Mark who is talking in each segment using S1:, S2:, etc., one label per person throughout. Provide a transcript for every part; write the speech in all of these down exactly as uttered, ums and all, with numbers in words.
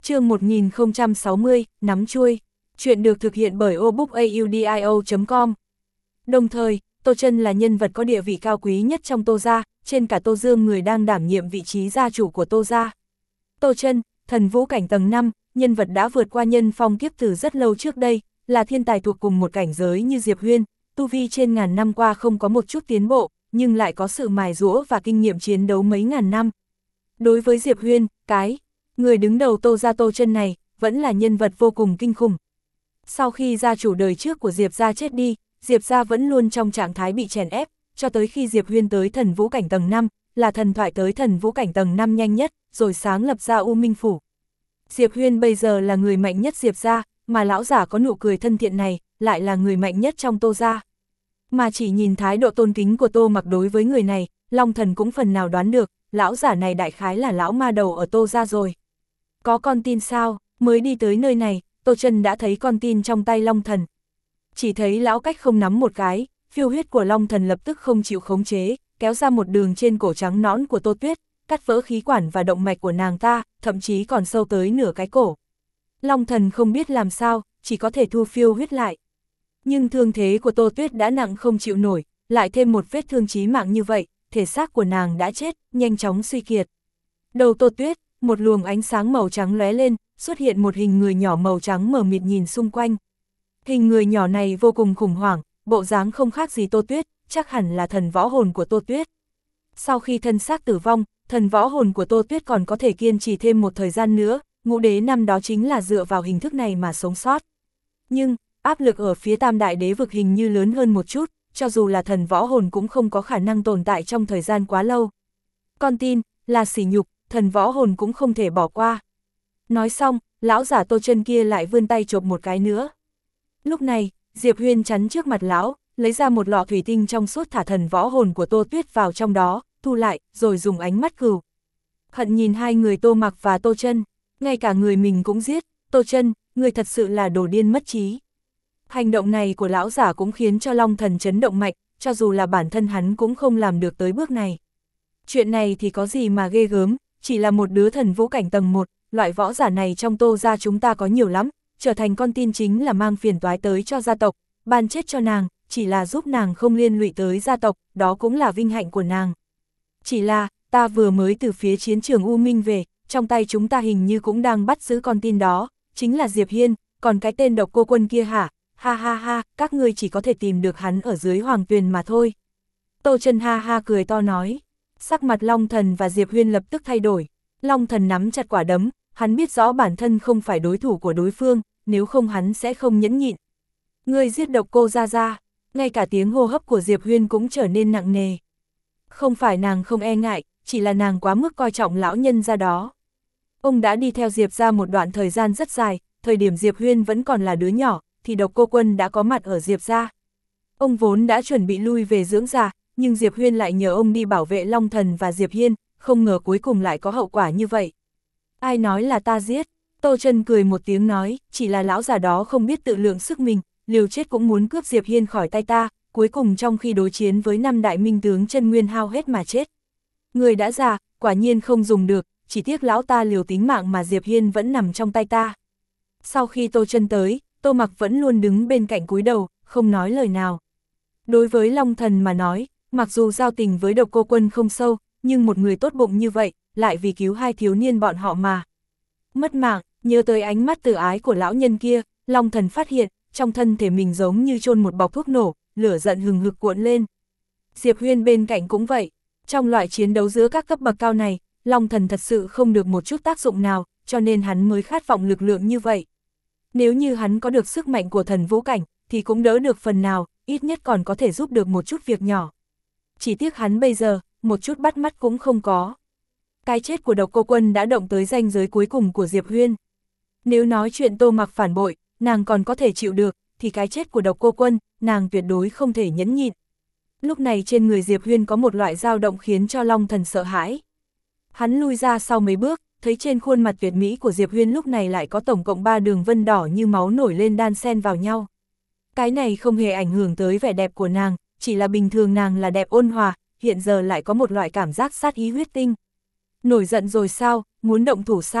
S1: Chương một nghìn không trăm sáu mươi, nắm chuôi. Chuyện được thực hiện bởi obookaudio chấm com. Đồng thời, Tô Chân là nhân vật có địa vị cao quý nhất trong Tô gia, trên cả Tô Dương người đang đảm nhiệm vị trí gia chủ của Tô gia. Tô Chân, thần vũ cảnh tầng năm, nhân vật đã vượt qua nhân phong kiếp từ rất lâu trước đây, là thiên tài thuộc cùng một cảnh giới như Diệp Huyên, tu vi trên ngàn năm qua không có một chút tiến bộ, nhưng lại có sự mài giũa và kinh nghiệm chiến đấu mấy ngàn năm. Đối với Diệp Huyên, cái người đứng đầu Tô gia Tô Chân này, vẫn là nhân vật vô cùng kinh khủng. Sau khi gia chủ đời trước của Diệp gia chết đi, Diệp gia vẫn luôn trong trạng thái bị chèn ép, cho tới khi Diệp Huyên tới thần vũ cảnh tầng năm, là thần thoại tới thần vũ cảnh tầng năm nhanh nhất, rồi sáng lập ra U Minh Phủ. Diệp Huyên bây giờ là người mạnh nhất Diệp gia, mà lão giả có nụ cười thân thiện này, lại là người mạnh nhất trong Tô gia. Mà chỉ nhìn thái độ tôn kính của Tô Mặc đối với người này, Long Thần cũng phần nào đoán được, lão giả này đại khái là lão ma đầu ở Tô gia rồi. Có con tin sao? Mới đi tới nơi này, Tô Chân đã thấy con tin trong tay Long Thần. Chỉ thấy lão cách không nắm một cái, phiêu huyết của Long Thần lập tức không chịu khống chế, kéo ra một đường trên cổ trắng nõn của Tô Tuyết, cắt vỡ khí quản và động mạch của nàng ta, thậm chí còn sâu tới nửa cái cổ. Long Thần không biết làm sao, chỉ có thể thu phiêu huyết lại. Nhưng thương thế của Tô Tuyết đã nặng không chịu nổi, lại thêm một vết thương chí mạng như vậy, thể xác của nàng đã chết, nhanh chóng suy kiệt. Đầu Tô Tuyết, một luồng ánh sáng màu trắng lóe lên, xuất hiện một hình người nhỏ màu trắng mờ mịt nhìn xung quanh. Hình người nhỏ này vô cùng khủng hoảng, bộ dáng không khác gì Tô Tuyết, chắc hẳn là thần võ hồn của Tô Tuyết. Sau khi thân xác tử vong, thần võ hồn của Tô Tuyết còn có thể kiên trì thêm một thời gian nữa, Ngũ Đế năm đó chính là dựa vào hình thức này mà sống sót. Nhưng, áp lực ở phía Tam Đại Đế vực hình như lớn hơn một chút, cho dù là thần võ hồn cũng không có khả năng tồn tại trong thời gian quá lâu. Con tin, là sỉ nhục, thần võ hồn cũng không thể bỏ qua. Nói xong, lão giả Tô Chân kia lại vươn tay chộp một cái nữa. Lúc này, Diệp Huyên chắn trước mặt lão, lấy ra một lọ thủy tinh trong suốt thả thần võ hồn của Tô Tuyết vào trong đó, thu lại, rồi dùng ánh mắt cừu hận nhìn hai người Tô Mặc và Tô Chân, ngay cả người mình cũng giết. Tô Chân, người thật sự là đồ điên mất trí. Hành động này của lão giả cũng khiến cho Long Thần chấn động mạnh, cho dù là bản thân hắn cũng không làm được tới bước này. Chuyện này thì có gì mà ghê gớm, chỉ là một đứa thần vũ cảnh tầng một, loại võ giả này trong Tô gia chúng ta có nhiều lắm, trở thành con tin chính là mang phiền toái tới cho gia tộc, ban chết cho nàng, chỉ là giúp nàng không liên lụy tới gia tộc, đó cũng là vinh hạnh của nàng. Chỉ là, ta vừa mới từ phía chiến trường U Minh về, trong tay chúng ta hình như cũng đang bắt giữ con tin đó, chính là Diệp Hiên, còn cái tên Độc Cô Quân kia hả? Ha ha ha, các ngươi chỉ có thể tìm được hắn ở dưới Hoàng Tuyền mà thôi. Tô Chân ha ha cười to nói. Sắc mặt Long Thần và Diệp Huyên lập tức thay đổi. Long Thần nắm chặt quả đấm, hắn biết rõ bản thân không phải đối thủ của đối phương, nếu không hắn sẽ không nhẫn nhịn. Ngươi giết Độc Cô gia gia, ngay cả tiếng hô hấp của Diệp Huyên cũng trở nên nặng nề. Không phải nàng không e ngại, chỉ là nàng quá mức coi trọng lão nhân gia đó. Ông đã đi theo Diệp gia một đoạn thời gian rất dài, thời điểm Diệp Huyên vẫn còn là đứa nhỏ, thì Độc Cô Quân đã có mặt ở Diệp gia. Ông vốn đã chuẩn bị lui về dưỡng già, nhưng Diệp Huyên lại nhờ ông đi bảo vệ Long Thần và Diệp Hiên, không ngờ cuối cùng lại có hậu quả như vậy. Ai nói là ta giết? Tô Chân cười một tiếng nói, chỉ là lão già đó không biết tự lượng sức mình, liều chết cũng muốn cướp Diệp Hiên khỏi tay ta, cuối cùng trong khi đối chiến với năm đại minh tướng chân nguyên hao hết mà chết. Người đã già, quả nhiên không dùng được, chỉ tiếc lão ta liều tính mạng mà Diệp Hiên vẫn nằm trong tay ta. Sau khi Tô Chân tới, Tô Mặc vẫn luôn đứng bên cạnh cúi đầu, không nói lời nào. Đối với Long Thần mà nói, mặc dù giao tình với Độc Cô Quân không sâu, nhưng một người tốt bụng như vậy, lại vì cứu hai thiếu niên bọn họ mà mất mạng. Nhớ tới ánh mắt từ ái của lão nhân kia, Long Thần phát hiện, trong thân thể mình giống như chôn một bọc thuốc nổ, lửa giận hừng hực cuộn lên. Diệp Huyên bên cạnh cũng vậy. Trong loại chiến đấu giữa các cấp bậc cao này, Long Thần thật sự không được một chút tác dụng nào, cho nên hắn mới khát vọng lực lượng như vậy. Nếu như hắn có được sức mạnh của thần vũ cảnh, thì cũng đỡ được phần nào, ít nhất còn có thể giúp được một chút việc nhỏ. Chỉ tiếc hắn bây giờ, một chút bắt mắt cũng không có. Cái chết của Độc Cô Quân đã động tới ranh giới cuối cùng của Diệp Huyên. Nếu nói chuyện Tô Mặc phản bội, nàng còn có thể chịu được, thì cái chết của Độc Cô Quân, nàng tuyệt đối không thể nhẫn nhịn. Lúc này trên người Diệp Huyên có một loại dao động khiến cho Long Thần sợ hãi. Hắn lui ra sau mấy bước, thấy trên khuôn mặt tuyệt mỹ của Diệp Huyên lúc này lại có tổng cộng ba đường vân đỏ như máu nổi lên đan xen vào nhau. Cái này không hề ảnh hưởng tới vẻ đẹp của nàng, chỉ là bình thường nàng là đẹp ôn hòa, hiện giờ lại có một loại cảm giác sát ý huyết tinh. Nổi giận rồi sao, muốn động thủ sao?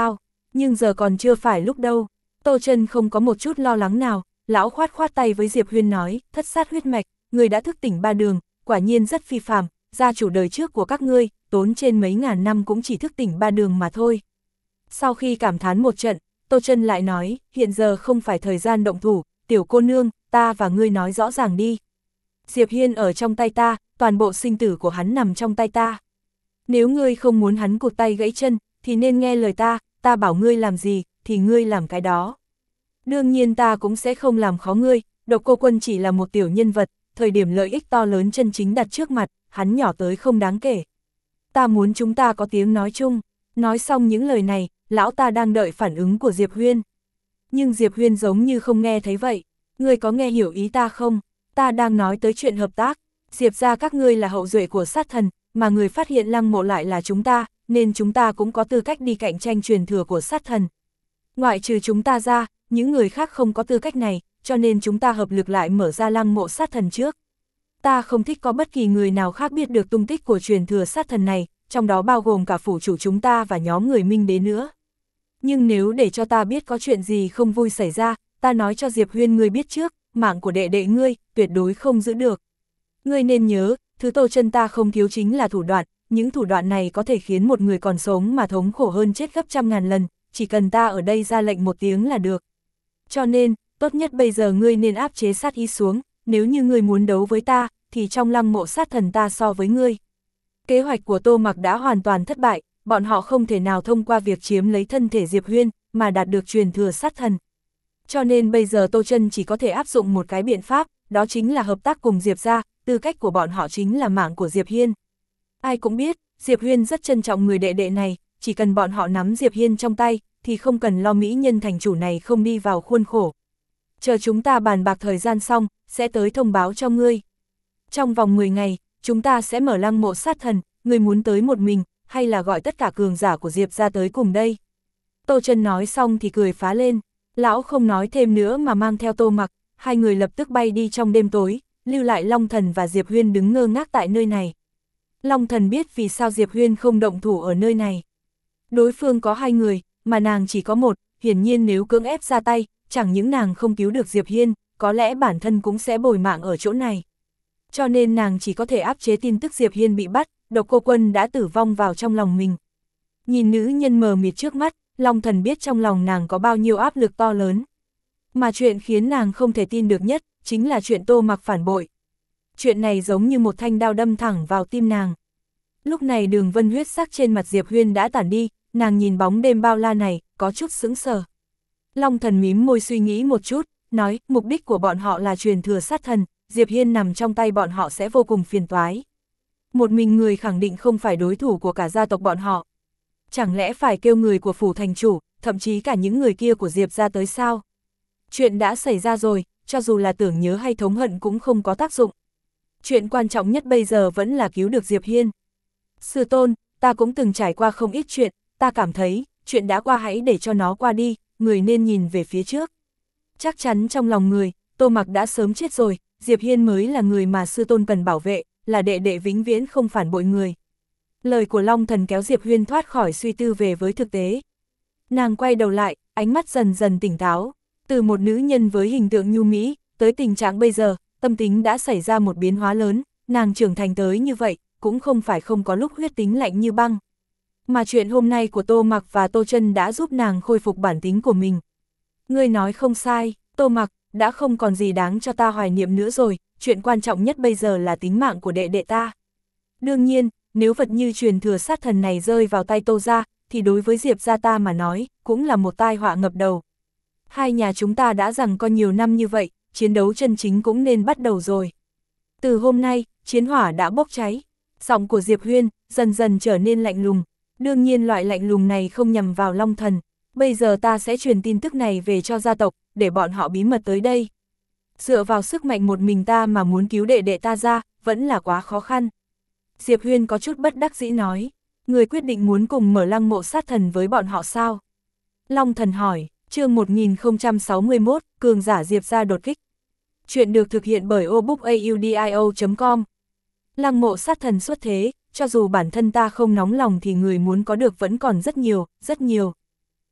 S1: Nhưng giờ còn chưa phải lúc đâu. Tô Chân không có một chút lo lắng nào, lão khoát khoát tay với Diệp Huyên nói, thất sát huyết mạch, người đã thức tỉnh ba đường, quả nhiên rất phi phàm, gia chủ đời trước của các ngươi, tốn trên mấy ngàn năm cũng chỉ thức tỉnh ba đường mà thôi. Sau khi cảm thán một trận, Tô Chân lại nói, hiện giờ không phải thời gian động thủ, tiểu cô nương, ta và ngươi nói rõ ràng đi. Diệp Hiên ở trong tay ta, toàn bộ sinh tử của hắn nằm trong tay ta. Nếu ngươi không muốn hắn cụt tay gãy chân, thì nên nghe lời ta, ta bảo ngươi làm gì, thì ngươi làm cái đó. Đương nhiên ta cũng sẽ không làm khó ngươi, Độc Cô Quân chỉ là một tiểu nhân vật, thời điểm lợi ích to lớn chân chính đặt trước mặt, hắn nhỏ tới không đáng kể. Ta muốn chúng ta có tiếng nói chung. Nói xong những lời này, lão ta đang đợi phản ứng của Diệp Huyên. Nhưng Diệp Huyên giống như không nghe thấy vậy. Ngươi có nghe hiểu ý ta không? Ta đang nói tới chuyện hợp tác. Diệp ra các ngươi là hậu duệ của sát thần, mà người phát hiện Lăng Mộ lại là chúng ta, nên chúng ta cũng có tư cách đi cạnh tranh truyền thừa của sát thần. Ngoại trừ chúng ta ra, những người khác không có tư cách này, cho nên chúng ta hợp lực lại mở ra Lăng Mộ sát thần trước. Ta không thích có bất kỳ người nào khác biết được tung tích của truyền thừa sát thần này, trong đó bao gồm cả phủ chủ chúng ta và nhóm người Minh Đế nữa. Nhưng nếu để cho ta biết có chuyện gì không vui xảy ra, ta nói cho Diệp Huyên ngươi biết trước, mạng của đệ đệ ngươi, tuyệt đối không giữ được. Ngươi nên nhớ, thứ Tô Chân ta không thiếu chính là thủ đoạn, những thủ đoạn này có thể khiến một người còn sống mà thống khổ hơn chết gấp trăm ngàn lần, chỉ cần ta ở đây ra lệnh một tiếng là được. Cho nên, tốt nhất bây giờ ngươi nên áp chế sát ý xuống, nếu như ngươi muốn đấu với ta, thì trong Lăng Mộ sát thần ta so với ngươi. Kế hoạch của Tô Mặc đã hoàn toàn thất bại, bọn họ không thể nào thông qua việc chiếm lấy thân thể Diệp Huyên, mà đạt được truyền thừa sát thần. Cho nên bây giờ Tô Chân chỉ có thể áp dụng một cái biện pháp, đó chính là hợp tác cùng Diệp ra, tư cách của bọn họ chính là mạng của Diệp Hiên. Ai cũng biết, Diệp Huyên rất trân trọng người đệ đệ này, chỉ cần bọn họ nắm Diệp Hiên trong tay, thì không cần lo mỹ nhân thành chủ này không đi vào khuôn khổ. Chờ chúng ta bàn bạc thời gian xong, sẽ tới thông báo cho ngươi. Trong vòng mười ngày, chúng ta sẽ mở Lăng Mộ sát thần, ngươi muốn tới một mình, hay là gọi tất cả cường giả của Diệp ra tới cùng đây. Tô Chân nói xong thì cười phá lên, lão không nói thêm nữa mà mang theo Tô Mặc, hai người lập tức bay đi trong đêm tối, lưu lại Long Thần và Diệp Huyên đứng ngơ ngác tại nơi này. Long Thần biết vì sao Diệp Huyên không động thủ ở nơi này. Đối phương có hai người, mà nàng chỉ có một, hiển nhiên nếu cưỡng ép ra tay, chẳng những nàng không cứu được Diệp Hiên, có lẽ bản thân cũng sẽ bồi mạng ở chỗ này. Cho nên nàng chỉ có thể áp chế tin tức Diệp Hiên bị bắt, Độc Cô Quân đã tử vong vào trong lòng mình. Nhìn nữ nhân mờ mịt trước mắt, Long Thần biết trong lòng nàng có bao nhiêu áp lực to lớn. Mà chuyện khiến nàng không thể tin được nhất, chính là chuyện Tô Mặc phản bội. Chuyện này giống như một thanh đao đâm thẳng vào tim nàng. Lúc này đường vân huyết sắc trên mặt Diệp Huyên đã tản đi, nàng nhìn bóng đêm bao la này, có chút sững sờ. Long Thần mím môi suy nghĩ một chút, nói, mục đích của bọn họ là truyền thừa sát thần, Diệp Hiên nằm trong tay bọn họ sẽ vô cùng phiền toái. Một mình người khẳng định không phải đối thủ của cả gia tộc bọn họ. Chẳng lẽ phải kêu người của phủ thành chủ, thậm chí cả những người kia của Diệp ra tới sao? Chuyện đã xảy ra rồi, cho dù là tưởng nhớ hay thống hận cũng không có tác dụng. Chuyện quan trọng nhất bây giờ vẫn là cứu được Diệp Hiên. Sư tôn, ta cũng từng trải qua không ít chuyện, ta cảm thấy, chuyện đã qua hãy để cho nó qua đi, người nên nhìn về phía trước. Chắc chắn trong lòng người, Tô Mặc đã sớm chết rồi, Diệp Hiên mới là người mà sư tôn cần bảo vệ, là đệ đệ vĩnh viễn không phản bội người. Lời của Long Thần kéo Diệp Huyên thoát khỏi suy tư về với thực tế. Nàng quay đầu lại, ánh mắt dần dần tỉnh táo, từ một nữ nhân với hình tượng nhu mỹ, tới tình trạng bây giờ, tâm tính đã xảy ra một biến hóa lớn, nàng trưởng thành tới như vậy, cũng không phải không có lúc huyết tính lạnh như băng. Mà chuyện hôm nay của Tô Mặc và Tô Chân đã giúp nàng khôi phục bản tính của mình. Ngươi nói không sai, Tô Mặc, đã không còn gì đáng cho ta hoài niệm nữa rồi, chuyện quan trọng nhất bây giờ là tính mạng của đệ đệ ta. Đương nhiên, nếu vật như truyền thừa sát thần này rơi vào tay Tô gia, thì đối với Diệp gia ta mà nói, cũng là một tai họa ngập đầu. Hai nhà chúng ta đã giằng co nhiều năm như vậy, chiến đấu chân chính cũng nên bắt đầu rồi. Từ hôm nay, chiến hỏa đã bốc cháy, giọng của Diệp Huyên dần dần trở nên lạnh lùng. Đương nhiên loại lạnh lùng này không nhằm vào Long Thần. Bây giờ ta sẽ truyền tin tức này về cho gia tộc, để bọn họ bí mật tới đây. Dựa vào sức mạnh một mình ta mà muốn cứu đệ đệ ta ra, vẫn là quá khó khăn. Diệp Huyên có chút bất đắc dĩ nói, người quyết định muốn cùng mở Lăng Mộ sát thần với bọn họ sao? Long Thần hỏi, chương một nghìn không trăm sáu mươi mốt, cường giả Diệp ra đột kích. Chuyện được thực hiện bởi obookaudio chấm com. Lăng Mộ sát thần xuất thế, cho dù bản thân ta không nóng lòng thì người muốn có được vẫn còn rất nhiều, rất nhiều.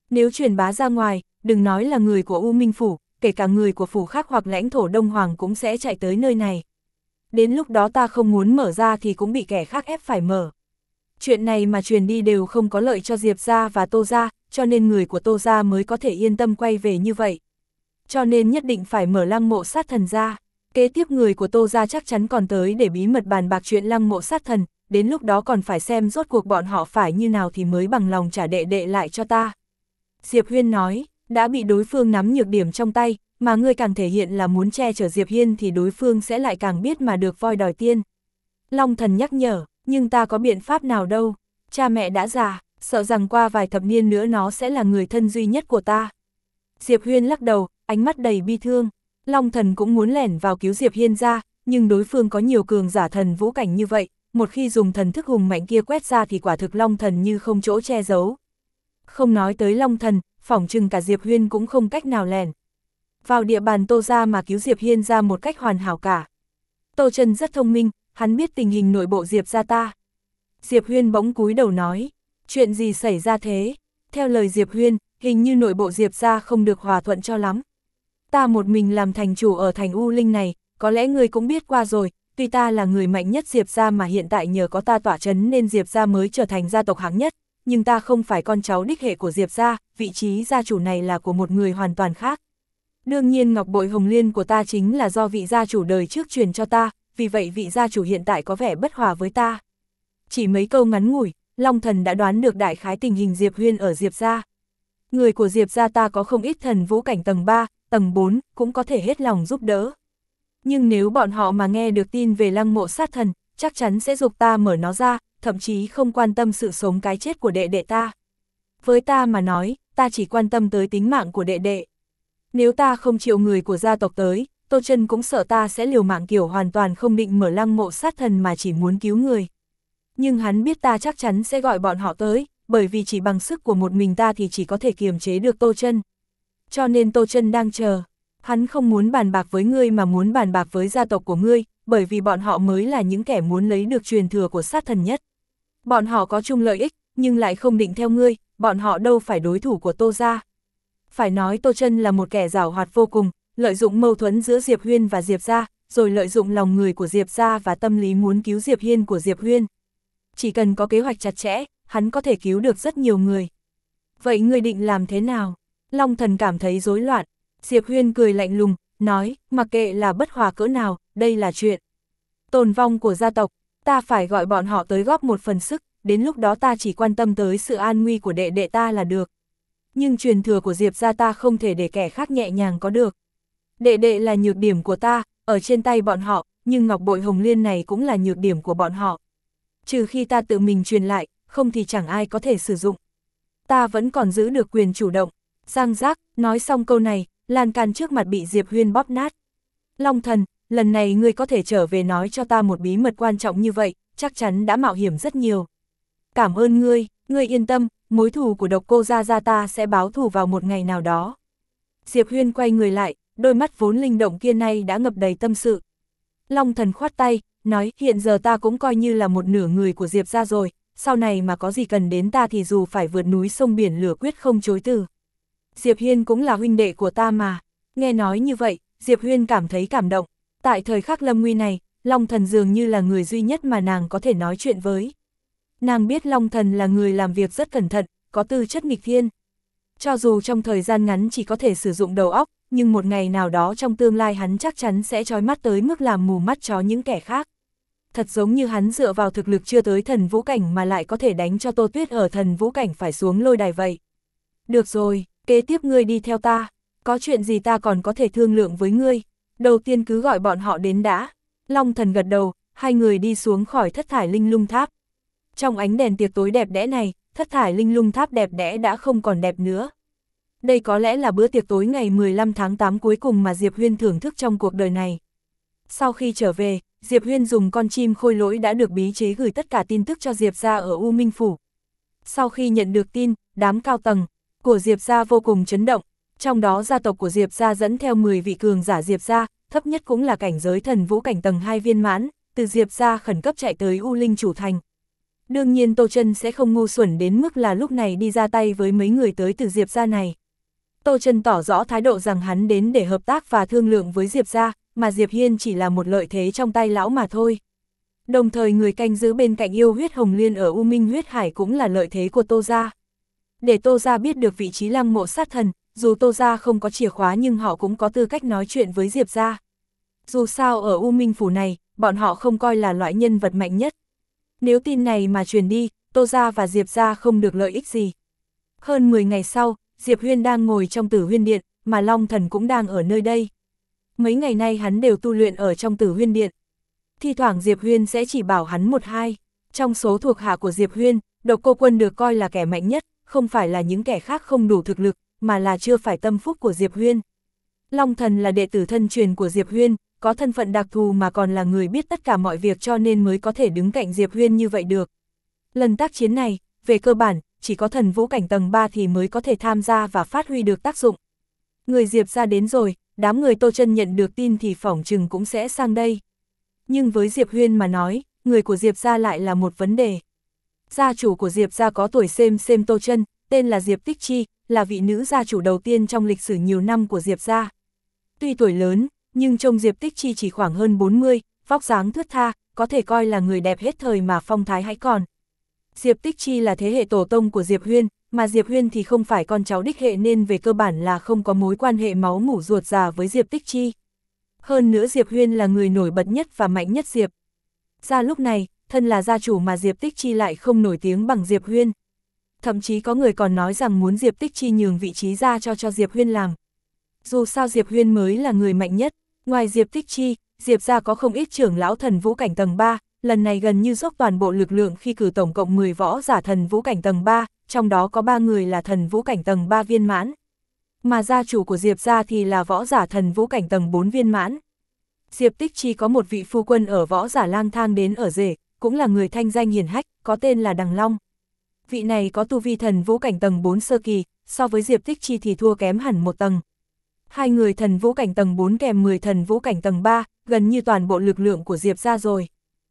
S1: Nếu truyền bá ra ngoài, đừng nói là người của U Minh Phủ, kể cả người của phủ khác hoặc lãnh thổ Đông Hoàng cũng sẽ chạy tới nơi này. Đến lúc đó ta không muốn mở ra thì cũng bị kẻ khác ép phải mở. Chuyện này mà truyền đi đều không có lợi cho Diệp gia và Tô gia, cho nên người của Tô gia mới có thể yên tâm quay về như vậy. Cho nên nhất định phải mở lăng mộ sát thần ra. Kế tiếp người của Tô gia chắc chắn còn tới để bí mật bàn bạc chuyện lăng mộ sát thần, đến lúc đó còn phải xem rốt cuộc bọn họ phải như nào thì mới bằng lòng trả đệ đệ lại cho ta. Diệp Huyên nói, đã bị đối phương nắm nhược điểm trong tay, mà ngươi càng thể hiện là muốn che chở Diệp Hiên thì đối phương sẽ lại càng biết mà được voi đòi tiên. Long Thần nhắc nhở, nhưng ta có biện pháp nào đâu, cha mẹ đã già, sợ rằng qua vài thập niên nữa nó sẽ là người thân duy nhất của ta. Diệp Huyên lắc đầu, ánh mắt đầy bi thương. Long Thần cũng muốn lẻn vào cứu Diệp Hiên ra, nhưng đối phương có nhiều cường giả thần vũ cảnh như vậy, một khi dùng thần thức hùng mạnh kia quét ra thì quả thực Long Thần như không chỗ che giấu. Không nói tới Long Thần, phỏng chừng cả Diệp Huyên cũng không cách nào lẻn vào địa bàn Tô gia mà cứu Diệp Hiên ra một cách hoàn hảo cả. Tô Chân rất thông minh, hắn biết tình hình nội bộ Diệp gia ta. Diệp Huyên bỗng cúi đầu nói, chuyện gì xảy ra thế? Theo lời Diệp Huyên, hình như nội bộ Diệp gia không được hòa thuận cho lắm. Ta một mình làm thành chủ ở thành U Linh này, có lẽ người cũng biết qua rồi, tuy ta là người mạnh nhất Diệp gia mà hiện tại nhờ có ta tỏa chấn nên Diệp gia mới trở thành gia tộc hạng nhất, nhưng ta không phải con cháu đích hệ của Diệp gia, vị trí gia chủ này là của một người hoàn toàn khác. Đương nhiên ngọc bội hồng liên của ta chính là do vị gia chủ đời trước truyền cho ta, vì vậy vị gia chủ hiện tại có vẻ bất hòa với ta. Chỉ mấy câu ngắn ngủi, Long Thần đã đoán được đại khái tình hình Diệp Huyên ở Diệp gia. Người của Diệp gia ta có không ít thần vũ cảnh tầng ba, tầng bốn, cũng có thể hết lòng giúp đỡ. Nhưng nếu bọn họ mà nghe được tin về lăng mộ sát thần, chắc chắn sẽ giục ta mở nó ra, thậm chí không quan tâm sự sống cái chết của đệ đệ ta. Với ta mà nói, ta chỉ quan tâm tới tính mạng của đệ đệ. Nếu ta không chịu người của gia tộc tới, Tô Chân cũng sợ ta sẽ liều mạng kiểu hoàn toàn không định mở lăng mộ sát thần mà chỉ muốn cứu người. Nhưng hắn biết ta chắc chắn sẽ gọi bọn họ tới, bởi vì chỉ bằng sức của một mình ta thì chỉ có thể kiềm chế được Tô Chân. Cho nên Tô Chân đang chờ. Hắn không muốn bàn bạc với ngươi mà muốn bàn bạc với gia tộc của ngươi, bởi vì bọn họ mới là những kẻ muốn lấy được truyền thừa của sát thần nhất. Bọn họ có chung lợi ích, nhưng lại không định theo ngươi, bọn họ đâu phải đối thủ của Tô gia. Phải nói Tô Chân là một kẻ giàu hoạt vô cùng, lợi dụng mâu thuẫn giữa Diệp Huyên và Diệp gia, rồi lợi dụng lòng người của Diệp gia và tâm lý muốn cứu Diệp Hiên của Diệp Huyên. Chỉ cần có kế hoạch chặt chẽ, hắn có thể cứu được rất nhiều người. Vậy ngươi định làm thế nào? Long Thần cảm thấy rối loạn. Diệp Huyên cười lạnh lùng, nói, mặc kệ là bất hòa cỡ nào, đây là chuyện tồn vong của gia tộc, ta phải gọi bọn họ tới góp một phần sức, đến lúc đó ta chỉ quan tâm tới sự an nguy của đệ đệ ta là được. Nhưng truyền thừa của Diệp gia ta không thể để kẻ khác nhẹ nhàng có được. Đệ đệ là nhược điểm của ta, ở trên tay bọn họ, nhưng ngọc bội hồng liên này cũng là nhược điểm của bọn họ. Trừ khi ta tự mình truyền lại, không thì chẳng ai có thể sử dụng. Ta vẫn còn giữ được quyền chủ động. Giang giác, nói xong câu này, lan can trước mặt bị Diệp Huyên bóp nát. Long Thần, lần này ngươi có thể trở về nói cho ta một bí mật quan trọng như vậy, chắc chắn đã mạo hiểm rất nhiều. Cảm ơn ngươi, ngươi yên tâm, mối thù của độc cô gia gia ta sẽ báo thù vào một ngày nào đó. Diệp Huyên quay người lại, đôi mắt vốn linh động kia nay đã ngập đầy tâm sự. Long Thần khoát tay, nói hiện giờ ta cũng coi như là một nửa người của Diệp gia rồi, sau này mà có gì cần đến ta thì dù phải vượt núi sông biển lửa quyết không chối từ. Diệp Hiên cũng là huynh đệ của ta mà. Nghe nói như vậy, Diệp Huyên cảm thấy cảm động. Tại thời khắc lâm nguy này, Long Thần dường như là người duy nhất mà nàng có thể nói chuyện với. Nàng biết Long Thần là người làm việc rất cẩn thận, có tư chất nghịch thiên. Cho dù trong thời gian ngắn chỉ có thể sử dụng đầu óc, nhưng một ngày nào đó trong tương lai hắn chắc chắn sẽ trói mắt tới mức làm mù mắt chó những kẻ khác. Thật giống như hắn dựa vào thực lực chưa tới thần vũ cảnh mà lại có thể đánh cho Tô Tuyết ở thần vũ cảnh phải xuống lôi đài vậy. Được rồi, kế tiếp ngươi đi theo ta, có chuyện gì ta còn có thể thương lượng với ngươi, đầu tiên cứ gọi bọn họ đến đã. Long Thần gật đầu, hai người đi xuống khỏi thất thải linh lung tháp. Trong ánh đèn tiệc tối đẹp đẽ này, thất thải linh lung tháp đẹp đẽ đã không còn đẹp nữa. Đây có lẽ là bữa tiệc tối ngày mười lăm tháng tám cuối cùng mà Diệp Huyên thưởng thức trong cuộc đời này. Sau khi trở về, Diệp Huyên dùng con chim khôi lỗi đã được bí chế gửi tất cả tin tức cho Diệp gia ở U Minh Phủ. Sau khi nhận được tin, đám cao tầng của Diệp gia vô cùng chấn động, trong đó gia tộc của Diệp gia dẫn theo mười vị cường giả Diệp gia, thấp nhất cũng là cảnh giới thần vũ cảnh tầng hai viên mãn, từ Diệp gia khẩn cấp chạy tới U Linh chủ thành. Đương nhiên Tô Chân sẽ không ngu xuẩn đến mức là lúc này đi ra tay với mấy người tới từ Diệp gia này. Tô Chân tỏ rõ thái độ rằng hắn đến để hợp tác và thương lượng với Diệp gia, mà Diệp Hiên chỉ là một lợi thế trong tay lão mà thôi. Đồng thời người canh giữ bên cạnh yêu huyết hồng liên ở U Minh huyết hải cũng là lợi thế của Tô gia. Để Tô gia biết được vị trí lăng mộ sát thần, dù Tô gia không có chìa khóa nhưng họ cũng có tư cách nói chuyện với Diệp gia. Dù sao ở U Minh phủ này, bọn họ không coi là loại nhân vật mạnh nhất. Nếu tin này mà truyền đi, Tô gia và Diệp gia không được lợi ích gì. Hơn mười ngày sau, Diệp Huyên đang ngồi trong Tử Huyên Điện, mà Long Thần cũng đang ở nơi đây. Mấy ngày nay hắn đều tu luyện ở trong Tử Huyên Điện. Thi thoảng Diệp Huyên sẽ chỉ bảo hắn một hai. Trong số thuộc hạ của Diệp Huyên, Độc Cô Quân được coi là kẻ mạnh nhất, không phải là những kẻ khác không đủ thực lực, mà là chưa phải tâm phúc của Diệp Huyên. Long Thần là đệ tử thân truyền của Diệp Huyên, có thân phận đặc thù mà còn là người biết tất cả mọi việc cho nên mới có thể đứng cạnh Diệp Huyên như vậy được. Lần tác chiến này, về cơ bản, chỉ có thần vũ cảnh tầng ba thì mới có thể tham gia và phát huy được tác dụng. Người Diệp ra đến rồi, đám người Tô Chân nhận được tin thì phỏng chừng cũng sẽ sang đây. Nhưng với Diệp Huyên mà nói, người của Diệp ra lại là một vấn đề. Gia chủ của Diệp ra có tuổi xem xem Tô Chân, tên là Diệp Tích Chi, là vị nữ gia chủ đầu tiên trong lịch sử nhiều năm của Diệp ra. Tuy tuổi lớn, nhưng trông Diệp Tích Chi chỉ khoảng hơn bốn mươi, vóc dáng thướt tha, có thể coi là người đẹp hết thời mà phong thái hãy còn. Diệp Tích Chi là thế hệ tổ tông của Diệp Huyên, mà Diệp Huyên thì không phải con cháu đích hệ nên về cơ bản là không có mối quan hệ máu mủ ruột già với Diệp Tích Chi. Hơn nữa Diệp Huyên là người nổi bật nhất và mạnh nhất Diệp ra lúc này, thân là gia chủ mà Diệp Tích Chi lại không nổi tiếng bằng Diệp Huyên. Thậm chí có người còn nói rằng muốn Diệp Tích Chi nhường vị trí ra cho cho Diệp Huyên làm. Dù sao Diệp Huyên mới là người mạnh nhất, ngoài Diệp Tích Chi, Diệp ra có không ít trưởng lão thần vũ cảnh tầng ba, lần này gần như dốc toàn bộ lực lượng khi cử tổng cộng mười võ giả thần vũ cảnh tầng ba, trong đó có ba người là thần vũ cảnh tầng ba viên mãn. Mà gia chủ của Diệp ra thì là võ giả thần vũ cảnh tầng bốn viên mãn. Diệp Tích Chi có một vị phu quân ở võ giả lang thang đến ở rể, cũng là người thanh danh hiển hách, có tên là Đằng Long. Vị này có tu vi thần vũ cảnh tầng bốn sơ kỳ, so với Diệp Tích Chi thì thua kém hẳn một tầng. Hai người thần vũ cảnh tầng bốn kèm mười thần vũ cảnh tầng ba, gần như toàn bộ lực lượng của Diệp ra rồi.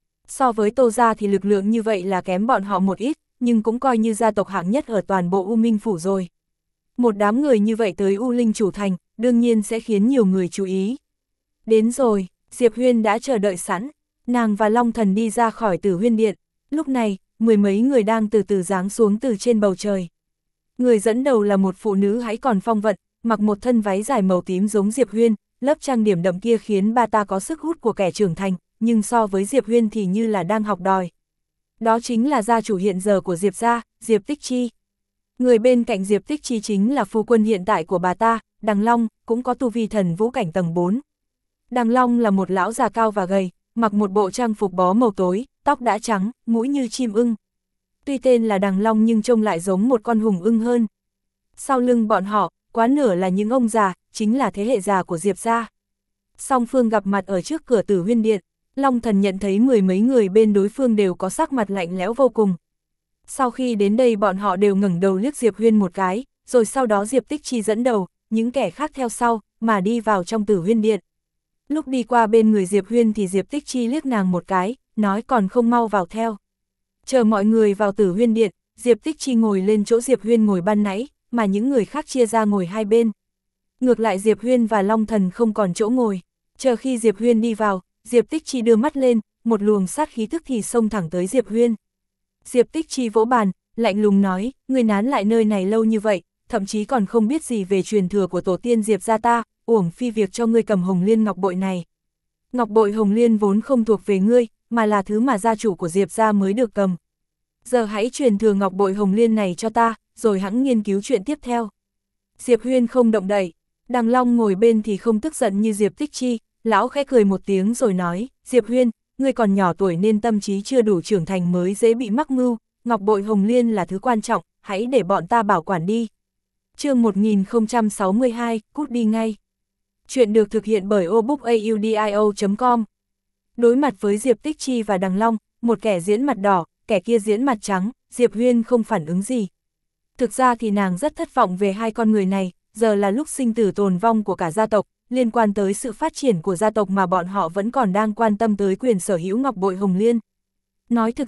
S1: So với Tô gia thì lực lượng như vậy là kém bọn họ một ít, nhưng cũng coi như gia tộc hạng nhất ở toàn bộ U Minh phủ rồi. Một đám người như vậy tới U Linh chủ thành, đương nhiên sẽ khiến nhiều người chú ý. Đến rồi, Diệp Huyên đã chờ đợi sẵn, nàng và Long Thần đi ra khỏi Tử Huyên Điện. Lúc này, mười mấy người đang từ từ giáng xuống từ trên bầu trời. Người dẫn đầu là một phụ nữ hãy còn phong vận, mặc một thân váy dài màu tím giống Diệp Huyên, lớp trang điểm đậm kia khiến bà ta có sức hút của kẻ trưởng thành, nhưng so với Diệp Huyên thì như là đang học đòi. Đó chính là gia chủ hiện giờ của Diệp gia, Diệp Tích Chi. Người bên cạnh Diệp Tích Chi chính là phu quân hiện tại của bà ta, Đằng Long, cũng có tu vi thần vũ cảnh tầng bốn. Đằng Long là một lão già cao và gầy, mặc một bộ trang phục bó màu tối, tóc đã trắng, mũi như chim ưng. Tuy tên là Đằng Long nhưng trông lại giống một con hùng ưng hơn. Sau lưng bọn họ, quá nửa là những ông già, chính là thế hệ già của Diệp gia. Song phương gặp mặt ở trước cửa Tử Huyên Điện, Long Thần nhận thấy mười mấy người bên đối phương đều có sắc mặt lạnh lẽo vô cùng. Sau khi đến đây bọn họ đều ngẩng đầu liếc Diệp Huyên một cái, rồi sau đó Diệp Tích Chi dẫn đầu, những kẻ khác theo sau, mà đi vào trong Tử Huyên Điện. Lúc đi qua bên người Diệp Huyên thì Diệp Tích Chi liếc nàng một cái, nói còn không mau vào theo. Chờ mọi người vào Tử Huyên Điện, Diệp Tích Chi ngồi lên chỗ Diệp Huyên ngồi ban nãy, mà những người khác chia ra ngồi hai bên. Ngược lại Diệp Huyên và Long Thần không còn chỗ ngồi. Chờ khi Diệp Huyên đi vào, Diệp Tích Chi đưa mắt lên, một luồng sát khí tức thì xông thẳng tới Diệp Huyên. Diệp Tích Chi vỗ bàn, lạnh lùng nói, ngươi nán lại nơi này lâu như vậy, thậm chí còn không biết gì về truyền thừa của tổ tiên Diệp gia ta, uổng phi việc cho ngươi cầm hồng liên ngọc bội này. Ngọc bội hồng liên vốn không thuộc về ngươi, mà là thứ mà gia chủ của Diệp gia mới được cầm. Giờ hãy truyền thừa ngọc bội hồng liên này cho ta, rồi hẵng nghiên cứu chuyện tiếp theo. Diệp Huyên không động đậy, Đằng Long ngồi bên thì không tức giận như Diệp Tích Chi, lão khẽ cười một tiếng rồi nói, Diệp Huyên, ngươi còn nhỏ tuổi nên tâm trí chưa đủ trưởng thành mới dễ bị mắc mưu, ngọc bội hồng liên là thứ quan trọng, hãy để bọn ta bảo quản đi. Chương một nghìn không trăm sáu mươi hai, cút đi ngay. Chuyện được thực hiện bởi obookaudio chấm com. Đối mặt với Diệp Tích Chi và Đằng Long, một kẻ diễn mặt đỏ, kẻ kia diễn mặt trắng, Diệp Huyên không phản ứng gì. Thực ra thì nàng rất thất vọng về hai con người này, giờ là lúc sinh tử tồn vong của cả gia tộc, liên quan tới sự phát triển của gia tộc mà bọn họ vẫn còn đang quan tâm tới quyền sở hữu ngọc bội hồng liên. Nói thực ra,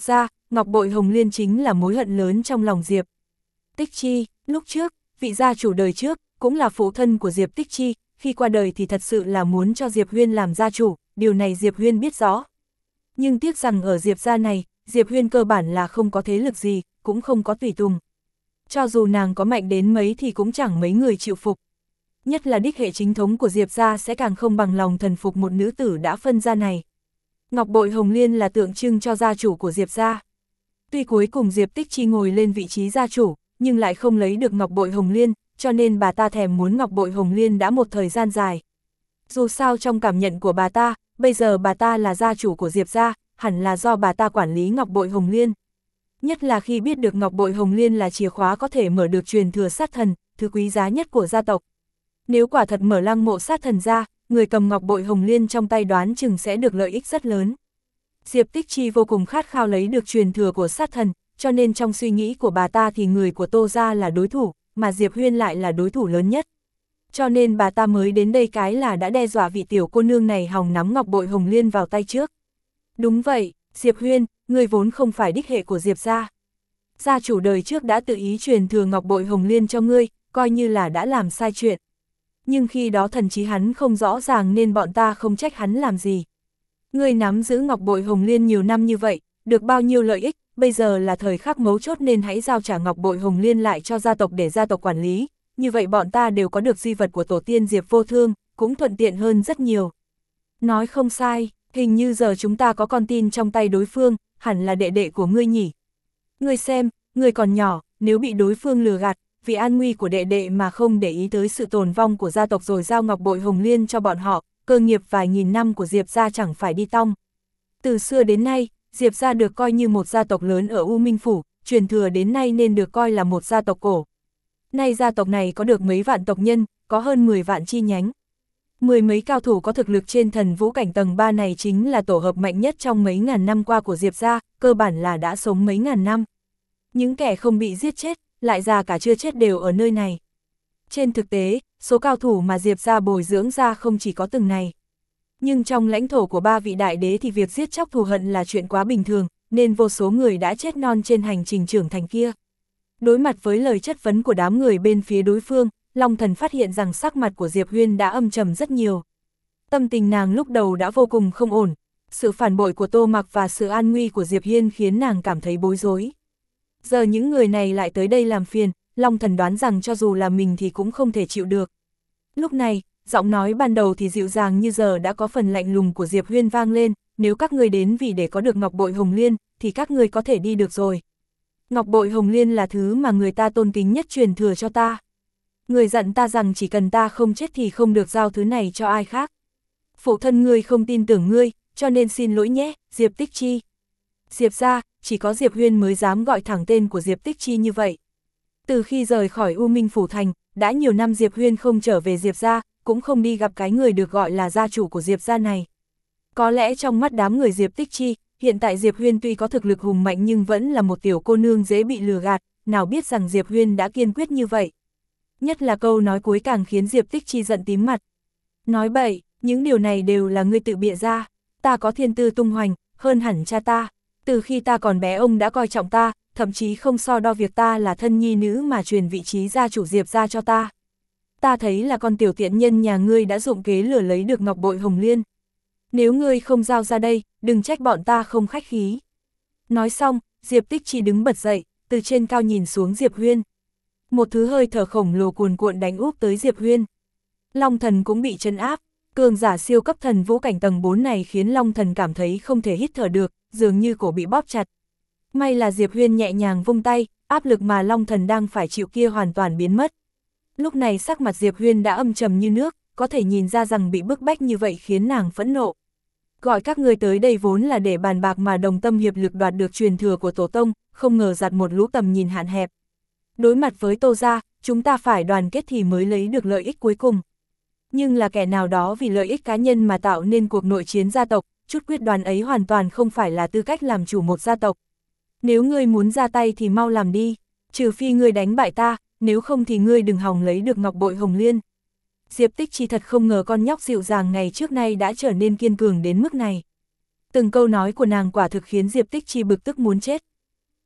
S1: Ngọc bội hồng liên chính là mối hận lớn trong lòng Diệp Tích Chi. Lúc trước, vị gia chủ đời trước, cũng là phụ thân của Diệp Tích Chi, khi qua đời thì thật sự là muốn cho Diệp Huyên làm gia chủ, điều này Diệp Huyên biết rõ. Nhưng tiếc rằng ở Diệp gia này, Diệp Huyên cơ bản là không có thế lực gì, cũng không có tùy tùng. Cho dù nàng có mạnh đến mấy thì cũng chẳng mấy người chịu phục. Nhất là đích hệ chính thống của Diệp gia sẽ càng không bằng lòng thần phục một nữ tử đã phân gia này. Ngọc bội hồng liên là tượng trưng cho gia chủ của Diệp gia. Tuy cuối cùng Diệp Tích Chi ngồi lên vị trí gia chủ, nhưng lại không lấy được ngọc bội hồng liên, cho nên bà ta thèm muốn ngọc bội hồng liên đã một thời gian dài. Dù sao trong cảm nhận của bà ta, bây giờ bà ta là gia chủ của Diệp gia, hẳn là do bà ta quản lý ngọc bội hồng liên. Nhất là khi biết được ngọc bội hồng liên là chìa khóa có thể mở được truyền thừa sát thần, thứ quý giá nhất của gia tộc. Nếu quả thật mở lăng mộ sát thần ra, người cầm ngọc bội hồng liên trong tay đoán chừng sẽ được lợi ích rất lớn. Diệp Tích Chi vô cùng khát khao lấy được truyền thừa của sát thần, cho nên trong suy nghĩ của bà ta thì người của Tô gia là đối thủ, mà Diệp Huyên lại là đối thủ lớn nhất. Cho nên bà ta mới đến đây cái là đã đe dọa vị tiểu cô nương này hòng nắm ngọc bội hồng liên vào tay trước. Đúng vậy, Diệp Huyên, người vốn không phải đích hệ của Diệp gia. Gia chủ đời trước đã tự ý truyền thừa ngọc bội hồng liên cho ngươi, coi như là đã làm sai chuyện. Nhưng khi đó thần trí hắn không rõ ràng nên bọn ta không trách hắn làm gì. Ngươi nắm giữ ngọc bội hồng liên nhiều năm như vậy, được bao nhiêu lợi ích, bây giờ là thời khắc mấu chốt nên hãy giao trả ngọc bội hồng liên lại cho gia tộc để gia tộc quản lý, như vậy bọn ta đều có được di vật của tổ tiên Diệp Vô Thương, cũng thuận tiện hơn rất nhiều. Nói không sai, hình như giờ chúng ta có con tin trong tay đối phương, hẳn là đệ đệ của ngươi nhỉ. Ngươi xem, ngươi còn nhỏ, nếu bị đối phương lừa gạt, vì an nguy của đệ đệ mà không để ý tới sự tồn vong của gia tộc rồi giao ngọc bội hồng liên cho bọn họ, cơ nghiệp vài nghìn năm của Diệp gia chẳng phải đi tong. Từ xưa đến nay, Diệp gia được coi như một gia tộc lớn ở U Minh Phủ, truyền thừa đến nay nên được coi là một gia tộc cổ. Nay gia tộc này có được mấy vạn tộc nhân, có hơn mười vạn chi nhánh. Mười mấy cao thủ có thực lực trên thần vũ cảnh tầng ba này chính là tổ hợp mạnh nhất trong mấy ngàn năm qua của Diệp gia, cơ bản là đã sống mấy ngàn năm. Những kẻ không bị giết chết, lại già cả chưa chết đều ở nơi này. Trên thực tế, số cao thủ mà Diệp gia bồi dưỡng ra không chỉ có từng này. Nhưng trong lãnh thổ của ba vị đại đế thì việc giết chóc thù hận là chuyện quá bình thường, nên vô số người đã chết non trên hành trình trưởng thành kia. Đối mặt với lời chất vấn của đám người bên phía đối phương, Long Thần phát hiện rằng sắc mặt của Diệp Huyên đã âm trầm rất nhiều. Tâm tình nàng lúc đầu đã vô cùng không ổn, sự phản bội của Tô Mặc và sự an nguy của Diệp Hiên khiến nàng cảm thấy bối rối. Giờ những người này lại tới đây làm phiền, Long Thần đoán rằng cho dù là mình thì cũng không thể chịu được. Lúc này, giọng nói ban đầu thì dịu dàng như giờ đã có phần lạnh lùng của Diệp Huyên vang lên, nếu các ngươi đến vì để có được ngọc bội hồng liên, thì các ngươi có thể đi được rồi. Ngọc bội hồng liên là thứ mà người ta tôn kính nhất truyền thừa cho ta. Người dặn ta rằng chỉ cần ta không chết thì không được giao thứ này cho ai khác. Phụ thân ngươi không tin tưởng ngươi, cho nên xin lỗi nhé, Diệp Tích Chi. Diệp gia, chỉ có Diệp Huyên mới dám gọi thẳng tên của Diệp Tích Chi như vậy. Từ khi rời khỏi U Minh Phủ Thành, đã nhiều năm Diệp Huyên không trở về Diệp gia, cũng không đi gặp cái người được gọi là gia chủ của Diệp gia này. Có lẽ trong mắt đám người Diệp Tích Chi, hiện tại Diệp Huyên tuy có thực lực hùng mạnh nhưng vẫn là một tiểu cô nương dễ bị lừa gạt, nào biết rằng Diệp Huyên đã kiên quyết như vậy. Nhất là câu nói cuối càng khiến Diệp Tích Chi giận tím mặt. Nói bậy, những điều này đều là ngươi tự bịa ra, ta có thiên tư tung hoành, hơn hẳn cha ta. Từ khi ta còn bé ông đã coi trọng ta, thậm chí không so đo việc ta là thân nhi nữ mà truyền vị trí gia chủ Diệp gia cho ta. Ta thấy là con tiểu tiện nhân nhà ngươi đã dụng kế lừa lấy được ngọc bội hồng liên. Nếu ngươi không giao ra đây, đừng trách bọn ta không khách khí. Nói xong, Diệp Tích Chi đứng bật dậy, từ trên cao nhìn xuống Diệp Huyên. Một thứ hơi thở khổng lồ cuồn cuộn đánh úp tới Diệp Huyên. Long Thần cũng bị trấn áp, cường giả siêu cấp thần vũ cảnh tầng bốn này khiến Long Thần cảm thấy không thể hít thở được, dường như cổ bị bóp chặt. May là Diệp Huyên nhẹ nhàng vung tay, áp lực mà Long Thần đang phải chịu kia hoàn toàn biến mất. Lúc này sắc mặt Diệp Huyên đã âm trầm như nước, có thể nhìn ra rằng bị bức bách như vậy khiến nàng phẫn nộ. Gọi các ngươi tới đây vốn là để bàn bạc mà đồng tâm hiệp lực đoạt được truyền thừa của tổ tông, không ngờ giặt một lũ tầm nhìn hạn hẹp. Đối mặt với Tô gia, chúng ta phải đoàn kết thì mới lấy được lợi ích cuối cùng. Nhưng là kẻ nào đó vì lợi ích cá nhân mà tạo nên cuộc nội chiến gia tộc, chút quyết đoán ấy hoàn toàn không phải là tư cách làm chủ một gia tộc. Nếu ngươi muốn ra tay thì mau làm đi, trừ phi ngươi đánh bại ta, nếu không thì ngươi đừng hòng lấy được ngọc bội hồng liên. Diệp Tích Chi thật không ngờ con nhóc dịu dàng ngày trước nay đã trở nên kiên cường đến mức này. Từng câu nói của nàng quả thực khiến Diệp Tích Chi bực tức muốn chết.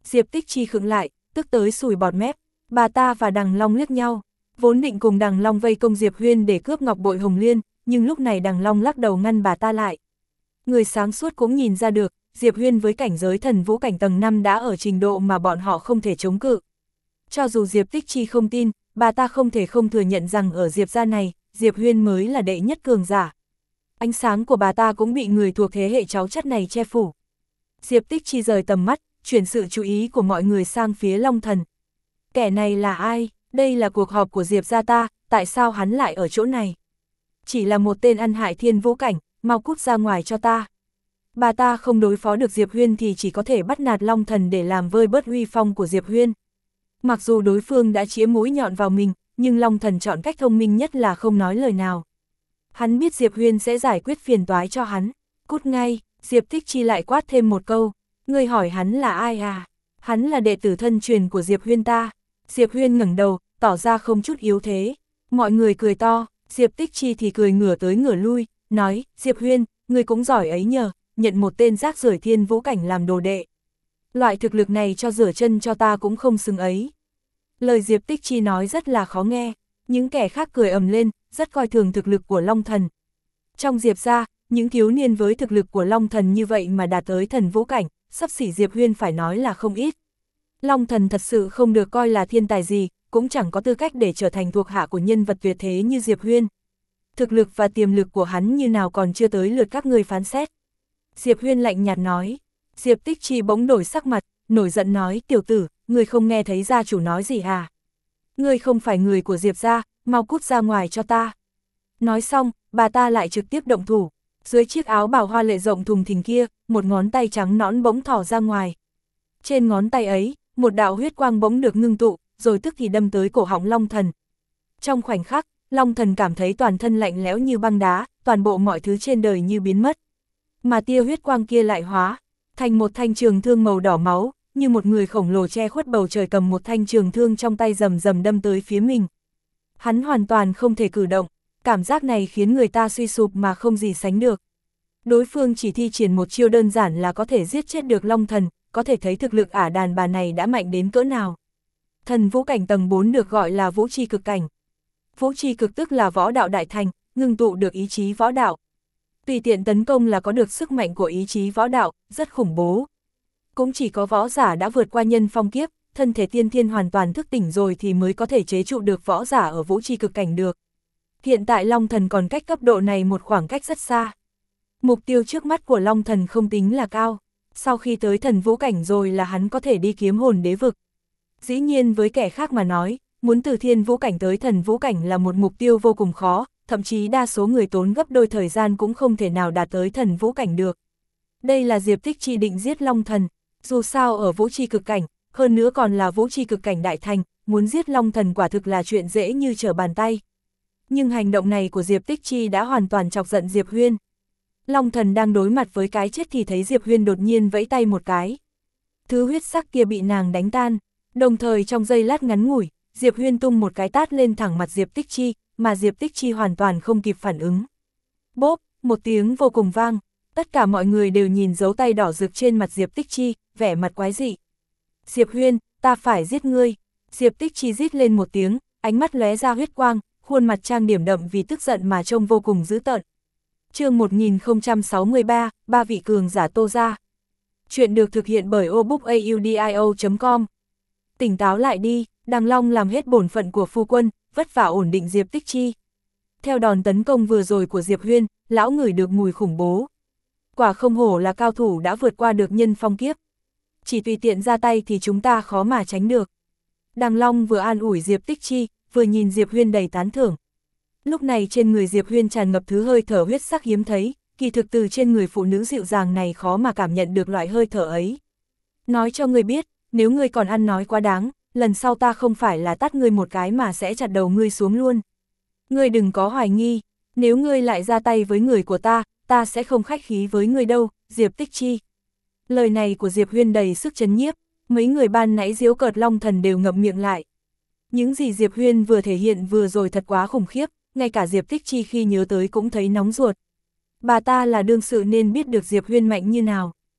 S1: Diệp Tích Chi khựng lại, tức tới sùi bọt mép, bà ta và Đằng Long liếc nhau, vốn định cùng Đằng Long vây công Diệp Huyên để cướp ngọc bội hồng liên, nhưng lúc này Đằng Long lắc đầu ngăn bà ta lại. Người sáng suốt cũng nhìn ra được, Diệp Huyên với cảnh giới thần vũ cảnh tầng năm đã ở trình độ mà bọn họ không thể chống cự. Cho dù Diệp Tích Chi không tin, bà ta không thể không thừa nhận rằng ở Diệp gia này, Diệp Huyên mới là đệ nhất cường giả. Ánh sáng của bà ta cũng bị người thuộc thế hệ cháu chắt này che phủ. Diệp Tích Chi rời tầm mắt, chuyển sự chú ý của mọi người sang phía Long Thần. Kẻ này là ai? Đây là cuộc họp của Diệp gia ta, tại sao hắn lại ở chỗ này? Chỉ là một tên ăn hại thiên vũ cảnh, mau cút ra ngoài cho ta. Bà ta không đối phó được Diệp Huyên thì chỉ có thể bắt nạt Long Thần để làm vơi bớt uy phong của Diệp Huyên. Mặc dù đối phương đã chĩa mũi nhọn vào mình, nhưng Long Thần chọn cách thông minh nhất là không nói lời nào. Hắn biết Diệp Huyên sẽ giải quyết phiền toái cho hắn. Cút ngay, Diệp Tích Chi lại quát thêm một câu. Ngươi hỏi hắn là ai à? Hắn là đệ tử thân truyền của Diệp Huyên ta. Diệp Huyên ngẩng đầu, tỏ ra không chút yếu thế. Mọi người cười to, Diệp Tích Chi thì cười ngửa tới ngửa lui, nói, Diệp Huyên, ngươi cũng giỏi ấy nhờ, nhận một tên rác rưởi thiên vũ cảnh làm đồ đệ. Loại thực lực này cho rửa chân cho ta cũng không xứng ấy. Lời Diệp Tích Chi nói rất là khó nghe, những kẻ khác cười ầm lên, rất coi thường thực lực của Long Thần. Trong Diệp gia, những thiếu niên với thực lực của Long Thần như vậy mà đạt tới thần vũ cảnh, xấp xỉ Diệp Huyên phải nói là không ít. Long Thần thật sự không được coi là thiên tài gì, cũng chẳng có tư cách để trở thành thuộc hạ của nhân vật tuyệt thế như Diệp Huyên. Thực lực và tiềm lực của hắn như nào còn chưa tới lượt các ngươi phán xét. Diệp Huyên lạnh nhạt nói. Diệp Tích Chi bỗng đổi sắc mặt, nổi giận nói, tiểu tử, ngươi không nghe thấy gia chủ nói gì à? Ngươi không phải người của Diệp gia, mau cút ra ngoài cho ta. Nói xong, bà ta lại trực tiếp động thủ. Dưới chiếc áo bào hoa lệ rộng thùng thình kia, một ngón tay trắng nõn bỗng thò ra ngoài. Trên ngón tay ấy, một đạo huyết quang bỗng được ngưng tụ, rồi tức thì đâm tới cổ họng Long Thần. Trong khoảnh khắc, Long Thần cảm thấy toàn thân lạnh lẽo như băng đá, toàn bộ mọi thứ trên đời như biến mất. Mà tia huyết quang kia lại hóa thành một thanh trường thương màu đỏ máu, như một người khổng lồ che khuất bầu trời cầm một thanh trường thương trong tay rầm rầm đâm tới phía mình. Hắn hoàn toàn không thể cử động, cảm giác này khiến người ta suy sụp mà không gì sánh được. Đối phương chỉ thi triển một chiêu đơn giản là có thể giết chết được Long Thần, có thể thấy thực lực ả đàn bà này đã mạnh đến cỡ nào. Thần vũ cảnh tầng bốn được gọi là vũ chi cực cảnh. Vũ chi cực tức là võ đạo đại thành, ngưng tụ được ý chí võ đạo. Tùy tiện tấn công là có được sức mạnh của ý chí võ đạo, rất khủng bố. Cũng chỉ có võ giả đã vượt qua nhân phong kiếp, thân thể tiên thiên hoàn toàn thức tỉnh rồi thì mới có thể chế trụ được võ giả ở vũ chi cực cảnh được. Hiện tại Long Thần còn cách cấp độ này một khoảng cách rất xa. Mục tiêu trước mắt của Long Thần không tính là cao. Sau khi tới thần vũ cảnh rồi là hắn có thể đi kiếm hồn đế vực. Dĩ nhiên với kẻ khác mà nói, muốn từ thiên vũ cảnh tới thần vũ cảnh là một mục tiêu vô cùng khó, thậm chí đa số người tốn gấp đôi thời gian cũng không thể nào đạt tới thần vũ cảnh được. Đây là Diệp Tích Chi định giết Long Thần, dù sao ở vũ chi cực cảnh, hơn nữa còn là vũ chi cực cảnh đại thành, muốn giết Long Thần quả thực là chuyện dễ như trở bàn tay. Nhưng hành động này của Diệp Tích Chi đã hoàn toàn chọc giận Diệp Huyên. Long Thần đang đối mặt với cái chết thì thấy Diệp Huyên đột nhiên vẫy tay một cái. Thứ huyết sắc kia bị nàng đánh tan, đồng thời trong giây lát ngắn ngủi, Diệp Huyên tung một cái tát lên thẳng mặt Diệp Tích Chi, mà Diệp Tích Chi hoàn toàn không kịp phản ứng. Bốp, một tiếng vô cùng vang, tất cả mọi người đều nhìn dấu tay đỏ rực trên mặt Diệp Tích Chi, vẻ mặt quái dị. Diệp Huyên, ta phải giết ngươi. Diệp Tích Chi rít lên một tiếng, ánh mắt lóe ra huyết quang, khuôn mặt trang điểm đậm vì tức giận mà trông vô cùng dữ tợn. Chương một nghìn không trăm sáu mươi ba, ba vị cường giả Tô gia. Chuyện được thực hiện bởi obookaudio chấm com. Tỉnh táo lại đi, Đằng Long làm hết bổn phận của phu quân, vất vả ổn định Diệp Tích Chi. Theo đòn tấn công vừa rồi của Diệp Huyên, lão ngửi được mùi khủng bố. Quả không hổ là cao thủ đã vượt qua được nhân phong kiếp. Chỉ tùy tiện ra tay thì chúng ta khó mà tránh được. Đằng Long vừa an ủi Diệp Tích Chi, vừa nhìn Diệp Huyên đầy tán thưởng. Lúc này trên người Diệp Huyên tràn ngập thứ hơi thở huyết sắc hiếm thấy, kỳ thực từ trên người phụ nữ dịu dàng này khó mà cảm nhận được loại hơi thở ấy. Nói cho ngươi biết, nếu ngươi còn ăn nói quá đáng, lần sau ta không phải là tát ngươi một cái mà sẽ chặt đầu ngươi xuống luôn. Ngươi đừng có hoài nghi, nếu ngươi lại ra tay với người của ta, ta sẽ không khách khí với ngươi đâu, Diệp Tích Chi. Lời này của Diệp Huyên đầy sức chấn nhiếp, mấy người ban nãy giễu cợt Long Thần đều ngậm miệng lại. Những gì Diệp Huyên vừa thể hiện vừa rồi thật quá khủng khiếp, ngay cả Diệp Tích Chi khi nhớ tới cũng thấy nóng ruột. Bà ta là đương sự nên biết được Diệp Huyên mạnh như nào.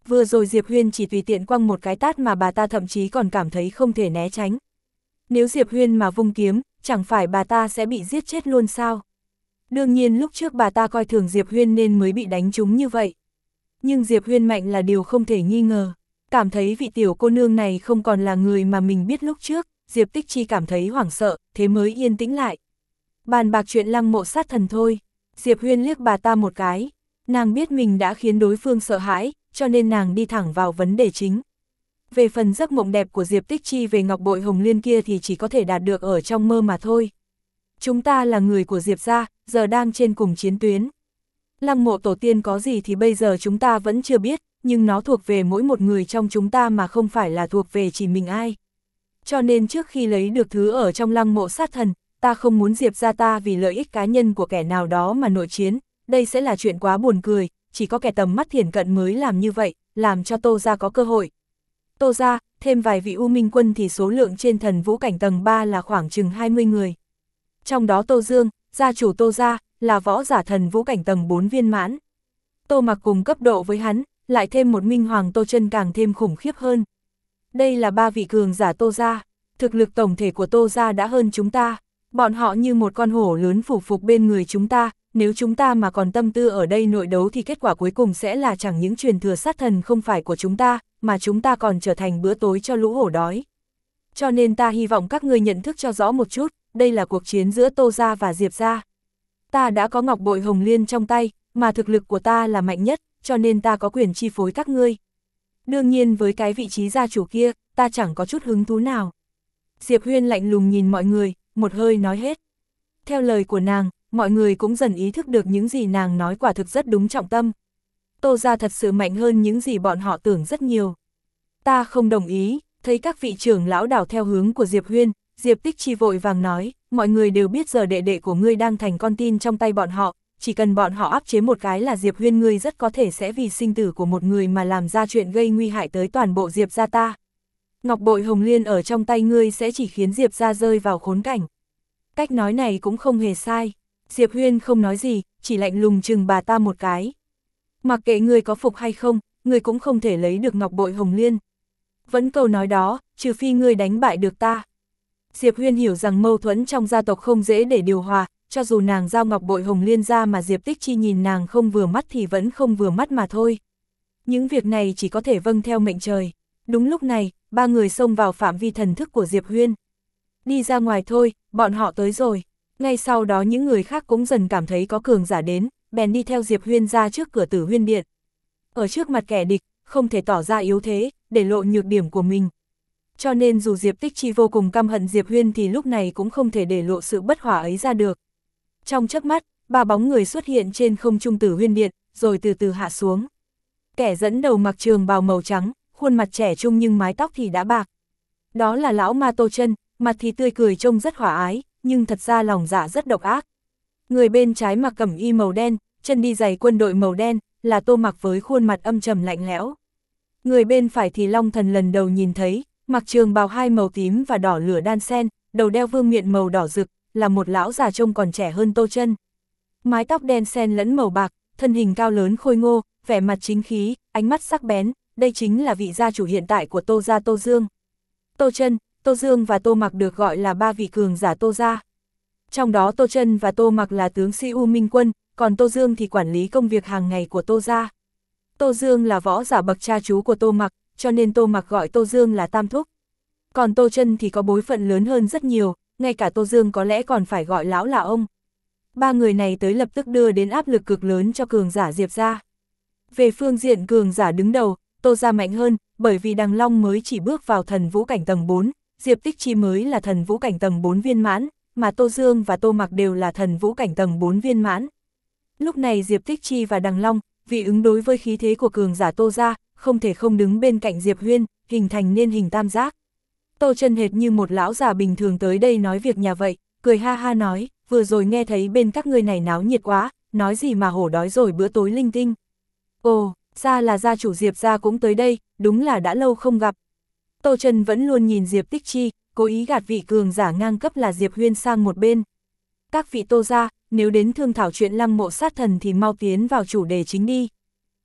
S1: Vừa rồi Diệp Huyên chỉ tùy tiện quăng một cái tát mà bà ta thậm chí còn cảm thấy không thể né tránh. Nếu Diệp Huyên mà vung kiếm, chẳng phải bà ta sẽ bị giết chết luôn sao? Đương nhiên lúc trước bà ta coi thường Diệp Huyên nên mới bị đánh trúng như vậy. Nhưng Diệp Huyên mạnh là điều không thể nghi ngờ. Cảm thấy vị tiểu cô nương này không còn là người mà mình biết lúc trước, Diệp Tích Chi cảm thấy hoảng sợ, thế mới yên tĩnh lại. Bàn bạc chuyện lăng mộ sát thần thôi. Diệp Huyên liếc bà ta một cái. Nàng biết mình đã khiến đối phương sợ hãi, cho nên nàng đi thẳng vào vấn đề chính. Về phần giấc mộng đẹp của Diệp Tích Chi về ngọc bội hồng liên kia thì chỉ có thể đạt được ở trong mơ mà thôi. Chúng ta là người của Diệp gia, giờ đang trên cùng chiến tuyến. Lăng mộ tổ tiên có gì thì bây giờ chúng ta vẫn chưa biết, nhưng nó thuộc về mỗi một người trong chúng ta mà không phải là thuộc về chỉ mình ai. Cho nên trước khi lấy được thứ ở trong lăng mộ sát thần, ta không muốn Diệp gia ta vì lợi ích cá nhân của kẻ nào đó mà nội chiến, đây sẽ là chuyện quá buồn cười, chỉ có kẻ tầm mắt thiển cận mới làm như vậy, làm cho Tô gia có cơ hội. Tô gia, thêm vài vị U Minh quân thì số lượng trên thần vũ cảnh tầng ba là khoảng chừng hai mươi người. Trong đó Tô Dương, gia chủ Tô gia, là võ giả thần vũ cảnh tầng bốn viên mãn. Tô Mặc cùng cấp độ với hắn, lại thêm một minh hoàng Tô Chân càng thêm khủng khiếp hơn. Đây là ba vị cường giả Tô gia, thực lực tổng thể của Tô gia đã hơn chúng ta, bọn họ như một con hổ lớn phủ phục bên người chúng ta, nếu chúng ta mà còn tâm tư ở đây nội đấu thì kết quả cuối cùng sẽ là chẳng những truyền thừa sát thần không phải của chúng ta, mà chúng ta còn trở thành bữa tối cho lũ hổ đói. Cho nên ta hy vọng các ngươi nhận thức cho rõ một chút, đây là cuộc chiến giữa Tô gia và Diệp gia. Ta đã có ngọc bội hồng liên trong tay, mà thực lực của ta là mạnh nhất, cho nên ta có quyền chi phối các ngươi. Đương nhiên với cái vị trí gia chủ kia, ta chẳng có chút hứng thú nào. Diệp Huyên lạnh lùng nhìn mọi người, một hơi nói hết. Theo lời của nàng, mọi người cũng dần ý thức được những gì nàng nói quả thực rất đúng trọng tâm. Tô gia thật sự mạnh hơn những gì bọn họ tưởng rất nhiều. Ta không đồng ý, thấy các vị trưởng lão đảo theo hướng của Diệp Huyên, Diệp Tích Chi vội vàng nói, mọi người đều biết giờ đệ đệ của ngươi đang thành con tin trong tay bọn họ, chỉ cần bọn họ áp chế một cái là Diệp Huyên ngươi rất có thể sẽ vì sinh tử của một người mà làm ra chuyện gây nguy hại tới toàn bộ Diệp gia ta. Ngọc bội hồng liên ở trong tay ngươi sẽ chỉ khiến Diệp gia rơi vào khốn cảnh. Cách nói này cũng không hề sai. Diệp Huyên không nói gì, chỉ lạnh lùng chừng bà ta một cái. Mặc kệ ngươi có phục hay không, ngươi cũng không thể lấy được ngọc bội hồng liên. Vẫn câu nói đó, trừ phi ngươi đánh bại được ta. Diệp Huyên hiểu rằng mâu thuẫn trong gia tộc không dễ để điều hòa, cho dù nàng giao ngọc bội hồng liên ra mà Diệp Tích Chi nhìn nàng không vừa mắt thì vẫn không vừa mắt mà thôi. Những việc này chỉ có thể vâng theo mệnh trời. Đúng lúc này, ba người xông vào phạm vi thần thức của Diệp Huyên. Đi ra ngoài thôi, bọn họ tới rồi. Ngay sau đó những người khác cũng dần cảm thấy có cường giả đến, bèn đi theo Diệp Huyên ra trước cửa Tử Huyên Điện. Ở trước mặt kẻ địch, không thể tỏ ra yếu thế, để lộ nhược điểm của mình. Cho nên dù Diệp Tích Chi vô cùng căm hận Diệp Huyên thì lúc này cũng không thể để lộ sự bất hòa ấy ra được. Trong chớp mắt, ba bóng người xuất hiện trên không trung Tử Huyên Điện, rồi từ từ hạ xuống. Kẻ dẫn đầu mặc trường bào màu trắng, khuôn mặt trẻ trung nhưng mái tóc thì đã bạc. Đó là lão ma Tô Chân, mặt thì tươi cười trông rất hòa ái, nhưng thật ra lòng dạ rất độc ác. Người bên trái mặc cẩm y màu đen, chân đi giày quân đội màu đen, là Tô Mặc với khuôn mặt âm trầm lạnh lẽo. Người bên phải thì Long Thần lần đầu nhìn thấy, mặc trường bào hai màu tím và đỏ lửa đan sen, đầu đeo vương miện màu đỏ rực, là một lão già trông còn trẻ hơn Tô Chân. Mái tóc đen sen lẫn màu bạc, thân hình cao lớn khôi ngô, vẻ mặt chính khí, ánh mắt sắc bén, đây chính là vị gia chủ hiện tại của Tô gia Tô Dương. Tô Chân, Tô Dương và Tô Mặc được gọi là ba vị cường giả Tô gia. Trong đó Tô Chân và Tô Mặc là tướng sĩ U Minh quân, còn Tô Dương thì quản lý công việc hàng ngày của Tô gia. Tô Dương là võ giả bậc cha chú của Tô Mặc, cho nên Tô Mặc gọi Tô Dương là tam thúc. Còn Tô Chân thì có bối phận lớn hơn rất nhiều, ngay cả Tô Dương có lẽ còn phải gọi lão là ông. Ba người này tới lập tức đưa đến áp lực cực lớn cho cường giả Diệp gia. Về phương diện cường giả đứng đầu, Tô gia mạnh hơn, bởi vì Đằng Long mới chỉ bước vào thần vũ cảnh tầng bốn, Diệp Tích Chi mới là thần vũ cảnh tầng bốn viên mãn, mà Tô Dương và Tô Mặc đều là thần vũ cảnh tầng bốn viên mãn. Lúc này Diệp Tích Chi và Đằng Long, vì ứng đối với khí thế của cường giả Tô gia, không thể không đứng bên cạnh Diệp Huyên, hình thành nên hình tam giác. Tô Chân hệt như một lão già bình thường tới đây nói việc nhà vậy, cười ha ha nói, vừa rồi nghe thấy bên các ngươi này náo nhiệt quá, nói gì mà hổ đói rồi bữa tối linh tinh. Ồ, ra là gia chủ Diệp gia cũng tới đây, đúng là đã lâu không gặp. Tô Chân vẫn luôn nhìn Diệp Tích Chi, cố ý gạt vị cường giả ngang cấp là Diệp Huyên sang một bên. Các vị Tô gia, nếu đến thương thảo chuyện lăng mộ sát thần thì mau tiến vào chủ đề chính đi.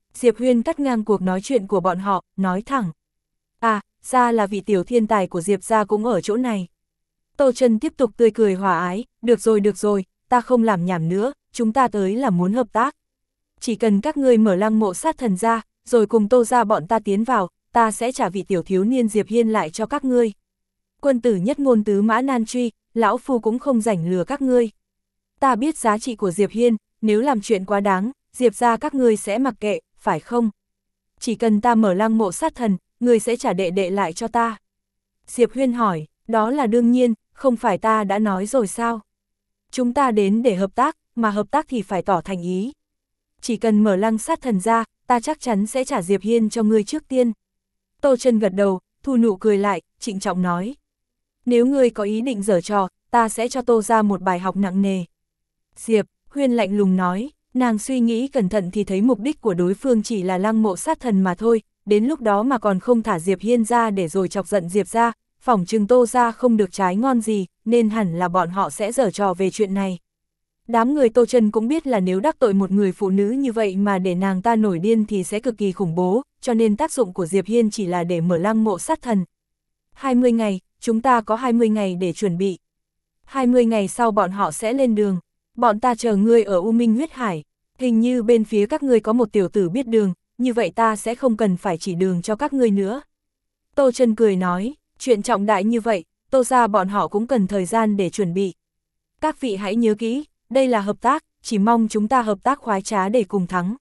S1: Diệp Huyên cắt ngang cuộc nói chuyện của bọn họ, nói thẳng. À, ra là vị tiểu thiên tài của Diệp gia cũng ở chỗ này. Tô Chân tiếp tục tươi cười hòa ái, được rồi được rồi, ta không làm nhảm nữa, chúng ta tới là muốn hợp tác. Chỉ cần các ngươi mở lăng mộ sát thần ra, rồi cùng Tô gia bọn ta tiến vào, ta sẽ trả vị tiểu thiếu niên Diệp Hiên lại cho các ngươi. Quân tử nhất ngôn tứ mã nan truy, lão phu cũng không rảnh lừa các ngươi. Ta biết giá trị của Diệp Hiên, nếu làm chuyện quá đáng, Diệp gia các ngươi sẽ mặc kệ, phải không? Chỉ cần ta mở lăng mộ sát thần, ngươi sẽ trả đệ đệ lại cho ta. Diệp Huyên hỏi, đó là đương nhiên, không phải ta đã nói rồi sao? Chúng ta đến để hợp tác, mà hợp tác thì phải tỏ thành ý. Chỉ cần mở lăng sát thần ra, ta chắc chắn sẽ trả Diệp Hiên cho ngươi trước tiên. Tô Chân gật đầu, thu nụ cười lại, trịnh trọng nói. Nếu ngươi có ý định giở trò, ta sẽ cho Tô ra một bài học nặng nề. Diệp Huyên lạnh lùng nói, nàng suy nghĩ cẩn thận thì thấy mục đích của đối phương chỉ là lăng mộ sát thần mà thôi, đến lúc đó mà còn không thả Diệp Hiên ra để rồi chọc giận Diệp ra, phỏng chừng Tô ra không được trái ngon gì, nên hẳn là bọn họ sẽ giở trò về chuyện này. Đám người Tô Chân cũng biết là nếu đắc tội một người phụ nữ như vậy mà để nàng ta nổi điên thì sẽ cực kỳ khủng bố, cho nên tác dụng của Diệp Hiên chỉ là để mở lăng mộ sát thần. hai mươi ngày, chúng ta có hai mươi ngày để chuẩn bị. hai mươi ngày sau bọn họ sẽ lên đường, bọn ta chờ ngươi ở U Minh huyết hải, hình như bên phía các ngươi có một tiểu tử biết đường, như vậy ta sẽ không cần phải chỉ đường cho các ngươi nữa. Tô Chân cười nói, chuyện trọng đại như vậy, Tô gia bọn họ cũng cần thời gian để chuẩn bị. Các vị hãy nhớ kỹ, đây là hợp tác, chỉ mong chúng ta hợp tác khoái trá để cùng thắng.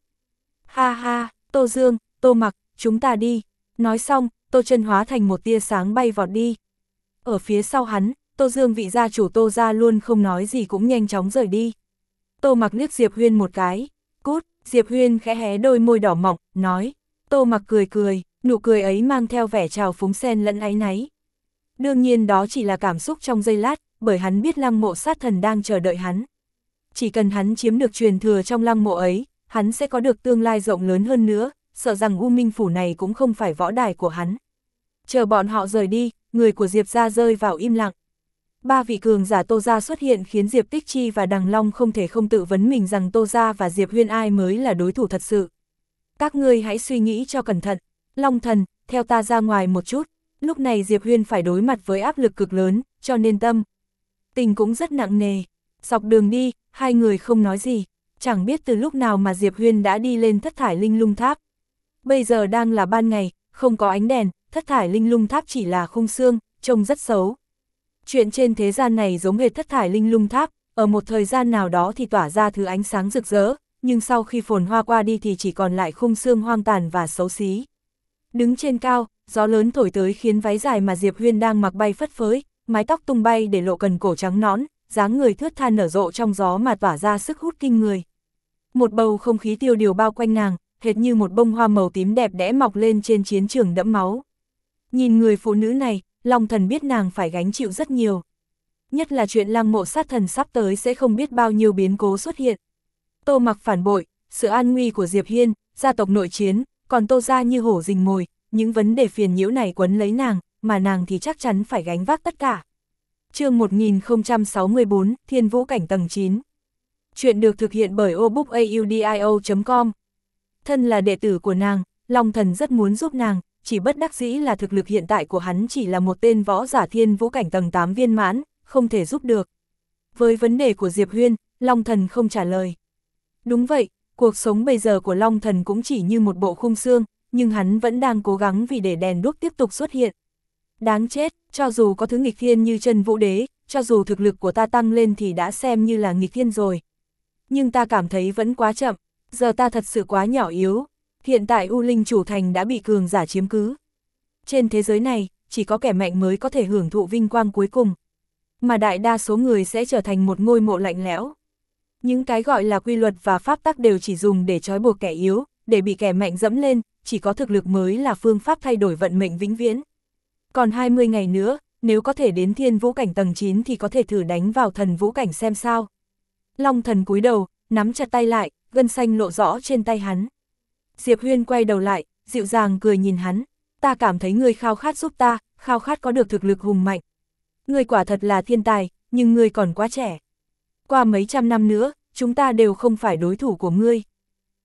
S1: Ha ha, Tô Dương, Tô Mặc, chúng ta đi. Nói xong, Tô Chân hóa thành một tia sáng bay vọt đi. Ở phía sau hắn, Tô Dương vị gia chủ Tô gia luôn không nói gì cũng nhanh chóng rời đi. Tô Mặc liếc Diệp Huyên một cái. Cút, Diệp Huyên khẽ hé đôi môi đỏ mọng, nói. Tô Mặc cười cười, nụ cười ấy mang theo vẻ trào phúng xen lẫn áy náy. Đương nhiên đó chỉ là cảm xúc trong giây lát, bởi hắn biết lăng mộ sát thần đang chờ đợi hắn. Chỉ cần hắn chiếm được truyền thừa trong lăng mộ ấy, hắn sẽ có được tương lai rộng lớn hơn nữa, sợ rằng U Minh Phủ này cũng không phải võ đài của hắn. Chờ bọn họ rời đi, người của Diệp gia rơi vào im lặng. Ba vị cường giả Tô gia xuất hiện khiến Diệp Tích Chi và Đằng Long không thể không tự vấn mình rằng Tô gia và Diệp Huyên ai mới là đối thủ thật sự. Các ngươi hãy suy nghĩ cho cẩn thận. Long Thần, theo ta ra ngoài một chút. Lúc này Diệp Huyên phải đối mặt với áp lực cực lớn, cho nên tâm tình cũng rất nặng nề. Dọc đường đi, hai người không nói gì, chẳng biết từ lúc nào mà Diệp Huyên đã đi lên thất thải linh lung tháp. Bây giờ đang là ban ngày, không có ánh đèn, thất thải linh lung tháp chỉ là khung xương, trông rất xấu. Chuyện trên thế gian này giống hệt thất thải linh lung tháp, ở một thời gian nào đó thì tỏa ra thứ ánh sáng rực rỡ, nhưng sau khi phồn hoa qua đi thì chỉ còn lại khung xương hoang tàn và xấu xí. Đứng trên cao, gió lớn thổi tới khiến váy dài mà Diệp Huyên đang mặc bay phất phới, mái tóc tung bay để lộ cần cổ trắng nõn, dáng người thướt tha nở rộ trong gió mà tỏa ra sức hút kinh người. Một bầu không khí tiêu điều bao quanh nàng, hệt như một bông hoa màu tím đẹp đẽ mọc lên trên chiến trường đẫm máu. Nhìn người phụ nữ này, Long Thần biết nàng phải gánh chịu rất nhiều. Nhất là chuyện lăng mộ sát thần sắp tới sẽ không biết bao nhiêu biến cố xuất hiện. Tô Mặc phản bội, sự an nguy của Diệp Hiên, gia tộc nội chiến, còn Tô gia như hổ rình mồi, những vấn đề phiền nhiễu này quấn lấy nàng, mà nàng thì chắc chắn phải gánh vác tất cả. Chương một nghìn không trăm sáu mươi tư, Thiên Vũ Cảnh tầng chín. Chuyện được thực hiện bởi obookaudio chấm com. Thân là đệ tử của nàng, Long Thần rất muốn giúp nàng, chỉ bất đắc dĩ là thực lực hiện tại của hắn chỉ là một tên võ giả Thiên Vũ Cảnh tầng tám viên mãn, không thể giúp được. Với vấn đề của Diệp Huyên, Long Thần không trả lời. Đúng vậy, cuộc sống bây giờ của Long Thần cũng chỉ như một bộ khung xương, nhưng hắn vẫn đang cố gắng vì để đèn đuốc tiếp tục xuất hiện. Đáng chết, cho dù có thứ nghịch thiên như Chân Vũ Đế, cho dù thực lực của ta tăng lên thì đã xem như là nghịch thiên rồi. Nhưng ta cảm thấy vẫn quá chậm, giờ ta thật sự quá nhỏ yếu. Hiện tại U Linh Chủ Thành đã bị cường giả chiếm cứ. Trên thế giới này, chỉ có kẻ mạnh mới có thể hưởng thụ vinh quang cuối cùng. Mà đại đa số người sẽ trở thành một ngôi mộ lạnh lẽo. Những cái gọi là quy luật và pháp tắc đều chỉ dùng để trói buộc kẻ yếu, để bị kẻ mạnh dẫm lên, chỉ có thực lực mới là phương pháp thay đổi vận mệnh vĩnh viễn. Còn hai mươi ngày nữa, nếu có thể đến Thiên Vũ Cảnh tầng chín thì có thể thử đánh vào Thần Vũ Cảnh xem sao. Long Thần cúi đầu, nắm chặt tay lại, gân xanh lộ rõ trên tay hắn. Diệp Huyên quay đầu lại, dịu dàng cười nhìn hắn. Ta cảm thấy ngươi khao khát giúp ta, khao khát có được thực lực hùng mạnh. Ngươi quả thật là thiên tài, nhưng ngươi còn quá trẻ. Qua mấy trăm năm nữa, chúng ta đều không phải đối thủ của ngươi.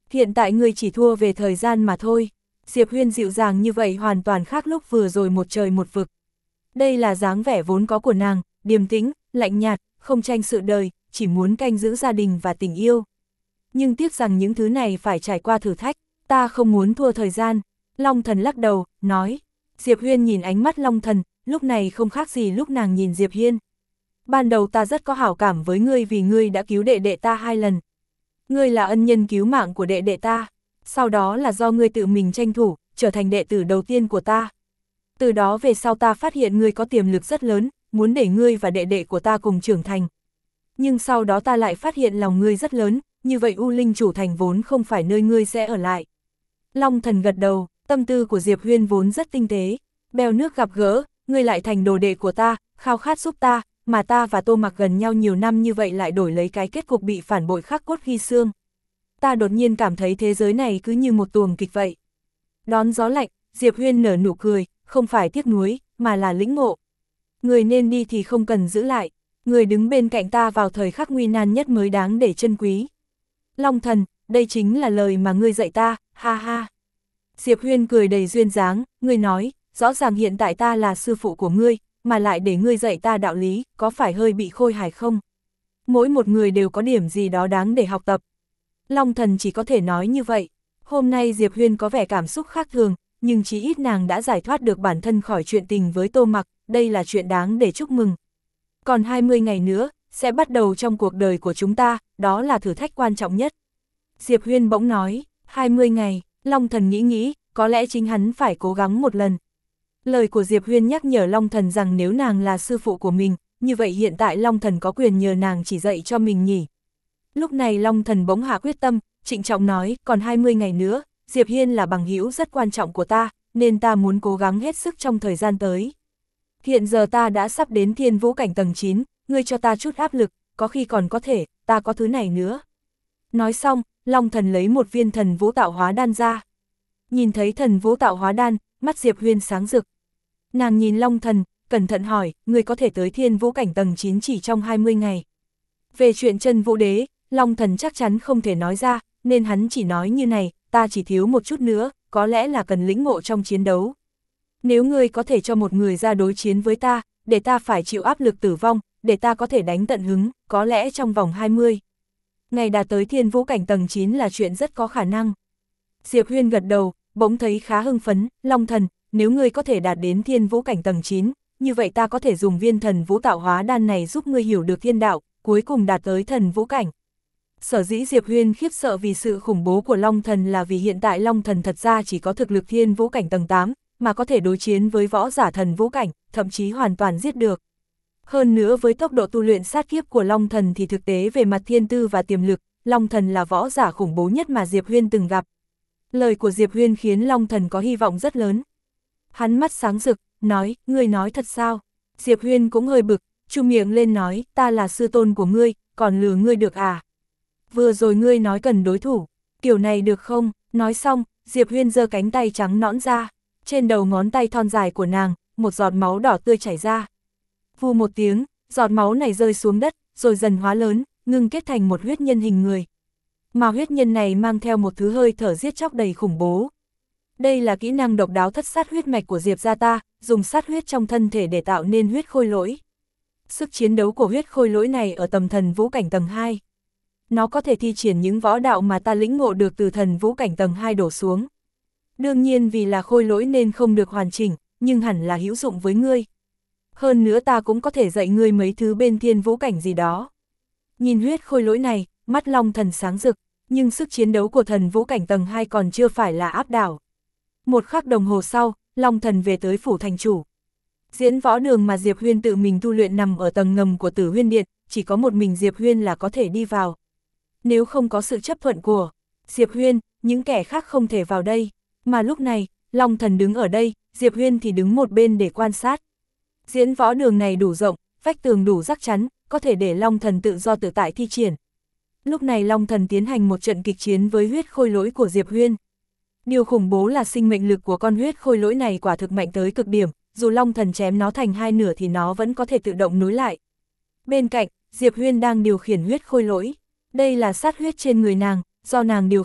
S1: Hiện tại ngươi chỉ thua về thời gian mà thôi. Diệp Huyên dịu dàng như vậy hoàn toàn khác lúc vừa rồi một trời một vực. Đây là dáng vẻ vốn có của nàng, điềm tĩnh, lạnh nhạt, không tranh sự đời, chỉ muốn canh giữ gia đình và tình yêu. Nhưng tiếc rằng những thứ này phải trải qua thử thách, ta không muốn thua thời gian. Long Thần lắc đầu, nói. Diệp Huyên nhìn ánh mắt Long Thần, lúc này không khác gì lúc nàng nhìn Diệp Hiên. Ban đầu ta rất có hảo cảm với ngươi vì ngươi đã cứu đệ đệ ta hai lần. Ngươi là ân nhân cứu mạng của đệ đệ ta, sau đó là do ngươi tự mình tranh thủ, trở thành đệ tử đầu tiên của ta. Từ đó về sau ta phát hiện ngươi có tiềm lực rất lớn, muốn để ngươi và đệ đệ của ta cùng trưởng thành. Nhưng sau đó ta lại phát hiện lòng ngươi rất lớn, như vậy U Linh chủ thành vốn không phải nơi ngươi sẽ ở lại. Long Thần gật đầu, tâm tư của Diệp Huyên vốn rất tinh tế. Bèo nước gặp gỡ, ngươi lại thành đồ đệ của ta, khao khát giúp ta, mà ta và Tô Mặc gần nhau nhiều năm như vậy lại đổi lấy cái kết cục bị phản bội khắc cốt ghi xương. Ta đột nhiên cảm thấy thế giới này cứ như một tuồng kịch vậy. Đón gió lạnh, Diệp Huyên nở nụ cười, không phải tiếc nuối, mà là lĩnh ngộ. Người nên đi thì không cần giữ lại, người đứng bên cạnh ta vào thời khắc nguy nan nhất mới đáng để trân quý. Long Thần, đây chính là lời mà ngươi dạy ta, ha ha. Diệp Huyên cười đầy duyên dáng, ngươi nói, rõ ràng hiện tại ta là sư phụ của ngươi, mà lại để ngươi dạy ta đạo lý, có phải hơi bị khôi hài không? Mỗi một người đều có điểm gì đó đáng để học tập. Long Thần chỉ có thể nói như vậy. Hôm nay Diệp Huyên có vẻ cảm xúc khác thường, nhưng chí ít nàng đã giải thoát được bản thân khỏi chuyện tình với Tô Mặc, đây là chuyện đáng để chúc mừng. Còn hai mươi ngày nữa, sẽ bắt đầu trong cuộc đời của chúng ta, đó là thử thách quan trọng nhất. Diệp Huyên bỗng nói, hai mươi ngày, Long Thần nghĩ nghĩ, có lẽ chính hắn phải cố gắng một lần. Lời của Diệp Huyên nhắc nhở Long Thần rằng nếu nàng là sư phụ của mình, như vậy hiện tại Long Thần có quyền nhờ nàng chỉ dạy cho mình nhỉ. Lúc này Long Thần bỗng hạ quyết tâm, trịnh trọng nói, còn hai mươi ngày nữa, Diệp Hiên là bằng hữu rất quan trọng của ta, nên ta muốn cố gắng hết sức trong thời gian tới. Hiện giờ ta đã sắp đến thiên vũ cảnh tầng chín, ngươi cho ta chút áp lực, có khi còn có thể, ta có thứ này nữa. Nói xong, Long Thần lấy một viên thần vũ tạo hóa đan ra. Nhìn thấy thần vũ tạo hóa đan, mắt Diệp Huyên sáng rực. Nàng nhìn Long Thần, cẩn thận hỏi, ngươi có thể tới thiên vũ cảnh tầng chín chỉ trong hai mươi ngày. Về chuyện chân vũ đế, Long Thần chắc chắn không thể nói ra, nên hắn chỉ nói như này, ta chỉ thiếu một chút nữa, có lẽ là cần lĩnh ngộ trong chiến đấu. Nếu ngươi có thể cho một người ra đối chiến với ta, để ta phải chịu áp lực tử vong, để ta có thể đánh tận hứng, có lẽ trong vòng hai mươi ngày đạt tới thiên vũ cảnh tầng chín là chuyện rất có khả năng. Diệp Huyên gật đầu, bỗng thấy khá hưng phấn, Long Thần, nếu ngươi có thể đạt đến thiên vũ cảnh tầng chín, như vậy ta có thể dùng viên thần vũ tạo hóa đan này giúp ngươi hiểu được thiên đạo, cuối cùng đạt tới thần vũ cảnh. Sở dĩ Diệp Huyên khiếp sợ vì sự khủng bố của Long Thần là vì hiện tại Long Thần thật ra chỉ có thực lực thiên vũ cảnh tầng tám, mà có thể đối chiến với võ giả thần vũ cảnh, thậm chí hoàn toàn giết được. Hơn nữa với tốc độ tu luyện sát kiếp của Long Thần thì thực tế về mặt thiên tư và tiềm lực, Long Thần là võ giả khủng bố nhất mà Diệp Huyên từng gặp. Lời của Diệp Huyên khiến Long Thần có hy vọng rất lớn. Hắn mắt sáng rực, nói, ngươi nói thật sao? Diệp Huyên cũng hơi bực, chu miệng lên nói, ta là sư tôn của ngươi, còn lừa ngươi được à? Vừa rồi ngươi nói cần đối thủ, kiểu này được không? Nói xong, Diệp Huyên giơ cánh tay trắng nõn ra, trên đầu ngón tay thon dài của nàng, một giọt máu đỏ tươi chảy ra. Vù một tiếng, giọt máu này rơi xuống đất, rồi dần hóa lớn, ngưng kết thành một huyết nhân hình người. Mà huyết nhân này mang theo một thứ hơi thở giết chóc đầy khủng bố. Đây là kỹ năng độc đáo thất sát huyết mạch của Diệp gia ta, dùng sát huyết trong thân thể để tạo nên huyết khôi lỗi. Sức chiến đấu của huyết khôi lỗi này ở tầm thần vũ cảnh tầng hai. Nó có thể thi triển những võ đạo mà ta lĩnh ngộ được từ thần vũ cảnh tầng hai đổ xuống. Đương nhiên vì là khôi lỗi nên không được hoàn chỉnh, nhưng hẳn là hữu dụng với ngươi. Hơn nữa ta cũng có thể dạy ngươi mấy thứ bên thiên vũ cảnh gì đó. Nhìn huyết khôi lỗi này, mắt Long Thần sáng rực, nhưng sức chiến đấu của thần vũ cảnh tầng hai còn chưa phải là áp đảo. Một khắc đồng hồ sau, Long Thần về tới phủ thành chủ. Diễn võ đường mà Diệp Huyên tự mình tu luyện nằm ở tầng ngầm của Tử Huyên Điện, chỉ có một mình Diệp Huyên là có thể đi vào. Nếu không có sự chấp thuận của Diệp Huyên, những kẻ khác không thể vào đây. Mà lúc này, Long Thần đứng ở đây, Diệp Huyên thì đứng một bên để quan sát. Diễn võ đường này đủ rộng, vách tường đủ rắc chắn, có thể để Long Thần tự do tự tại thi triển. Lúc này Long Thần tiến hành một trận kịch chiến với huyết khôi lỗi của Diệp Huyên. Điều khủng bố là sinh mệnh lực của con huyết khôi lỗi này quả thực mạnh tới cực điểm, dù Long Thần chém nó thành hai nửa thì nó vẫn có thể tự động nối lại. Bên cạnh, Diệp Huyên đang điều khiển huyết khôi lỗi. Đây là sát huyết trên người nàng, do nàng điều khiển,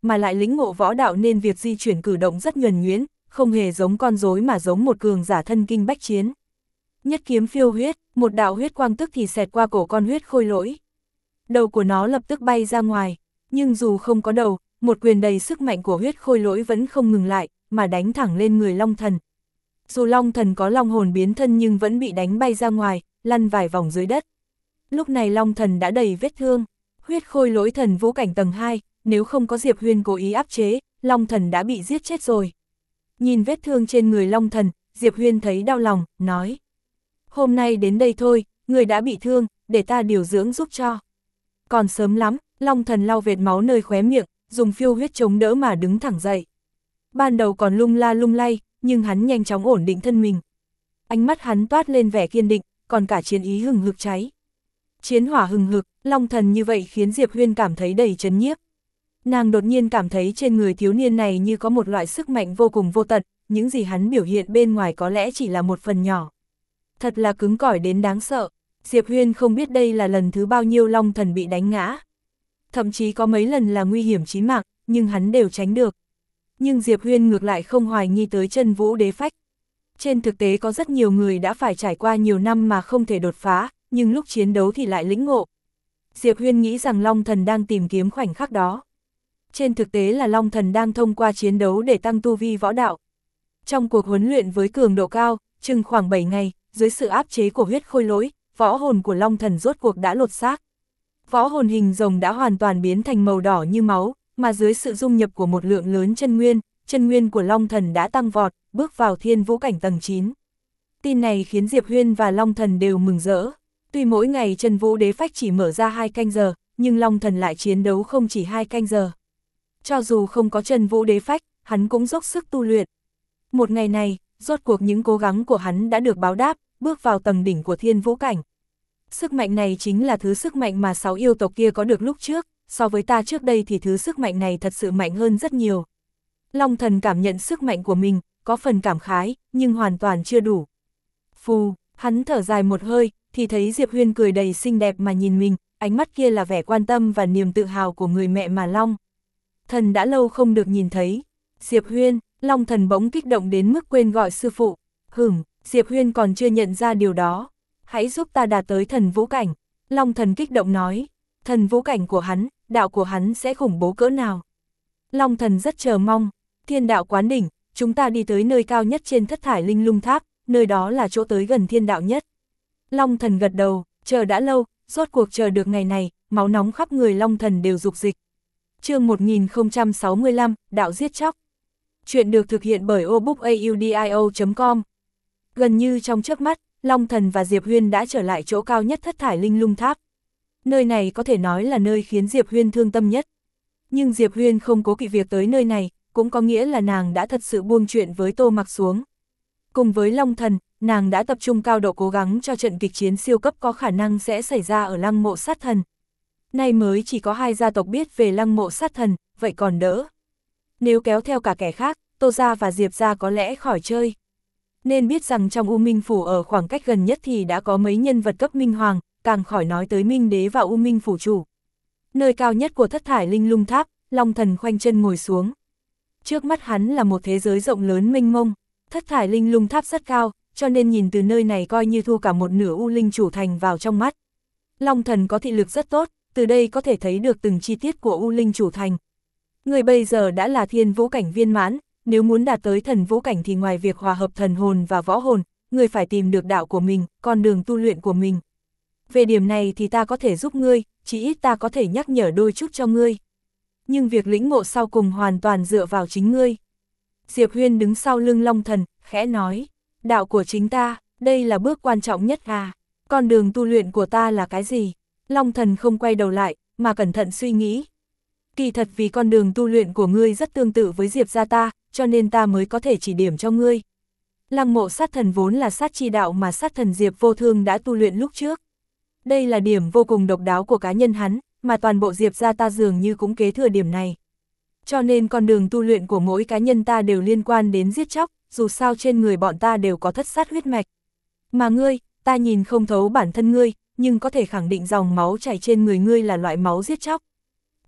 S1: mà lại lĩnh ngộ võ đạo nên việc di chuyển cử động rất nhuần nhuyễn, không hề giống con rối mà giống một cường giả thân kinh bách chiến. Nhất kiếm phiêu huyết, một đạo huyết quang tức thì xẹt qua cổ con huyết khôi lỗi. Đầu của nó lập tức bay ra ngoài, nhưng dù không có đầu, một quyền đầy sức mạnh của huyết khôi lỗi vẫn không ngừng lại, mà đánh thẳng lên người Long Thần. Dù Long Thần có long hồn biến thân nhưng vẫn bị đánh bay ra ngoài, lăn vài vòng dưới đất. Lúc này Long Thần đã đầy vết thương, huyết khôi lỗi thần vũ cảnh tầng hai, nếu không có Diệp Huyên cố ý áp chế, Long Thần đã bị giết chết rồi. Nhìn vết thương trên người Long Thần, Diệp Huyên thấy đau lòng, nói: hôm nay đến đây thôi, người đã bị thương, để ta điều dưỡng giúp cho. Còn sớm lắm, Long Thần lau vệt máu nơi khóe miệng, dùng phiêu huyết chống đỡ mà đứng thẳng dậy. Ban đầu còn lung la lung lay, nhưng hắn nhanh chóng ổn định thân mình. Ánh mắt hắn toát lên vẻ kiên định, còn cả chiến ý hừng hực cháy. Chiến hỏa hừng hực, Long Thần như vậy khiến Diệp Huyên cảm thấy đầy chấn nhiếp. Nàng đột nhiên cảm thấy trên người thiếu niên này như có một loại sức mạnh vô cùng vô tận, những gì hắn biểu hiện bên ngoài có lẽ chỉ là một phần nhỏ. Thật là cứng cỏi đến đáng sợ. Diệp Huyên không biết đây là lần thứ bao nhiêu Long Thần bị đánh ngã. Thậm chí có mấy lần là nguy hiểm chí mạng, nhưng hắn đều tránh được. Nhưng Diệp Huyên ngược lại không hoài nghi tới chân vũ đế phách. Trên thực tế có rất nhiều người đã phải trải qua nhiều năm mà không thể đột phá, nhưng lúc chiến đấu thì lại lĩnh ngộ. Diệp Huyên nghĩ rằng Long Thần đang tìm kiếm khoảnh khắc đó. Trên thực tế là Long Thần đang thông qua chiến đấu để tăng tu vi võ đạo. Trong cuộc huấn luyện với cường độ cao, chừng khoảng bảy ngày, dưới sự áp chế của huyết khôi lỗi, võ hồn của Long Thần rốt cuộc đã lột xác. Võ hồn hình rồng đã hoàn toàn biến thành màu đỏ như máu, mà dưới sự dung nhập của một lượng lớn chân nguyên, chân nguyên của Long Thần đã tăng vọt, bước vào thiên vũ cảnh tầng chín. Tin này khiến Diệp Huyên và Long Thần đều mừng rỡ. Tuy mỗi ngày chân vũ đế phách chỉ mở ra hai canh giờ, nhưng Long Thần lại chiến đấu không chỉ hai canh giờ. Cho dù không có chân vũ đế phách, hắn cũng dốc sức tu luyện. Một ngày này, rốt cuộc những cố gắng của hắn đã được báo đáp, bước vào tầng đỉnh của thiên vũ cảnh. Sức mạnh này chính là thứ sức mạnh mà sáu yêu tộc kia có được lúc trước, so với ta trước đây thì thứ sức mạnh này thật sự mạnh hơn rất nhiều. Long Thần cảm nhận sức mạnh của mình, có phần cảm khái, nhưng hoàn toàn chưa đủ. Phù, hắn thở dài một hơi, thì thấy Diệp Huyên cười đầy xinh đẹp mà nhìn mình, ánh mắt kia là vẻ quan tâm và niềm tự hào của người mẹ mà Long Thần đã lâu không được nhìn thấy. Diệp Huyên, Long Thần bỗng kích động đến mức quên gọi sư phụ. Hửm, Diệp Huyên còn chưa nhận ra điều đó. Hãy giúp ta đạt tới thần vũ cảnh. Long Thần kích động nói, thần vũ cảnh của hắn, đạo của hắn sẽ khủng bố cỡ nào. Long Thần rất chờ mong, thiên đạo quán đỉnh, chúng ta đi tới nơi cao nhất trên thất thải linh lung tháp, nơi đó là chỗ tới gần thiên đạo nhất. Long Thần gật đầu, chờ đã lâu, rốt cuộc chờ được ngày này, máu nóng khắp người Long Thần đều dục dịch. Chương một nghìn không trăm sáu mươi lăm, đạo giết chóc. Chuyện được thực hiện bởi obookaudio chấm com. Gần như trong chớp mắt, Long Thần và Diệp Huyên đã trở lại chỗ cao nhất thất thải linh lung tháp. Nơi này có thể nói là nơi khiến Diệp Huyên thương tâm nhất. Nhưng Diệp Huyên không cố kỵ việc tới nơi này, cũng có nghĩa là nàng đã thật sự buông chuyện với Tô Mặc xuống. Cùng với Long Thần, nàng đã tập trung cao độ cố gắng cho trận kịch chiến siêu cấp có khả năng sẽ xảy ra ở lăng mộ sát thần. Nay mới chỉ có hai gia tộc biết về lăng mộ sát thần, vậy còn đỡ. Nếu kéo theo cả kẻ khác, Tô gia và Diệp gia có lẽ khỏi chơi. Nên biết rằng trong U Minh Phủ ở khoảng cách gần nhất thì đã có mấy nhân vật cấp Minh Hoàng, càng khỏi nói tới Minh Đế và U Minh Phủ chủ. Nơi cao nhất của thất thải linh lung tháp, Long Thần khoanh chân ngồi xuống. Trước mắt hắn là một thế giới rộng lớn mênh mông, thất thải linh lung tháp rất cao, cho nên nhìn từ nơi này coi như thu cả một nửa U Linh chủ thành vào trong mắt. Long Thần có thị lực rất tốt, từ đây có thể thấy được từng chi tiết của U Linh chủ thành. Người bây giờ đã là thiên vũ cảnh viên mãn, nếu muốn đạt tới thần vũ cảnh thì ngoài việc hòa hợp thần hồn và võ hồn, người phải tìm được đạo của mình, con đường tu luyện của mình. Về điểm này thì ta có thể giúp ngươi, chỉ ít ta có thể nhắc nhở đôi chút cho ngươi. Nhưng việc lĩnh ngộ sau cùng hoàn toàn dựa vào chính ngươi. Diệp Huyên đứng sau lưng Long Thần, khẽ nói, đạo của chính ta, đây là bước quan trọng nhất à, con đường tu luyện của ta là cái gì? Long Thần không quay đầu lại, mà cẩn thận suy nghĩ. Kỳ thật vì con đường tu luyện của ngươi rất tương tự với Diệp gia ta, cho nên ta mới có thể chỉ điểm cho ngươi. Lăng mộ sát thần vốn là sát chi đạo mà sát thần Diệp Vô Thương đã tu luyện lúc trước. Đây là điểm vô cùng độc đáo của cá nhân hắn, mà toàn bộ Diệp gia ta dường như cũng kế thừa điểm này. Cho nên con đường tu luyện của mỗi cá nhân ta đều liên quan đến giết chóc, dù sao trên người bọn ta đều có thất sát huyết mạch. Mà ngươi, ta nhìn không thấu bản thân ngươi, nhưng có thể khẳng định dòng máu chảy trên người ngươi là loại máu giết chóc.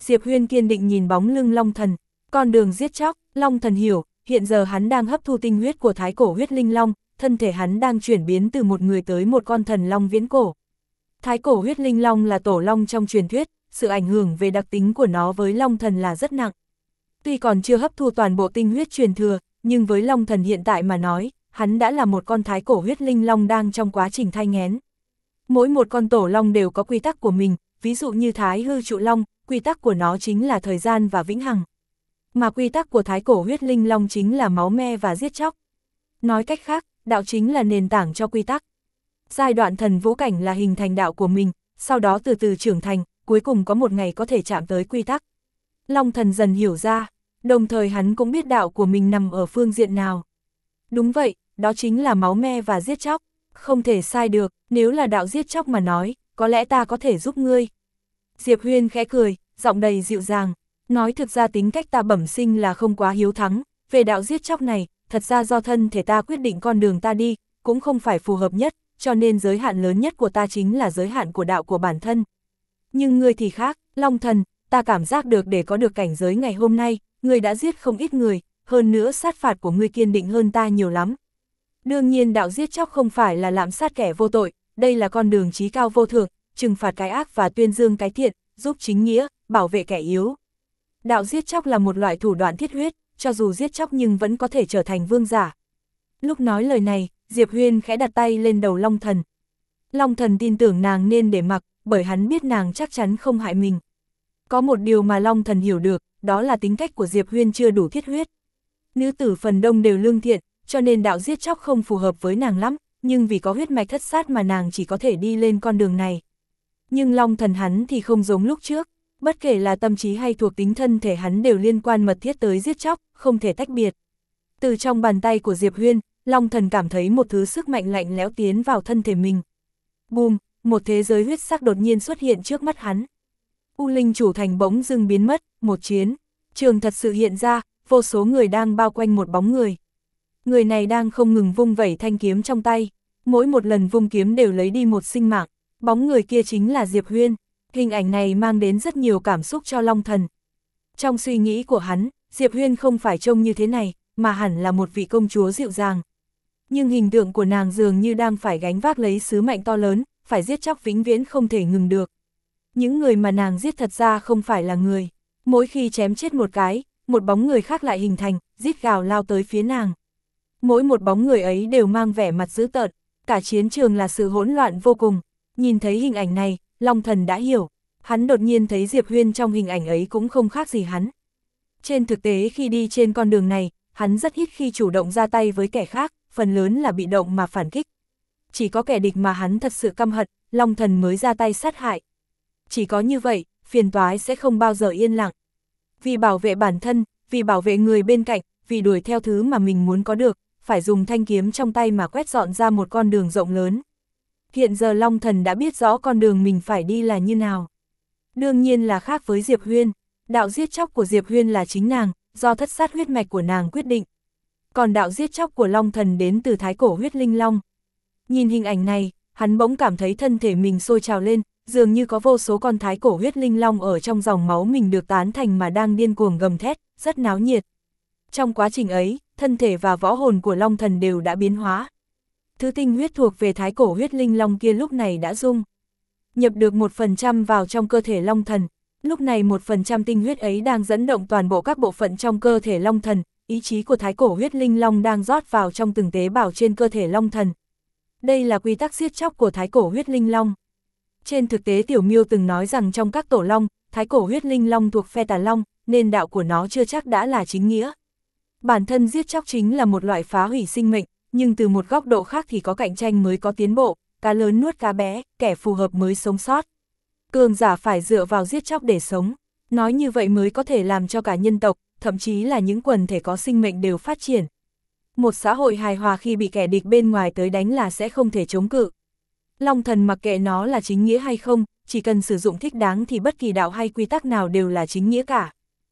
S1: Diệp Huyên kiên định nhìn bóng lưng Long Thần, con đường giết chóc. Long Thần hiểu, hiện giờ hắn đang hấp thu tinh huyết của thái cổ huyết linh long, thân thể hắn đang chuyển biến từ một người tới một con thần long viễn cổ. Thái cổ huyết linh long là tổ long trong truyền thuyết, sự ảnh hưởng về đặc tính của nó với Long Thần là rất nặng. Tuy còn chưa hấp thu toàn bộ tinh huyết truyền thừa, nhưng với Long Thần hiện tại mà nói, hắn đã là một con thái cổ huyết linh long đang trong quá trình thai nghén. Mỗi một con tổ long đều có quy tắc của mình, ví dụ như thái hư trụ long, quy tắc của nó chính là thời gian và vĩnh hằng. Mà quy tắc của thái cổ huyết linh long chính là máu me và giết chóc. Nói cách khác, đạo chính là nền tảng cho quy tắc. Giai đoạn thần vũ cảnh là hình thành đạo của mình, sau đó từ từ trưởng thành, cuối cùng có một ngày có thể chạm tới quy tắc. Long Thần dần hiểu ra, đồng thời hắn cũng biết đạo của mình nằm ở phương diện nào. Đúng vậy, đó chính là máu me và giết chóc. Không thể sai được, nếu là đạo giết chóc mà nói, có lẽ ta có thể giúp ngươi. Diệp Huyên khẽ cười, giọng đầy dịu dàng, nói thực ra tính cách ta bẩm sinh là không quá hiếu thắng, về đạo giết chóc này, thật ra do thân thể ta quyết định con đường ta đi, cũng không phải phù hợp nhất, cho nên giới hạn lớn nhất của ta chính là giới hạn của đạo của bản thân. Nhưng ngươi thì khác, Long Thần, ta cảm giác được để có được cảnh giới ngày hôm nay, ngươi đã giết không ít người, hơn nữa sát phạt của ngươi kiên định hơn ta nhiều lắm. Đương nhiên đạo giết chóc không phải là lạm sát kẻ vô tội, đây là con đường chí cao vô thượng, trừng phạt cái ác và tuyên dương cái thiện, giúp chính nghĩa, bảo vệ kẻ yếu. Đạo giết chóc là một loại thủ đoạn thiết huyết, cho dù giết chóc nhưng vẫn có thể trở thành vương giả. Lúc nói lời này, Diệp Huyên khẽ đặt tay lên đầu Long Thần. Long Thần tin tưởng nàng nên để mặc, bởi hắn biết nàng chắc chắn không hại mình. Có một điều mà Long Thần hiểu được, đó là tính cách của Diệp Huyên chưa đủ thiết huyết. Nữ tử phần đông đều lương thiện, cho nên đạo giết chóc không phù hợp với nàng lắm, nhưng vì có huyết mạch thất sát mà nàng chỉ có thể đi lên con đường này. Nhưng Long Thần hắn thì không giống lúc trước, bất kể là tâm trí hay thuộc tính thân thể hắn đều liên quan mật thiết tới giết chóc, không thể tách biệt. Từ trong bàn tay của Diệp Huyên, Long Thần cảm thấy một thứ sức mạnh lạnh lẽo tiến vào thân thể mình. Bùm, một thế giới huyết sắc đột nhiên xuất hiện trước mắt hắn. U Linh chủ thành bỗng dưng biến mất, một chiến trường thật sự hiện ra, vô số người đang bao quanh một bóng người. Người này đang không ngừng vung vẩy thanh kiếm trong tay, mỗi một lần vung kiếm đều lấy đi một sinh mạng, bóng người kia chính là Diệp Huyên. Hình ảnh này mang đến rất nhiều cảm xúc cho Long Thần. Trong suy nghĩ của hắn, Diệp Huyên không phải trông như thế này, mà hẳn là một vị công chúa dịu dàng. Nhưng hình tượng của nàng dường như đang phải gánh vác lấy sứ mệnh to lớn, phải giết chóc vĩnh viễn không thể ngừng được. Những người mà nàng giết thật ra không phải là người. Mỗi khi chém chết một cái, một bóng người khác lại hình thành, rít gào lao tới phía nàng. Mỗi một bóng người ấy đều mang vẻ mặt dữ tợn, cả chiến trường là sự hỗn loạn vô cùng. Nhìn thấy hình ảnh này, Long Thần đã hiểu, hắn đột nhiên thấy Diệp Huyên trong hình ảnh ấy cũng không khác gì hắn. Trên thực tế khi đi trên con đường này, hắn rất ít khi chủ động ra tay với kẻ khác, phần lớn là bị động mà phản kích. Chỉ có kẻ địch mà hắn thật sự căm hận, Long Thần mới ra tay sát hại. Chỉ có như vậy, phiền toái sẽ không bao giờ yên lặng. Vì bảo vệ bản thân, vì bảo vệ người bên cạnh, vì đuổi theo thứ mà mình muốn có được, phải dùng thanh kiếm trong tay mà quét dọn ra một con đường rộng lớn. Hiện giờ Long Thần đã biết rõ con đường mình phải đi là như nào. Đương nhiên là khác với Diệp Huyên, đạo giết chóc của Diệp Huyên là chính nàng, do thất sát huyết mạch của nàng quyết định. Còn đạo giết chóc của Long Thần đến từ thái cổ huyết linh long. Nhìn hình ảnh này, hắn bỗng cảm thấy thân thể mình sôi trào lên, dường như có vô số con thái cổ huyết linh long ở trong dòng máu mình được tán thành mà đang điên cuồng gầm thét, rất náo nhiệt. Trong quá trình ấy, thân thể và võ hồn của Long Thần đều đã biến hóa. Thứ tinh huyết thuộc về thái cổ huyết linh long kia lúc này đã dung nhập được một phần trăm vào trong cơ thể Long Thần. Lúc này một phần trăm tinh huyết ấy đang dẫn động toàn bộ các bộ phận trong cơ thể Long Thần, ý chí của thái cổ huyết linh long đang rót vào trong từng tế bào trên cơ thể Long Thần. Đây là quy tắc giết chóc của thái cổ huyết linh long. Trên thực tế Tiểu Miêu từng nói rằng trong các tổ long, thái cổ huyết linh long thuộc phe tà long, nên đạo của nó chưa chắc đã là chính nghĩa. Bản thân giết chóc chính là một loại phá hủy sinh mệnh, nhưng từ một góc độ khác thì có cạnh tranh mới có tiến bộ, cá lớn nuốt cá bé, kẻ phù hợp mới sống sót. Cường giả phải dựa vào giết chóc để sống, nói như vậy mới có thể làm cho cả nhân tộc, thậm chí là những quần thể có sinh mệnh đều phát triển. Một xã hội hài hòa khi bị kẻ địch bên ngoài tới đánh là sẽ không thể chống cự. Long Thần mặc kệ nó là chính nghĩa hay không, chỉ cần sử dụng thích đáng thì bất kỳ đạo hay quy tắc nào đều là chính nghĩa cả.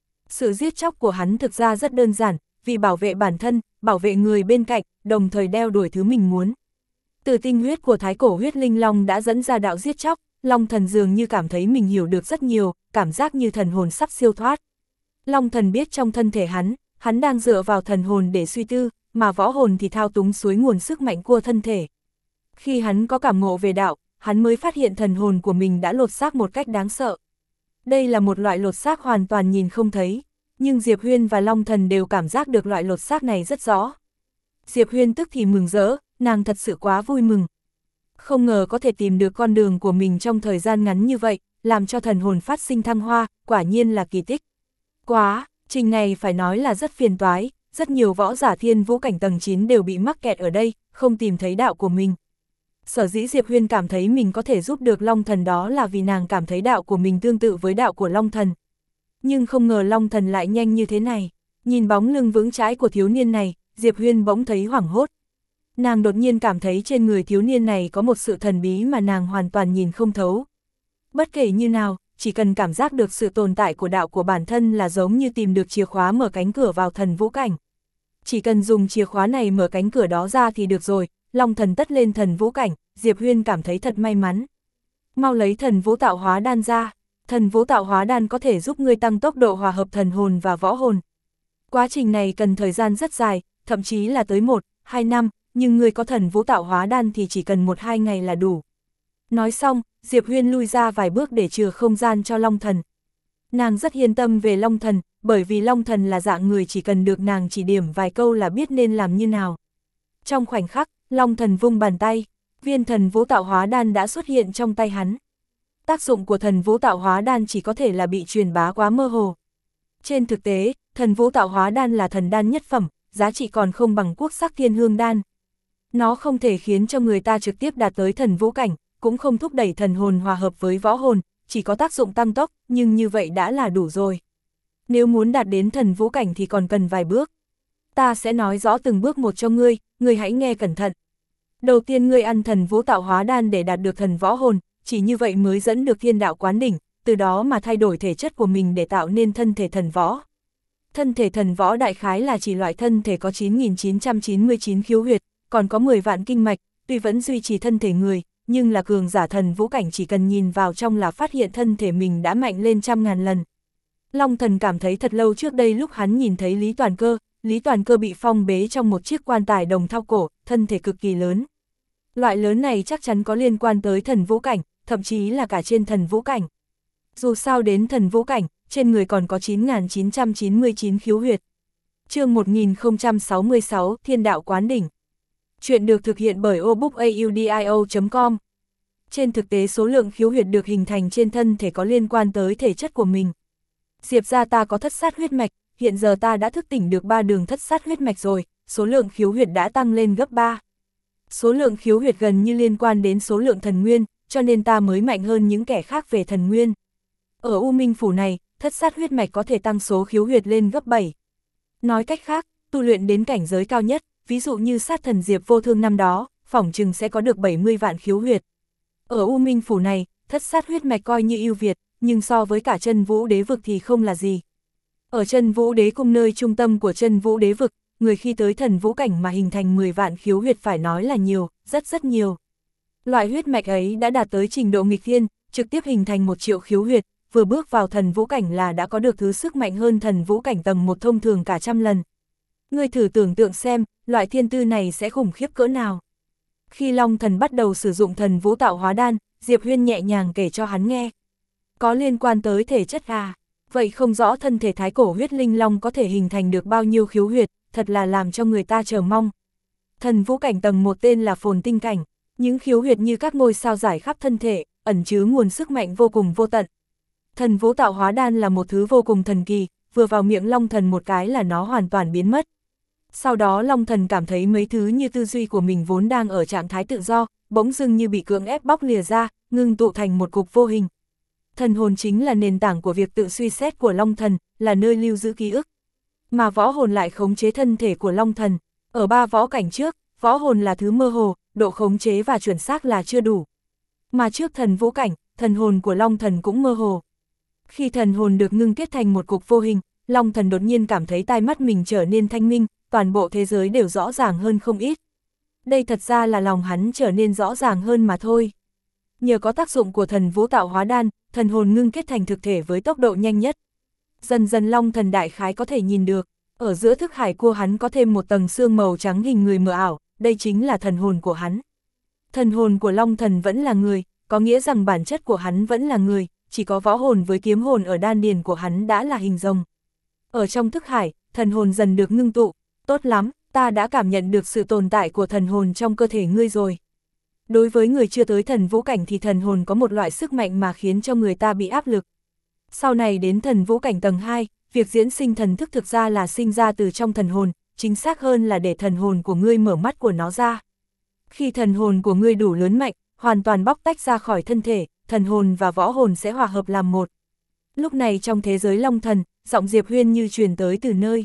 S1: Sự giết chóc của hắn thực ra rất đơn giản, vì bảo vệ bản thân, bảo vệ người bên cạnh, đồng thời đeo đuổi thứ mình muốn. Từ tinh huyết của thái cổ huyết linh long đã dẫn ra đạo giết chóc, Long Thần dường như cảm thấy mình hiểu được rất nhiều, cảm giác như thần hồn sắp siêu thoát. Long Thần biết trong thân thể hắn, hắn đang dựa vào thần hồn để suy tư, mà võ hồn thì thao túng suối nguồn sức mạnh của thân thể. Khi hắn có cảm ngộ về đạo, hắn mới phát hiện thần hồn của mình đã lột xác một cách đáng sợ. Đây là một loại lột xác hoàn toàn nhìn không thấy, nhưng Diệp Huyên và Long Thần đều cảm giác được loại lột xác này rất rõ. Diệp Huyên tức thì mừng rỡ, nàng thật sự quá vui mừng. Không ngờ có thể tìm được con đường của mình trong thời gian ngắn như vậy, làm cho thần hồn phát sinh thăng hoa, quả nhiên là kỳ tích. Quá, trình này phải nói là rất phiền toái, rất nhiều võ giả thiên vũ cảnh tầng chín đều bị mắc kẹt ở đây, không tìm thấy đạo của mình. Sở dĩ Diệp Huyên cảm thấy mình có thể giúp được Long Thần đó là vì nàng cảm thấy đạo của mình tương tự với đạo của Long Thần. Nhưng không ngờ Long Thần lại nhanh như thế này, nhìn bóng lưng vững chãi của thiếu niên này, Diệp Huyên bỗng thấy hoảng hốt. Nàng đột nhiên cảm thấy trên người thiếu niên này có một sự thần bí mà nàng hoàn toàn nhìn không thấu. Bất kể như nào, chỉ cần cảm giác được sự tồn tại của đạo của bản thân là giống như tìm được chìa khóa mở cánh cửa vào thần vũ cảnh. Chỉ cần dùng chìa khóa này mở cánh cửa đó ra thì được rồi, Long Thần tất lên thần vũ cảnh, Diệp Huyên cảm thấy thật may mắn. Mau lấy thần vũ tạo hóa đan ra, thần vũ tạo hóa đan có thể giúp ngươi tăng tốc độ hòa hợp thần hồn và võ hồn. Quá trình này cần thời gian rất dài, thậm chí là tới một, hai năm, nhưng ngươi có thần vũ tạo hóa đan thì chỉ cần một hai ngày là đủ. Nói xong, Diệp Huyên lui ra vài bước để chừa không gian cho Long Thần. Nàng rất yên tâm về Long Thần, bởi vì Long Thần là dạng người chỉ cần được nàng chỉ điểm vài câu là biết nên làm như nào. Trong khoảnh khắc, Long Thần vung bàn tay, viên thần vũ tạo hóa đan đã xuất hiện trong tay hắn. Tác dụng của thần vũ tạo hóa đan chỉ có thể là bị truyền bá quá mơ hồ. Trên thực tế, thần vũ tạo hóa đan là thần đan nhất phẩm, giá trị còn không bằng quốc sắc thiên hương đan. Nó không thể khiến cho người ta trực tiếp đạt tới thần vũ cảnh, cũng không thúc đẩy thần hồn hòa hợp với võ hồn, chỉ có tác dụng tăng tốc, nhưng như vậy đã là đủ rồi. Nếu muốn đạt đến thần vũ cảnh thì còn cần vài bước. Ta sẽ nói rõ từng bước một cho ngươi, ngươi hãy nghe cẩn thận. Đầu tiên ngươi ăn thần vũ tạo hóa đan để đạt được thần võ hồn, chỉ như vậy mới dẫn được thiên đạo quán đỉnh, từ đó mà thay đổi thể chất của mình để tạo nên thân thể thần võ. Thân thể thần võ đại khái là chỉ loại thân thể có chín nghìn chín trăm chín mươi chín khiếu huyệt, còn có mười vạn kinh mạch, tuy vẫn duy trì thân thể người, nhưng là cường giả thần vũ cảnh chỉ cần nhìn vào trong là phát hiện thân thể mình đã mạnh lên trăm ngàn lần. Long Thần cảm thấy thật lâu trước đây lúc hắn nhìn thấy Lý Toàn Cơ, Lý Toàn Cơ bị phong bế trong một chiếc quan tài đồng thau cổ, thân thể cực kỳ lớn. Loại lớn này chắc chắn có liên quan tới thần vũ cảnh, thậm chí là cả trên thần vũ cảnh. Dù sao đến thần vũ cảnh, trên người còn có chín nghìn chín trăm chín mươi chín khiếu huyệt. Chương một nghìn không trăm sáu mươi sáu, Thiên đạo quán đỉnh. Chuyện được thực hiện bởi obookaudio chấm com. Trên thực tế số lượng khiếu huyệt được hình thành trên thân thể có liên quan tới thể chất của mình. Diệp ra ta có thất sát huyết mạch, hiện giờ ta đã thức tỉnh được ba đường thất sát huyết mạch rồi, số lượng khiếu huyệt đã tăng lên gấp ba. Số lượng khiếu huyệt gần như liên quan đến số lượng thần nguyên, cho nên ta mới mạnh hơn những kẻ khác về thần nguyên. Ở U Minh Phủ này, thất sát huyết mạch có thể tăng số khiếu huyệt lên gấp bảy. Nói cách khác, tu luyện đến cảnh giới cao nhất, ví dụ như sát thần Diệp Vô Thương năm đó, phỏng chừng sẽ có được bảy mươi vạn khiếu huyệt. Ở U Minh Phủ này, thất sát huyết mạch coi như ưu việt, nhưng so với cả chân vũ đế vực thì không là gì. Ở chân vũ đế cung nơi trung tâm của chân vũ đế vực, người khi tới thần vũ cảnh mà hình thành mười vạn khiếu huyệt phải nói là nhiều, rất rất nhiều. Loại huyết mạch ấy đã đạt tới trình độ nghịch thiên, trực tiếp hình thành một triệu khiếu huyệt, vừa bước vào thần vũ cảnh là đã có được thứ sức mạnh hơn thần vũ cảnh tầng một thông thường cả trăm lần. Ngươi thử tưởng tượng xem, loại thiên tư này sẽ khủng khiếp cỡ nào. Khi Long Thần bắt đầu sử dụng thần vũ tạo hóa đan, Diệp Huyên nhẹ nhàng kể cho hắn nghe. Có liên quan tới thể chất à? Vậy không rõ thân thể thái cổ huyết linh long có thể hình thành được bao nhiêu khiếu huyệt, thật là làm cho người ta chờ mong. Thần vũ cảnh tầng một tên là phồn tinh cảnh, những khiếu huyệt như các ngôi sao rải khắp thân thể, ẩn chứa nguồn sức mạnh vô cùng vô tận. Thần vũ tạo hóa đan là một thứ vô cùng thần kỳ, vừa vào miệng Long Thần một cái là nó hoàn toàn biến mất. Sau đó Long Thần cảm thấy mấy thứ như tư duy của mình vốn đang ở trạng thái tự do, bỗng dưng như bị cưỡng ép bóc lìa ra, ngưng tụ thành một cục vô hình. Thần hồn chính là nền tảng của việc tự suy xét của Long Thần, là nơi lưu giữ ký ức. Mà võ hồn lại khống chế thân thể của Long Thần. Ở ba võ cảnh trước, võ hồn là thứ mơ hồ, độ khống chế và chuẩn xác là chưa đủ. Mà trước thần vũ cảnh, thần hồn của Long Thần cũng mơ hồ. Khi thần hồn được ngưng kết thành một cục vô hình, Long Thần đột nhiên cảm thấy tai mắt mình trở nên thanh minh, toàn bộ thế giới đều rõ ràng hơn không ít. Đây thật ra là lòng hắn trở nên rõ ràng hơn mà thôi. Nhờ có tác dụng của thần vũ tạo hóa đan, thần hồn ngưng kết thành thực thể với tốc độ nhanh nhất. Dần dần Long Thần đại khái có thể nhìn được, ở giữa thức hải của hắn có thêm một tầng xương màu trắng hình người mờ ảo, đây chính là thần hồn của hắn. Thần hồn của Long Thần vẫn là người, có nghĩa rằng bản chất của hắn vẫn là người, chỉ có võ hồn với kiếm hồn ở đan điền của hắn đã là hình rồng. Ở trong thức hải, thần hồn dần được ngưng tụ, tốt lắm, ta đã cảm nhận được sự tồn tại của thần hồn trong cơ thể ngươi rồi. Đối với người chưa tới thần vũ cảnh thì thần hồn có một loại sức mạnh mà khiến cho người ta bị áp lực. Sau này đến thần vũ cảnh tầng hai, việc diễn sinh thần thức thực ra là sinh ra từ trong thần hồn, chính xác hơn là để thần hồn của ngươi mở mắt của nó ra. Khi thần hồn của ngươi đủ lớn mạnh, hoàn toàn bóc tách ra khỏi thân thể, thần hồn và võ hồn sẽ hòa hợp làm một. Lúc này trong thế giới Long Thần, giọng Diệp Huyên như truyền tới từ nơi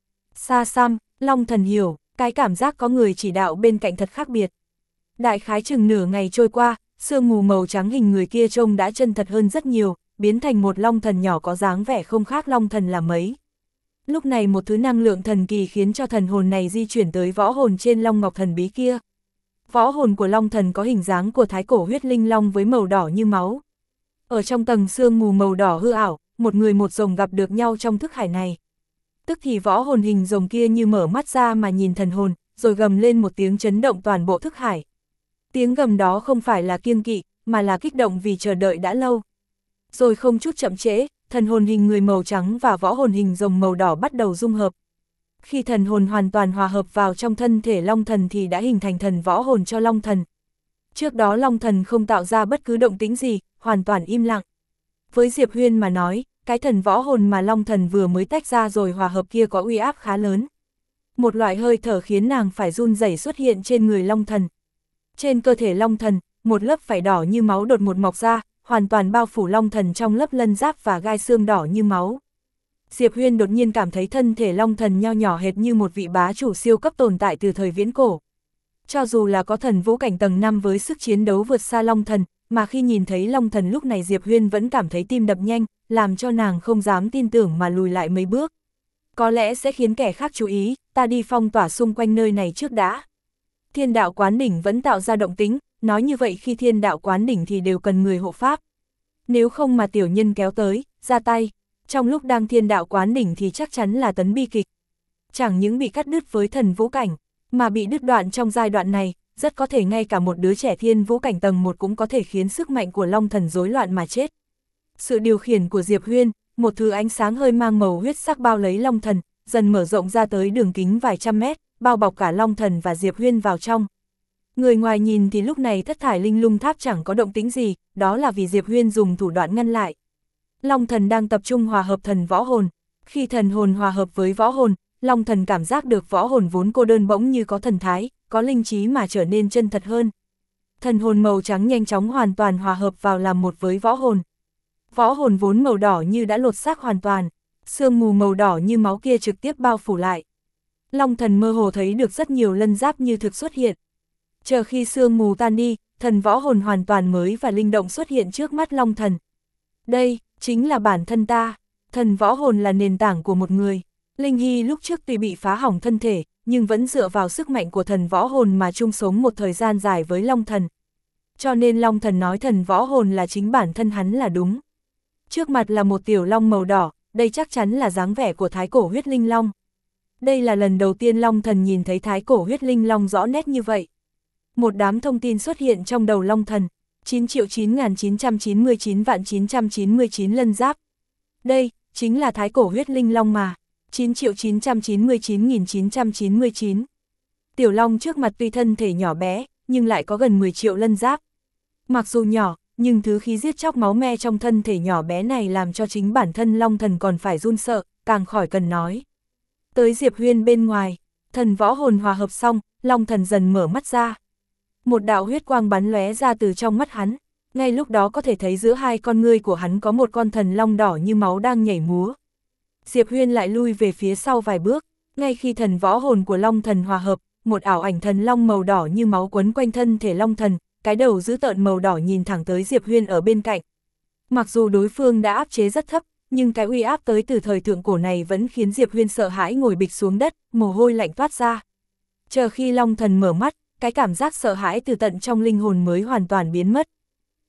S1: xa xăm. Long Thần hiểu, cái cảm giác có người chỉ đạo bên cạnh thật khác biệt. Đại khái chừng nửa ngày trôi qua, sương mù màu trắng hình người kia trông đã chân thật hơn rất nhiều, biến thành một Long Thần nhỏ có dáng vẻ không khác Long Thần là mấy. Lúc này một thứ năng lượng thần kỳ khiến cho thần hồn này di chuyển tới võ hồn trên Long Ngọc thần bí kia. Võ hồn của Long Thần có hình dáng của thái cổ huyết linh long với màu đỏ như máu. Ở trong tầng sương mù màu đỏ hư ảo, một người một rồng gặp được nhau trong thức hải này. Tức thì võ hồn hình rồng kia như mở mắt ra mà nhìn thần hồn, rồi gầm lên một tiếng chấn động toàn bộ thức hải. Tiếng gầm đó không phải là kiêng kỵ, mà là kích động vì chờ đợi đã lâu. Rồi không chút chậm trễ, thần hồn hình người màu trắng và võ hồn hình rồng màu đỏ bắt đầu dung hợp. Khi thần hồn hoàn toàn hòa hợp vào trong thân thể Long Thần thì đã hình thành thần võ hồn cho Long Thần. Trước đó Long Thần không tạo ra bất cứ động tĩnh gì, hoàn toàn im lặng. Với Diệp Huyên mà nói, cái thần võ hồn mà Long Thần vừa mới tách ra rồi hòa hợp kia có uy áp khá lớn. Một loại hơi thở khiến nàng phải run rẩy xuất hiện trên người Long Thần. Trên cơ thể Long Thần, một lớp vảy đỏ như máu đột ngột mọc ra, hoàn toàn bao phủ Long Thần trong lớp lân giáp và gai xương đỏ như máu. Diệp Huyên đột nhiên cảm thấy thân thể Long Thần nho nhỏ hệt như một vị bá chủ siêu cấp tồn tại từ thời viễn cổ. Cho dù là có thần vũ cảnh tầng năm với sức chiến đấu vượt xa Long Thần, mà khi nhìn thấy Long Thần lúc này Diệp Huyên vẫn cảm thấy tim đập nhanh, làm cho nàng không dám tin tưởng mà lùi lại mấy bước. Có lẽ sẽ khiến kẻ khác chú ý, ta đi phong tỏa xung quanh nơi này trước đã. Thiên đạo quán đỉnh vẫn tạo ra động tính, nói như vậy khi thiên đạo quán đỉnh thì đều cần người hộ pháp. Nếu không mà tiểu nhân kéo tới, ra tay, trong lúc đang thiên đạo quán đỉnh thì chắc chắn là tấn bi kịch. Chẳng những bị cắt đứt với thần vũ cảnh, mà bị đứt đoạn trong giai đoạn này, rất có thể ngay cả một đứa trẻ thiên vũ cảnh tầng một cũng có thể khiến sức mạnh của Long Thần rối loạn mà chết. Sự điều khiển của Diệp Huyên, một thứ ánh sáng hơi mang màu huyết sắc bao lấy Long Thần, dần mở rộng ra tới đường kính vài trăm mét, bao bọc cả Long Thần và Diệp Huyên vào trong. Người ngoài nhìn thì lúc này thất thải linh lung tháp chẳng có động tĩnh gì, đó là vì Diệp Huyên dùng thủ đoạn ngăn lại. Long Thần đang tập trung hòa hợp thần võ hồn. Khi thần hồn hòa hợp với võ hồn, Long Thần cảm giác được võ hồn vốn cô đơn bỗng như có thần thái, có linh trí mà trở nên chân thật hơn. Thần hồn màu trắng nhanh chóng hoàn toàn hòa hợp vào làm một với võ hồn. Võ hồn vốn màu đỏ như đã lột xác hoàn toàn, sương mù màu đỏ như máu kia trực tiếp bao phủ lại. Long Thần mơ hồ thấy được rất nhiều lân giáp như thực xuất hiện. Chờ khi sương mù tan đi, thần võ hồn hoàn toàn mới và linh động xuất hiện trước mắt Long Thần. Đây, chính là bản thân ta. Thần võ hồn là nền tảng của một người. Linh Hy lúc trước tuy bị phá hỏng thân thể, nhưng vẫn dựa vào sức mạnh của thần võ hồn mà chung sống một thời gian dài với Long Thần. Cho nên Long Thần nói thần võ hồn là chính bản thân hắn là đúng. Trước mặt là một tiểu long màu đỏ, đây chắc chắn là dáng vẻ của thái cổ huyết linh long. Đây là lần đầu tiên Long Thần nhìn thấy thái cổ huyết linh long rõ nét như vậy. Một đám thông tin xuất hiện trong đầu Long Thần, chín triệu chín nghìn chín trăm chín mươi chín vạn chín trăm chín mươi chín lân giáp. Đây, chính là thái cổ huyết linh long mà, chín triệu chín trăm chín mươi chín nghìn chín trăm chín mươi chín. Tiểu long trước mặt tuy thân thể nhỏ bé, nhưng lại có gần mười triệu lân giáp. Mặc dù nhỏ, nhưng thứ khí giết chóc máu me trong thân thể nhỏ bé này làm cho chính bản thân Long Thần còn phải run sợ, càng khỏi cần nói. Tới Diệp Huyên bên ngoài, thần võ hồn hòa hợp xong, Long Thần dần mở mắt ra. Một đạo huyết quang bắn lóe ra từ trong mắt hắn, ngay lúc đó có thể thấy giữa hai con ngươi của hắn có một con thần long đỏ như máu đang nhảy múa. Diệp Huyên lại lui về phía sau vài bước, ngay khi thần võ hồn của Long Thần hòa hợp, một ảo ảnh thần long màu đỏ như máu quấn quanh thân thể Long Thần, cái đầu dữ tợn màu đỏ nhìn thẳng tới Diệp Huyên ở bên cạnh. Mặc dù đối phương đã áp chế rất thấp, nhưng cái uy áp tới từ thời thượng cổ này vẫn khiến Diệp Huyên sợ hãi ngồi bịch xuống đất, mồ hôi lạnh toát ra. Chờ khi Long Thần mở mắt, cái cảm giác sợ hãi từ tận trong linh hồn mới hoàn toàn biến mất.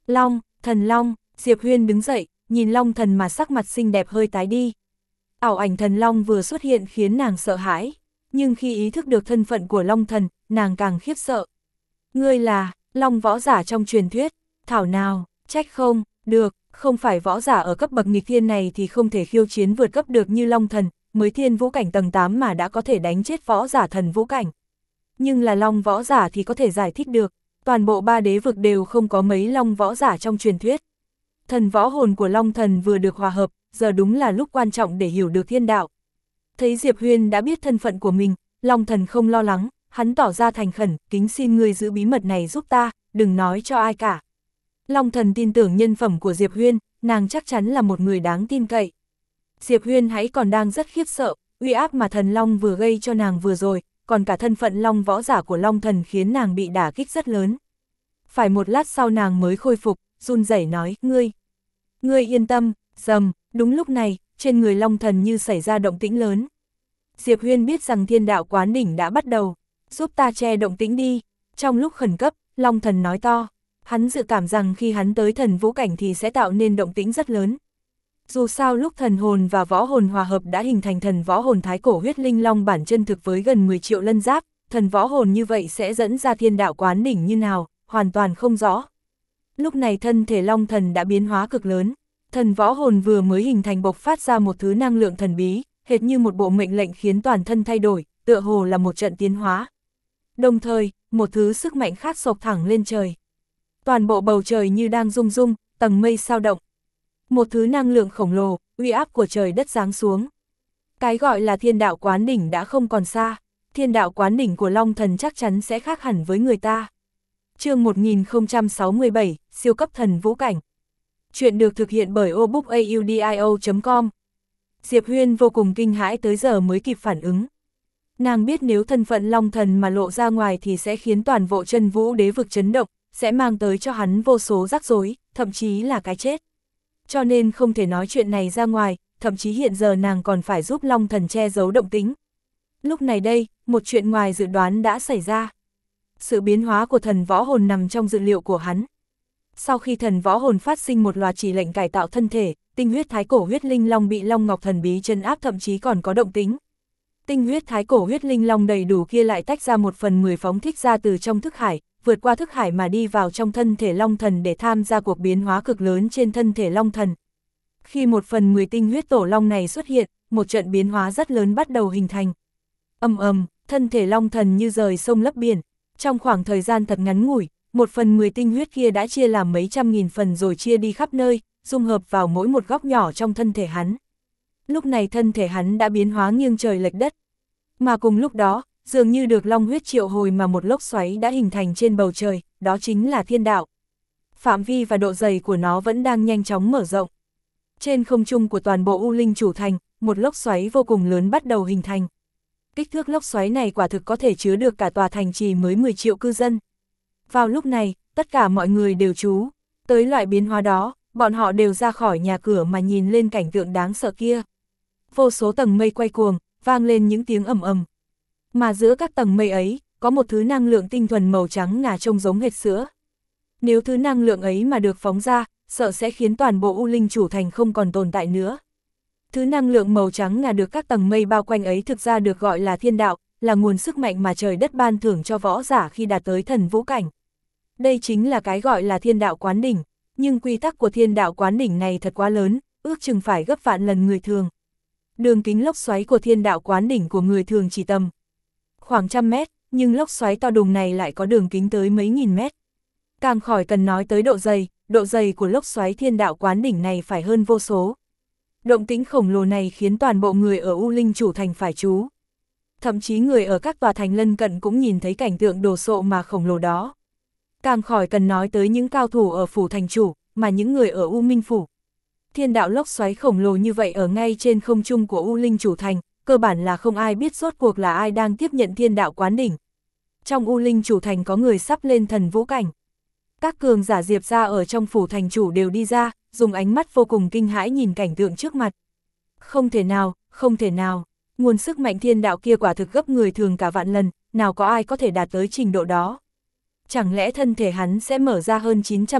S1: Long, thần Long, Diệp Huyên đứng dậy, nhìn Long thần mà sắc mặt xinh đẹp hơi tái đi. Ảo ảnh thần Long vừa xuất hiện khiến nàng sợ hãi, nhưng khi ý thức được thân phận của Long thần, nàng càng khiếp sợ. Ngươi là, Long võ giả trong truyền thuyết, thảo nào, trách không, được, không phải võ giả ở cấp bậc nghịch thiên này thì không thể khiêu chiến vượt cấp được như Long thần, mới thiên vũ cảnh tầng tám mà đã có thể đánh chết võ giả thần vũ cảnh. Nhưng là Long võ giả thì có thể giải thích được, toàn bộ ba đế vực đều không có mấy Long võ giả trong truyền thuyết. Thần võ hồn của Long thần vừa được hòa hợp, giờ đúng là lúc quan trọng để hiểu được thiên đạo. Thấy Diệp Huyên đã biết thân phận của mình, Long thần không lo lắng, hắn tỏ ra thành khẩn, kính xin ngươi giữ bí mật này giúp ta, đừng nói cho ai cả. Long thần tin tưởng nhân phẩm của Diệp Huyên, nàng chắc chắn là một người đáng tin cậy. Diệp Huyên hãy còn đang rất khiếp sợ, uy áp mà thần Long vừa gây cho nàng vừa rồi, còn cả thân phận Long võ giả của Long thần khiến nàng bị đả kích rất lớn. Phải một lát sau nàng mới khôi phục, run rẩy nói, ngươi, ngươi yên tâm, dầm, đúng lúc này, trên người Long thần như xảy ra động tĩnh lớn. Diệp Huyên biết rằng thiên đạo quán đỉnh đã bắt đầu, giúp ta che động tĩnh đi. Trong lúc khẩn cấp, Long thần nói to, hắn dự cảm rằng khi hắn tới thần vũ cảnh thì sẽ tạo nên động tĩnh rất lớn. Dù sao lúc thần hồn và võ hồn hòa hợp đã hình thành thần võ hồn thái cổ huyết linh long bản chân thực với gần mười triệu lân giáp, thần võ hồn như vậy sẽ dẫn ra thiên đạo quán đỉnh như nào, hoàn toàn không rõ. Lúc này thân thể Long thần đã biến hóa cực lớn, thần võ hồn vừa mới hình thành bộc phát ra một thứ năng lượng thần bí, hệt như một bộ mệnh lệnh khiến toàn thân thay đổi, tựa hồ là một trận tiến hóa. Đồng thời, một thứ sức mạnh khác sộc thẳng lên trời. Toàn bộ bầu trời như đang rung rung, tầng mây sao động. Một thứ năng lượng khổng lồ, uy áp của trời đất giáng xuống. Cái gọi là thiên đạo quán đỉnh đã không còn xa, thiên đạo quán đỉnh của Long thần chắc chắn sẽ khác hẳn với người ta. Chương một nghìn không trăm sáu mươi bảy, siêu cấp thần vũ cảnh. Chuyện được thực hiện bởi obookaudio chấm com. Diệp Huyên vô cùng kinh hãi tới giờ mới kịp phản ứng. Nàng biết nếu thân phận Long thần mà lộ ra ngoài thì sẽ khiến toàn bộ chân vũ đế vực chấn động, sẽ mang tới cho hắn vô số rắc rối, thậm chí là cái chết. Cho nên không thể nói chuyện này ra ngoài, thậm chí hiện giờ nàng còn phải giúp Long thần che giấu động tĩnh. Lúc này đây, một chuyện ngoài dự đoán đã xảy ra. Sự biến hóa của thần võ hồn nằm trong dự liệu của hắn. Sau khi thần võ hồn phát sinh một loạt chỉ lệnh cải tạo thân thể, tinh huyết thái cổ huyết linh long bị Long Ngọc thần bí trấn áp, thậm chí còn có động tĩnh. Tinh huyết thái cổ huyết linh long đầy đủ kia lại tách ra một phần mười phóng thích ra từ trong thức hải, vượt qua thức hải mà đi vào trong thân thể Long thần để tham gia cuộc biến hóa cực lớn trên thân thể Long thần. Khi một phần mười tinh huyết tổ long này xuất hiện, một trận biến hóa rất lớn bắt đầu hình thành. Ầm ầm, thân thể Long thần như rời sông lấp biển. Trong khoảng thời gian thật ngắn ngủi, một phần mười tinh huyết kia đã chia làm mấy trăm nghìn phần rồi chia đi khắp nơi, dung hợp vào mỗi một góc nhỏ trong thân thể hắn. Lúc này thân thể hắn đã biến hóa nghiêng trời lệch đất. Mà cùng lúc đó, dường như được long huyết triệu hồi mà một lốc xoáy đã hình thành trên bầu trời, đó chính là thiên đạo. Phạm vi và độ dày của nó vẫn đang nhanh chóng mở rộng. Trên không trung của toàn bộ U Linh Chủ Thành, một lốc xoáy vô cùng lớn bắt đầu hình thành. Kích thước lốc xoáy này quả thực có thể chứa được cả tòa thành trì mới mười triệu cư dân. Vào lúc này, tất cả mọi người đều chú tới loại biến hóa đó, bọn họ đều ra khỏi nhà cửa mà nhìn lên cảnh tượng đáng sợ kia. Vô số tầng mây quay cuồng, vang lên những tiếng ầm ầm. Mà giữa các tầng mây ấy, có một thứ năng lượng tinh thuần màu trắng ngà trông giống hệt sữa. Nếu thứ năng lượng ấy mà được phóng ra, sợ sẽ khiến toàn bộ U Linh Chủ Thành không còn tồn tại nữa. Thứ năng lượng màu trắng ngà được các tầng mây bao quanh ấy thực ra được gọi là thiên đạo, là nguồn sức mạnh mà trời đất ban thưởng cho võ giả khi đạt tới thần vũ cảnh. Đây chính là cái gọi là thiên đạo quán đỉnh, nhưng quy tắc của thiên đạo quán đỉnh này thật quá lớn, ước chừng phải gấp vạn lần người thường. Đường kính lốc xoáy của thiên đạo quán đỉnh của người thường chỉ tầm khoảng trăm mét, nhưng lốc xoáy to đùng này lại có đường kính tới mấy nghìn mét. Càng khỏi cần nói tới độ dày, độ dày của lốc xoáy thiên đạo quán đỉnh này phải hơn vô số. Động tĩnh khổng lồ này khiến toàn bộ người ở U Linh Chủ Thành phải chú. Thậm chí người ở các tòa thành lân cận cũng nhìn thấy cảnh tượng đồ sộ mà khổng lồ đó. Càng khỏi cần nói tới những cao thủ ở phủ thành chủ, mà những người ở U Minh Phủ. Thiên đạo lốc xoáy khổng lồ như vậy ở ngay trên không trung của U Linh Chủ Thành, cơ bản là không ai biết rốt cuộc là ai đang tiếp nhận thiên đạo quán đỉnh. Trong U Linh Chủ Thành có người sắp lên thần vũ cảnh. Các cường giả Diệp gia ở trong phủ thành chủ đều đi ra, dùng ánh mắt vô cùng kinh hãi nhìn cảnh tượng trước mặt. Không thể nào, không thể nào, nguồn sức mạnh thiên đạo kia quả thực gấp người thường cả vạn lần, nào có ai có thể đạt tới trình độ đó. Chẳng lẽ thân thể hắn sẽ mở ra hơn chín trăm ngàn,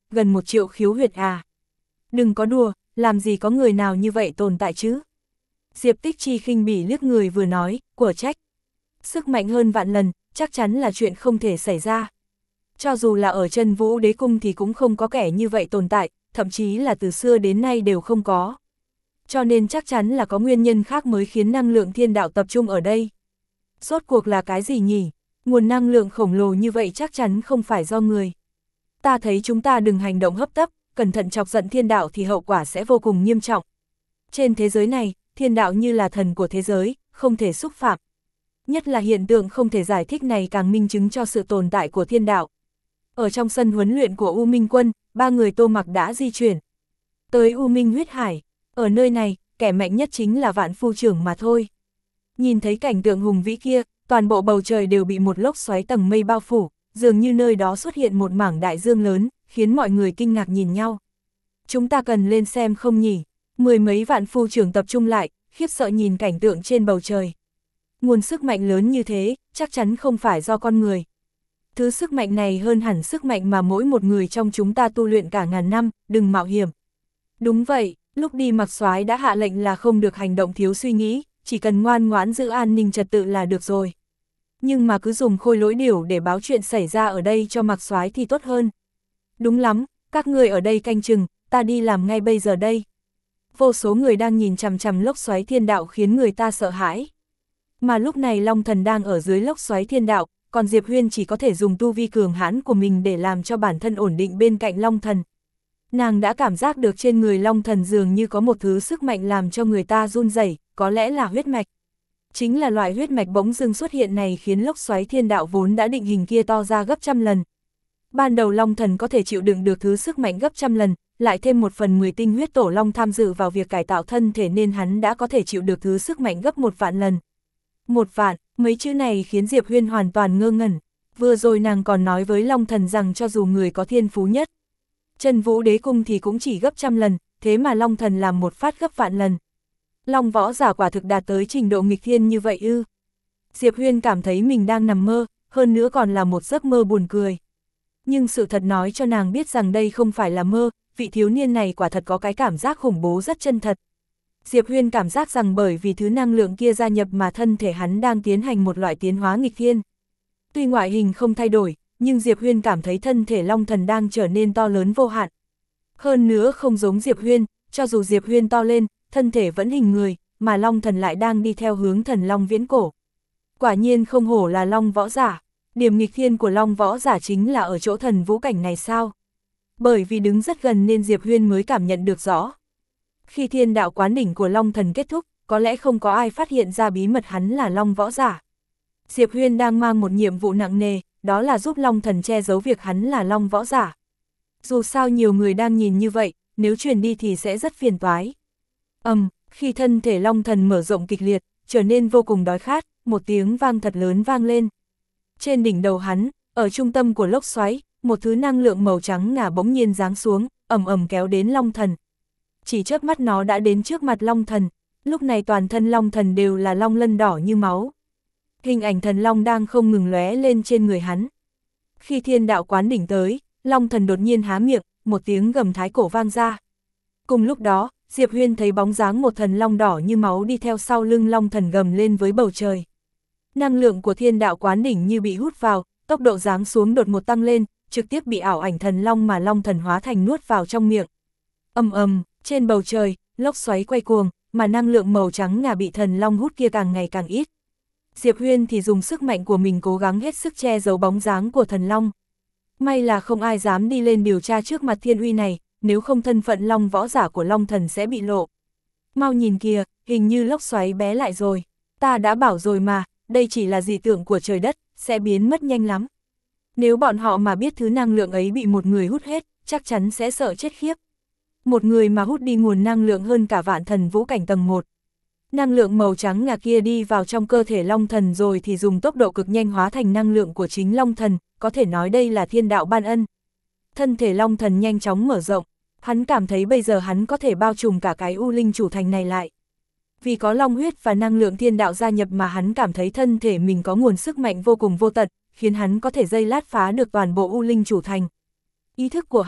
S1: gần một triệu khiếu huyệt à. Đừng có đùa, làm gì có người nào như vậy tồn tại chứ. Diệp Tích Chi khinh bỉ liếc người vừa nói, của trách. Sức mạnh hơn vạn lần, chắc chắn là chuyện không thể xảy ra. Cho dù là ở Chân Vũ Đế Cung thì cũng không có kẻ như vậy tồn tại, thậm chí là từ xưa đến nay đều không có. Cho nên chắc chắn là có nguyên nhân khác mới khiến năng lượng thiên đạo tập trung ở đây. Rốt cuộc là cái gì nhỉ? Nguồn năng lượng khổng lồ như vậy chắc chắn không phải do người. Ta thấy chúng ta đừng hành động hấp tấp, cẩn thận chọc giận thiên đạo thì hậu quả sẽ vô cùng nghiêm trọng. Trên thế giới này, thiên đạo như là thần của thế giới, không thể xúc phạm. Nhất là hiện tượng không thể giải thích này càng minh chứng cho sự tồn tại của thiên đạo. Ở trong sân huấn luyện của U Minh Quân, ba người Tô Mặc đã di chuyển tới U Minh huyết hải. Ở nơi này, kẻ mạnh nhất chính là Vạn Phu Trưởng mà thôi. Nhìn thấy cảnh tượng hùng vĩ kia, toàn bộ bầu trời đều bị một lốc xoáy tầng mây bao phủ, dường như nơi đó xuất hiện một mảng đại dương lớn, khiến mọi người kinh ngạc nhìn nhau. Chúng ta cần lên xem không nhỉ? Mười mấy vạn phu trưởng tập trung lại, khiếp sợ nhìn cảnh tượng trên bầu trời. Nguồn sức mạnh lớn như thế, chắc chắn không phải do con người. Thứ sức mạnh này hơn hẳn sức mạnh mà mỗi một người trong chúng ta tu luyện cả ngàn năm, đừng mạo hiểm. Đúng vậy, lúc đi Mặc Soái đã hạ lệnh là không được hành động thiếu suy nghĩ, chỉ cần ngoan ngoãn giữ an ninh trật tự là được rồi. Nhưng mà cứ dùng Khôi Lỗi Điểu để báo chuyện xảy ra ở đây cho Mặc Soái thì tốt hơn. Đúng lắm, các người ở đây canh chừng, ta đi làm ngay bây giờ đây. Vô số người đang nhìn chằm chằm lốc xoáy thiên đạo khiến người ta sợ hãi. Mà lúc này Long Thần đang ở dưới lốc xoáy thiên đạo, còn Diệp Huyên chỉ có thể dùng tu vi cường hãn của mình để làm cho bản thân ổn định bên cạnh Long Thần. Nàng đã cảm giác được trên người Long Thần dường như có một thứ sức mạnh làm cho người ta run rẩy, có lẽ là huyết mạch. Chính là loại huyết mạch bỗng dưng xuất hiện này khiến lốc xoáy thiên đạo vốn đã định hình kia to ra gấp trăm lần. Ban đầu Long Thần có thể chịu đựng được thứ sức mạnh gấp trăm lần, lại thêm một phần mười tinh huyết tổ long tham dự vào việc cải tạo thân thể nên hắn đã có thể chịu được thứ sức mạnh gấp một vạn lần. Một vạn, mấy chữ này khiến Diệp Huyên hoàn toàn ngơ ngẩn. Vừa rồi nàng còn nói với Long Thần rằng cho dù người có thiên phú nhất, Chân Vũ Đế Cung thì cũng chỉ gấp trăm lần, thế mà Long Thần làm một phát gấp vạn lần. Long võ giả quả thực đạt tới trình độ nghịch thiên như vậy ư? Diệp Huyên cảm thấy mình đang nằm mơ, hơn nữa còn là một giấc mơ buồn cười. Nhưng sự thật nói cho nàng biết rằng đây không phải là mơ, vị thiếu niên này quả thật có cái cảm giác khủng bố rất chân thật. Diệp Huyên cảm giác rằng bởi vì thứ năng lượng kia gia nhập mà thân thể hắn đang tiến hành một loại tiến hóa nghịch thiên. Tuy ngoại hình không thay đổi, nhưng Diệp Huyên cảm thấy thân thể Long Thần đang trở nên to lớn vô hạn. Hơn nữa không giống Diệp Huyên, cho dù Diệp Huyên to lên, thân thể vẫn hình người, mà Long Thần lại đang đi theo hướng thần Long viễn cổ. Quả nhiên không hổ là Long võ giả. Điểm nghịch thiên của Long võ giả chính là ở chỗ thần vũ cảnh này sao? Bởi vì đứng rất gần nên Diệp Huyên mới cảm nhận được rõ. Khi thiên đạo quán đỉnh của Long Thần kết thúc, có lẽ không có ai phát hiện ra bí mật hắn là Long võ giả. Diệp Huyên đang mang một nhiệm vụ nặng nề, đó là giúp Long Thần che giấu việc hắn là Long võ giả. Dù sao nhiều người đang nhìn như vậy, nếu truyền đi thì sẽ rất phiền toái. Ầm, um, khi thân thể Long Thần mở rộng kịch liệt, trở nên vô cùng đói khát, một tiếng vang thật lớn vang lên. Trên đỉnh đầu hắn, ở trung tâm của lốc xoáy, một thứ năng lượng màu trắng ngà bỗng nhiên giáng xuống, ầm ầm kéo đến Long Thần. Chỉ chớp mắt nó đã đến trước mặt Long Thần, lúc này toàn thân Long Thần đều là long lân đỏ như máu. Hình ảnh thần long đang không ngừng lóe lên trên người hắn. Khi thiên đạo quán đỉnh tới, Long Thần đột nhiên há miệng, một tiếng gầm thái cổ vang ra. Cùng lúc đó, Diệp Huyên thấy bóng dáng một thần long đỏ như máu đi theo sau lưng Long Thần gầm lên với bầu trời. Năng lượng của thiên đạo quán đỉnh như bị hút vào, tốc độ giáng xuống đột một tăng lên, trực tiếp bị ảo ảnh thần long mà Long Thần hóa thành nuốt vào trong miệng. Ầm ầm, trên bầu trời, lốc xoáy quay cuồng, mà năng lượng màu trắng ngà bị thần long hút kia càng ngày càng ít. Diệp Huyên thì dùng sức mạnh của mình cố gắng hết sức che giấu bóng dáng của thần long. May là không ai dám đi lên điều tra trước mặt thiên uy này, nếu không thân phận long võ giả của Long Thần sẽ bị lộ. Mau nhìn kìa, hình như lốc xoáy bé lại rồi. Ta đã bảo rồi mà, đây chỉ là dị tượng của trời đất, sẽ biến mất nhanh lắm. Nếu bọn họ mà biết thứ năng lượng ấy bị một người hút hết, chắc chắn sẽ sợ chết khiếp. Một người mà hút đi nguồn năng lượng hơn cả vạn thần vũ cảnh tầng một. Năng lượng màu trắng ngà kia đi vào trong cơ thể Long Thần rồi thì dùng tốc độ cực nhanh hóa thành năng lượng của chính Long Thần, có thể nói đây là thiên đạo ban ân. Thân thể Long Thần nhanh chóng mở rộng, hắn cảm thấy bây giờ hắn có thể bao trùm cả cái U Linh chủ thành này lại. Vì có long huyết và năng lượng thiên đạo gia nhập mà hắn cảm thấy thân thể mình có nguồn sức mạnh vô cùng vô tận, khiến hắn có thể dây lát phá được toàn bộ U Linh chủ thành. Ý thức của hắn,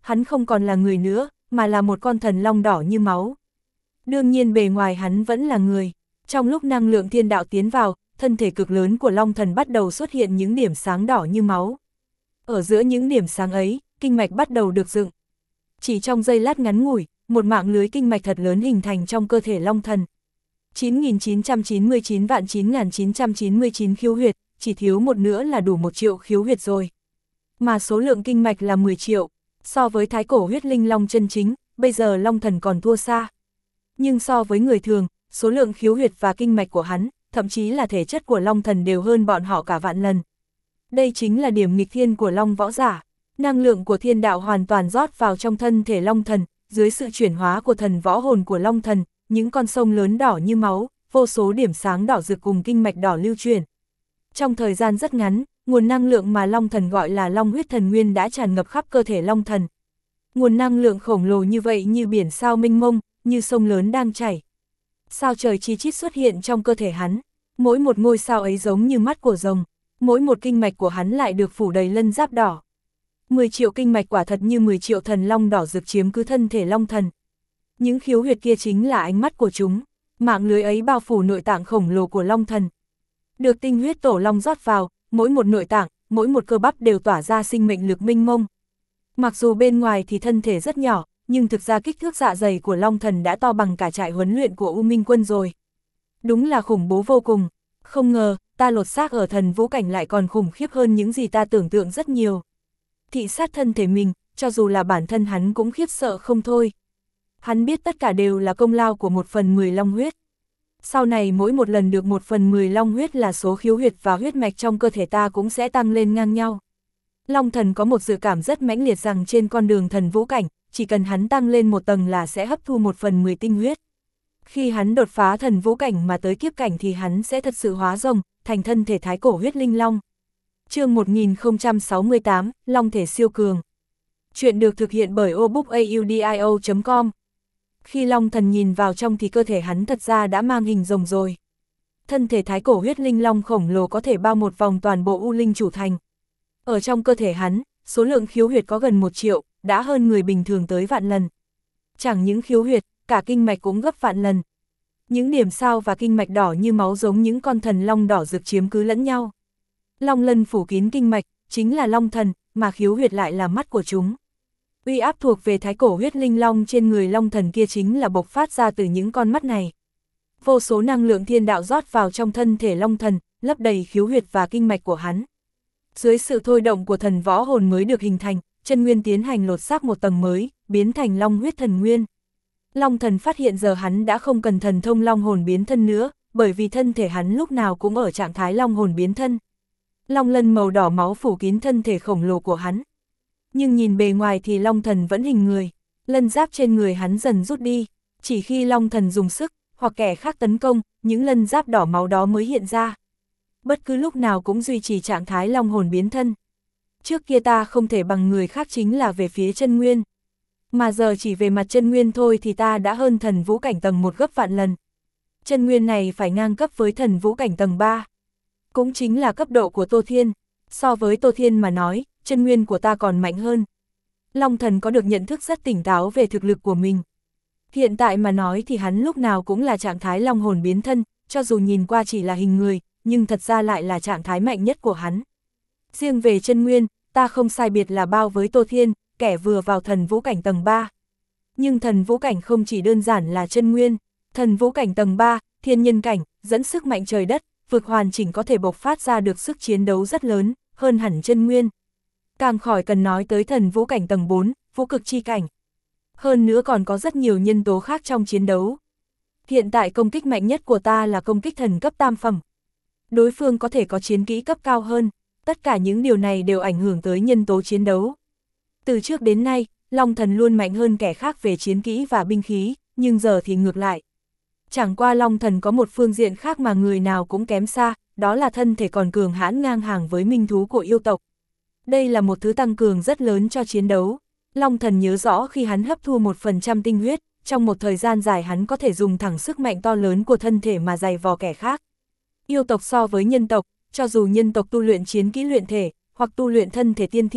S1: hắn không còn là người nữa, mà là một con thần long đỏ như máu. Đương nhiên bề ngoài hắn vẫn là người. Trong lúc năng lượng thiên đạo tiến vào, thân thể cực lớn của long thần bắt đầu xuất hiện những điểm sáng đỏ như máu. Ở giữa những điểm sáng ấy, kinh mạch bắt đầu được dựng. Chỉ trong giây lát ngắn ngủi, một mạng lưới kinh mạch thật lớn hình thành trong cơ thể long thần. chín nghìn chín trăm chín mươi chín vạn chín nghìn chín trăm chín mươi chín khiếu huyệt, chỉ thiếu một nữa là đủ một triệu khiếu huyệt rồi. Mà số lượng kinh mạch là mười triệu, so với thái cổ huyết linh long chân chính, bây giờ long thần còn thua xa. Nhưng so với người thường, số lượng khiếu huyệt và kinh mạch của hắn, thậm chí là thể chất của long thần đều hơn bọn họ cả vạn lần. Đây chính là điểm nghịch thiên của long võ giả. Năng lượng của thiên đạo hoàn toàn rót vào trong thân thể long thần, dưới sự chuyển hóa của thần võ hồn của long thần, những con sông lớn đỏ như máu, vô số điểm sáng đỏ rực cùng kinh mạch đỏ lưu chuyển. Trong thời gian rất ngắn, nguồn năng lượng mà long thần gọi là long huyết thần nguyên đã tràn ngập khắp cơ thể long thần. Nguồn năng lượng khổng lồ như vậy như biển sao mênh mông, như sông lớn đang chảy. Sao trời chi chít xuất hiện trong cơ thể hắn, mỗi một ngôi sao ấy giống như mắt của rồng, mỗi một kinh mạch của hắn lại được phủ đầy lân giáp đỏ. mười triệu kinh mạch quả thật như mười triệu thần long đỏ rực chiếm cứ thân thể long thần. Những khiếu huyệt kia chính là ánh mắt của chúng, mạng lưới ấy bao phủ nội tạng khổng lồ của long thần. Được tinh huyết tổ long rót vào, mỗi một nội tạng, mỗi một cơ bắp đều tỏa ra sinh mệnh lực mênh mông. Mặc dù bên ngoài thì thân thể rất nhỏ, nhưng thực ra kích thước dạ dày của long thần đã to bằng cả trại huấn luyện của U Minh Quân rồi. Đúng là khủng bố vô cùng, không ngờ, ta lột xác ở thần vũ cảnh lại còn khủng khiếp hơn những gì ta tưởng tượng rất nhiều. Thị sát thân thể mình, cho dù là bản thân hắn cũng khiếp sợ không thôi. Hắn biết tất cả đều là công lao của một phần mười long huyết. Sau này mỗi một lần được một phần mười long huyết là số khiếu huyệt và huyết mạch trong cơ thể ta cũng sẽ tăng lên ngang nhau. Long thần có một dự cảm rất mãnh liệt rằng trên con đường thần vũ cảnh, chỉ cần hắn tăng lên một tầng là sẽ hấp thu một phần mười tinh huyết. Khi hắn đột phá thần vũ cảnh mà tới kiếp cảnh thì hắn sẽ thật sự hóa rồng, thành thân thể thái cổ huyết linh long. Chương một nghìn không trăm sáu mươi tám, Long thể siêu cường. Chuyện được thực hiện bởi obookaudio chấm com. Khi long thần nhìn vào trong thì cơ thể hắn thật ra đã mang hình rồng rồi. Thân thể thái cổ huyết linh long khổng lồ có thể bao một vòng toàn bộ U Linh chủ thành. Ở trong cơ thể hắn, số lượng khiếu huyệt có gần một triệu, đã hơn người bình thường tới vạn lần. Chẳng những khiếu huyệt, cả kinh mạch cũng gấp vạn lần. Những điểm sao và kinh mạch đỏ như máu giống những con thần long đỏ rực chiếm cứ lẫn nhau. Long lân phủ kín kinh mạch, chính là long thần, mà khiếu huyệt lại là mắt của chúng. Uy áp thuộc về thái cổ huyết linh long trên người long thần kia chính là bộc phát ra từ những con mắt này. Vô số năng lượng thiên đạo rót vào trong thân thể long thần, lấp đầy khiếu huyệt và kinh mạch của hắn. Dưới sự thôi động của thần võ hồn mới được hình thành, chân nguyên tiến hành lột xác một tầng mới, biến thành long huyết thần nguyên. Long thần phát hiện giờ hắn đã không cần thần thông long hồn biến thân nữa, bởi vì thân thể hắn lúc nào cũng ở trạng thái long hồn biến thân. Long lân màu đỏ máu phủ kín thân thể khổng lồ của hắn. Nhưng nhìn bề ngoài thì long thần vẫn hình người, lân giáp trên người hắn dần rút đi, chỉ khi long thần dùng sức, hoặc kẻ khác tấn công, những lân giáp đỏ máu đó mới hiện ra. Bất cứ lúc nào cũng duy trì trạng thái long hồn biến thân. Trước kia ta không thể bằng người khác chính là về phía chân nguyên. Mà giờ chỉ về mặt chân nguyên thôi thì ta đã hơn thần vũ cảnh tầng một gấp vạn lần. Chân nguyên này phải ngang cấp với thần vũ cảnh tầng ba. Cũng chính là cấp độ của Tô Thiên. So với Tô Thiên mà nói, chân nguyên của ta còn mạnh hơn. Long thần có được nhận thức rất tỉnh táo về thực lực của mình. Hiện tại mà nói thì hắn lúc nào cũng là trạng thái long hồn biến thân, cho dù nhìn qua chỉ là hình người, nhưng thật ra lại là trạng thái mạnh nhất của hắn. Riêng về chân nguyên, ta không sai biệt là bao với Tô Thiên, kẻ vừa vào thần vũ cảnh tầng ba. Nhưng thần vũ cảnh không chỉ đơn giản là chân nguyên, thần vũ cảnh tầng ba, thiên nhân cảnh, dẫn sức mạnh trời đất, vực hoàn chỉnh có thể bộc phát ra được sức chiến đấu rất lớn, hơn hẳn chân nguyên. Càng khỏi cần nói tới thần vũ cảnh tầng bốn, vũ cực chi cảnh. Hơn nữa còn có rất nhiều nhân tố khác trong chiến đấu. Hiện tại công kích mạnh nhất của ta là công kích thần cấp tam phẩm. Đối phương có thể có chiến kỹ cấp cao hơn, tất cả những điều này đều ảnh hưởng tới nhân tố chiến đấu. Từ trước đến nay, Long thần luôn mạnh hơn kẻ khác về chiến kỹ và binh khí, nhưng giờ thì ngược lại. Chẳng qua Long thần có một phương diện khác mà người nào cũng kém xa, đó là thân thể còn cường hãn ngang hàng với minh thú của yêu tộc. Đây là một thứ tăng cường rất lớn cho chiến đấu. Long thần nhớ rõ khi hắn hấp thu một phần trăm tinh huyết, trong một thời gian dài hắn có thể dùng thẳng sức mạnh to lớn của thân thể mà giày vò kẻ khác. Yêu tộc so với nhân tộc, cho dù nhân tộc tu luyện chiến kỹ luyện thể, hoặc tu luyện thân thể tiên thiên,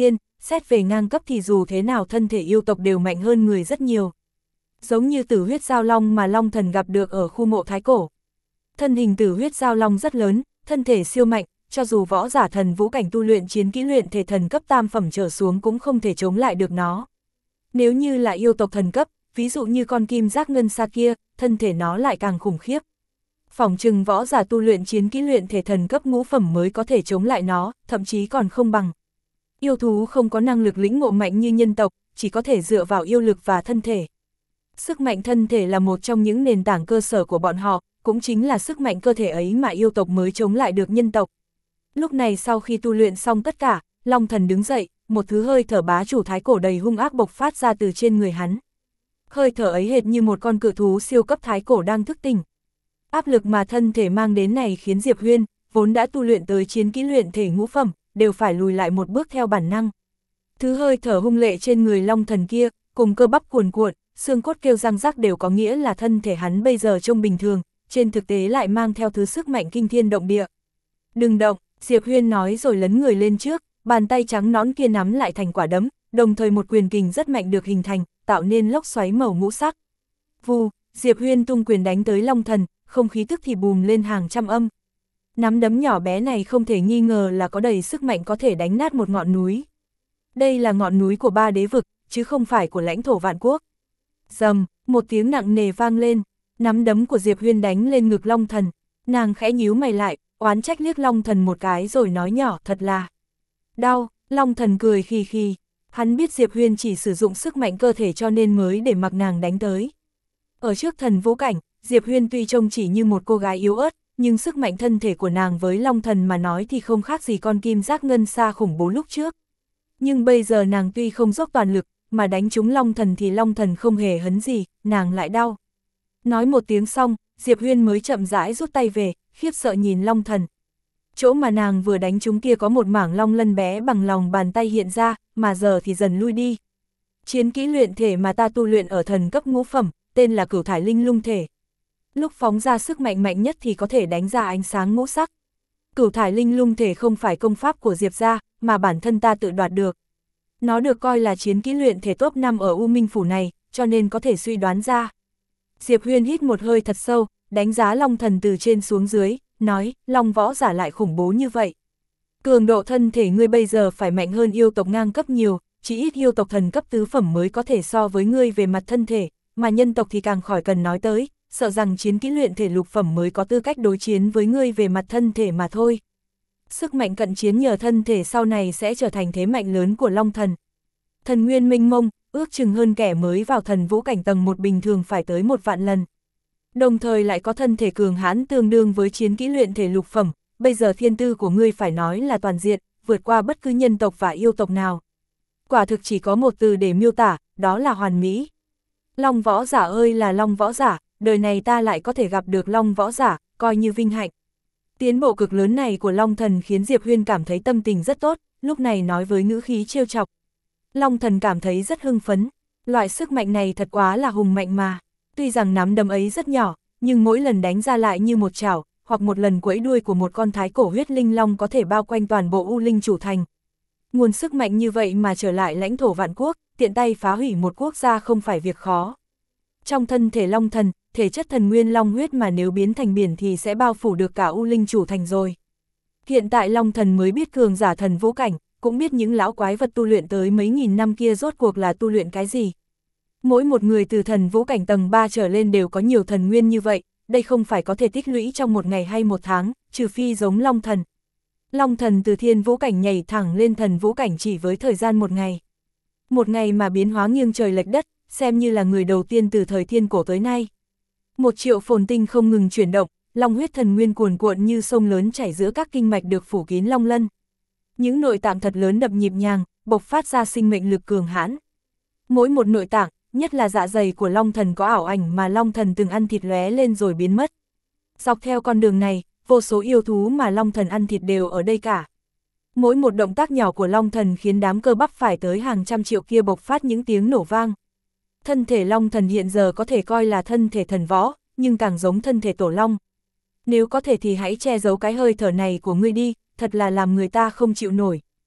S1: xét về ngang cấp thì dù thế nào thân thể yêu tộc đều mạnh hơn người rất nhiều. Giống như tử huyết giao long mà Long Thần gặp được ở khu mộ Thái Cổ. Thân hình tử huyết giao long rất lớn, thân thể siêu mạnh, cho dù võ giả thần vũ cảnh tu luyện chiến kỹ luyện thể thần cấp tam phẩm trở xuống cũng không thể chống lại được nó. Nếu như là yêu tộc thần cấp, ví dụ như con kim giác ngân sa kia, thân thể nó lại càng khủng khiếp. Phỏng chừng võ giả tu luyện chiến kỹ luyện thể thần cấp ngũ phẩm mới có thể chống lại nó, thậm chí còn không bằng. Yêu thú không có năng lực lĩnh ngộ mạnh như nhân tộc, chỉ có thể dựa vào yêu lực và thân thể. Sức mạnh thân thể là một trong những nền tảng cơ sở của bọn họ, cũng chính là sức mạnh cơ thể ấy mà yêu tộc mới chống lại được nhân tộc. Lúc này sau khi tu luyện xong tất cả, Long Thần đứng dậy, một thứ hơi thở bá chủ thái cổ đầy hung ác bộc phát ra từ trên người hắn. Hơi thở ấy hệt như một con cự thú siêu cấp thái cổ đang thức tỉnh. Áp lực mà thân thể mang đến này khiến Diệp Huyên, vốn đã tu luyện tới chiến kỹ luyện thể ngũ phẩm, đều phải lùi lại một bước theo bản năng. Thứ hơi thở hung lệ trên người Long Thần kia, cùng cơ bắp cuồn cuộn, xương cốt kêu răng rắc đều có nghĩa là thân thể hắn bây giờ trông bình thường, trên thực tế lại mang theo thứ sức mạnh kinh thiên động địa. Đừng động, Diệp Huyên nói rồi lấn người lên trước, bàn tay trắng nõn kia nắm lại thành quả đấm, đồng thời một quyền kình rất mạnh được hình thành, tạo nên lốc xoáy màu ngũ sắc. Vù, Diệp Huyên tung quyền đánh tới Long Thần, không khí tức thì bùm lên hàng trăm âm. Nắm đấm nhỏ bé này không thể nghi ngờ là có đầy sức mạnh có thể đánh nát một ngọn núi. Đây là ngọn núi của ba đế vực, chứ không phải của lãnh thổ vạn quốc. Rầm, một tiếng nặng nề vang lên, nắm đấm của Diệp Huyên đánh lên ngực Long Thần, nàng khẽ nhíu mày lại, oán trách liếc Long Thần một cái rồi nói nhỏ, thật là đau. Long Thần cười khì khì, hắn biết Diệp Huyên chỉ sử dụng sức mạnh cơ thể cho nên mới để mặc nàng đánh tới. Ở trước thần vũ cảnh, Diệp Huyên tuy trông chỉ như một cô gái yếu ớt, nhưng sức mạnh thân thể của nàng với Long Thần mà nói thì không khác gì con kim giác ngân sa khủng bố lúc trước. Nhưng bây giờ nàng tuy không dốc toàn lực, mà đánh trúng Long Thần thì Long Thần không hề hấn gì, nàng lại đau. Nói một tiếng xong, Diệp Huyên mới chậm rãi rút tay về, khiếp sợ nhìn Long Thần. Chỗ mà nàng vừa đánh trúng kia có một mảng long lân bé bằng lòng bàn tay hiện ra, mà giờ thì dần lui đi. Chiến kỹ luyện thể mà ta tu luyện ở thần cấp ngũ phẩm, tên là Cửu Thải Linh Lung Thể. Lúc phóng ra sức mạnh mạnh nhất thì có thể đánh ra ánh sáng ngũ sắc. Cửu Thải Linh Lung Thể không phải công pháp của Diệp gia, mà bản thân ta tự đoạt được. Nó được coi là chiến kỹ luyện thể top năm ở U Minh Phủ này, cho nên có thể suy đoán ra. Diệp Huyên hít một hơi thật sâu, đánh giá Long Thần từ trên xuống dưới, nói, Long võ giả lại khủng bố như vậy. Cường độ thân thể ngươi bây giờ phải mạnh hơn yêu tộc ngang cấp nhiều, chỉ ít yêu tộc thần cấp tứ phẩm mới có thể so với ngươi về mặt thân thể, mà nhân tộc thì càng khỏi cần nói tới, sợ rằng chiến kỹ luyện thể lục phẩm mới có tư cách đối chiến với ngươi về mặt thân thể mà thôi. Sức mạnh cận chiến nhờ thân thể sau này sẽ trở thành thế mạnh lớn của Long Thần. Thần nguyên minh mông, ước chừng hơn kẻ mới vào thần vũ cảnh tầng một bình thường phải tới một vạn lần. Đồng thời lại có thân thể cường hãn tương đương với chiến kỹ luyện thể lục phẩm, bây giờ thiên tư của ngươi phải nói là toàn diện, vượt qua bất cứ nhân tộc và yêu tộc nào. Quả thực chỉ có một từ để miêu tả, đó là hoàn mỹ. Long võ giả ơi là Long võ giả, đời này ta lại có thể gặp được Long võ giả, coi như vinh hạnh. Tiến bộ cực lớn này của Long Thần khiến Diệp Huyên cảm thấy tâm tình rất tốt, lúc này nói với ngữ khí trêu chọc. Long Thần cảm thấy rất hưng phấn, loại sức mạnh này thật quá là hùng mạnh mà. Tuy rằng nắm đấm ấy rất nhỏ, nhưng mỗi lần đánh ra lại như một chảo, hoặc một lần quẫy đuôi của một con thái cổ huyết linh long có thể bao quanh toàn bộ U Linh chủ thành. Nguồn sức mạnh như vậy mà trở lại lãnh thổ vạn quốc, tiện tay phá hủy một quốc gia không phải việc khó. Trong thân thể Long Thần, thể chất thần nguyên long huyết mà nếu biến thành biển thì sẽ bao phủ được cả U Linh chủ thành rồi. Hiện tại Long Thần mới biết cường giả thần vũ cảnh, cũng biết những lão quái vật tu luyện tới mấy nghìn năm kia rốt cuộc là tu luyện cái gì. Mỗi một người từ thần vũ cảnh tầng ba trở lên đều có nhiều thần nguyên như vậy, đây không phải có thể tích lũy trong một ngày hay một tháng, trừ phi giống Long Thần. Long Thần từ thiên vũ cảnh nhảy thẳng lên thần vũ cảnh chỉ với thời gian một ngày. Một ngày mà biến hóa nghiêng trời lệch đất, xem như là người đầu tiên từ thời thiên cổ tới nay. Một triệu phồn tinh không ngừng chuyển động, long huyết thần nguyên cuồn cuộn như sông lớn chảy giữa các kinh mạch được phủ kín long lân. Những nội tạng thật lớn đập nhịp nhàng, bộc phát ra sinh mệnh lực cường hãn. Mỗi một nội tạng, nhất là dạ dày của Long Thần có ảo ảnh mà Long Thần từng ăn thịt lóe lên rồi biến mất. Dọc theo con đường này, vô số yêu thú mà Long Thần ăn thịt đều ở đây cả. Mỗi một động tác nhỏ của Long Thần khiến đám cơ bắp phải tới hàng trăm triệu kia bộc phát những tiếng nổ vang. Thân thể Long Thần hiện giờ có thể coi là thân thể thần võ, nhưng càng giống thân thể tổ long. Nếu có thể thì hãy che giấu cái hơi thở này của ngươi đi, thật là làm người ta không chịu nổi.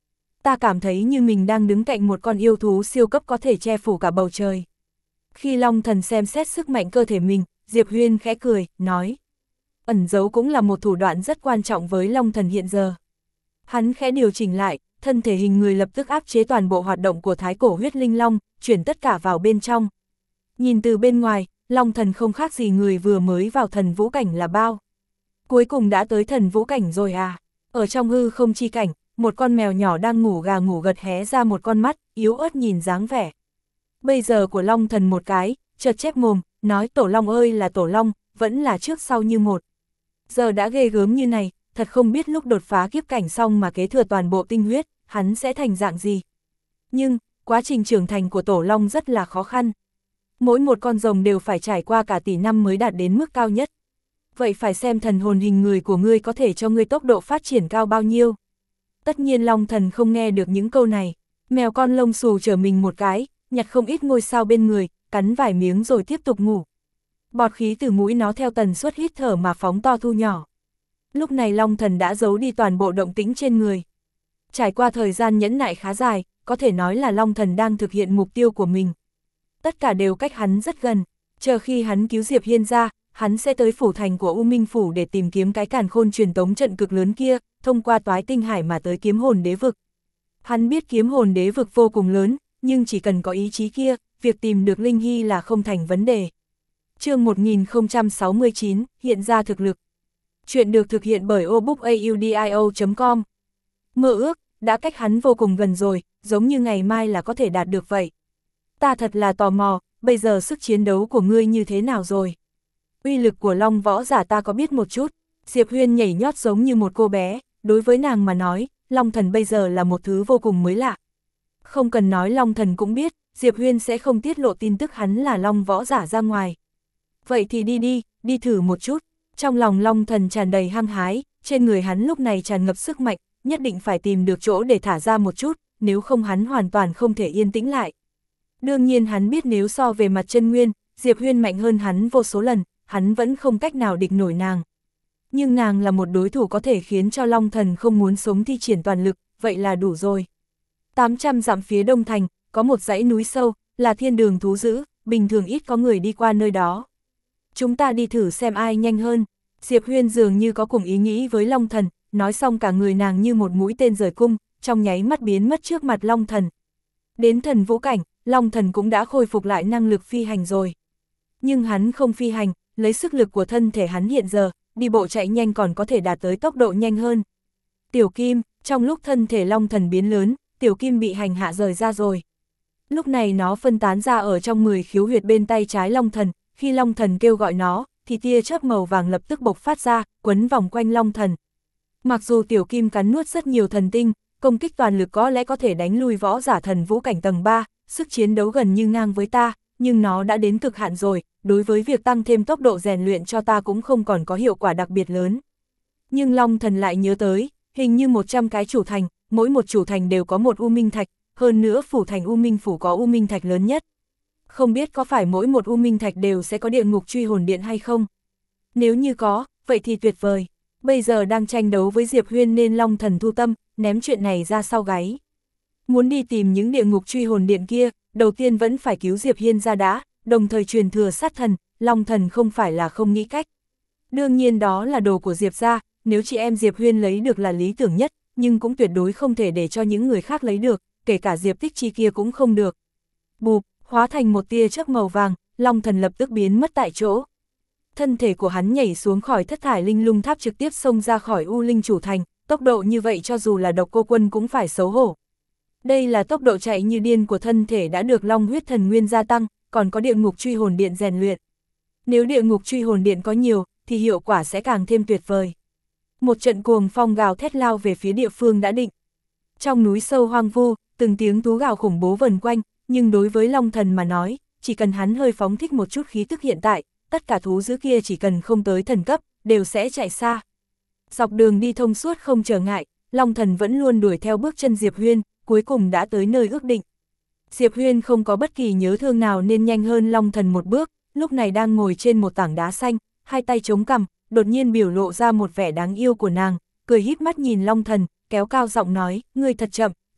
S1: ta cảm thấy như mình đang đứng cạnh một con yêu thú siêu cấp có thể che phủ cả bầu trời. Khi Long Thần xem xét sức mạnh cơ thể mình, Diệp Huyên khẽ cười, nói. Ẩn giấu cũng là một thủ đoạn rất quan trọng với Long Thần hiện giờ. Hắn khẽ điều chỉnh lại, thân thể hình người lập tức áp chế toàn bộ hoạt động của thái cổ huyết linh long, chuyển tất cả vào bên trong. Nhìn từ bên ngoài, Long Thần không khác gì người vừa mới vào thần vũ cảnh là bao. Cuối cùng đã tới thần vũ cảnh rồi à? Ở trong hư không chi cảnh, một con mèo nhỏ đang ngủ gà ngủ gật hé ra một con mắt, yếu ớt nhìn dáng vẻ. Bây giờ của Long Thần một cái, chợt chép mồm, nói tổ long ơi là tổ long, vẫn là trước sau như một. Giờ đã ghê gớm như này, thật không biết lúc đột phá kiếp cảnh xong mà kế thừa toàn bộ tinh huyết, hắn sẽ thành dạng gì. Nhưng, quá trình trưởng thành của tổ long rất là khó khăn. Mỗi một con rồng đều phải trải qua cả tỷ năm mới đạt đến mức cao nhất. Vậy phải xem thần hồn hình người của ngươi có thể cho ngươi tốc độ phát triển cao bao nhiêu. Tất nhiên Long Thần không nghe được những câu này. Mèo con lông xù trở mình một cái, nhặt không ít ngôi sao bên người, cắn vài miếng rồi tiếp tục ngủ. Bọt khí từ mũi nó theo tần suất hít thở mà phóng to thu nhỏ. Lúc này Long Thần đã giấu đi toàn bộ động tĩnh trên người. Trải qua thời gian nhẫn nại khá dài, có thể nói là Long Thần đang thực hiện mục tiêu của mình. Tất cả đều cách hắn rất gần, chờ khi hắn cứu Diệp Hiên ra, hắn sẽ tới phủ thành của U Minh Phủ để tìm kiếm cái càn khôn truyền tống trận cực lớn kia, thông qua toái tinh hải mà tới kiếm hồn đế vực. Hắn biết kiếm hồn đế vực vô cùng lớn, nhưng chỉ cần có ý chí kia, việc tìm được Linh Hy là không thành vấn đề. Chương một nghìn không trăm sáu mươi chín, hiện ra thực lực. Chuyện được thực hiện bởi obookaudio chấm com. Mơ ước, đã cách hắn vô cùng gần rồi, giống như ngày mai là có thể đạt được vậy. Ta thật là tò mò, bây giờ sức chiến đấu của ngươi như thế nào rồi? Uy lực của Long võ giả ta có biết một chút. Diệp Huyên nhảy nhót giống như một cô bé, đối với nàng mà nói, Long Thần bây giờ là một thứ vô cùng mới lạ. Không cần nói Long Thần cũng biết, Diệp Huyên sẽ không tiết lộ tin tức hắn là Long võ giả ra ngoài. Vậy thì đi đi, đi thử một chút. Trong lòng Long Thần tràn đầy hăng hái, trên người hắn lúc này tràn ngập sức mạnh, nhất định phải tìm được chỗ để thả ra một chút, nếu không hắn hoàn toàn không thể yên tĩnh lại. Đương nhiên hắn biết nếu so về mặt chân nguyên, Diệp Huyên mạnh hơn hắn vô số lần, hắn vẫn không cách nào địch nổi nàng. Nhưng nàng là một đối thủ có thể khiến cho Long Thần không muốn sống thi triển toàn lực, vậy là đủ rồi. tám trăm dặm phía đông thành, có một dãy núi sâu, là thiên đường thú dữ, bình thường ít có người đi qua nơi đó. Chúng ta đi thử xem ai nhanh hơn. Diệp Huyên dường như có cùng ý nghĩ với Long Thần, nói xong cả người nàng như một mũi tên rời cung, trong nháy mắt biến mất trước mặt Long Thần. Đến thần vũ cảnh, Long Thần cũng đã khôi phục lại năng lực phi hành rồi. Nhưng hắn không phi hành, lấy sức lực của thân thể hắn hiện giờ, đi bộ chạy nhanh còn có thể đạt tới tốc độ nhanh hơn. Tiểu Kim, trong lúc thân thể Long Thần biến lớn, Tiểu Kim bị hành hạ rời ra rồi. Lúc này nó phân tán ra ở trong mười khiếu huyệt bên tay trái Long Thần, khi Long Thần kêu gọi nó, thì tia chớp màu vàng lập tức bộc phát ra, quấn vòng quanh Long Thần. Mặc dù Tiểu Kim cắn nuốt rất nhiều thần tinh, công kích toàn lực có lẽ có thể đánh lui võ giả thần vũ cảnh tầng ba, sức chiến đấu gần như ngang với ta, nhưng nó đã đến cực hạn rồi, đối với việc tăng thêm tốc độ rèn luyện cho ta cũng không còn có hiệu quả đặc biệt lớn. Nhưng Long Thần lại nhớ tới, hình như một trăm cái chủ thành, mỗi một chủ thành đều có một U Minh Thạch, hơn nữa phủ thành U Minh Phủ có U Minh Thạch lớn nhất. Không biết có phải mỗi một U Minh Thạch đều sẽ có địa ngục truy hồn điện hay không? Nếu như có, vậy thì tuyệt vời. Bây giờ đang tranh đấu với Diệp Huyên nên Long Thần thu tâm, ném chuyện này ra sau gáy. Muốn đi tìm những địa ngục truy hồn điện kia, đầu tiên vẫn phải cứu Diệp Hiên ra đã, đồng thời truyền thừa sát thần, Long Thần không phải là không nghĩ cách. Đương nhiên đó là đồ của Diệp gia, nếu chị em Diệp Huyên lấy được là lý tưởng nhất, nhưng cũng tuyệt đối không thể để cho những người khác lấy được, kể cả Diệp Tích Chi kia cũng không được. Bụp, hóa thành một tia chớp màu vàng, Long Thần lập tức biến mất tại chỗ. Thân thể của hắn nhảy xuống khỏi thất thải linh lung tháp trực tiếp xông ra khỏi U Linh chủ thành, tốc độ như vậy cho dù là Độc Cô Quân cũng phải xấu hổ. Đây là tốc độ chạy như điên của thân thể đã được Long huyết thần nguyên gia tăng, còn có địa ngục truy hồn điện rèn luyện. Nếu địa ngục truy hồn điện có nhiều, thì hiệu quả sẽ càng thêm tuyệt vời. Một trận cuồng phong gào thét lao về phía địa phương đã định. Trong núi sâu hoang vu, từng tiếng tú gào khủng bố vần quanh, nhưng đối với Long Thần mà nói, chỉ cần hắn hơi phóng thích một chút khí tức hiện tại, tất cả thú dữ kia chỉ cần không tới thần cấp, đều sẽ chạy xa. Dọc đường đi thông suốt không trở ngại, Long Thần vẫn luôn đuổi theo bước chân Diệp Huyên, cuối cùng đã tới nơi ước định. Diệp Huyên không có bất kỳ nhớ thương nào nên nhanh hơn Long Thần một bước, lúc này đang ngồi trên một tảng đá xanh, hai tay chống cằm, đột nhiên biểu lộ ra một vẻ đáng yêu của nàng, cười híp mắt nhìn Long Thần, kéo cao giọng nói, ngươi thật chậm,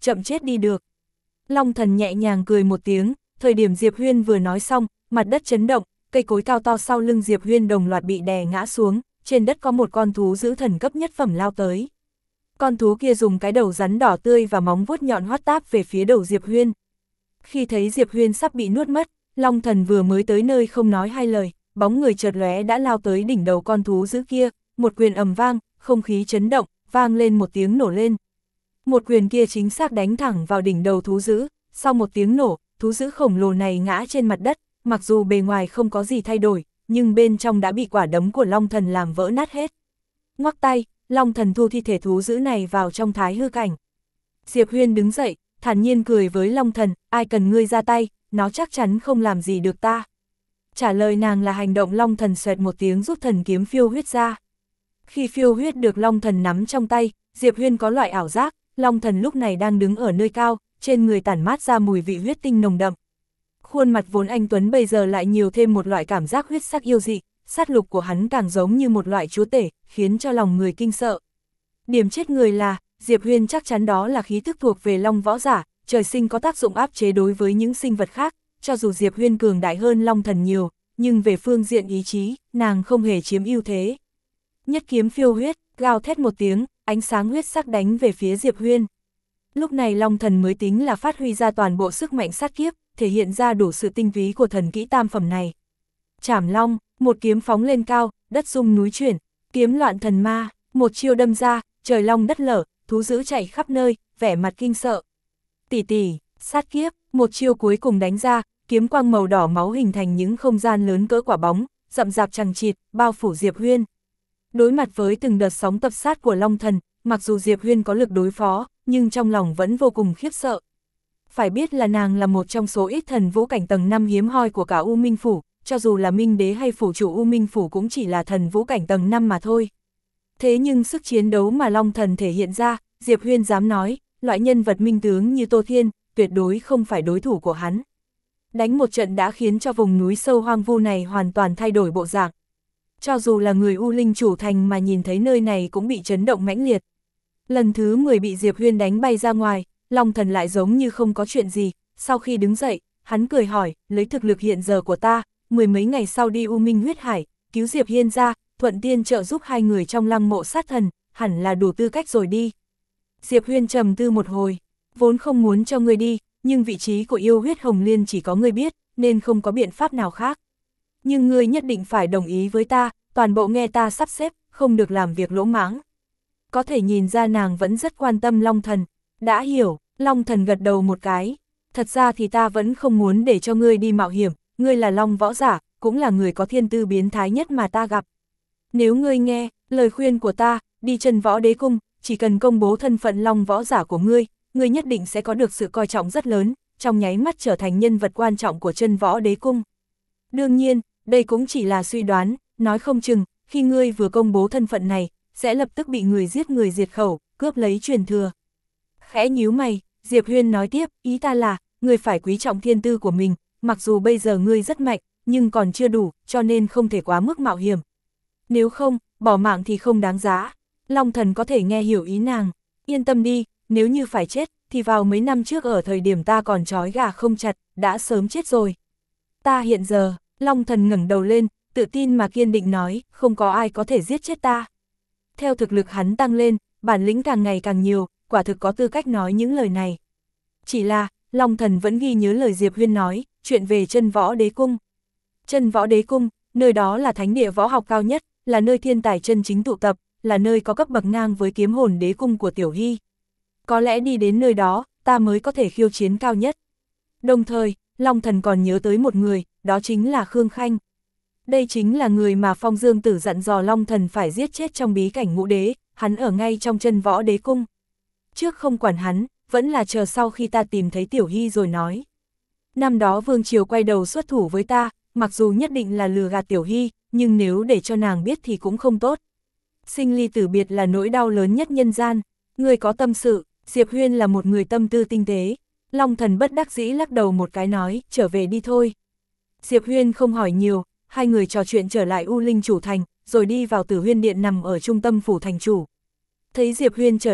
S1: chậm chết đi được. Long Thần nhẹ nhàng cười một tiếng, thời điểm Diệp Huyên vừa nói xong, mặt đất chấn động, cây cối cao to sau lưng Diệp Huyên đồng loạt bị đè ngã xuống, trên đất có một con thú dữ thần cấp nhất phẩm lao tới. Con thú kia dùng cái đầu rắn đỏ tươi và móng vuốt nhọn hoắt táp về phía đầu Diệp Huyên. Khi thấy Diệp Huyên sắp bị nuốt mất, Long Thần vừa mới tới nơi không nói hai lời, bóng người chợt lóe đã lao tới đỉnh đầu con thú dữ kia, một quyền ầm vang, không khí chấn động, vang lên một tiếng nổ lên. Một quyền kia chính xác đánh thẳng vào đỉnh đầu thú dữ, sau một tiếng nổ, thú dữ khổng lồ này ngã trên mặt đất, mặc dù bề ngoài không có gì thay đổi, nhưng bên trong đã bị quả đấm của Long Thần làm vỡ nát hết. Ngoắc tay, Long Thần thu thi thể thú dữ này vào trong thái hư cảnh. Diệp Huyên đứng dậy, thản nhiên cười với Long Thần, ai cần ngươi ra tay, nó chắc chắn không làm gì được ta. Trả lời nàng là hành động. Long Thần xoẹt một tiếng rút thần kiếm phiêu huyết ra. Khi phiêu huyết được Long Thần nắm trong tay, Diệp Huyên có loại ảo giác, Long Thần lúc này đang đứng ở nơi cao, trên người tản mát ra mùi vị huyết tinh nồng đậm. Khuôn mặt vốn anh tuấn bây giờ lại nhiều thêm một loại cảm giác huyết sắc yêu dị, sát lục của hắn càng giống như một loại chúa tể, khiến cho lòng người kinh sợ. Điểm chết người là, Diệp Huyên chắc chắn đó là khí tức thuộc về Long võ giả, trời sinh có tác dụng áp chế đối với những sinh vật khác, cho dù Diệp Huyên cường đại hơn Long Thần nhiều, nhưng về phương diện ý chí, nàng không hề chiếm ưu thế. Nhất kiếm phiêu huyết, gào thét một tiếng, ánh sáng huyết sắc đánh về phía Diệp Huyên. Lúc này Long Thần mới tính là phát huy ra toàn bộ sức mạnh sát kiếp, thể hiện ra đủ sự tinh túy của thần kỹ tam phẩm này. Trảm Long, một kiếm phóng lên cao, đất rung núi chuyển, kiếm loạn thần ma, một chiêu đâm ra, trời long đất lở, thú dữ chạy khắp nơi, vẻ mặt kinh sợ. Tỷ tỷ, sát kiếp, một chiêu cuối cùng đánh ra, kiếm quang màu đỏ máu hình thành những không gian lớn cỡ quả bóng, rậm rạp chằng chịt, bao phủ Diệp Huyên. Đối mặt với từng đợt sóng tập sát của Long Thần, mặc dù Diệp Huyên có lực đối phó, nhưng trong lòng vẫn vô cùng khiếp sợ. Phải biết là nàng là một trong số ít thần vũ cảnh tầng năm hiếm hoi của cả U Minh Phủ, cho dù là Minh Đế hay Phủ chủ U Minh Phủ cũng chỉ là thần vũ cảnh tầng năm mà thôi. Thế nhưng sức chiến đấu mà Long Thần thể hiện ra, Diệp Huyên dám nói, loại nhân vật minh tướng như Tô Thiên, tuyệt đối không phải đối thủ của hắn. Đánh một trận đã khiến cho vùng núi sâu hoang vu này hoàn toàn thay đổi bộ dạng. Cho dù là người U Linh chủ thành mà nhìn thấy nơi này cũng bị chấn động mãnh liệt. Lần thứ mười bị Diệp Huyên đánh bay ra ngoài, Long Thần lại giống như không có chuyện gì, sau khi đứng dậy, hắn cười hỏi, lấy thực lực hiện giờ của ta, mười mấy ngày sau đi U Minh huyết hải, cứu Diệp Hiên ra, thuận tiên trợ giúp hai người trong lăng mộ sát thần, hẳn là đủ tư cách rồi đi. Diệp Huyên trầm tư một hồi, vốn không muốn cho ngươi đi, nhưng vị trí của yêu huyết hồng liên chỉ có ngươi biết, nên không có biện pháp nào khác. Nhưng ngươi nhất định phải đồng ý với ta, toàn bộ nghe ta sắp xếp, không được làm việc lỗ mãng. Có thể nhìn ra nàng vẫn rất quan tâm Long Thần. Đã hiểu, Long Thần gật đầu một cái. Thật ra thì ta vẫn không muốn để cho ngươi đi mạo hiểm, ngươi là Long võ giả, cũng là người có thiên tư biến thái nhất mà ta gặp. Nếu ngươi nghe lời khuyên của ta, đi Chân Võ Đế Cung, chỉ cần công bố thân phận Long võ giả của ngươi, ngươi nhất định sẽ có được sự coi trọng rất lớn, trong nháy mắt trở thành nhân vật quan trọng của Chân Võ Đế Cung. Đương nhiên, đây cũng chỉ là suy đoán, nói không chừng, khi ngươi vừa công bố thân phận này, sẽ lập tức bị người giết người diệt khẩu, cướp lấy truyền thừa. Khẽ nhíu mày, Diệp Huyên nói tiếp, ý ta là, ngươi phải quý trọng thiên tư của mình, mặc dù bây giờ ngươi rất mạnh, nhưng còn chưa đủ, cho nên không thể quá mức mạo hiểm. Nếu không, bỏ mạng thì không đáng giá. Long Thần có thể nghe hiểu ý nàng, yên tâm đi, nếu như phải chết, thì vào mấy năm trước ở thời điểm ta còn trói gà không chặt, đã sớm chết rồi. Ta hiện giờ, Long Thần ngẩng đầu lên, tự tin mà kiên định nói, không có ai có thể giết chết ta. Theo thực lực hắn tăng lên, bản lĩnh càng ngày càng nhiều, quả thực có tư cách nói những lời này. Chỉ là, Long Thần vẫn ghi nhớ lời Diệp Huyên nói, chuyện về Chân Võ Đế Cung. Chân Võ Đế Cung, nơi đó là thánh địa võ học cao nhất, là nơi thiên tài chân chính tụ tập, là nơi có cấp bậc ngang với Kiếm Hồn Đế Cung của Tiểu Hy. Có lẽ đi đến nơi đó, ta mới có thể khiêu chiến cao nhất. Đồng thời, Long Thần còn nhớ tới một người, đó chính là Khương Khanh. Đây chính là người mà Phong Dương Tử dặn dò Long Thần phải giết chết trong bí cảnh ngũ đế, hắn ở ngay trong Chân Võ Đế Cung. Trước không quản hắn, vẫn là chờ sau khi ta tìm thấy Tiểu Hy rồi nói. Năm đó Vương Triều quay đầu xuất thủ với ta, mặc dù nhất định là lừa gạt Tiểu Hy, nhưng nếu để cho nàng biết thì cũng không tốt. Sinh ly tử biệt là nỗi đau lớn nhất nhân gian, người có tâm sự, Diệp Huyên là một người tâm tư tinh tế. Long Thần bất đắc dĩ lắc đầu một cái nói, trở về đi thôi. Diệp Huyên không hỏi nhiều, hai người trò chuyện trở lại U Linh chủ thành, rồi đi vào Tử Huyên Điện nằm ở trung tâm phủ thành chủ. Thấy Diệp Huyên trở lại,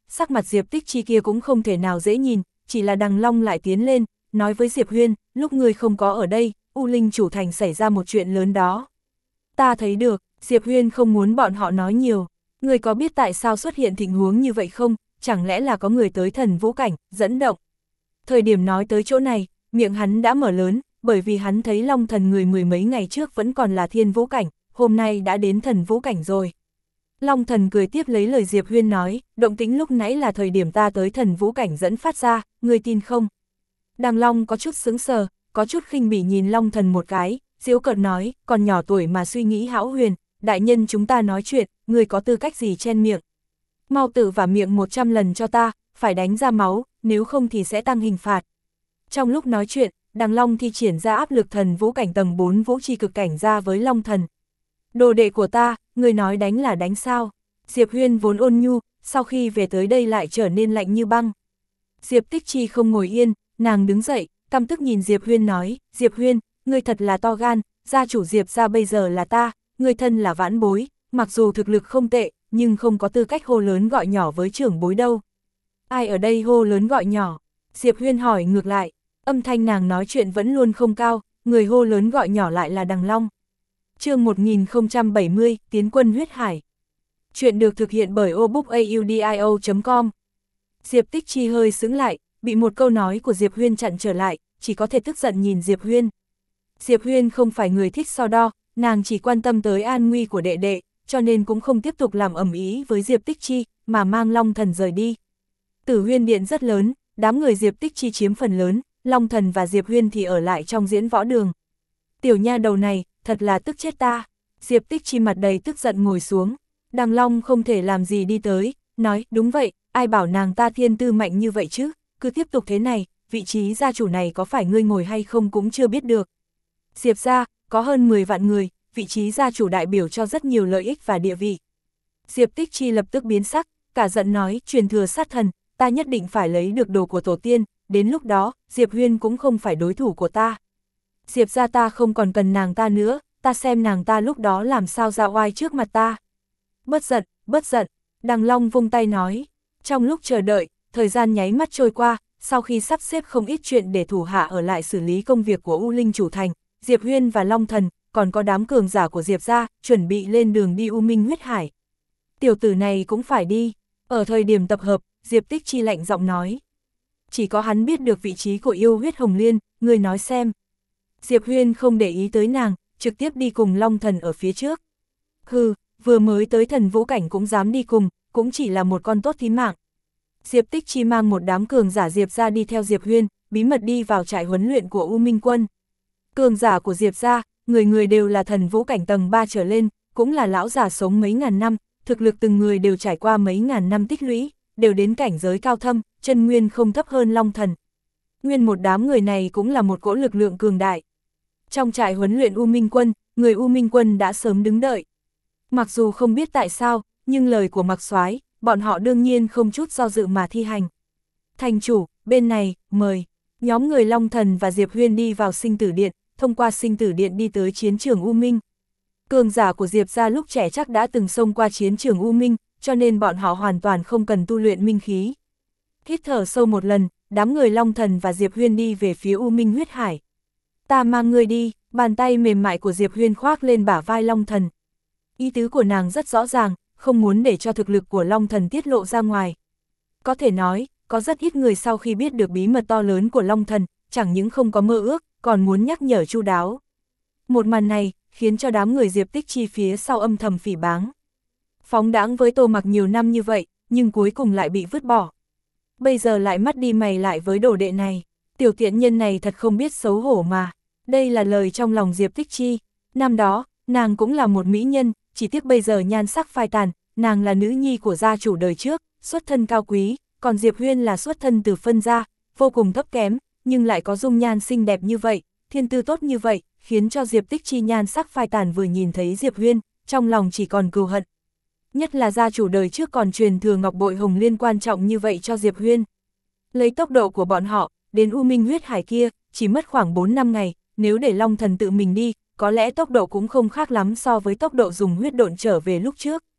S1: sắc mặt Diệp Tích Chi kia cũng không thể nào dễ nhìn, chỉ là Đằng Long lại tiến lên, nói với Diệp Huyên, lúc ngươi không có ở đây, U Linh chủ thành xảy ra một chuyện lớn đó. Ta thấy được, Diệp Huyên không muốn bọn họ nói nhiều, ngươi có biết tại sao xuất hiện tình huống như vậy không, chẳng lẽ là có người tới thần vũ cảnh, dẫn động. Thời điểm nói tới chỗ này, miệng hắn đã mở lớn, bởi vì hắn thấy Long Thần người mười mấy ngày trước vẫn còn là thiên vũ cảnh, hôm nay đã đến thần vũ cảnh rồi. Long Thần cười tiếp lấy lời Diệp Huyên nói, động tĩnh lúc nãy là thời điểm ta tới thần vũ cảnh dẫn phát ra, ngươi tin không? Đằng Long có chút sững sờ, có chút khinh bỉ nhìn Long Thần một cái, giễu cợt nói, còn nhỏ tuổi mà suy nghĩ hão huyền, đại nhân chúng ta nói chuyện, ngươi có tư cách gì chen miệng? Mau tự vả miệng một trăm lần cho ta, phải đánh ra máu, nếu không thì sẽ tăng hình phạt. Trong lúc nói chuyện, Đằng Long thi triển ra áp lực thần vũ cảnh tầng bốn vũ chi cực cảnh ra với Long Thần. Đồ đệ của ta, người nói đánh là đánh sao? Diệp Huyên vốn ôn nhu, sau khi về tới đây lại trở nên lạnh như băng. Diệp Tích Chi không ngồi yên, nàng đứng dậy, căm tức nhìn Diệp Huyên nói, Diệp Huyên, ngươi thật là to gan, gia chủ Diệp gia bây giờ là ta, ngươi thân là vãn bối, mặc dù thực lực không tệ, nhưng không có tư cách hô lớn gọi nhỏ với trưởng bối đâu. Ai ở đây hô lớn gọi nhỏ? Diệp Huyên hỏi ngược lại, âm thanh nàng nói chuyện vẫn luôn không cao, người hô lớn gọi nhỏ lại là Đằng Long. Chương một nghìn không trăm bảy mươi, Tiến quân huyết hải. Chuyện được thực hiện bởi obookaudio chấm com. Diệp Tích Chi hơi sững lại, bị một câu nói của Diệp Huyên chặn trở lại, chỉ có thể tức giận nhìn Diệp Huyên. Diệp Huyên không phải người thích so đo, nàng chỉ quan tâm tới an nguy của đệ đệ, cho nên cũng không tiếp tục làm ầm ĩ với Diệp Tích Chi, mà mang Long Thần rời đi. Tử Huyên điện rất lớn, đám người Diệp Tích Chi chiếm phần lớn, Long Thần và Diệp Huyên thì ở lại trong diễn võ đường. Tiểu nha đầu này, thật là tức chết ta. Diệp Tích Chi mặt đầy tức giận ngồi xuống. Đằng Long không thể làm gì đi tới, nói, đúng vậy, ai bảo nàng ta thiên tư mạnh như vậy chứ, cứ tiếp tục thế này, vị trí gia chủ này có phải ngươi ngồi hay không cũng chưa biết được. Diệp gia, có hơn mười vạn người, vị trí gia chủ đại biểu cho rất nhiều lợi ích và địa vị. Diệp Tích Chi lập tức biến sắc, cả giận nói, truyền thừa sát thần, ta nhất định phải lấy được đồ của tổ tiên, đến lúc đó, Diệp Huyên cũng không phải đối thủ của ta. Diệp gia ta không còn cần nàng ta nữa, ta xem nàng ta lúc đó làm sao ra oai trước mặt ta. Bớt giận, bớt giận, Đằng Long vung tay nói. Trong lúc chờ đợi, thời gian nháy mắt trôi qua, sau khi sắp xếp không ít chuyện để thủ hạ ở lại xử lý công việc của U Linh chủ thành, Diệp Huyên và Long Thần, còn có đám cường giả của Diệp gia, chuẩn bị lên đường đi U Minh huyết hải. Tiểu tử này cũng phải đi. Ở thời điểm tập hợp, Diệp Tích Chi lạnh giọng nói. Chỉ có hắn biết được vị trí của yêu huyết hồng liên, người nói xem. Diệp Huyên không để ý tới nàng, trực tiếp đi cùng Long Thần ở phía trước. Hừ, vừa mới tới thần vũ cảnh cũng dám đi cùng, cũng chỉ là một con tốt thí mạng. Diệp Tích Chi mang một đám cường giả Diệp gia đi theo Diệp Huyên, bí mật đi vào trại huấn luyện của U Minh quân. Cường giả của Diệp gia, người người đều là thần vũ cảnh tầng ba trở lên, cũng là lão già sống mấy ngàn năm, thực lực từng người đều trải qua mấy ngàn năm tích lũy, đều đến cảnh giới cao thâm, chân nguyên không thấp hơn Long Thần. Nguyên một đám người này cũng là một cỗ lực lượng cường đại. Trong trại huấn luyện U Minh quân, người U Minh quân đã sớm đứng đợi. Mặc dù không biết tại sao, nhưng lời của Mạc Soái, bọn họ đương nhiên không chút do dự mà thi hành. Thành chủ, bên này, mời. Nhóm người Long Thần và Diệp Huyên đi vào sinh tử điện, thông qua sinh tử điện đi tới chiến trường U Minh. Cường giả của Diệp gia lúc trẻ chắc đã từng xông qua chiến trường U Minh, cho nên bọn họ hoàn toàn không cần tu luyện minh khí. Hít thở sâu một lần, đám người Long Thần và Diệp Huyên đi về phía U Minh huyết hải. Ta mang ngươi đi, bàn tay mềm mại của Diệp Huyên khoác lên bả vai Long Thần. Ý tứ của nàng rất rõ ràng, không muốn để cho thực lực của Long Thần tiết lộ ra ngoài. Có thể nói, có rất ít người sau khi biết được bí mật to lớn của Long Thần, chẳng những không có mơ ước, còn muốn nhắc nhở chu đáo. Một màn này, khiến cho đám người Diệp Tích Chi phía sau âm thầm phỉ báng. Phóng đãng với Tô Mặc nhiều năm như vậy, nhưng cuối cùng lại bị vứt bỏ. Bây giờ lại mắt đi mày lại với đồ đệ này, tiểu tiện nhân này thật không biết xấu hổ mà. Đây là lời trong lòng Diệp Tích Chi. Năm đó, nàng cũng là một mỹ nhân, chỉ tiếc bây giờ nhan sắc phai tàn, nàng là nữ nhi của gia chủ đời trước, xuất thân cao quý, còn Diệp Huyên là xuất thân từ phân gia, vô cùng thấp kém, nhưng lại có dung nhan xinh đẹp như vậy, thiên tư tốt như vậy, khiến cho Diệp Tích Chi nhan sắc phai tàn vừa nhìn thấy Diệp Huyên, trong lòng chỉ còn cừu hận. Nhất là gia chủ đời trước còn truyền thừa ngọc bội hồng liên quan trọng như vậy cho Diệp Huyên. Lấy tốc độ của bọn họ, đến U Minh huyết hải kia, chỉ mất khoảng bốn năm ngày, nếu để Long Thần tự mình đi, có lẽ tốc độ cũng không khác lắm so với tốc độ dùng huyết độn trở về lúc trước.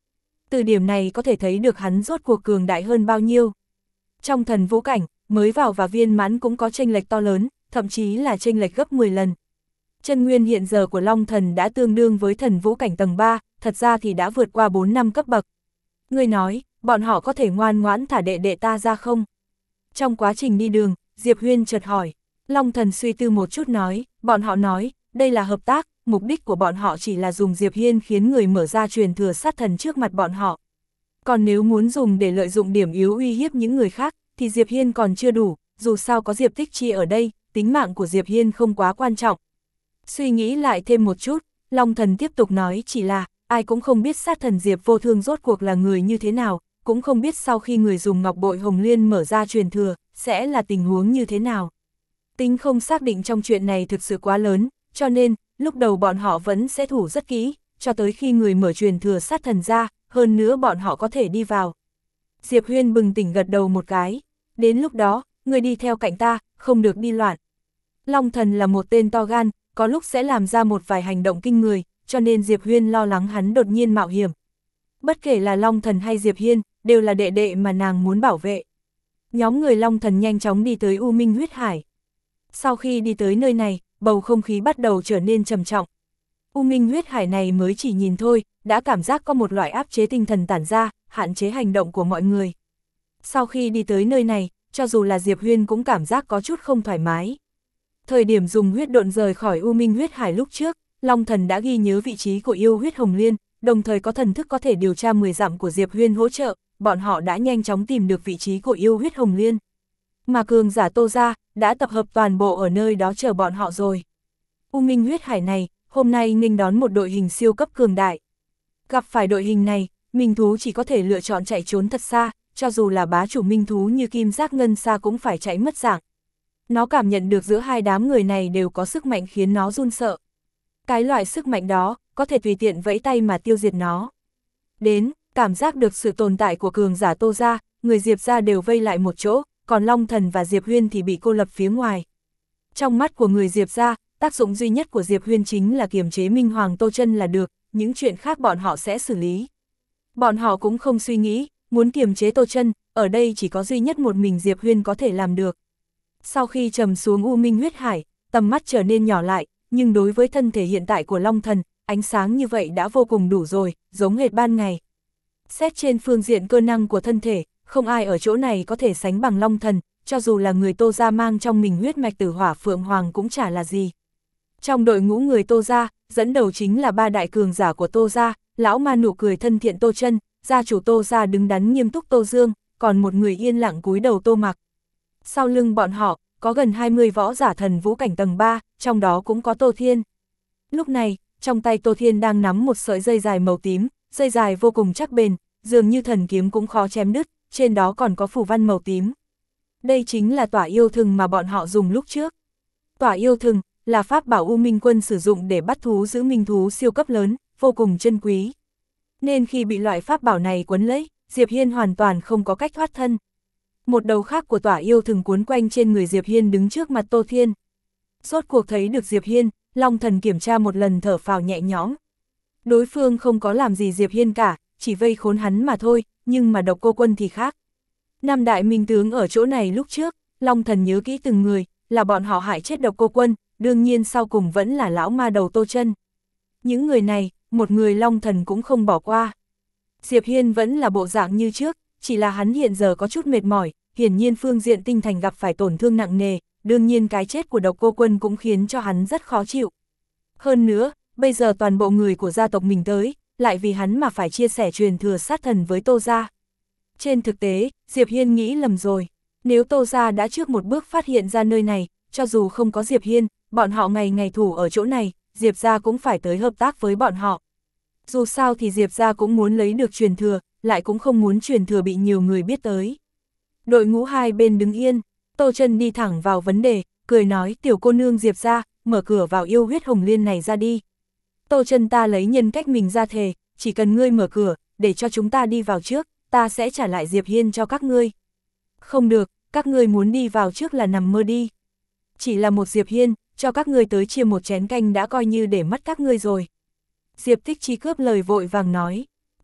S1: Từ điểm này có thể thấy được hắn rốt cuộc cường đại hơn bao nhiêu. Trong thần vũ cảnh, mới vào và viên mãn cũng có chênh lệch to lớn, thậm chí là chênh lệch gấp mười lần. Chân nguyên hiện giờ của Long Thần đã tương đương với thần vũ cảnh tầng ba, thật ra thì đã vượt qua bốn năm cấp bậc. Ngươi nói, bọn họ có thể ngoan ngoãn thả đệ đệ ta ra không? Trong quá trình đi đường, Diệp Huyên chợt hỏi. Long Thần suy tư một chút nói, bọn họ nói, đây là hợp tác, mục đích của bọn họ chỉ là dùng Diệp Hiên khiến người mở ra truyền thừa sát thần trước mặt bọn họ. Còn nếu muốn dùng để lợi dụng điểm yếu uy hiếp những người khác, thì Diệp Hiên còn chưa đủ, dù sao có Diệp Tích Chi ở đây, tính mạng của Diệp Hiên không quá quan trọng. Suy nghĩ lại thêm một chút, Long Thần tiếp tục nói chỉ là, ai cũng không biết sát thần Diệp Vô Thương rốt cuộc là người như thế nào, cũng không biết sau khi người dùng ngọc bội hồng liên mở ra truyền thừa, sẽ là tình huống như thế nào. Tính không xác định trong chuyện này thực sự quá lớn, cho nên, lúc đầu bọn họ vẫn sẽ thủ rất kỹ, cho tới khi người mở truyền thừa sát thần ra, hơn nữa bọn họ có thể đi vào. Diệp Huyên bừng tỉnh gật đầu một cái, đến lúc đó, người đi theo cạnh ta, không được đi loạn. Long Thần là một tên to gan, có lúc sẽ làm ra một vài hành động kinh người, cho nên Diệp Huyên lo lắng hắn đột nhiên mạo hiểm. Bất kể là Long Thần hay Diệp Hiên, đều là đệ đệ mà nàng muốn bảo vệ. Nhóm người Long Thần nhanh chóng đi tới U Minh huyết hải. Sau khi đi tới nơi này, bầu không khí bắt đầu trở nên trầm trọng. U Minh huyết hải này mới chỉ nhìn thôi, đã cảm giác có một loại áp chế tinh thần tản ra, hạn chế hành động của mọi người. Sau khi đi tới nơi này, cho dù là Diệp Huyên cũng cảm giác có chút không thoải mái. Thời điểm dùng huyết độn rời khỏi U Minh huyết hải lúc trước, Long Thần đã ghi nhớ vị trí của yêu huyết hồng liên, đồng thời có thần thức có thể điều tra mười dặm của Diệp Huyên hỗ trợ, bọn họ đã nhanh chóng tìm được vị trí của yêu huyết hồng liên. Mà cường giả Tô gia đã tập hợp toàn bộ ở nơi đó chờ bọn họ rồi. U Minh huyết hải này, hôm nay nghênh đón một đội hình siêu cấp cường đại. Gặp phải đội hình này, minh thú chỉ có thể lựa chọn chạy trốn thật xa, cho dù là bá chủ minh thú như Kim Giác Ngân Sa cũng phải chạy mất dạng. Nó cảm nhận được giữa hai đám người này đều có sức mạnh khiến nó run sợ. Cái loại sức mạnh đó, có thể tùy tiện vẫy tay mà tiêu diệt nó. Đến, cảm giác được sự tồn tại của cường giả Tô gia, người Diệp gia đều vây lại một chỗ, còn Long Thần và Diệp Huyên thì bị cô lập phía ngoài. Trong mắt của người Diệp gia, tác dụng duy nhất của Diệp Huyên chính là kiềm chế Minh Hoàng Tô Chân là được, những chuyện khác bọn họ sẽ xử lý. Bọn họ cũng không suy nghĩ, muốn kiềm chế Tô Chân, ở đây chỉ có duy nhất một mình Diệp Huyên có thể làm được. Sau khi trầm xuống U Minh huyết hải, tầm mắt trở nên nhỏ lại, nhưng đối với thân thể hiện tại của Long Thần, ánh sáng như vậy đã vô cùng đủ rồi, giống hệt ban ngày. Xét trên phương diện cơ năng của thân thể, không ai ở chỗ này có thể sánh bằng Long Thần, cho dù là người Tô gia mang trong mình huyết mạch Tử Hỏa Phượng Hoàng cũng chả là gì. Trong đội ngũ người Tô gia, dẫn đầu chính là ba đại cường giả của Tô gia, lão ma nụ cười thân thiện Tô Chân, gia chủ Tô gia đứng đắn nghiêm túc Tô Dương, còn một người yên lặng cúi đầu Tô Mặc. Sau lưng bọn họ, có gần hai mươi võ giả thần vũ cảnh tầng ba, trong đó cũng có Tô Thiên. Lúc này, trong tay Tô Thiên đang nắm một sợi dây dài màu tím, dây dài vô cùng chắc bền, dường như thần kiếm cũng khó chém đứt, trên đó còn có phù văn màu tím. Đây chính là tỏa yêu thừng mà bọn họ dùng lúc trước. Tỏa yêu thừng là pháp bảo U Minh Quân sử dụng để bắt thú giữ minh thú siêu cấp lớn, vô cùng chân quý. Nên khi bị loại pháp bảo này quấn lấy, Diệp Hiên hoàn toàn không có cách thoát thân. Một đầu khác của tỏa yêu thừng cuốn quanh trên người Diệp Hiên đứng trước mặt Tô Thiên. Rốt cuộc thấy được Diệp Hiên, Long Thần kiểm tra một lần thở phào nhẹ nhõm. Đối phương không có làm gì Diệp Hiên cả, chỉ vây khốn hắn mà thôi, nhưng mà Độc Cô Quân thì khác. Năm đại minh tướng ở chỗ này lúc trước, Long Thần nhớ kỹ từng người, là bọn họ hại chết Độc Cô Quân, đương nhiên sau cùng vẫn là lão ma đầu Tô Chân. Những người này, một người Long Thần cũng không bỏ qua. Diệp Hiên vẫn là bộ dạng như trước, chỉ là hắn hiện giờ có chút mệt mỏi, hiển nhiên phương diện tinh thần gặp phải tổn thương nặng nề, đương nhiên cái chết của Độc Cô Quân cũng khiến cho hắn rất khó chịu. Hơn nữa, bây giờ toàn bộ người của gia tộc mình tới, lại vì hắn mà phải chia sẻ truyền thừa sát thần với Tô gia. Trên thực tế, Diệp Hiên nghĩ lầm rồi, nếu Tô gia đã trước một bước phát hiện ra nơi này, cho dù không có Diệp Hiên, bọn họ ngày ngày thủ ở chỗ này, Diệp gia cũng phải tới hợp tác với bọn họ. Dù sao thì Diệp gia cũng muốn lấy được truyền thừa, lại cũng không muốn truyền thừa bị nhiều người biết tới. Đội ngũ hai bên đứng yên, Tô Chân đi thẳng vào vấn đề, cười nói tiểu cô nương Diệp gia, mở cửa vào yêu huyết hồng liên này ra đi. Tô Chân ta lấy nhân cách mình ra thề, chỉ cần ngươi mở cửa, để cho chúng ta đi vào trước, ta sẽ trả lại Diệp Hiên cho các ngươi. Không được, các ngươi muốn đi vào trước là nằm mơ đi. Chỉ là một Diệp Hiên, cho các ngươi tới chia một chén canh đã coi như để mắt các ngươi rồi. Diệp Tích Chi cướp lời vội vàng nói.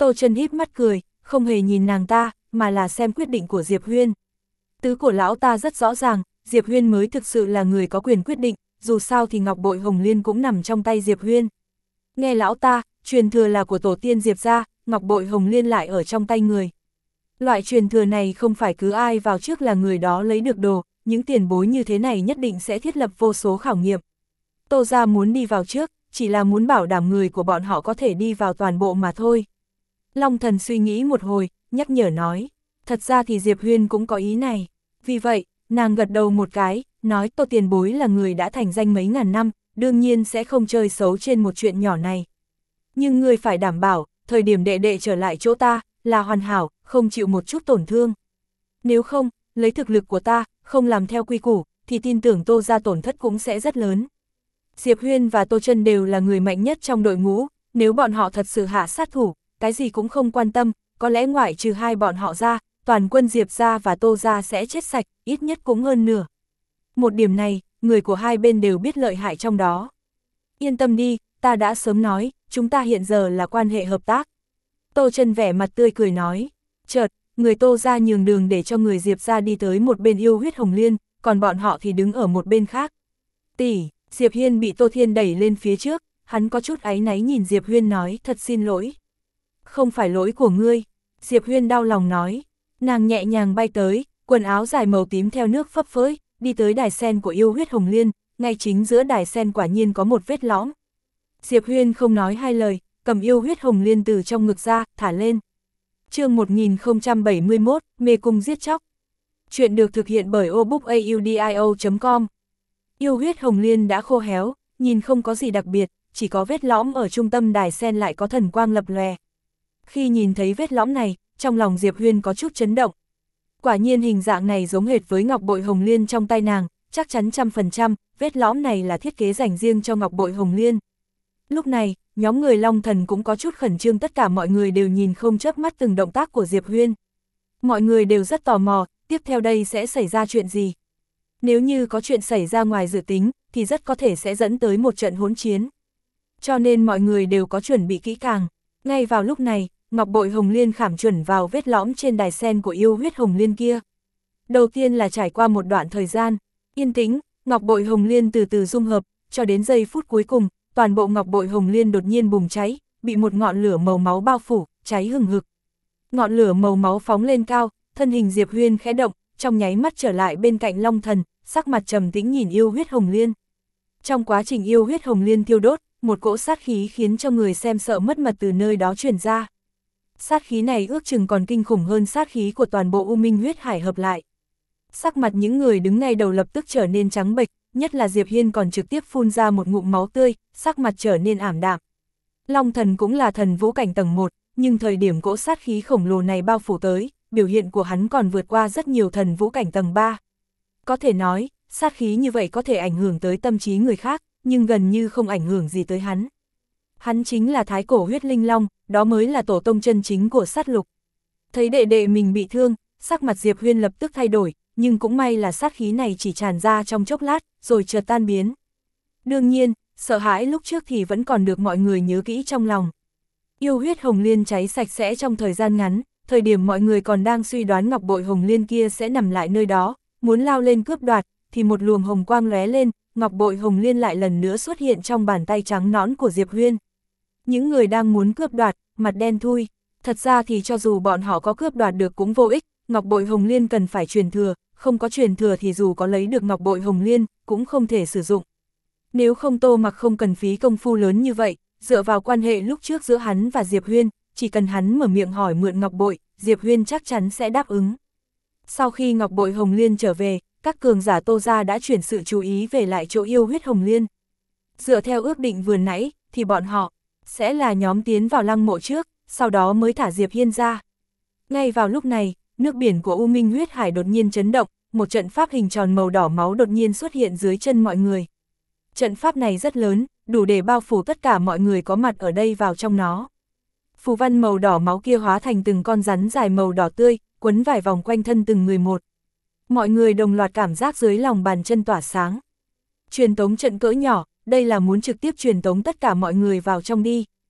S1: Tô Chân híp mắt cười, không hề nhìn nàng ta, mà là xem quyết định của Diệp Huyên. Tứ của lão ta rất rõ ràng, Diệp Huyên mới thực sự là người có quyền quyết định, dù sao thì ngọc bội hồng liên cũng nằm trong tay Diệp Huyên. Nghe lão ta, truyền thừa là của tổ tiên Diệp gia, ngọc bội hồng liên lại ở trong tay người. Loại truyền thừa này không phải cứ ai vào trước là người đó lấy được đồ, những tiền bối như thế này nhất định sẽ thiết lập vô số khảo nghiệm. Tô gia muốn đi vào trước, chỉ là muốn bảo đảm người của bọn họ có thể đi vào toàn bộ mà thôi. Long Thần suy nghĩ một hồi, nhắc nhở nói, thật ra thì Diệp Huyên cũng có ý này. Vì vậy, nàng gật đầu một cái, nói Tô tiền bối là người đã thành danh mấy ngàn năm, đương nhiên sẽ không chơi xấu trên một chuyện nhỏ này. Nhưng ngươi phải đảm bảo, thời điểm đệ đệ trở lại chỗ ta, là hoàn hảo, không chịu một chút tổn thương. Nếu không, lấy thực lực của ta, không làm theo quy củ, thì tin tưởng Tô gia tổn thất cũng sẽ rất lớn. Diệp Huyên và Tô Chân đều là người mạnh nhất trong đội ngũ, nếu bọn họ thật sự hạ sát thủ, cái gì cũng không quan tâm, có lẽ ngoại trừ hai bọn họ ra, toàn quân Diệp gia và Tô gia sẽ chết sạch, ít nhất cũng hơn nửa. Một điểm này, người của hai bên đều biết lợi hại trong đó. Yên tâm đi, ta đã sớm nói, chúng ta hiện giờ là quan hệ hợp tác. Tô Chân vẻ mặt tươi cười nói, chợt, người Tô gia nhường đường để cho người Diệp gia đi tới một bên yêu huyết hồng liên, còn bọn họ thì đứng ở một bên khác. Tỷ, Diệp Hiên bị Tô Thiên đẩy lên phía trước, hắn có chút áy náy nhìn Diệp Huyên nói thật xin lỗi. Không phải lỗi của ngươi, Diệp Huyên đau lòng nói, nàng nhẹ nhàng bay tới, quần áo dài màu tím theo nước phấp phới, đi tới đài sen của yêu huyết hồng liên, ngay chính giữa đài sen quả nhiên có một vết lõm. Diệp Huyên không nói hai lời, cầm yêu huyết hồng liên từ trong ngực ra, thả lên. Chương một nghìn không trăm bảy mươi mốt, mê cung giết chóc. Chuyện được thực hiện bởi obookaudio chấm com. Yêu huyết hồng liên đã khô héo, nhìn không có gì đặc biệt, chỉ có vết lõm ở trung tâm đài sen lại có thần quang lập lòe. Khi nhìn thấy vết lõm này, trong lòng Diệp Huyên có chút chấn động. Quả nhiên hình dạng này giống hệt với ngọc bội hồng liên trong tay nàng, chắc chắn trăm phần trăm, vết lõm này là thiết kế dành riêng cho ngọc bội hồng liên. Lúc này, nhóm người Long Thần cũng có chút khẩn trương, tất cả mọi người đều nhìn không chớp mắt từng động tác của Diệp Huyên. Mọi người đều rất tò mò, tiếp theo đây sẽ xảy ra chuyện gì. Nếu như có chuyện xảy ra ngoài dự tính, thì rất có thể sẽ dẫn tới một trận hỗn chiến. Cho nên mọi người đều có chuẩn bị kỹ càng. Ngay vào lúc này, ngọc bội hồng liên khảm chuẩn vào vết lõm trên đài sen của yêu huyết hồng liên kia. Đầu tiên là trải qua một đoạn thời gian yên tĩnh, ngọc bội hồng liên từ từ dung hợp, cho đến giây phút cuối cùng, toàn bộ ngọc bội hồng liên đột nhiên bùng cháy, bị một ngọn lửa màu máu bao phủ, cháy hừng hực. Ngọn lửa màu máu phóng lên cao, thân hình Diệp Huyên khẽ động, trong nháy mắt trở lại bên cạnh Long Thần, sắc mặt trầm tĩnh nhìn yêu huyết hồng liên. Trong quá trình yêu huyết hồng liên thiêu đốt, một cỗ sát khí khiến cho người xem sợ mất mật từ nơi đó truyền ra. Sát khí này ước chừng còn kinh khủng hơn sát khí của toàn bộ U Minh huyết hải hợp lại. Sắc mặt những người đứng ngay đầu lập tức trở nên trắng bệch, nhất là Diệp Hiên còn trực tiếp phun ra một ngụm máu tươi, sắc mặt trở nên ảm đạm. Long Thần cũng là thần vũ cảnh tầng một, nhưng thời điểm cỗ sát khí khổng lồ này bao phủ tới, biểu hiện của hắn còn vượt qua rất nhiều thần vũ cảnh tầng ba. Có thể nói, sát khí như vậy có thể ảnh hưởng tới tâm trí người khác, nhưng gần như không ảnh hưởng gì tới hắn. Hắn chính là thái cổ huyết linh long, đó mới là tổ tông chân chính của sát lục. Thấy đệ đệ mình bị thương, sắc mặt Diệp Huyên lập tức thay đổi, nhưng cũng may là sát khí này chỉ tràn ra trong chốc lát, rồi chợt tan biến. Đương nhiên, sợ hãi lúc trước thì vẫn còn được mọi người nhớ kỹ trong lòng. Yêu huyết hồng liên cháy sạch sẽ trong thời gian ngắn, thời điểm mọi người còn đang suy đoán ngọc bội hồng liên kia sẽ nằm lại nơi đó, muốn lao lên cướp đoạt, thì một luồng hồng quang lóe lên, ngọc bội hồng liên lại lần nữa xuất hiện trong bàn tay trắng nõn của Diệp Huyên. Những người đang muốn cướp đoạt, mặt đen thui, thật ra thì cho dù bọn họ có cướp đoạt được cũng vô ích, ngọc bội hồng liên cần phải truyền thừa, không có truyền thừa thì dù có lấy được ngọc bội hồng liên, cũng không thể sử dụng. Nếu không Tô Mặc không cần phí công phu lớn như vậy, dựa vào quan hệ lúc trước giữa hắn và Diệp Huyên, chỉ cần hắn mở miệng hỏi mượn ngọc bội, Diệp Huyên chắc chắn sẽ đáp ứng. Sau khi ngọc bội hồng liên trở về, các cường giả Tô gia đã chuyển sự chú ý về lại chỗ yêu huyết hồng liên. Dựa theo ước định vừa nãy, thì bọn họ sẽ là nhóm tiến vào lăng mộ trước, sau đó mới thả Diệp Hiên ra. Ngay vào lúc này, nước biển của U Minh huyết hải đột nhiên chấn động, một trận pháp hình tròn màu đỏ máu đột nhiên xuất hiện dưới chân mọi người. Trận pháp này rất lớn, đủ để bao phủ tất cả mọi người có mặt ở đây vào trong nó. Phù văn màu đỏ máu kia hóa thành từng con rắn dài màu đỏ tươi, quấn vài vòng quanh thân từng người một. Mọi người đồng loạt cảm giác dưới lòng bàn chân tỏa sáng. Truyền tống trận cỡ nhỏ, đây là muốn trực tiếp truyền tống tất cả mọi người vào trong đi.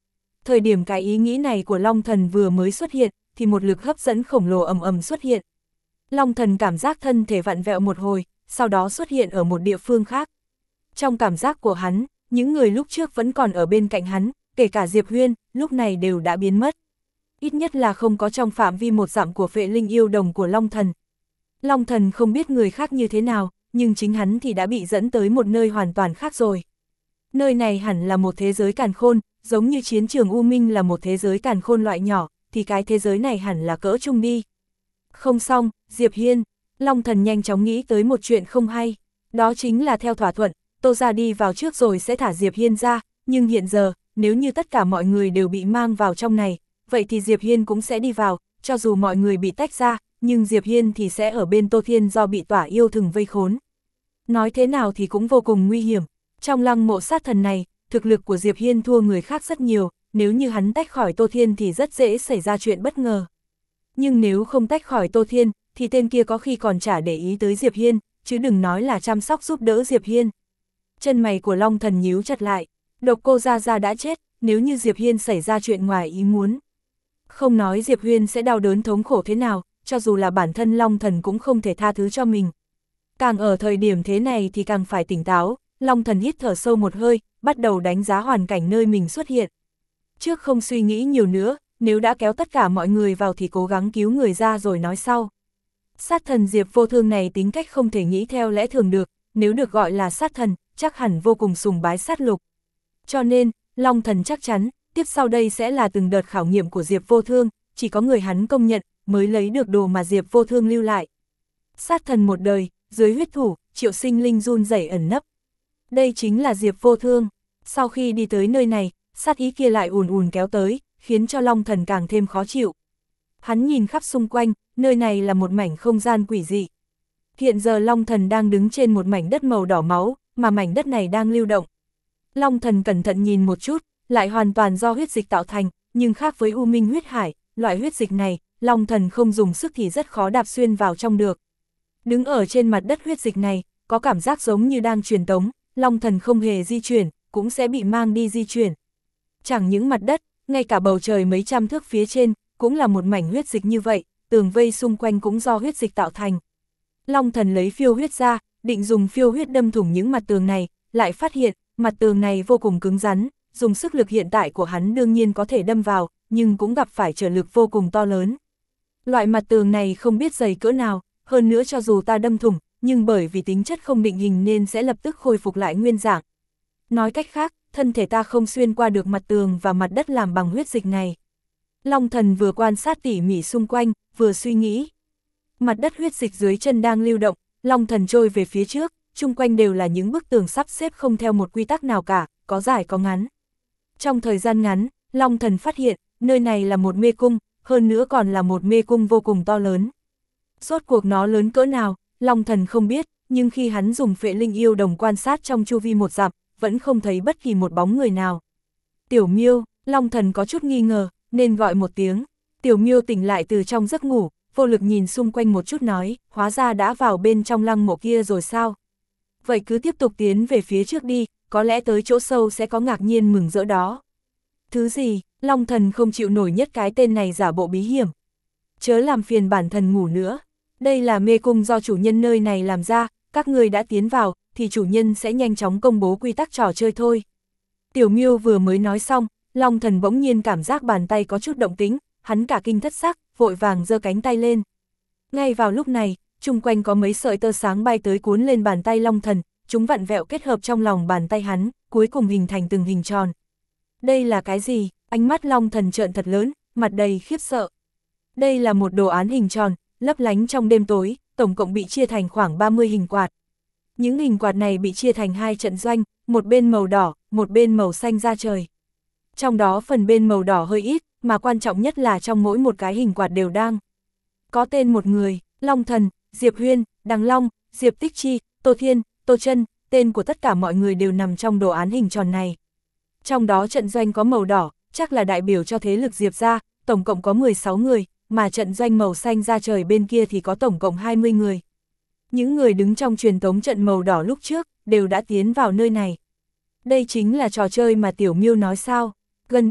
S1: Thời điểm cái ý nghĩ này của Long Thần vừa mới xuất hiện, thì một lực hấp dẫn khổng lồ ầm ầm xuất hiện. Long Thần cảm giác thân thể vặn vẹo một hồi, sau đó xuất hiện ở một địa phương khác. Trong cảm giác của hắn, những người lúc trước vẫn còn ở bên cạnh hắn, kể cả Diệp Huyên, lúc này đều đã biến mất. Ít nhất là không có trong phạm vi một dặm của phệ linh yêu đồng của Long Thần. Long Thần không biết người khác như thế nào, nhưng chính hắn thì đã bị dẫn tới một nơi hoàn toàn khác rồi. Nơi này hẳn là một thế giới càn khôn, giống như chiến trường U Minh là một thế giới càn khôn loại nhỏ, thì cái thế giới này hẳn là cỡ trung đi. Không xong, Diệp Hiên, Long Thần nhanh chóng nghĩ tới một chuyện không hay, đó chính là theo thỏa thuận, Tô ra đi vào trước rồi sẽ thả Diệp Hiên ra, nhưng hiện giờ, nếu như tất cả mọi người đều bị mang vào trong này, vậy thì Diệp Hiên cũng sẽ đi vào, cho dù mọi người bị tách ra, nhưng Diệp Hiên thì sẽ ở bên Tô Thiên do bị tỏa yêu thừng vây khốn. Nói thế nào thì cũng vô cùng nguy hiểm, trong lăng mộ sát thần này, thực lực của Diệp Hiên thua người khác rất nhiều, nếu như hắn tách khỏi Tô Thiên thì rất dễ xảy ra chuyện bất ngờ. Nhưng nếu không tách khỏi Tô Thiên, thì tên kia có khi còn chả để ý tới Diệp Hiên, chứ đừng nói là chăm sóc giúp đỡ Diệp Hiên. Chân mày của Long Thần nhíu chặt lại, Độc Cô Gia Gia đã chết, nếu như Diệp Hiên xảy ra chuyện ngoài ý muốn. Không nói Diệp Hiên sẽ đau đớn thống khổ thế nào, cho dù là bản thân Long Thần cũng không thể tha thứ cho mình. Càng ở thời điểm thế này thì càng phải tỉnh táo, Long Thần hít thở sâu một hơi, bắt đầu đánh giá hoàn cảnh nơi mình xuất hiện. Trước không suy nghĩ nhiều nữa, nếu đã kéo tất cả mọi người vào thì cố gắng cứu người ra rồi nói sau. Sát thần Diệp Vô Thương này tính cách không thể nghĩ theo lẽ thường được, nếu được gọi là sát thần, chắc hẳn vô cùng sùng bái sát lục. Cho nên, Long Thần chắc chắn, tiếp sau đây sẽ là từng đợt khảo nghiệm của Diệp Vô Thương, chỉ có người hắn công nhận, mới lấy được đồ mà Diệp Vô Thương lưu lại. Sát thần một đời, dưới huyết thủ, Triệu Sinh Linh run rẩy ẩn nấp. Đây chính là Diệp Vô Thương. Sau khi đi tới nơi này, sát ý kia lại ùn ùn kéo tới, khiến cho Long Thần càng thêm khó chịu. Hắn nhìn khắp xung quanh, nơi này là một mảnh không gian quỷ dị. Hiện giờ Long Thần đang đứng trên một mảnh đất màu đỏ máu, mà mảnh đất này đang lưu động. Long Thần cẩn thận nhìn một chút, lại hoàn toàn do huyết dịch tạo thành, nhưng khác với U Minh huyết hải, loại huyết dịch này, Long Thần không dùng sức thì rất khó đạp xuyên vào trong được. Đứng ở trên mặt đất huyết dịch này, có cảm giác giống như đang truyền tống, Long Thần không hề di chuyển, cũng sẽ bị mang đi di chuyển. Chẳng những mặt đất, ngay cả bầu trời mấy trăm thước phía trên, cũng là một mảnh huyết dịch như vậy, tường vây xung quanh cũng do huyết dịch tạo thành. Long Thần lấy phiêu huyết ra, định dùng phiêu huyết đâm thủng những mặt tường này, lại phát hiện, mặt tường này vô cùng cứng rắn, dùng sức lực hiện tại của hắn đương nhiên có thể đâm vào, nhưng cũng gặp phải trở lực vô cùng to lớn. Loại mặt tường này không biết dày cỡ nào, hơn nữa cho dù ta đâm thủng, nhưng bởi vì tính chất không định hình nên sẽ lập tức khôi phục lại nguyên dạng. Nói cách khác, thân thể ta không xuyên qua được mặt tường và mặt đất làm bằng huyết dịch này. Long Thần vừa quan sát tỉ mỉ xung quanh, vừa suy nghĩ. Mặt đất huyết dịch dưới chân đang lưu động, Long Thần trôi về phía trước, chung quanh đều là những bức tường sắp xếp không theo một quy tắc nào cả, có dài có ngắn. Trong thời gian ngắn, Long Thần phát hiện, nơi này là một mê cung, hơn nữa còn là một mê cung vô cùng to lớn. Rốt cuộc nó lớn cỡ nào, Long Thần không biết, nhưng khi hắn dùng phệ linh yêu đồng quan sát trong chu vi một dặm, vẫn không thấy bất kỳ một bóng người nào. Tiểu Miêu, Long Thần có chút nghi ngờ, nên gọi một tiếng. Tiểu Miêu tỉnh lại từ trong giấc ngủ, vô lực nhìn xung quanh một chút nói, hóa ra đã vào bên trong lăng mộ kia rồi sao? Vậy cứ tiếp tục tiến về phía trước đi, có lẽ tới chỗ sâu sẽ có ngạc nhiên mừng rỡ đó. Thứ gì? Long Thần không chịu nổi nhất cái tên này giả bộ bí hiểm. Chớ làm phiền bản thân ngủ nữa. Đây là mê cung do chủ nhân nơi này làm ra, các người đã tiến vào, thì chủ nhân sẽ nhanh chóng công bố quy tắc trò chơi thôi. Tiểu Miêu vừa mới nói xong, Long Thần bỗng nhiên cảm giác bàn tay có chút động tĩnh, hắn cả kinh thất sắc, vội vàng giơ cánh tay lên. Ngay vào lúc này, chung quanh có mấy sợi tơ sáng bay tới cuốn lên bàn tay Long Thần, chúng vặn vẹo kết hợp trong lòng bàn tay hắn, cuối cùng hình thành từng hình tròn. Đây là cái gì? Ánh mắt Long Thần trợn thật lớn, mặt đầy khiếp sợ. Đây là một đồ án hình tròn, lấp lánh trong đêm tối, tổng cộng bị chia thành khoảng ba mươi hình quạt. Những hình quạt này bị chia thành hai trận doanh, một bên màu đỏ, một bên màu xanh da trời. Trong đó phần bên màu đỏ hơi ít, mà quan trọng nhất là trong mỗi một cái hình quạt đều đang có tên một người, Long Thần, Diệp Huyên, Đằng Long, Diệp Tích Chi, Tô Thiên, Tô Chân, tên của tất cả mọi người đều nằm trong đồ án hình tròn này. Trong đó trận doanh có màu đỏ, chắc là đại biểu cho thế lực Diệp gia, tổng cộng có mười sáu người, mà trận doanh màu xanh da trời bên kia thì có tổng cộng hai mươi người. Những người đứng trong truyền tống trận màu đỏ lúc trước, đều đã tiến vào nơi này. Đây chính là trò chơi mà Tiểu Miêu nói sao. Gần đây,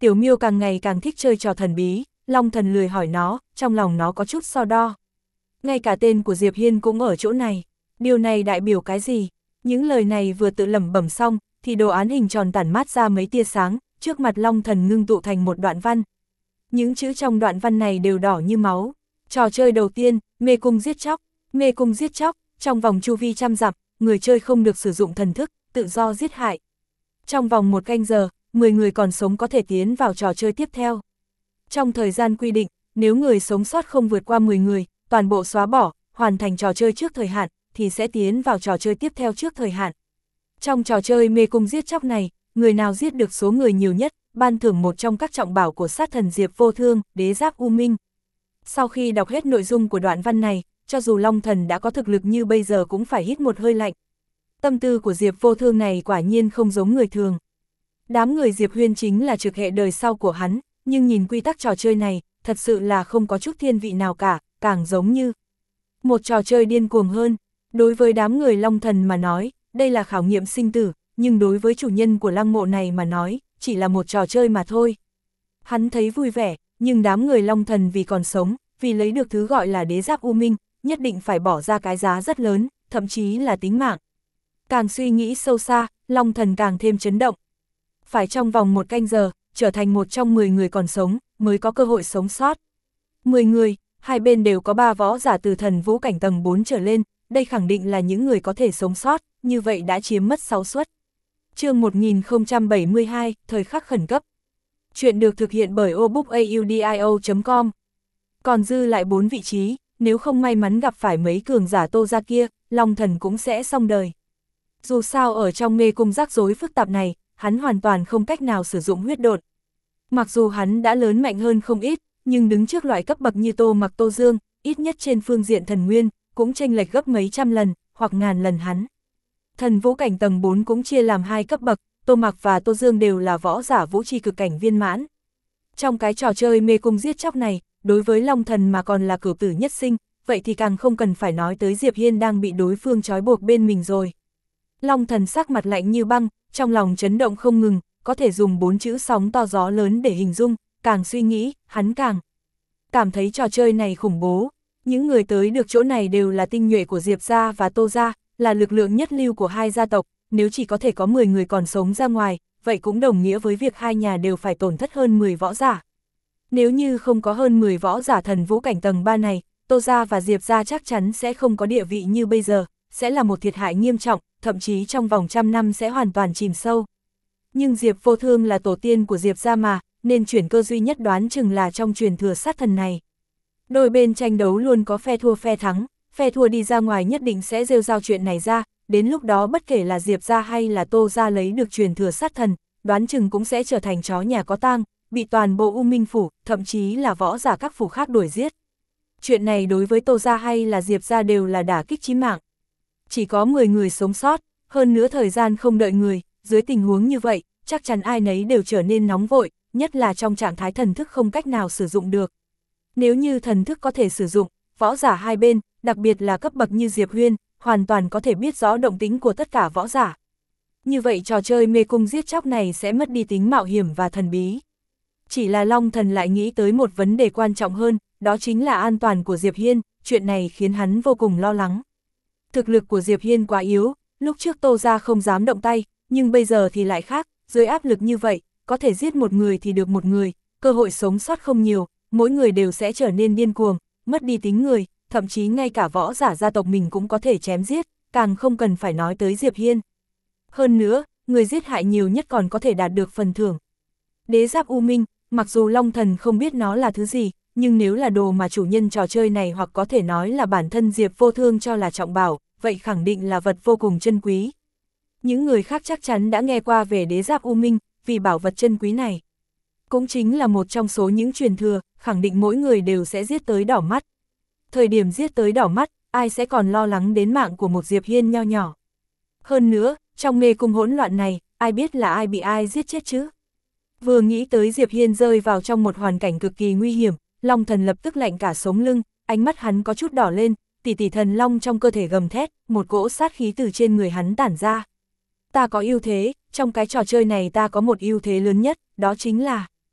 S1: Tiểu miêu càng ngày càng thích chơi trò thần bí, Long Thần lười hỏi nó, trong lòng nó có chút so đo. Ngay cả tên của Diệp Hiên cũng ở chỗ này, điều này đại biểu cái gì? Những lời này vừa tự lẩm bẩm xong, thì đồ án hình tròn tản mát ra mấy tia sáng, trước mặt Long Thần ngưng tụ thành một đoạn văn. Những chữ trong đoạn văn này đều đỏ như máu. Trò chơi đầu tiên, mê cung giết chóc. Mê cung giết chóc, trong vòng chu vi trăm dặm, người chơi không được sử dụng thần thức, tự do giết hại. Trong vòng một canh giờ, mười người còn sống có thể tiến vào trò chơi tiếp theo. Trong thời gian quy định, nếu người sống sót không vượt qua mười người, toàn bộ xóa bỏ, hoàn thành trò chơi trước thời hạn, thì sẽ tiến vào trò chơi tiếp theo trước thời hạn. Trong trò chơi mê cung giết chóc này, người nào giết được số người nhiều nhất, ban thưởng một trong các trọng bảo của sát thần Diệp Vô Thương, đế giáp U Minh. Sau khi đọc hết nội dung của đoạn văn này, cho dù Long Thần đã có thực lực như bây giờ cũng phải hít một hơi lạnh. Tâm tư của Diệp Vô Thương này quả nhiên không giống người thường. Đám người Diệp Huyên chính là trực hệ đời sau của hắn, nhưng nhìn quy tắc trò chơi này, thật sự là không có chút thiên vị nào cả, càng giống như một trò chơi điên cuồng hơn. Đối với đám người Long Thần mà nói, đây là khảo nghiệm sinh tử, nhưng đối với chủ nhân của lăng mộ này mà nói, chỉ là một trò chơi mà thôi. Hắn thấy vui vẻ, nhưng đám người Long Thần vì còn sống, vì lấy được thứ gọi là đế giáp U Minh, nhất định phải bỏ ra cái giá rất lớn, thậm chí là tính mạng. Càng suy nghĩ sâu xa, Long Thần càng thêm chấn động. Phải trong vòng một canh giờ, trở thành một trong mười người còn sống, mới có cơ hội sống sót. mười người, hai bên đều có ba võ giả từ thần vũ cảnh tầng bốn trở lên, đây khẳng định là những người có thể sống sót, như vậy đã chiếm mất sáu suất. Chương một nghìn không trăm bảy mươi hai, thời khắc khẩn cấp. Chuyện được thực hiện bởi obookaudio chấm com. Còn dư lại bốn vị trí, nếu không may mắn gặp phải mấy cường giả Tô gia kia, Long Thần cũng sẽ xong đời. Dù sao ở trong mê cung rắc rối phức tạp này, hắn hoàn toàn không cách nào sử dụng huyết độn. Mặc dù hắn đã lớn mạnh hơn không ít, nhưng đứng trước loại cấp bậc như Tô Mặc Tô Dương, ít nhất trên phương diện thần nguyên, cũng chênh lệch gấp mấy trăm lần, hoặc ngàn lần hắn. Thần vũ cảnh tầng bốn cũng chia làm hai cấp bậc, Tô Mặc và Tô Dương đều là võ giả vũ tri cực cảnh viên mãn. Trong cái trò chơi mê cung giết chóc này, đối với Long Thần mà còn là cửu tử nhất sinh, vậy thì càng không cần phải nói tới Diệp Hiên đang bị đối phương trói buộc bên mình rồi. Long Thần sắc mặt lạnh như băng, trong lòng chấn động không ngừng, có thể dùng bốn chữ sóng to gió lớn để hình dung, càng suy nghĩ, hắn càng cảm thấy trò chơi này khủng bố. Những người tới được chỗ này đều là tinh nhuệ của Diệp gia và Tô gia, là lực lượng nhất lưu của hai gia tộc, nếu chỉ có thể có mười người còn sống ra ngoài, vậy cũng đồng nghĩa với việc hai nhà đều phải tổn thất hơn mười võ giả. Nếu như không có hơn mười võ giả thần vũ cảnh tầng ba này, Tô gia và Diệp gia chắc chắn sẽ không có địa vị như bây giờ, sẽ là một thiệt hại nghiêm trọng, thậm chí trong vòng trăm năm sẽ hoàn toàn chìm sâu. Nhưng Diệp Vô Thương là tổ tiên của Diệp gia mà, nên chuyển cơ duy nhất đoán chừng là trong truyền thừa sát thần này. Đôi bên tranh đấu luôn có phe thua phe thắng, phe thua đi ra ngoài nhất định sẽ rêu rao chuyện này ra, đến lúc đó bất kể là Diệp gia hay là Tô gia lấy được truyền thừa sát thần, đoán chừng cũng sẽ trở thành chó nhà có tang, bị toàn bộ U Minh phủ, thậm chí là võ giả các phủ khác đuổi giết. Chuyện này đối với Tô gia hay là Diệp gia đều là đả kích chí mạng. Chỉ có mười người sống sót, hơn nữa thời gian không đợi người, dưới tình huống như vậy, chắc chắn ai nấy đều trở nên nóng vội, nhất là trong trạng thái thần thức không cách nào sử dụng được. Nếu như thần thức có thể sử dụng, võ giả hai bên, đặc biệt là cấp bậc như Diệp Huyên, hoàn toàn có thể biết rõ động tính của tất cả võ giả. Như vậy trò chơi mê cung giết chóc này sẽ mất đi tính mạo hiểm và thần bí. Chỉ là Long Thần lại nghĩ tới một vấn đề quan trọng hơn, đó chính là an toàn của Diệp Hiên, chuyện này khiến hắn vô cùng lo lắng. Thực lực của Diệp Hiên quá yếu, lúc trước Tô gia không dám động tay, nhưng bây giờ thì lại khác, dưới áp lực như vậy, có thể giết một người thì được một người, cơ hội sống sót không nhiều, mỗi người đều sẽ trở nên điên cuồng, mất đi tính người, thậm chí ngay cả võ giả gia tộc mình cũng có thể chém giết, càng không cần phải nói tới Diệp Hiên. Hơn nữa, người giết hại nhiều nhất còn có thể đạt được phần thưởng. Đế giáp U Minh, mặc dù Long Thần không biết nó là thứ gì, nhưng nếu là đồ mà chủ nhân trò chơi này hoặc có thể nói là bản thân Diệp Vô Thương cho là trọng bảo, vậy khẳng định là vật vô cùng chân quý. Những người khác chắc chắn đã nghe qua về đế giáp U Minh, vì bảo vật chân quý này. Cũng chính là một trong số những truyền thừa, khẳng định mỗi người đều sẽ giết tới đỏ mắt. Thời điểm giết tới đỏ mắt, ai sẽ còn lo lắng đến mạng của một Diệp Hiên nho nhỏ. Hơn nữa, trong mê cung hỗn loạn này, ai biết là ai bị ai giết chết chứ? Vừa nghĩ tới Diệp Hiên rơi vào trong một hoàn cảnh cực kỳ nguy hiểm, Long Thần lập tức lạnh cả sống lưng, ánh mắt hắn có chút đỏ lên, tỷ tỷ thần long trong cơ thể gầm thét, một cỗ sát khí từ trên người hắn tản ra. Ta có ưu thế, trong cái trò chơi này ta có một ưu thế lớn nhất, đó chính là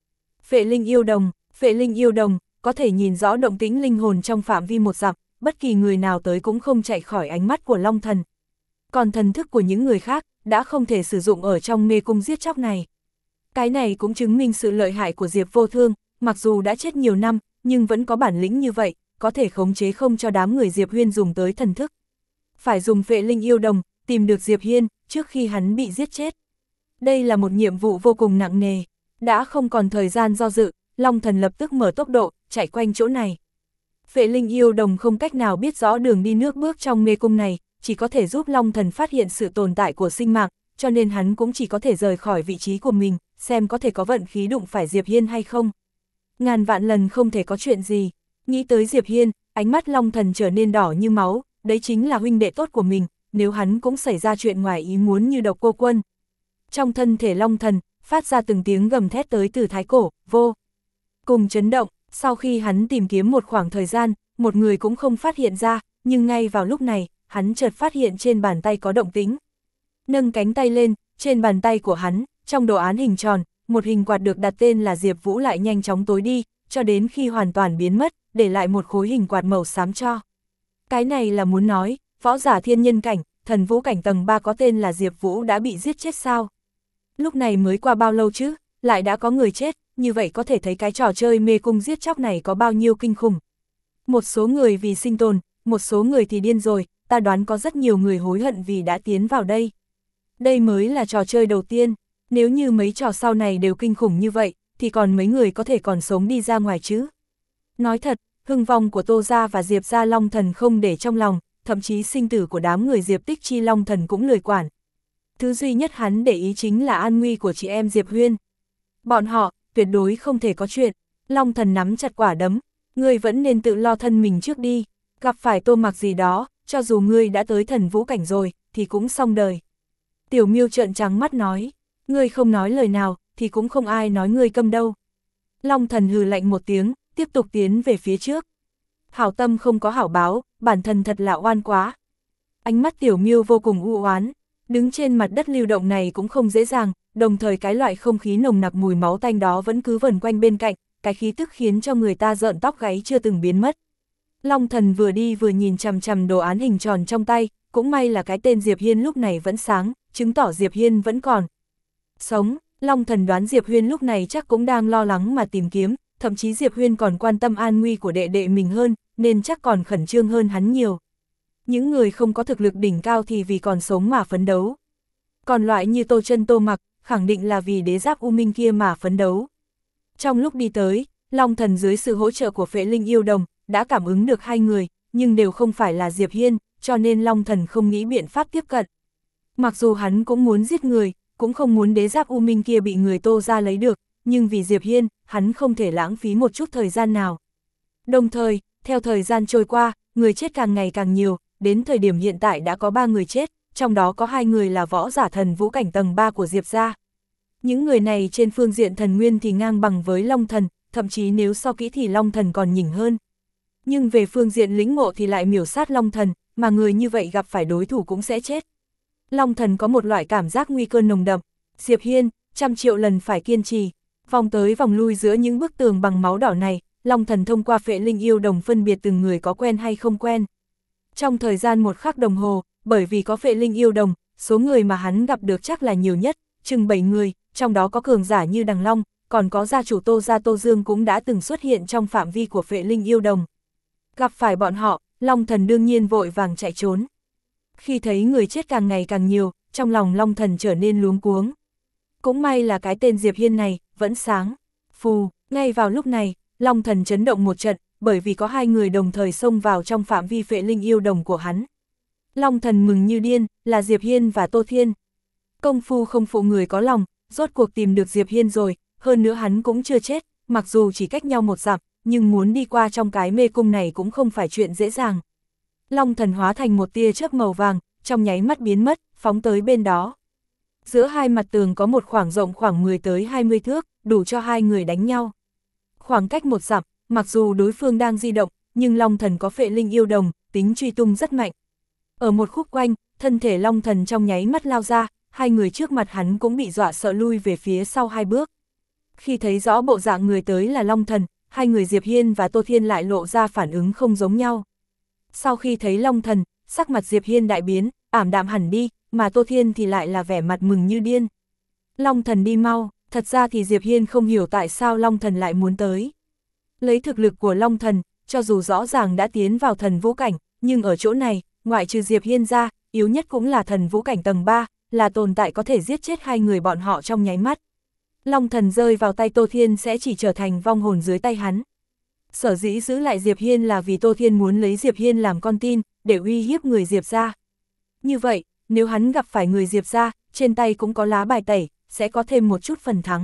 S1: Phệ linh yêu đồng, phệ linh yêu đồng, có thể nhìn rõ động tĩnh linh hồn trong phạm vi một dặm, bất kỳ người nào tới cũng không chạy khỏi ánh mắt của Long Thần. Còn thần thức của những người khác, đã không thể sử dụng ở trong mê cung giết chóc này. Cái này cũng chứng minh sự lợi hại của Diệp Vô Thương, mặc dù đã chết nhiều năm, nhưng vẫn có bản lĩnh như vậy, có thể khống chế không cho đám người Diệp Huyên dùng tới thần thức. Phải dùng phệ linh yêu đồng, tìm được Diệp Hiên, trước khi hắn bị giết chết. Đây là một nhiệm vụ vô cùng nặng nề. Đã không còn thời gian do dự, Long Thần lập tức mở tốc độ, chạy quanh chỗ này. Phệ linh yêu đồng không cách nào biết rõ đường đi nước bước trong mê cung này, chỉ có thể giúp Long Thần phát hiện sự tồn tại của sinh mạng, cho nên hắn cũng chỉ có thể rời khỏi vị trí của mình, xem có thể có vận khí đụng phải Diệp Hiên hay không. Ngàn vạn lần không thể có chuyện gì. Nghĩ tới Diệp Hiên, ánh mắt Long Thần trở nên đỏ như máu, đấy chính là huynh đệ tốt của mình, nếu hắn cũng xảy ra chuyện ngoài ý muốn như Độc Cô Quân. Trong thân thể Long Thần, phát ra từng tiếng gầm thét tới từ thái cổ, vô cùng chấn động. Sau khi hắn tìm kiếm một khoảng thời gian, một người cũng không phát hiện ra, nhưng ngay vào lúc này, hắn chợt phát hiện trên bàn tay có động tĩnh. Nâng cánh tay lên, trên bàn tay của hắn, trong đồ án hình tròn, một hình quạt được đặt tên là Diệp Vũ lại nhanh chóng tối đi, cho đến khi hoàn toàn biến mất, để lại một khối hình quạt màu xám cho. Cái này là muốn nói, võ giả thiên nhân cảnh, thần vũ cảnh tầng ba có tên là Diệp Vũ đã bị giết chết sao? Lúc này mới qua bao lâu chứ, lại đã có người chết, như vậy có thể thấy cái trò chơi mê cung giết chóc này có bao nhiêu kinh khủng. Một số người vì sinh tồn, một số người thì điên rồi, ta đoán có rất nhiều người hối hận vì đã tiến vào đây. Đây mới là trò chơi đầu tiên, nếu như mấy trò sau này đều kinh khủng như vậy, thì còn mấy người có thể còn sống đi ra ngoài chứ. Nói thật, hưng vong của Tô Gia và Diệp Gia Long Thần không để trong lòng, thậm chí sinh tử của đám người Diệp Tích Chi Long Thần cũng lười quản. Thứ duy nhất hắn để ý chính là an nguy của chị em Diệp Huyên. Bọn họ, tuyệt đối không thể có chuyện. Long Thần nắm chặt quả đấm, ngươi vẫn nên tự lo thân mình trước đi, gặp phải Tô Mặc gì đó, cho dù ngươi đã tới thần vũ cảnh rồi, thì cũng xong đời. Tiểu Miêu trợn trắng mắt nói, ngươi không nói lời nào, thì cũng không ai nói ngươi câm đâu. Long Thần hừ lạnh một tiếng, tiếp tục tiến về phía trước. Hảo tâm không có hảo báo, bản thân thật là oan quá. Ánh mắt Tiểu Miêu vô cùng u oán, đứng trên mặt đất lưu động này cũng không dễ dàng, đồng thời cái loại không khí nồng nặc mùi máu tanh đó vẫn cứ vần quanh bên cạnh, cái khí tức khiến cho người ta rợn tóc gáy chưa từng biến mất. Long Thần vừa đi vừa nhìn chằm chằm đồ án hình tròn trong tay, cũng may là cái tên Diệp Hiên lúc này vẫn sáng, chứng tỏ Diệp Hiên vẫn còn sống. Long Thần đoán Diệp Huyên lúc này chắc cũng đang lo lắng mà tìm kiếm, thậm chí Diệp Huyên còn quan tâm an nguy của đệ đệ mình hơn, nên chắc còn khẩn trương hơn hắn nhiều. Những người không có thực lực đỉnh cao thì vì còn sống mà phấn đấu. Còn loại như Tô Chân Tô Mặc, khẳng định là vì đế giáp U Minh kia mà phấn đấu. Trong lúc đi tới, Long Thần dưới sự hỗ trợ của Phệ Linh Yêu Đồng, đã cảm ứng được hai người, nhưng đều không phải là Diệp Hiên, cho nên Long Thần không nghĩ biện pháp tiếp cận. Mặc dù hắn cũng muốn giết người, cũng không muốn đế giáp U Minh kia bị người Tô ra lấy được, nhưng vì Diệp Hiên, hắn không thể lãng phí một chút thời gian nào. Đồng thời, theo thời gian trôi qua, người chết càng ngày càng nhiều, đến thời điểm hiện tại đã có ba người chết, trong đó có hai người là võ giả thần vũ cảnh tầng ba của Diệp gia. Những người này trên phương diện thần nguyên thì ngang bằng với Long Thần, thậm chí nếu so kỹ thì Long Thần còn nhỉnh hơn. Nhưng về phương diện lĩnh ngộ thì lại miểu sát Long Thần, mà người như vậy gặp phải đối thủ cũng sẽ chết. Long Thần có một loại cảm giác nguy cơ nồng đậm. Diệp Hiên, trăm triệu lần phải kiên trì. Vòng tới vòng lui giữa những bức tường bằng máu đỏ này, Long Thần thông qua Phệ Linh Yêu Đồng phân biệt từng người có quen hay không quen. Trong thời gian một khắc đồng hồ, bởi vì có Phệ Linh Yêu Đồng, số người mà hắn gặp được chắc là nhiều nhất, chừng bảy người, trong đó có cường giả như Đằng Long, còn có gia chủ Tô gia Tô Dương cũng đã từng xuất hiện trong phạm vi của Phệ Linh Yêu Đồng. Gặp phải bọn họ, Long Thần đương nhiên vội vàng chạy trốn. Khi thấy người chết càng ngày càng nhiều, trong lòng Long Thần trở nên luống cuống. Cũng may là cái tên Diệp Hiên này, vẫn sáng. Phù, ngay vào lúc này, Long Thần chấn động một trận, bởi vì có hai người đồng thời xông vào trong phạm vi Phệ Linh Yêu Đồng của hắn. Long Thần mừng như điên, là Diệp Hiên và Tô Thiên. Công phu không phụ người có lòng, rốt cuộc tìm được Diệp Hiên rồi, hơn nữa hắn cũng chưa chết, mặc dù chỉ cách nhau một dặm, nhưng muốn đi qua trong cái mê cung này cũng không phải chuyện dễ dàng. Long Thần hóa thành một tia chớp màu vàng, trong nháy mắt biến mất, phóng tới bên đó. Giữa hai mặt tường có một khoảng rộng khoảng mười tới hai mươi thước, đủ cho hai người đánh nhau. Khoảng cách một dặm, mặc dù đối phương đang di động, nhưng Long Thần có Phệ Linh Yêu Đồng, tính truy tung rất mạnh. Ở một khúc quanh, thân thể Long Thần trong nháy mắt lao ra, hai người trước mặt hắn cũng bị dọa sợ lui về phía sau hai bước. Khi thấy rõ bộ dạng người tới là Long Thần, hai người Diệp Hiên và Tô Thiên lại lộ ra phản ứng không giống nhau. Sau khi thấy Long Thần, sắc mặt Diệp Hiên đại biến, ảm đạm hẳn đi, mà Tô Thiên thì lại là vẻ mặt mừng như điên. Long Thần đi mau, thật ra thì Diệp Hiên không hiểu tại sao Long Thần lại muốn tới. Lấy thực lực của Long Thần, cho dù rõ ràng đã tiến vào thần vũ cảnh, nhưng ở chỗ này, ngoại trừ Diệp Hiên ra, yếu nhất cũng là thần vũ cảnh tầng ba, là tồn tại có thể giết chết hai người bọn họ trong nháy mắt. Long Thần rơi vào tay Tô Thiên sẽ chỉ trở thành vong hồn dưới tay hắn. Sở dĩ giữ lại Diệp Hiên là vì Tô Thiên muốn lấy Diệp Hiên làm con tin, để uy hiếp người Diệp gia. Như vậy, nếu hắn gặp phải người Diệp gia, trên tay cũng có lá bài tẩy, sẽ có thêm một chút phần thắng.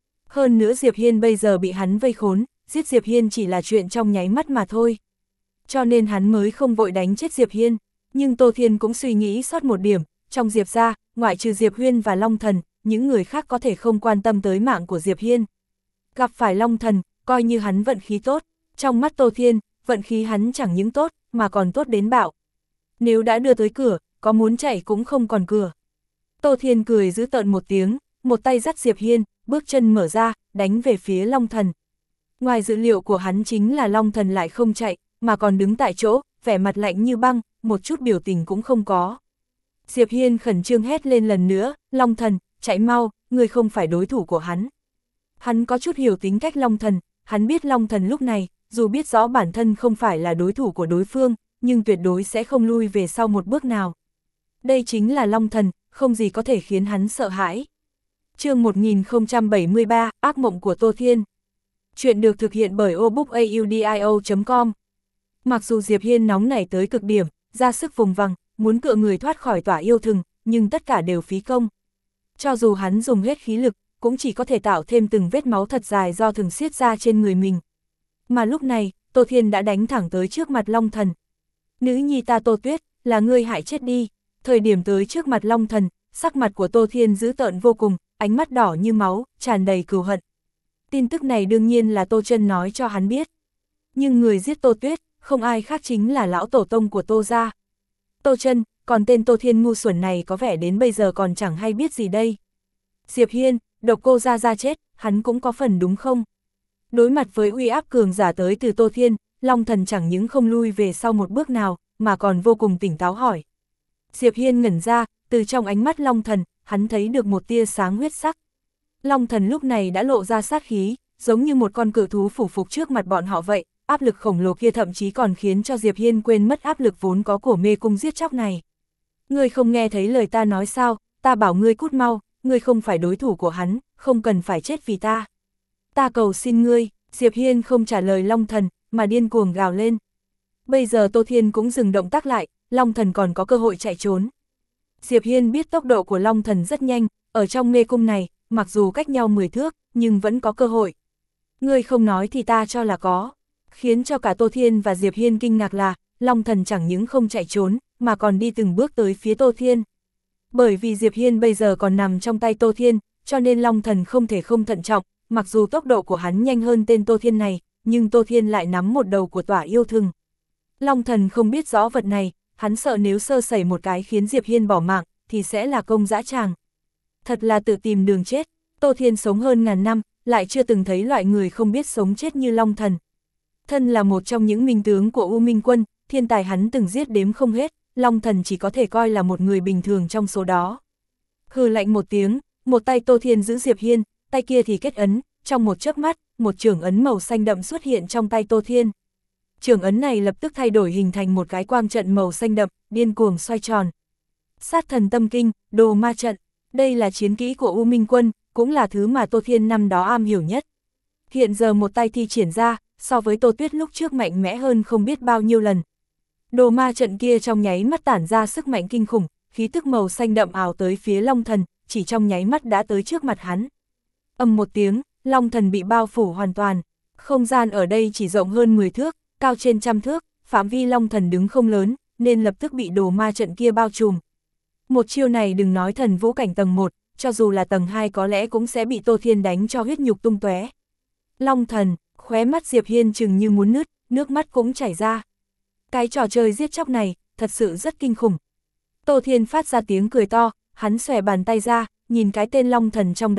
S1: Hơn nữa Diệp Hiên bây giờ bị hắn vây khốn, giết Diệp Hiên chỉ là chuyện trong nháy mắt mà thôi. Cho nên hắn mới không vội đánh chết Diệp Hiên. Nhưng Tô Thiên cũng suy nghĩ sót một điểm, trong Diệp gia, ngoại trừ Diệp Huyên và Long Thần, những người khác có thể không quan tâm tới mạng của Diệp Hiên. Gặp phải Long Thần, coi như hắn vận khí tốt, trong mắt Tô Thiên, vận khí hắn chẳng những tốt, mà còn tốt đến bạo. Nếu đã đưa tới cửa, có muốn chạy cũng không còn cửa. Tô Thiên cười giễu tợn một tiếng, một tay dắt Diệp Hiên, bước chân mở ra, đánh về phía Long Thần. Ngoài dự liệu của hắn chính là Long Thần lại không chạy, mà còn đứng tại chỗ, vẻ mặt lạnh như băng, một chút biểu tình cũng không có. Diệp Hiên khẩn trương hét lên lần nữa, Long Thần, chạy mau, người không phải đối thủ của hắn. Hắn có chút hiểu tính cách Long Thần, hắn biết Long Thần lúc này, dù biết rõ bản thân không phải là đối thủ của đối phương, nhưng tuyệt đối sẽ không lui về sau một bước nào. Đây chính là Long Thần, không gì có thể khiến hắn sợ hãi. Chương một nghìn không trăm bảy mươi ba, ác mộng của Tô Thiên. Chuyện được thực hiện bởi obookaudio chấm com. Mặc dù Diệp Hiên nóng nảy tới cực điểm, ra sức vùng vằng, muốn cựa người thoát khỏi tỏa yêu thừng, nhưng tất cả đều phí công. Cho dù hắn dùng hết khí lực, cũng chỉ có thể tạo thêm từng vết máu thật dài do thừng xiết ra trên người mình. Mà lúc này, Tô Thiên đã đánh thẳng tới trước mặt Long Thần. Nữ nhi ta Tô Tuyết, là ngươi hại chết đi. Thời điểm tới trước mặt Long Thần, sắc mặt của Tô Thiên dữ tợn vô cùng, ánh mắt đỏ như máu, tràn đầy cừu hận. Tin tức này đương nhiên là Tô Chân nói cho hắn biết. Nhưng người giết Tô Tuyết, không ai khác chính là lão tổ tông của Tô gia. Tô Chân, còn tên Tô Thiên ngu xuẩn này có vẻ đến bây giờ còn chẳng hay biết gì đây. Diệp Hiên, độc cô gia gia chết, hắn cũng có phần đúng không? Đối mặt với uy áp cường giả tới từ Tô Thiên, Long Thần chẳng những không lui về sau một bước nào, mà còn vô cùng tỉnh táo hỏi. Diệp Hiên ngẩn ra, từ trong ánh mắt Long Thần, hắn thấy được một tia sáng huyết sắc. Long Thần lúc này đã lộ ra sát khí, giống như một con cự thú phủ phục trước mặt bọn họ vậy, áp lực khổng lồ kia thậm chí còn khiến cho Diệp Hiên quên mất áp lực vốn có của mê cung giết chóc này. Ngươi không nghe thấy lời ta nói sao, ta bảo ngươi cút mau, ngươi không phải đối thủ của hắn, không cần phải chết vì ta. Ta cầu xin ngươi, Diệp Hiên không trả lời Long Thần, mà điên cuồng gào lên. Bây giờ Tô Thiên cũng dừng động tác lại, Long Thần còn có cơ hội chạy trốn. Diệp Hiên biết tốc độ của Long Thần rất nhanh, ở trong mê cung này, mặc dù cách nhau mười thước, nhưng vẫn có cơ hội. Ngươi không nói thì ta cho là có. Khiến cho cả Tô Thiên và Diệp Hiên kinh ngạc là, Long Thần chẳng những không chạy trốn, mà còn đi từng bước tới phía Tô Thiên. Bởi vì Diệp Hiên bây giờ còn nằm trong tay Tô Thiên, cho nên Long Thần không thể không thận trọng, mặc dù tốc độ của hắn nhanh hơn tên Tô Thiên này, nhưng Tô Thiên lại nắm một đầu của tỏa yêu thừng. Long Thần không biết rõ vật này, hắn sợ nếu sơ sẩy một cái khiến Diệp Hiên bỏ mạng, thì sẽ là công dã tràng. Thật là tự tìm đường chết, Tô Thiên sống hơn ngàn năm, lại chưa từng thấy loại người không biết sống chết như Long Thần. Thân là một trong những minh tướng của U Minh Quân, thiên tài hắn từng giết đếm không hết, Long Thần chỉ có thể coi là một người bình thường trong số đó. Hừ lạnh một tiếng, một tay Tô Thiên giữ Diệp Hiên, tay kia thì kết ấn, trong một chớp mắt, một chưởng ấn màu xanh đậm xuất hiện trong tay Tô Thiên. Chưởng ấn này lập tức thay đổi hình thành một cái quang trận màu xanh đậm, điên cuồng xoay tròn. Sát thần tâm kinh, đồ ma trận, đây là chiến kỹ của U Minh Quân, cũng là thứ mà Tô Thiên năm đó am hiểu nhất. Hiện giờ một tay thi triển ra, so với Tô Tuyết lúc trước mạnh mẽ hơn không biết bao nhiêu lần. Đồ ma trận kia trong nháy mắt tản ra sức mạnh kinh khủng, khí tức màu xanh đậm ảo tới phía Long Thần, chỉ trong nháy mắt đã tới trước mặt hắn. Ầm một tiếng, Long Thần bị bao phủ hoàn toàn. Không gian ở đây chỉ rộng hơn mười thước, cao trên trăm thước, phạm vi Long Thần đứng không lớn, nên lập tức bị đồ ma trận kia bao trùm. Một chiêu này đừng nói thần vũ cảnh tầng một, cho dù là tầng hai có lẽ cũng sẽ bị Tô Thiên đánh cho huyết nhục tung tóe. Long Thần, khóe mắt Diệp Hiên chừng như muốn nứt, nước mắt cũng chảy ra. Cái trò chơi giết chóc này, thật sự rất kinh khủng. Tô Thiên phát ra tiếng cười to, hắn xòe bàn tay ra, nhìn cái tên Long Thần trong đó,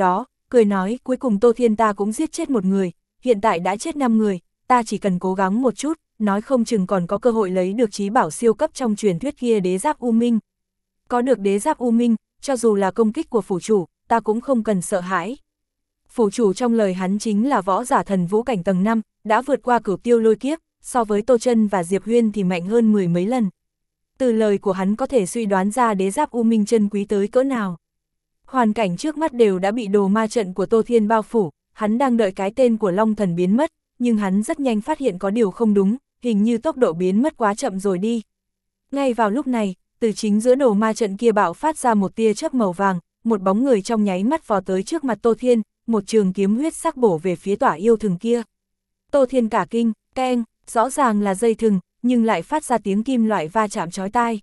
S1: cười nói cuối cùng Tô Thiên ta cũng giết chết một người, hiện tại đã chết năm người, ta chỉ cần cố gắng một chút, nói không chừng còn có cơ hội lấy được trí bảo siêu cấp trong truyền thuyết kia đế giáp U Minh. Có được đế giáp U Minh, cho dù là công kích của phủ chủ, ta cũng không cần sợ hãi. Phủ chủ trong lời hắn chính là võ giả thần vũ cảnh tầng năm, đã vượt qua cửu tiêu lôi kiếp, so với Tô Chân và Diệp Huyên thì mạnh hơn mười mấy lần. Từ lời của hắn có thể suy đoán ra đế giáp U Minh chân quý tới cỡ nào. Hoàn cảnh trước mắt đều đã bị đồ ma trận của Tô Thiên bao phủ, hắn đang đợi cái tên của Long Thần biến mất, nhưng hắn rất nhanh phát hiện có điều không đúng, hình như tốc độ biến mất quá chậm rồi đi. Ngay vào lúc này, từ chính giữa đồ ma trận kia bạo phát ra một tia chớp màu vàng, một bóng người trong nháy mắt vò tới trước mặt Tô Thiên, một trường kiếm huyết sắc bổ về phía tỏa yêu thừng kia. Tô Thiên cả kinh, keng, rõ ràng là dây thừng, nhưng lại phát ra tiếng kim loại va chạm chói tai.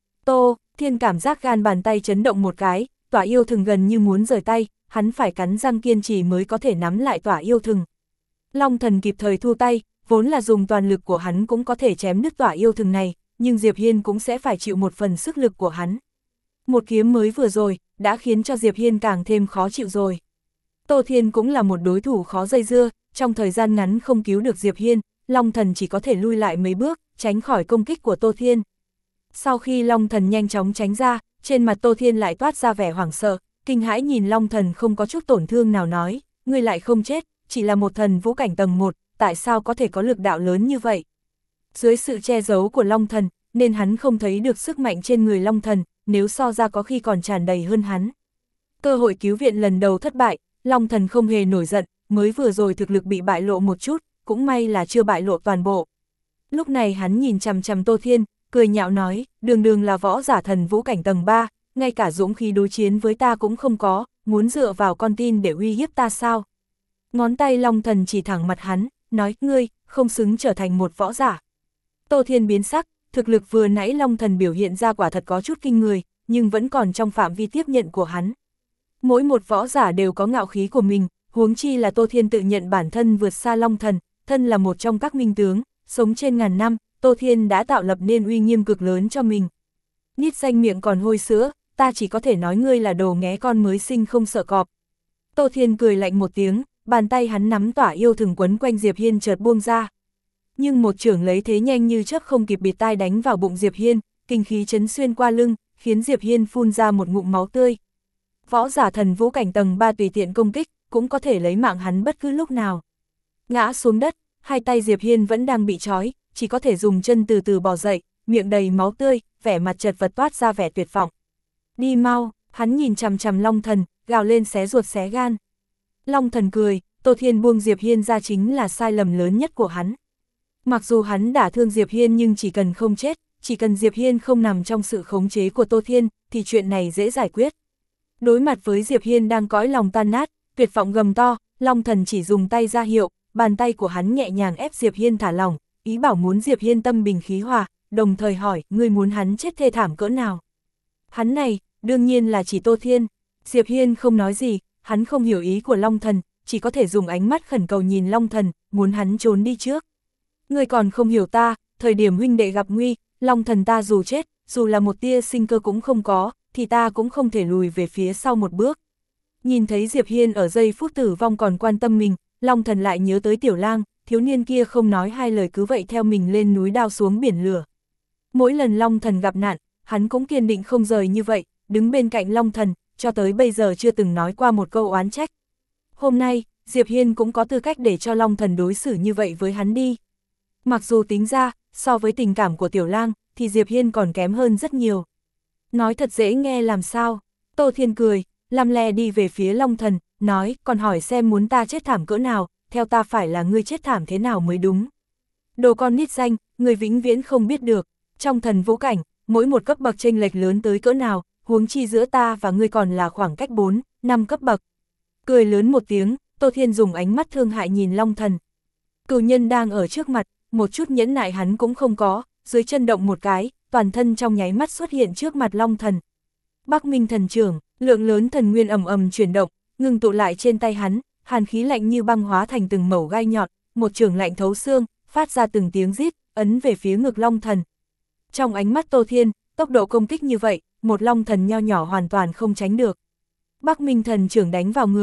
S1: Tô Thiên cảm giác gan bàn tay chấn động một cái, tỏa yêu thừng gần như muốn rời tay, hắn phải cắn răng kiên trì mới có thể nắm lại tỏa yêu thừng. Long Thần kịp thời thu tay, vốn là dùng toàn lực của hắn cũng có thể chém đứt tỏa yêu thừng này, nhưng Diệp Hiên cũng sẽ phải chịu một phần sức lực của hắn. Một kiếm mới vừa rồi, đã khiến cho Diệp Hiên càng thêm khó chịu rồi. Tô Thiên cũng là một đối thủ khó dây dưa, trong thời gian ngắn không cứu được Diệp Hiên, Long Thần chỉ có thể lui lại mấy bước, tránh khỏi công kích của Tô Thiên. Sau khi Long Thần nhanh chóng tránh ra, trên mặt Tô Thiên lại toát ra vẻ hoảng sợ, kinh hãi nhìn Long Thần không có chút tổn thương nào nói, ngươi lại không chết, chỉ là một thần vũ cảnh tầng một, tại sao có thể có lực đạo lớn như vậy? Dưới sự che giấu của Long Thần, nên hắn không thấy được sức mạnh trên người Long Thần, nếu so ra có khi còn tràn đầy hơn hắn. Cơ hội cứu viện lần đầu thất bại, Long Thần không hề nổi giận, mới vừa rồi thực lực bị bại lộ một chút, cũng may là chưa bại lộ toàn bộ. Lúc này hắn nhìn chằm chằm Tô Thiên, cười nhạo nói, đường đường là võ giả thần vũ cảnh tầng ba, ngay cả dũng khí đối chiến với ta cũng không có, muốn dựa vào con tin để uy hiếp ta sao? Ngón tay Long Thần chỉ thẳng mặt hắn, nói, ngươi, không xứng trở thành một võ giả. Tô Thiên biến sắc, thực lực vừa nãy Long Thần biểu hiện ra quả thật có chút kinh người, nhưng vẫn còn trong phạm vi tiếp nhận của hắn. Mỗi một võ giả đều có ngạo khí của mình, huống chi là Tô Thiên tự nhận bản thân vượt xa Long Thần, thân là một trong các minh tướng, sống trên ngàn năm, Tô Thiên đã tạo lập nên uy nghiêm cực lớn cho mình. Nít danh miệng còn hôi sữa, ta chỉ có thể nói ngươi là đồ nghé con mới sinh không sợ cọp. Tô Thiên cười lạnh một tiếng, bàn tay hắn nắm tỏa yêu thừng quấn quanh Diệp Hiên chợt buông ra. Nhưng một chưởng lấy thế nhanh như chớp không kịp bịt tai đánh vào bụng Diệp Hiên, kinh khí chấn xuyên qua lưng, khiến Diệp Hiên phun ra một ngụm máu tươi. Võ giả thần vũ cảnh tầng ba tùy tiện công kích, cũng có thể lấy mạng hắn bất cứ lúc nào. Ngã xuống đất, hai tay Diệp Hiên vẫn đang bị trói, chỉ có thể dùng chân từ từ bò dậy, miệng đầy máu tươi, vẻ mặt chật vật toát ra vẻ tuyệt vọng. Đi mau, hắn nhìn chằm chằm Long Thần, gào lên xé ruột xé gan. Long Thần cười, Tô Thiên buông Diệp Hiên ra chính là sai lầm lớn nhất của hắn. Mặc dù hắn đả thương Diệp Hiên nhưng chỉ cần không chết, chỉ cần Diệp Hiên không nằm trong sự khống chế của Tô Thiên, thì chuyện này dễ giải quyết. Đối mặt với Diệp Hiên đang cõi lòng tan nát, tuyệt vọng gầm to, Long Thần chỉ dùng tay ra hiệu, bàn tay của hắn nhẹ nhàng ép Diệp Hiên thả lỏng, ý bảo muốn Diệp Hiên tâm bình khí hòa, đồng thời hỏi, ngươi muốn hắn chết thê thảm cỡ nào? Hắn này, đương nhiên là chỉ Tô Thiên. Diệp Hiên không nói gì, hắn không hiểu ý của Long Thần, chỉ có thể dùng ánh mắt khẩn cầu nhìn Long Thần, muốn hắn trốn đi trước. Ngươi còn không hiểu ta, thời điểm huynh đệ gặp nguy, Long Thần ta dù chết, dù là một tia sinh cơ cũng không có, thì ta cũng không thể lùi về phía sau một bước. Nhìn thấy Diệp Hiên ở giây phút tử vong còn quan tâm mình, Long Thần lại nhớ tới Tiểu Lang, thiếu niên kia không nói hai lời cứ vậy theo mình lên núi đao xuống biển lửa. Mỗi lần Long Thần gặp nạn, hắn cũng kiên định không rời như vậy, đứng bên cạnh Long Thần, cho tới bây giờ chưa từng nói qua một câu oán trách. Hôm nay, Diệp Hiên cũng có tư cách để cho Long Thần đối xử như vậy với hắn đi. Mặc dù tính ra, so với tình cảm của Tiểu Lang, thì Diệp Hiên còn kém hơn rất nhiều. Nói thật dễ nghe làm sao? Tô Thiên cười, lăm le đi về phía Long Thần, nói, còn hỏi xem muốn ta chết thảm cỡ nào, theo ta phải là ngươi chết thảm thế nào mới đúng. Đồ con nít danh, người vĩnh viễn không biết được, trong thần vũ cảnh, mỗi một cấp bậc chênh lệch lớn tới cỡ nào, huống chi giữa ta và ngươi còn là khoảng cách bốn, năm cấp bậc. Cười lớn một tiếng, Tô Thiên dùng ánh mắt thương hại nhìn Long Thần. Cửu nhân đang ở trước mặt, một chút nhẫn nại hắn cũng không có, dưới chân động một cái, toàn thân trong nháy mắt xuất hiện trước mặt Long Thần. Bắc Minh thần trưởng, lượng lớn thần nguyên ầm ầm chuyển động, ngừng tụ lại trên tay hắn, hàn khí lạnh như băng hóa thành từng mẩu gai nhọn, một chưởng lạnh thấu xương, phát ra từng tiếng rít, ấn về phía ngực Long Thần. Trong ánh mắt Tô Thiên, tốc độ công kích như vậy, một Long Thần nho nhỏ hoàn toàn không tránh được. Bắc Minh thần trưởng đánh vào người,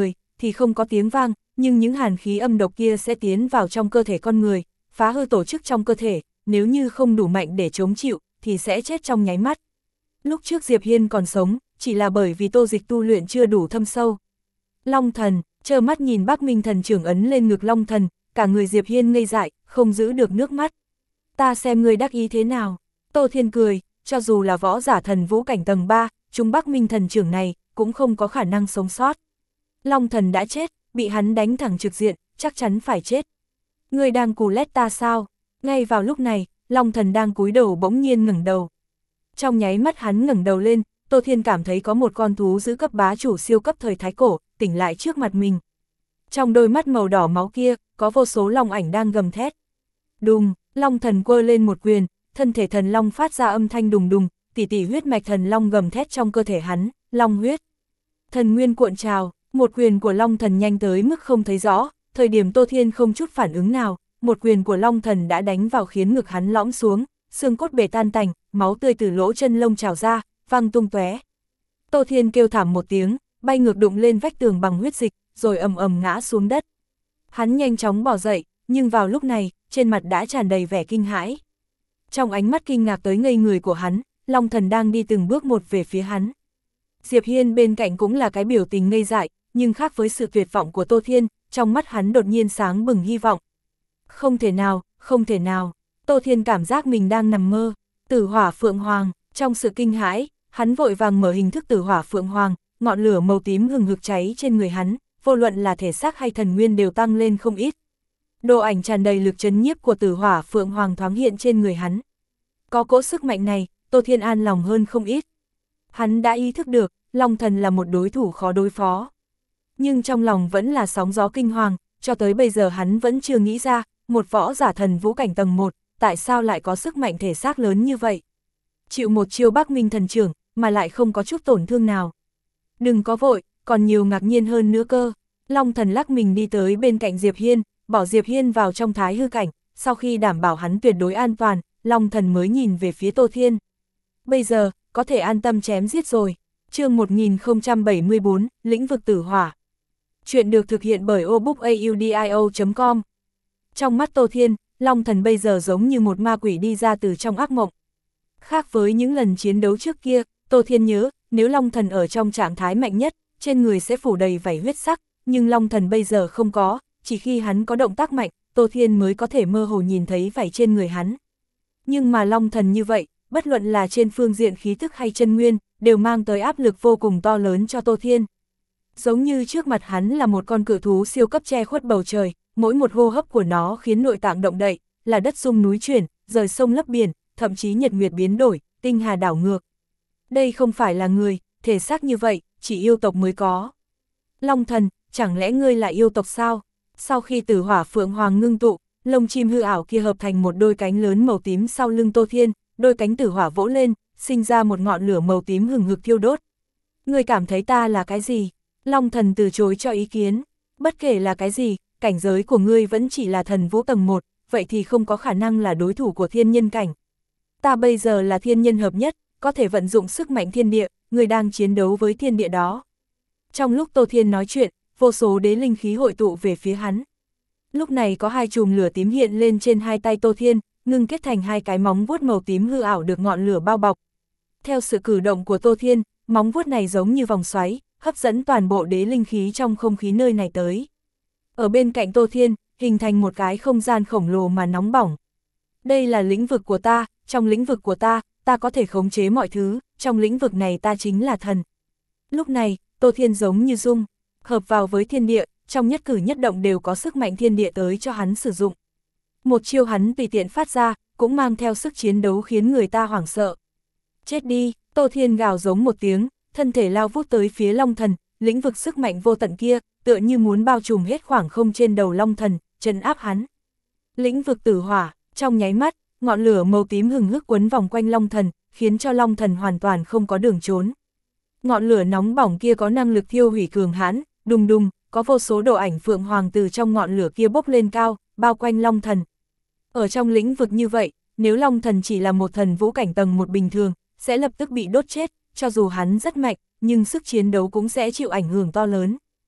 S1: thì không có tiếng vang, nhưng những hàn khí âm độc kia sẽ tiến vào trong cơ thể con người, phá hư tổ chức trong cơ thể, nếu như không đủ mạnh để chống chịu, thì sẽ chết trong nháy mắt. Lúc trước Diệp Hiên còn sống, chỉ là bởi vì Tô Dịch tu luyện chưa đủ thâm sâu. Long thần, trơ mắt nhìn Bắc Minh thần trưởng ấn lên ngực Long thần, cả người Diệp Hiên ngây dại, không giữ được nước mắt. Ta xem ngươi đắc ý thế nào. Tô Thiên cười, cho dù là võ giả thần vũ cảnh tầng ba, chúng Bắc Minh thần trưởng này, cũng không có khả năng sống sót. Long thần đã chết, bị hắn đánh thẳng trực diện, chắc chắn phải chết. Ngươi đang cù lét ta sao? Ngay vào lúc này, Long thần đang cúi đầu bỗng nhiên ngẩng đầu. Trong nháy mắt hắn ngẩng đầu lên, Tô Thiên cảm thấy có một con thú giữ cấp bá chủ siêu cấp thời thái cổ, tỉnh lại trước mặt mình. Trong đôi mắt màu đỏ máu kia, có vô số long ảnh đang gầm thét. Đùng, Long thần quơ lên một quyền, thân thể thần long phát ra âm thanh đùng đùng, tỷ tỷ huyết mạch thần long gầm thét trong cơ thể hắn, long huyết. Thần nguyên cuộn trào, một quyền của Long thần nhanh tới mức không thấy rõ, thời điểm Tô Thiên không chút phản ứng nào, một quyền của Long thần đã đánh vào khiến ngực hắn lõm xuống, xương cốt bể tan tành, máu tươi từ lỗ chân lông trào ra, văng tung tóe. Tô Thiên kêu thảm một tiếng, bay ngược đụng lên vách tường bằng huyết dịch, rồi ầm ầm ngã xuống đất. Hắn nhanh chóng bỏ dậy, nhưng vào lúc này, trên mặt đã tràn đầy vẻ kinh hãi. Trong ánh mắt kinh ngạc tới ngây người của hắn, Long thần đang đi từng bước một về phía hắn. Diệp Hiên bên cạnh cũng là cái biểu tình ngây dại, nhưng khác với sự tuyệt vọng của Tô Thiên, trong mắt hắn đột nhiên sáng bừng hy vọng. Không thể nào, không thể nào, Tô Thiên cảm giác mình đang nằm mơ. Tử hỏa phượng hoàng, trong sự kinh hãi, hắn vội vàng mở hình thức tử hỏa phượng hoàng, ngọn lửa màu tím hừng hực cháy trên người hắn, vô luận là thể xác hay thần nguyên đều tăng lên không ít. Đồ ảnh tràn đầy lực chấn nhiếp của tử hỏa phượng hoàng thoáng hiện trên người hắn. Có cỗ sức mạnh này, Tô Thiên an lòng hơn không ít. Hắn đã ý thức được, Long thần là một đối thủ khó đối phó. Nhưng trong lòng vẫn là sóng gió kinh hoàng, cho tới bây giờ hắn vẫn chưa nghĩ ra, một võ giả thần vũ cảnh tầng một, tại sao lại có sức mạnh thể xác lớn như vậy. Chịu một chiêu Bắc Minh thần trưởng, mà lại không có chút tổn thương nào. Đừng có vội, còn nhiều ngạc nhiên hơn nữa cơ. Long thần lắc mình đi tới bên cạnh Diệp Hiên, bỏ Diệp Hiên vào trong thái hư cảnh, sau khi đảm bảo hắn tuyệt đối an toàn, Long thần mới nhìn về phía Tô Thiên. Bây giờ, có thể an tâm chém giết rồi. Chương một nghìn không trăm bảy mươi tư, lĩnh vực tử hỏa. Chuyện được thực hiện bởi obookaudio chấm com. Trong mắt Tô Thiên, Long thần bây giờ giống như một ma quỷ đi ra từ trong ác mộng. Khác với những lần chiến đấu trước kia, Tô Thiên nhớ, nếu Long thần ở trong trạng thái mạnh nhất, trên người sẽ phủ đầy vảy huyết sắc, nhưng Long thần bây giờ không có, chỉ khi hắn có động tác mạnh, Tô Thiên mới có thể mơ hồ nhìn thấy vảy trên người hắn. Nhưng mà Long thần như vậy, bất luận là trên phương diện khí thức hay chân nguyên, đều mang tới áp lực vô cùng to lớn cho Tô Thiên. Giống như trước mặt hắn là một con cự thú siêu cấp che khuất bầu trời, mỗi một hô hấp của nó khiến nội tạng động đậy, là đất rung núi chuyển, rời sông lấp biển, thậm chí nhật nguyệt biến đổi, tinh hà đảo ngược. Đây không phải là người, thể xác như vậy, chỉ yêu tộc mới có. Long thần, chẳng lẽ ngươi là yêu tộc sao? Sau khi tử hỏa phượng hoàng ngưng tụ, lông chim hư ảo kia hợp thành một đôi cánh lớn màu tím sau lưng Tô Thiên, đôi cánh tử hỏa vỗ lên, sinh ra một ngọn lửa màu tím hừng hực thiêu đốt. Ngươi cảm thấy ta là cái gì? Long thần từ chối cho ý kiến. Bất kể là cái gì, cảnh giới của ngươi vẫn chỉ là thần vũ tầng một, vậy thì không có khả năng là đối thủ của thiên nhân cảnh. Ta bây giờ là thiên nhân hợp nhất, có thể vận dụng sức mạnh thiên địa, ngươi đang chiến đấu với thiên địa đó. Trong lúc Tô Thiên nói chuyện, vô số đế linh khí hội tụ về phía hắn. Lúc này có hai chùm lửa tím hiện lên trên hai tay Tô Thiên, ngưng kết thành hai cái móng vuốt màu tím hư ảo được ngọn lửa bao bọc. Theo sự cử động của Tô Thiên, móng vuốt này giống như vòng xoáy, hấp dẫn toàn bộ đế linh khí trong không khí nơi này tới. Ở bên cạnh Tô Thiên, hình thành một cái không gian khổng lồ mà nóng bỏng. Đây là lĩnh vực của ta, trong lĩnh vực của ta, ta có thể khống chế mọi thứ, trong lĩnh vực này ta chính là thần. Lúc này, Tô Thiên giống như dung, hợp vào với thiên địa, trong nhất cử nhất động đều có sức mạnh thiên địa tới cho hắn sử dụng. Một chiêu hắn tùy tiện phát ra, cũng mang theo sức chiến đấu khiến người ta hoảng sợ. Chết đi, Tô Thiên gào giống một tiếng, thân thể lao vút tới phía Long thần, lĩnh vực sức mạnh vô tận kia, tựa như muốn bao trùm hết khoảng không trên đầu Long thần, trấn áp hắn. Lĩnh vực tử hỏa, trong nháy mắt, ngọn lửa màu tím hừng hực quấn vòng quanh Long thần, khiến cho Long thần hoàn toàn không có đường trốn. Ngọn lửa nóng bỏng kia có năng lực thiêu hủy cường hãn, đùng đùng, có vô số đồ ảnh phượng hoàng từ trong ngọn lửa kia bốc lên cao, bao quanh Long thần. Ở trong lĩnh vực như vậy, nếu Long thần chỉ là một thần vũ cảnh tầng một bình thường, sẽ lập tức bị đốt chết, cho dù hắn rất mạnh, nhưng sức chiến đấu cũng sẽ chịu ảnh hưởng to lớn.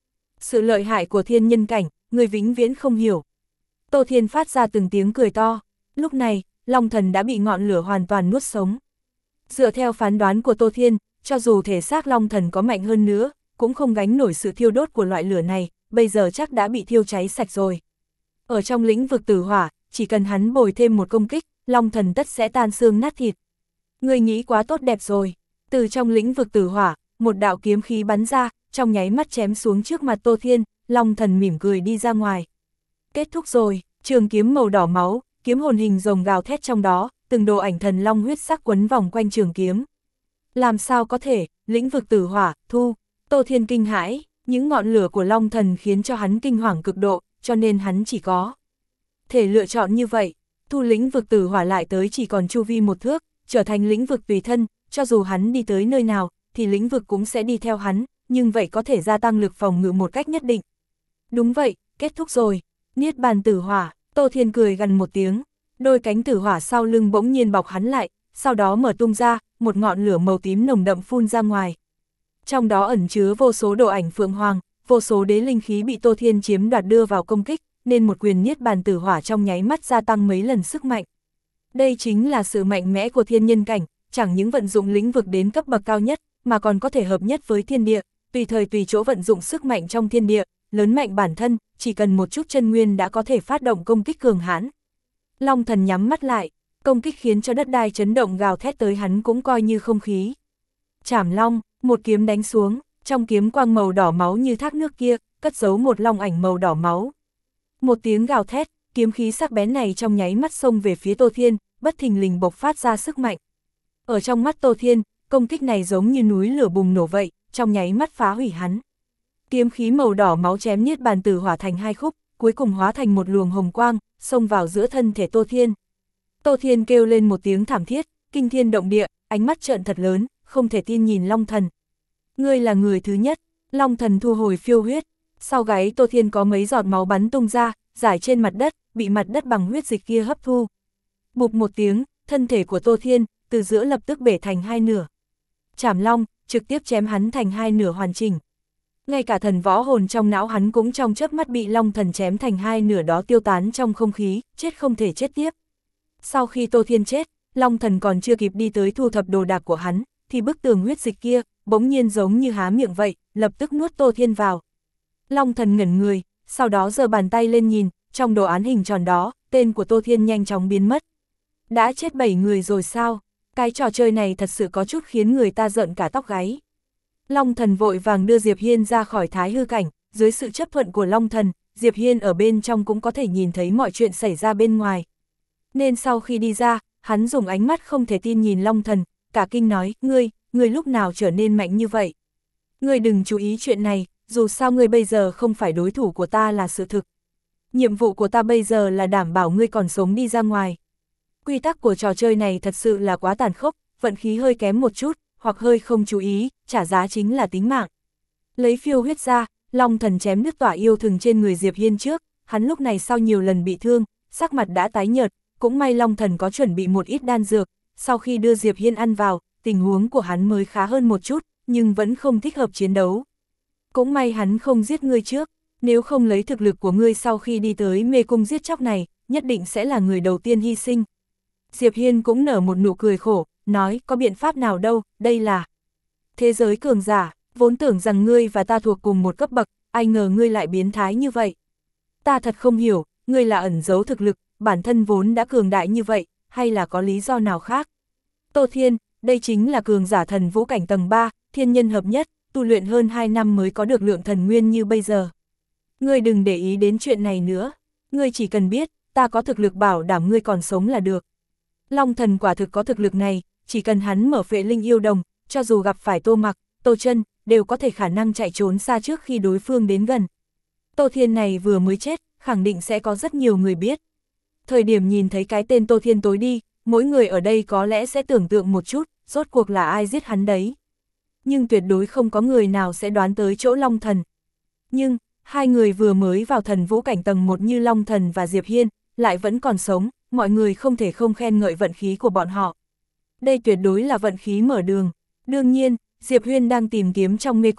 S1: Sự lợi hại của thiên nhân cảnh, người vĩnh viễn không hiểu. Tô Thiên phát ra từng tiếng cười to, lúc này, Long Thần đã bị ngọn lửa hoàn toàn nuốt sống. Dựa theo phán đoán của Tô Thiên, cho dù thể xác Long Thần có mạnh hơn nữa, cũng không gánh nổi sự thiêu đốt của loại lửa này, bây giờ chắc đã bị thiêu cháy sạch rồi. Ở trong lĩnh vực tử hỏa, chỉ cần hắn bồi thêm một công kích, Long Thần tất sẽ tan xương nát thịt. Người nghĩ quá tốt đẹp rồi. Từ trong lĩnh vực tử hỏa, một đạo kiếm khí bắn ra, trong nháy mắt chém xuống trước mặt Tô Thiên, Long Thần mỉm cười đi ra ngoài. Kết thúc rồi, trường kiếm màu đỏ máu, kiếm hồn hình rồng gào thét trong đó, từng đồ ảnh thần long huyết sắc quấn vòng quanh trường kiếm. Làm sao có thể, lĩnh vực tử hỏa, thu. Tô Thiên kinh hãi, những ngọn lửa của Long Thần khiến cho hắn kinh hoàng cực độ, cho nên hắn chỉ có thể lựa chọn như vậy, thu lĩnh vực tử hỏa lại tới chỉ còn chu vi một thước, trở thành lĩnh vực tùy thân, cho dù hắn đi tới nơi nào, thì lĩnh vực cũng sẽ đi theo hắn, nhưng vậy có thể gia tăng lực phòng ngự một cách nhất định. Đúng vậy, kết thúc rồi, niết bàn tử hỏa, Tô Thiên cười gần một tiếng, đôi cánh tử hỏa sau lưng bỗng nhiên bọc hắn lại, sau đó mở tung ra, một ngọn lửa màu tím nồng đậm phun ra ngoài. Trong đó ẩn chứa vô số đồ ảnh phượng hoàng, vô số đế linh khí bị Tô Thiên chiếm đoạt đưa vào công kích, nên một quyền niết bàn tử hỏa trong nháy mắt gia tăng mấy lần sức mạnh. Đây chính là sự mạnh mẽ của thiên nhân cảnh, chẳng những vận dụng lĩnh vực đến cấp bậc cao nhất, mà còn có thể hợp nhất với thiên địa, tùy thời tùy chỗ vận dụng sức mạnh trong thiên địa, lớn mạnh bản thân, chỉ cần một chút chân nguyên đã có thể phát động công kích cường hãn. Long Thần nhắm mắt lại, công kích khiến cho đất đai chấn động gào thét tới hắn cũng coi như không khí. Chảm long, một kiếm đánh xuống, trong kiếm quang màu đỏ máu như thác nước kia, cất giấu một long ảnh màu đỏ máu. Một tiếng gào thét, kiếm khí sắc bén này trong nháy mắt xông về phía Tô Thiên, bất thình lình bộc phát ra sức mạnh. Ở trong mắt Tô Thiên, công kích này giống như núi lửa bùng nổ vậy, trong nháy mắt phá hủy hắn. Kiếm khí màu đỏ máu chém niết bàn tử hỏa thành hai khúc, cuối cùng hóa thành một luồng hồng quang, xông vào giữa thân thể Tô Thiên. Tô Thiên kêu lên một tiếng thảm thiết, kinh thiên động địa, ánh mắt trợn thật lớn, không thể tin nhìn Long Thần. Ngươi là người thứ nhất, Long Thần thu hồi phiêu huyết, sau gáy Tô Thiên có mấy giọt máu bắn tung ra, rải trên mặt đất, bị mặt đất bằng huyết dịch kia hấp thu. Bụp một tiếng, thân thể của Tô Thiên, từ giữa lập tức bể thành hai nửa. Chảm long, trực tiếp chém hắn thành hai nửa hoàn chỉnh. Ngay cả thần võ hồn trong não hắn cũng trong chớp mắt bị Long Thần chém thành hai nửa đó tiêu tán trong không khí, chết không thể chết tiếp. Sau khi Tô Thiên chết, Long Thần còn chưa kịp đi tới thu thập đồ đạc của hắn, thì bức tường huyết dịch kia, bỗng nhiên giống như há miệng vậy, lập tức nuốt Tô Thiên vào. Long Thần ngẩn người, sau đó giơ bàn tay lên nhìn, trong đồ án hình tròn đó, tên của Tô Thiên nhanh chóng biến mất. Đã chết bảy người rồi sao? Cái trò chơi này thật sự có chút khiến người ta giận cả tóc gáy. Long Thần vội vàng đưa Diệp Hiên ra khỏi thái hư cảnh, dưới sự chấp thuận của Long Thần, Diệp Hiên ở bên trong cũng có thể nhìn thấy mọi chuyện xảy ra bên ngoài. Nên sau khi đi ra, hắn dùng ánh mắt không thể tin nhìn Long Thần, cả kinh nói, ngươi, ngươi lúc nào trở nên mạnh như vậy? Ngươi đừng chú ý chuyện này, dù sao ngươi bây giờ không phải đối thủ của ta là sự thực. Nhiệm vụ của ta bây giờ là đảm bảo ngươi còn sống đi ra ngoài. Quy tắc của trò chơi này thật sự là quá tàn khốc, vận khí hơi kém một chút, hoặc hơi không chú ý, trả giá chính là tính mạng. Lấy phiêu huyết ra, Long Thần chém đứt tỏa yêu thường trên người Diệp Hiên trước, hắn lúc này sau nhiều lần bị thương, sắc mặt đã tái nhợt, cũng may Long Thần có chuẩn bị một ít đan dược, sau khi đưa Diệp Hiên ăn vào, tình huống của hắn mới khá hơn một chút, nhưng vẫn không thích hợp chiến đấu. Cũng may hắn không giết ngươi trước, nếu không lấy thực lực của ngươi sau khi đi tới mê cung giết chóc này, nhất định sẽ là người đầu tiên hy sinh. Diệp Hiên cũng nở một nụ cười khổ, nói có biện pháp nào đâu, đây là thế giới cường giả, vốn tưởng rằng ngươi và ta thuộc cùng một cấp bậc, ai ngờ ngươi lại biến thái như vậy. Ta thật không hiểu, ngươi là ẩn giấu thực lực, bản thân vốn đã cường đại như vậy, hay là có lý do nào khác? Tô Thiên, đây chính là cường giả thần vũ cảnh tầng ba, thiên nhân hợp nhất, tu luyện hơn hai năm mới có được lượng thần nguyên như bây giờ. Ngươi đừng để ý đến chuyện này nữa, ngươi chỉ cần biết, ta có thực lực bảo đảm ngươi còn sống là được. Long Thần quả thực có thực lực này, chỉ cần hắn mở phệ linh yêu đồng, cho dù gặp phải Tô Mặc, Tô Chân, đều có thể khả năng chạy trốn xa trước khi đối phương đến gần. Tô Thiên này vừa mới chết, khẳng định sẽ có rất nhiều người biết. Thời điểm nhìn thấy cái tên Tô Thiên tối đi, mỗi người ở đây có lẽ sẽ tưởng tượng một chút, rốt cuộc là ai giết hắn đấy. Nhưng tuyệt đối không có người nào sẽ đoán tới chỗ Long Thần. Nhưng, hai người vừa mới vào thần vũ cảnh tầng một như Long Thần và Diệp Hiên, lại vẫn còn sống, mọi người không thể không khen ngợi vận khí của bọn họ. Đây tuyệt đối là vận khí mở đường. Đương nhiên, Diệp Hiên đang tìm kiếm trong mê cung,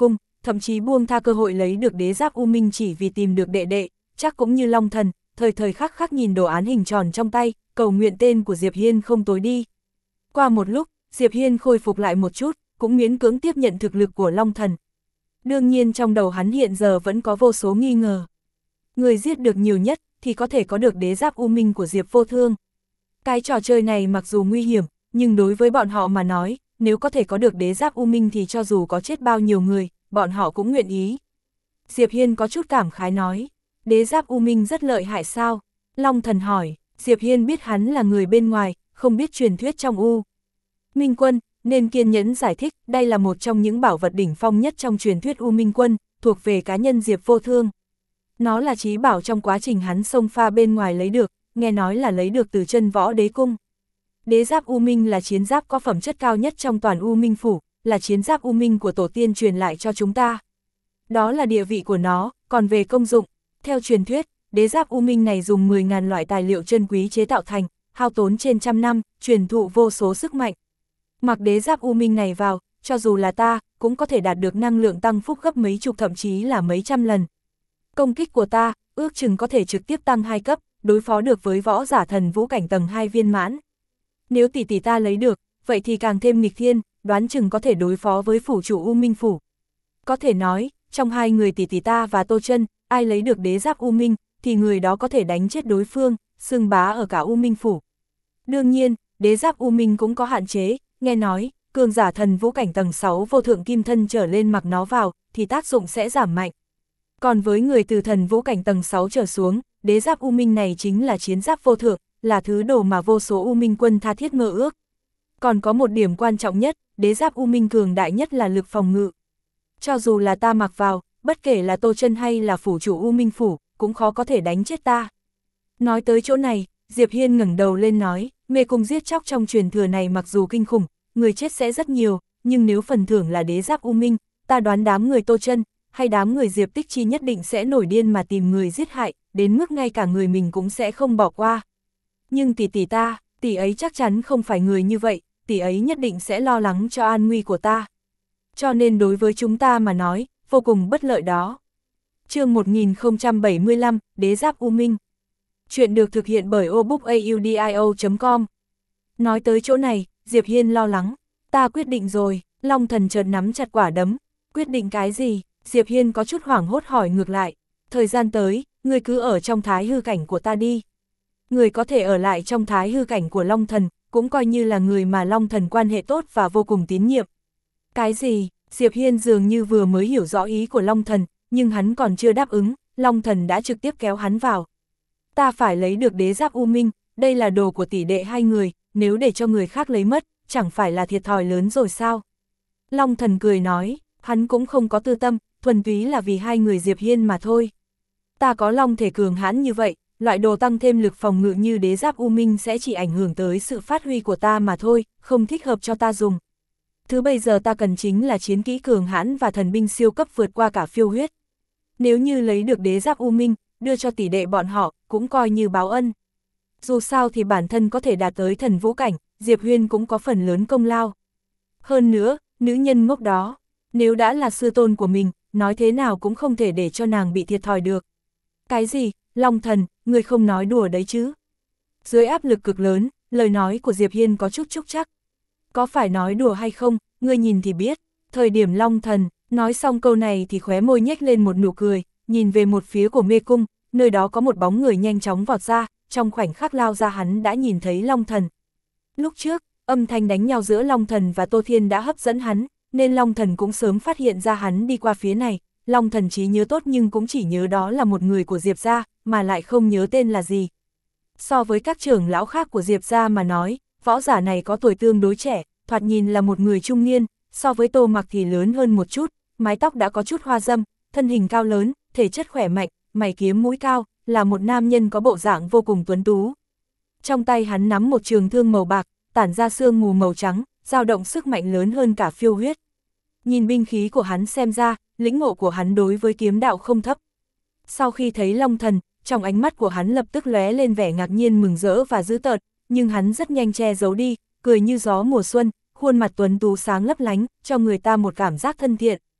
S1: thậm chí buông tha cơ hội lấy được đế giáp U Minh chỉ vì tìm được đệ đệ, chắc cũng như Long Thần, thời thời khắc khắc nhìn đồ án hình tròn trong tay, cầu nguyện tên của Diệp Hiên không tối đi. Qua một lúc, Diệp Hiên khôi phục lại một chút, cũng miễn cưỡng tiếp nhận thực lực của Long Thần. Đương nhiên trong đầu hắn hiện giờ vẫn có vô số nghi ngờ. Người giết được nhiều nhất thì có thể có được đế giáp U Minh của Diệp Vô Thương. Cái trò chơi này mặc dù nguy hiểm, nhưng đối với bọn họ mà nói, nếu có thể có được đế giáp U Minh thì cho dù có chết bao nhiêu người, bọn họ cũng nguyện ý. Diệp Hiên có chút cảm khái nói, đế giáp U Minh rất lợi hại sao? Long Thần hỏi. Diệp Hiên biết hắn là người bên ngoài, không biết truyền thuyết trong U Minh Quân, nên kiên nhẫn giải thích, đây là một trong những bảo vật đỉnh phong nhất trong truyền thuyết U Minh Quân, thuộc về cá nhân Diệp Vô Thương. Nó là chí bảo trong quá trình hắn xông pha bên ngoài lấy được, nghe nói là lấy được từ chân võ đế cung. Đế giáp U Minh là chiến giáp có phẩm chất cao nhất trong toàn U Minh Phủ, là chiến giáp U Minh của tổ tiên truyền lại cho chúng ta. Đó là địa vị của nó, còn về công dụng, theo truyền thuyết, đế giáp U Minh này dùng mười nghìn loại tài liệu chân quý chế tạo thành, hao tốn trên trăm năm, truyền thụ vô số sức mạnh. Mặc đế giáp U Minh này vào, cho dù là ta, cũng có thể đạt được năng lượng tăng phúc gấp mấy chục thậm chí là mấy trăm lần. Công kích của ta, ước chừng có thể trực tiếp tăng hai cấp, đối phó được với võ giả thần vũ cảnh tầng hai viên mãn. Nếu tỷ tỷ ta lấy được, vậy thì càng thêm nghịch thiên, đoán chừng có thể đối phó với phủ chủ U Minh Phủ. Có thể nói, trong hai người tỷ tỷ ta và Tô Chân, ai lấy được đế giáp U Minh, thì người đó có thể đánh chết đối phương, xưng bá ở cả U Minh Phủ. Đương nhiên, đế giáp U Minh cũng có hạn chế, nghe nói, cường giả thần vũ cảnh tầng sáu vô thượng kim thân trở lên mặc nó vào, thì tác dụng sẽ giảm mạnh. Còn với người từ thần vũ cảnh tầng sáu trở xuống, đế giáp U Minh này chính là chiến giáp vô thượng, là thứ đồ mà vô số U Minh quân tha thiết mơ ước. Còn có một điểm quan trọng nhất, đế giáp U Minh cường đại nhất là lực phòng ngự. Cho dù là ta mặc vào, bất kể là Tô Chân hay là phủ chủ U Minh Phủ, cũng khó có thể đánh chết ta. Nói tới chỗ này, Diệp Hiên ngẩng đầu lên nói, mê cung giết chóc trong truyền thừa này mặc dù kinh khủng, người chết sẽ rất nhiều, nhưng nếu phần thưởng là đế giáp U Minh, ta đoán đám người Tô Chân hay đám người Diệp Tích Chi nhất định sẽ nổi điên mà tìm người giết hại, đến mức ngay cả người mình cũng sẽ không bỏ qua. Nhưng tỷ tỷ ta, tỷ ấy chắc chắn không phải người như vậy, tỷ ấy nhất định sẽ lo lắng cho an nguy của ta. Cho nên đối với chúng ta mà nói, vô cùng bất lợi đó. Chương một nghìn không trăm bảy mươi lăm, Đế giáp U Minh. Chuyện được thực hiện bởi obookaudio chấm com. Nói tới chỗ này, Diệp Hiên lo lắng, ta quyết định rồi. Long Thần chợt nắm chặt quả đấm. Quyết định cái gì? Diệp Hiên có chút hoảng hốt hỏi ngược lại. Thời gian tới, người cứ ở trong thái hư cảnh của ta đi. Người có thể ở lại trong thái hư cảnh của Long Thần, cũng coi như là người mà Long Thần quan hệ tốt và vô cùng tín nhiệm. Cái gì? Diệp Hiên dường như vừa mới hiểu rõ ý của Long Thần, nhưng hắn còn chưa đáp ứng, Long Thần đã trực tiếp kéo hắn vào. Ta phải lấy được đế giáp U Minh, đây là đồ của tỷ đệ hai người, nếu để cho người khác lấy mất, chẳng phải là thiệt thòi lớn rồi sao? Long Thần cười nói, hắn cũng không có tư tâm, thuần túy là vì hai người Diệp Hiên mà thôi. Ta có long thể cường hãn như vậy, loại đồ tăng thêm lực phòng ngự như đế giáp U Minh sẽ chỉ ảnh hưởng tới sự phát huy của ta mà thôi, không thích hợp cho ta dùng. Thứ bây giờ ta cần chính là chiến kỹ cường hãn và thần binh siêu cấp vượt qua cả phiêu huyết. Nếu như lấy được đế giáp U Minh, đưa cho tỷ đệ bọn họ, cũng coi như báo ân. Dù sao thì bản thân có thể đạt tới thần vũ cảnh, Diệp Huyên cũng có phần lớn công lao. Hơn nữa, nữ nhân ngốc đó, nếu đã là sư tôn của mình, nói thế nào cũng không thể để cho nàng bị thiệt thòi được. Cái gì, Long Thần, người không nói đùa đấy chứ? Dưới áp lực cực lớn, lời nói của Diệp Hiên có chút trúc chắc. Có phải nói đùa hay không, ngươi nhìn thì biết. Thời điểm Long Thần, nói xong câu này thì khóe môi nhếch lên một nụ cười, nhìn về một phía của mê cung, nơi đó có một bóng người nhanh chóng vọt ra, trong khoảnh khắc lao ra hắn đã nhìn thấy Long Thần. Lúc trước, âm thanh đánh nhau giữa Long Thần và Tô Thiên đã hấp dẫn hắn, nên Long Thần cũng sớm phát hiện ra hắn đi qua phía này. Long Thần trí nhớ tốt nhưng cũng chỉ nhớ đó là một người của Diệp gia, mà lại không nhớ tên là gì. So với các trưởng lão khác của Diệp gia mà nói, võ giả này có tuổi tương đối trẻ, thoạt nhìn là một người trung niên, so với Tô Mặc thì lớn hơn một chút, mái tóc đã có chút hoa râm, thân hình cao lớn, thể chất khỏe mạnh, mày kiếm mũi cao, là một nam nhân có bộ dạng vô cùng tuấn tú. Trong tay hắn nắm một trường thương màu bạc, tản ra sương mù màu trắng, dao động sức mạnh lớn hơn cả phiêu huyết. Nhìn binh khí của hắn xem ra, lĩnh ngộ của hắn đối với kiếm đạo không thấp. Sau khi thấy Long Thần, trong ánh mắt của hắn lập tức lóe lên vẻ ngạc nhiên mừng rỡ và dữ tợn, nhưng hắn rất nhanh che giấu đi, cười như gió mùa xuân, khuôn mặt tuấn tú sáng lấp lánh, cho người ta một cảm giác thân thiện.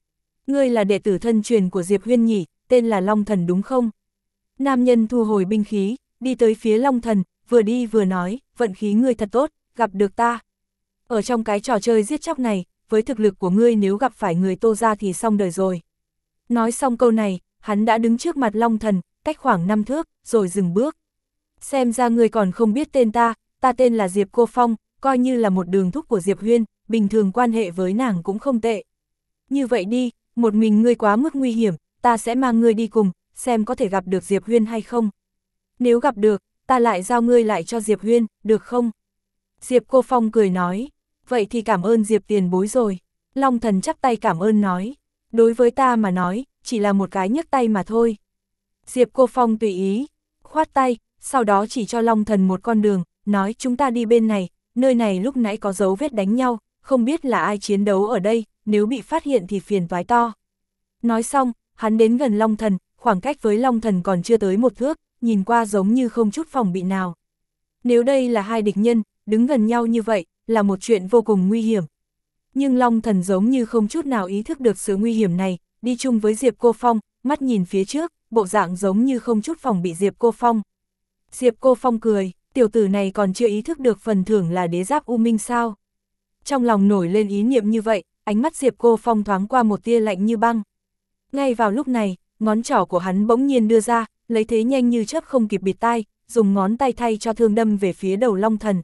S1: Ngươi là đệ tử thân truyền của Diệp Huyên nhỉ, tên là Long Thần đúng không? Nam nhân thu hồi binh khí, đi tới phía Long Thần, vừa đi vừa nói, vận khí ngươi thật tốt, gặp được ta. Ở trong cái trò chơi giết chóc này, với thực lực của ngươi nếu gặp phải người Tô gia thì xong đời rồi. Nói xong câu này, hắn đã đứng trước mặt Long Thần, cách khoảng năm thước, rồi dừng bước. Xem ra ngươi còn không biết tên ta, ta tên là Diệp Cô Phong, coi như là một đường thúc của Diệp Huyên, bình thường quan hệ với nàng cũng không tệ. Như vậy đi, một mình ngươi quá mức nguy hiểm, ta sẽ mang ngươi đi cùng, xem có thể gặp được Diệp Huyên hay không. Nếu gặp được, ta lại giao ngươi lại cho Diệp Huyên, được không? Diệp Cô Phong cười nói, vậy thì cảm ơn Diệp tiền bối rồi. Long Thần chắp tay cảm ơn nói, đối với ta mà nói, chỉ là một cái nhấc tay mà thôi. Diệp Cô Phong tùy ý, khoát tay, sau đó chỉ cho Long Thần một con đường, nói chúng ta đi bên này, nơi này lúc nãy có dấu vết đánh nhau, không biết là ai chiến đấu ở đây, nếu bị phát hiện thì phiền toái to. Nói xong, hắn đến gần Long Thần, khoảng cách với Long Thần còn chưa tới một thước, nhìn qua giống như không chút phòng bị nào. Nếu đây là hai địch nhân, đứng gần nhau như vậy, là một chuyện vô cùng nguy hiểm. Nhưng Long Thần giống như không chút nào ý thức được sự nguy hiểm này, đi chung với Diệp Cô Phong, mắt nhìn phía trước, bộ dạng giống như không chút phòng bị Diệp Cô Phong. Diệp Cô Phong cười, tiểu tử này còn chưa ý thức được phần thưởng là đế giáp U Minh sao. Trong lòng nổi lên ý niệm như vậy, ánh mắt Diệp Cô Phong thoáng qua một tia lạnh như băng. Ngay vào lúc này, ngón trỏ của hắn bỗng nhiên đưa ra, lấy thế nhanh như chớp không kịp bịt tai, dùng ngón tay thay cho thương đâm về phía đầu Long Thần.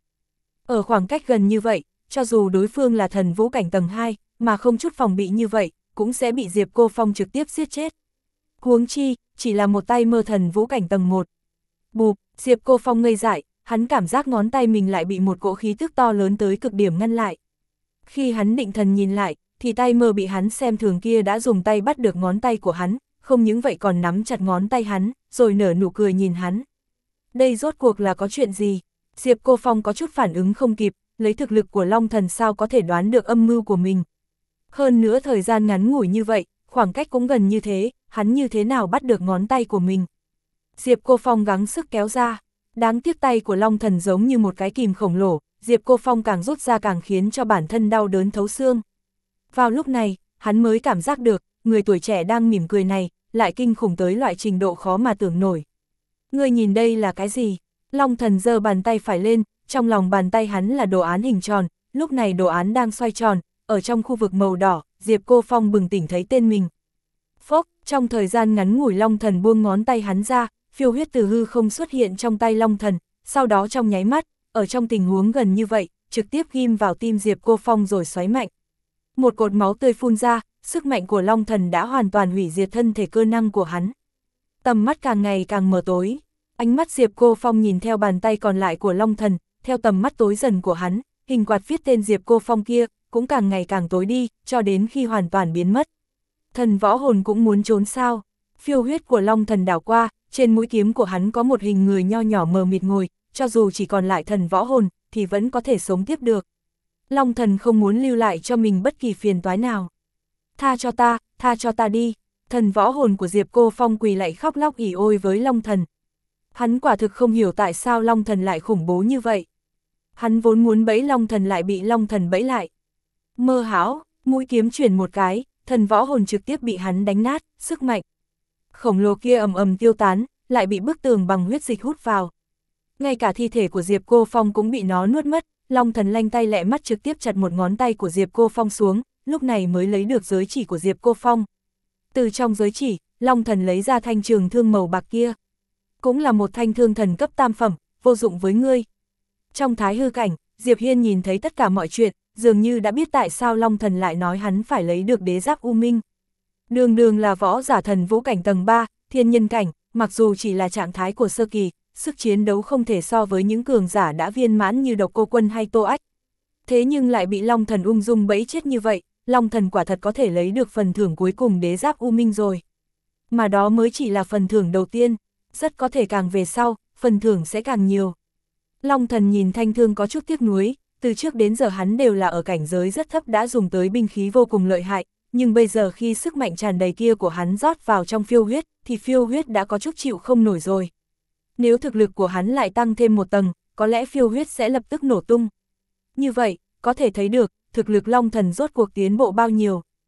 S1: Ở khoảng cách gần như vậy, cho dù đối phương là thần vũ cảnh tầng hai, mà không chút phòng bị như vậy, cũng sẽ bị Diệp Cô Phong trực tiếp giết chết. Huống chi, chỉ là một tay mơ thần vũ cảnh tầng một. Bụp, Diệp Cô Phong ngây dại, hắn cảm giác ngón tay mình lại bị một cỗ khí tức to lớn tới cực điểm ngăn lại. Khi hắn định thần nhìn lại, thì tay mơ bị hắn xem thường kia đã dùng tay bắt được ngón tay của hắn, không những vậy còn nắm chặt ngón tay hắn, rồi nở nụ cười nhìn hắn. Đây rốt cuộc là có chuyện gì? Diệp Cô Phong có chút phản ứng không kịp, lấy thực lực của Long Thần sao có thể đoán được âm mưu của mình. Hơn nữa thời gian ngắn ngủi như vậy, khoảng cách cũng gần như thế, hắn như thế nào bắt được ngón tay của mình. Diệp Cô Phong gắng sức kéo ra, đáng tiếc tay của Long Thần giống như một cái kìm khổng lồ, Diệp Cô Phong càng rút ra càng khiến cho bản thân đau đớn thấu xương. Vào lúc này, hắn mới cảm giác được, người tuổi trẻ đang mỉm cười này, lại kinh khủng tới loại trình độ khó mà tưởng nổi. Ngươi nhìn đây là cái gì? Long Thần giơ bàn tay phải lên, trong lòng bàn tay hắn là đồ án hình tròn, lúc này đồ án đang xoay tròn, ở trong khu vực màu đỏ, Diệp Cô Phong bừng tỉnh thấy tên mình. Phốc, trong thời gian ngắn ngủi Long Thần buông ngón tay hắn ra, phiêu huyết từ hư không xuất hiện trong tay Long Thần, sau đó trong nháy mắt, ở trong tình huống gần như vậy, trực tiếp ghim vào tim Diệp Cô Phong rồi xoáy mạnh. Một cột máu tươi phun ra, sức mạnh của Long Thần đã hoàn toàn hủy diệt thân thể cơ năng của hắn. Tầm mắt càng ngày càng mờ tối, ánh mắt Diệp Cô Phong nhìn theo bàn tay còn lại của Long Thần, theo tầm mắt tối dần của hắn, hình quạt viết tên Diệp Cô Phong kia, cũng càng ngày càng tối đi, cho đến khi hoàn toàn biến mất. Thần võ hồn cũng muốn trốn sao? Phiêu huyết của Long Thần đảo qua, trên mũi kiếm của hắn có một hình người nho nhỏ mờ mịt ngồi, cho dù chỉ còn lại thần võ hồn, thì vẫn có thể sống tiếp được. Long Thần không muốn lưu lại cho mình bất kỳ phiền toái nào. Tha cho ta, tha cho ta đi. Thần võ hồn của Diệp Cô Phong quỳ lại khóc lóc ỉ ôi với Long Thần. Hắn quả thực không hiểu tại sao Long Thần lại khủng bố như vậy. Hắn vốn muốn bẫy Long Thần lại bị Long Thần bẫy lại. Mơ hão, mũi kiếm chuyển một cái, thần võ hồn trực tiếp bị hắn đánh nát, sức mạnh khổng lồ kia ầm ầm tiêu tán, lại bị bức tường bằng huyết dịch hút vào. Ngay cả thi thể của Diệp Cô Phong cũng bị nó nuốt mất, Long Thần lanh tay lẹ mắt trực tiếp chặt một ngón tay của Diệp Cô Phong xuống, lúc này mới lấy được giới chỉ của Diệp Cô Phong. Từ trong giới chỉ, Long Thần lấy ra thanh trường thương màu bạc kia. Cũng là một thanh thương thần cấp tam phẩm, vô dụng với ngươi. Trong thái hư cảnh, Diệp Hiên nhìn thấy tất cả mọi chuyện, dường như đã biết tại sao Long Thần lại nói hắn phải lấy được đế giáp U Minh. Đường đường là võ giả thần vũ cảnh tầng ba, thiên nhân cảnh, mặc dù chỉ là trạng thái của sơ kỳ, sức chiến đấu không thể so với những cường giả đã viên mãn như Độc Cô Quân hay Tô Ách. Thế nhưng lại bị Long Thần ung dung bẫy chết như vậy, Long Thần quả thật có thể lấy được phần thưởng cuối cùng đế giáp U Minh rồi. Mà đó mới chỉ là phần thưởng đầu tiên, rất có thể càng về sau, phần thưởng sẽ càng nhiều. Long Thần nhìn thanh thương có chút tiếc nuối, từ trước đến giờ hắn đều là ở cảnh giới rất thấp đã dùng tới binh khí vô cùng lợi hại, nhưng bây giờ khi sức mạnh tràn đầy kia của hắn rót vào trong phiêu huyết, thì phiêu huyết đã có chút chịu không nổi rồi. Nếu thực lực của hắn lại tăng thêm một tầng, có lẽ phiêu huyết sẽ lập tức nổ tung. Như vậy, có thể thấy được, thực lực Long Thần rốt cuộc tiến bộ bao nhiêu.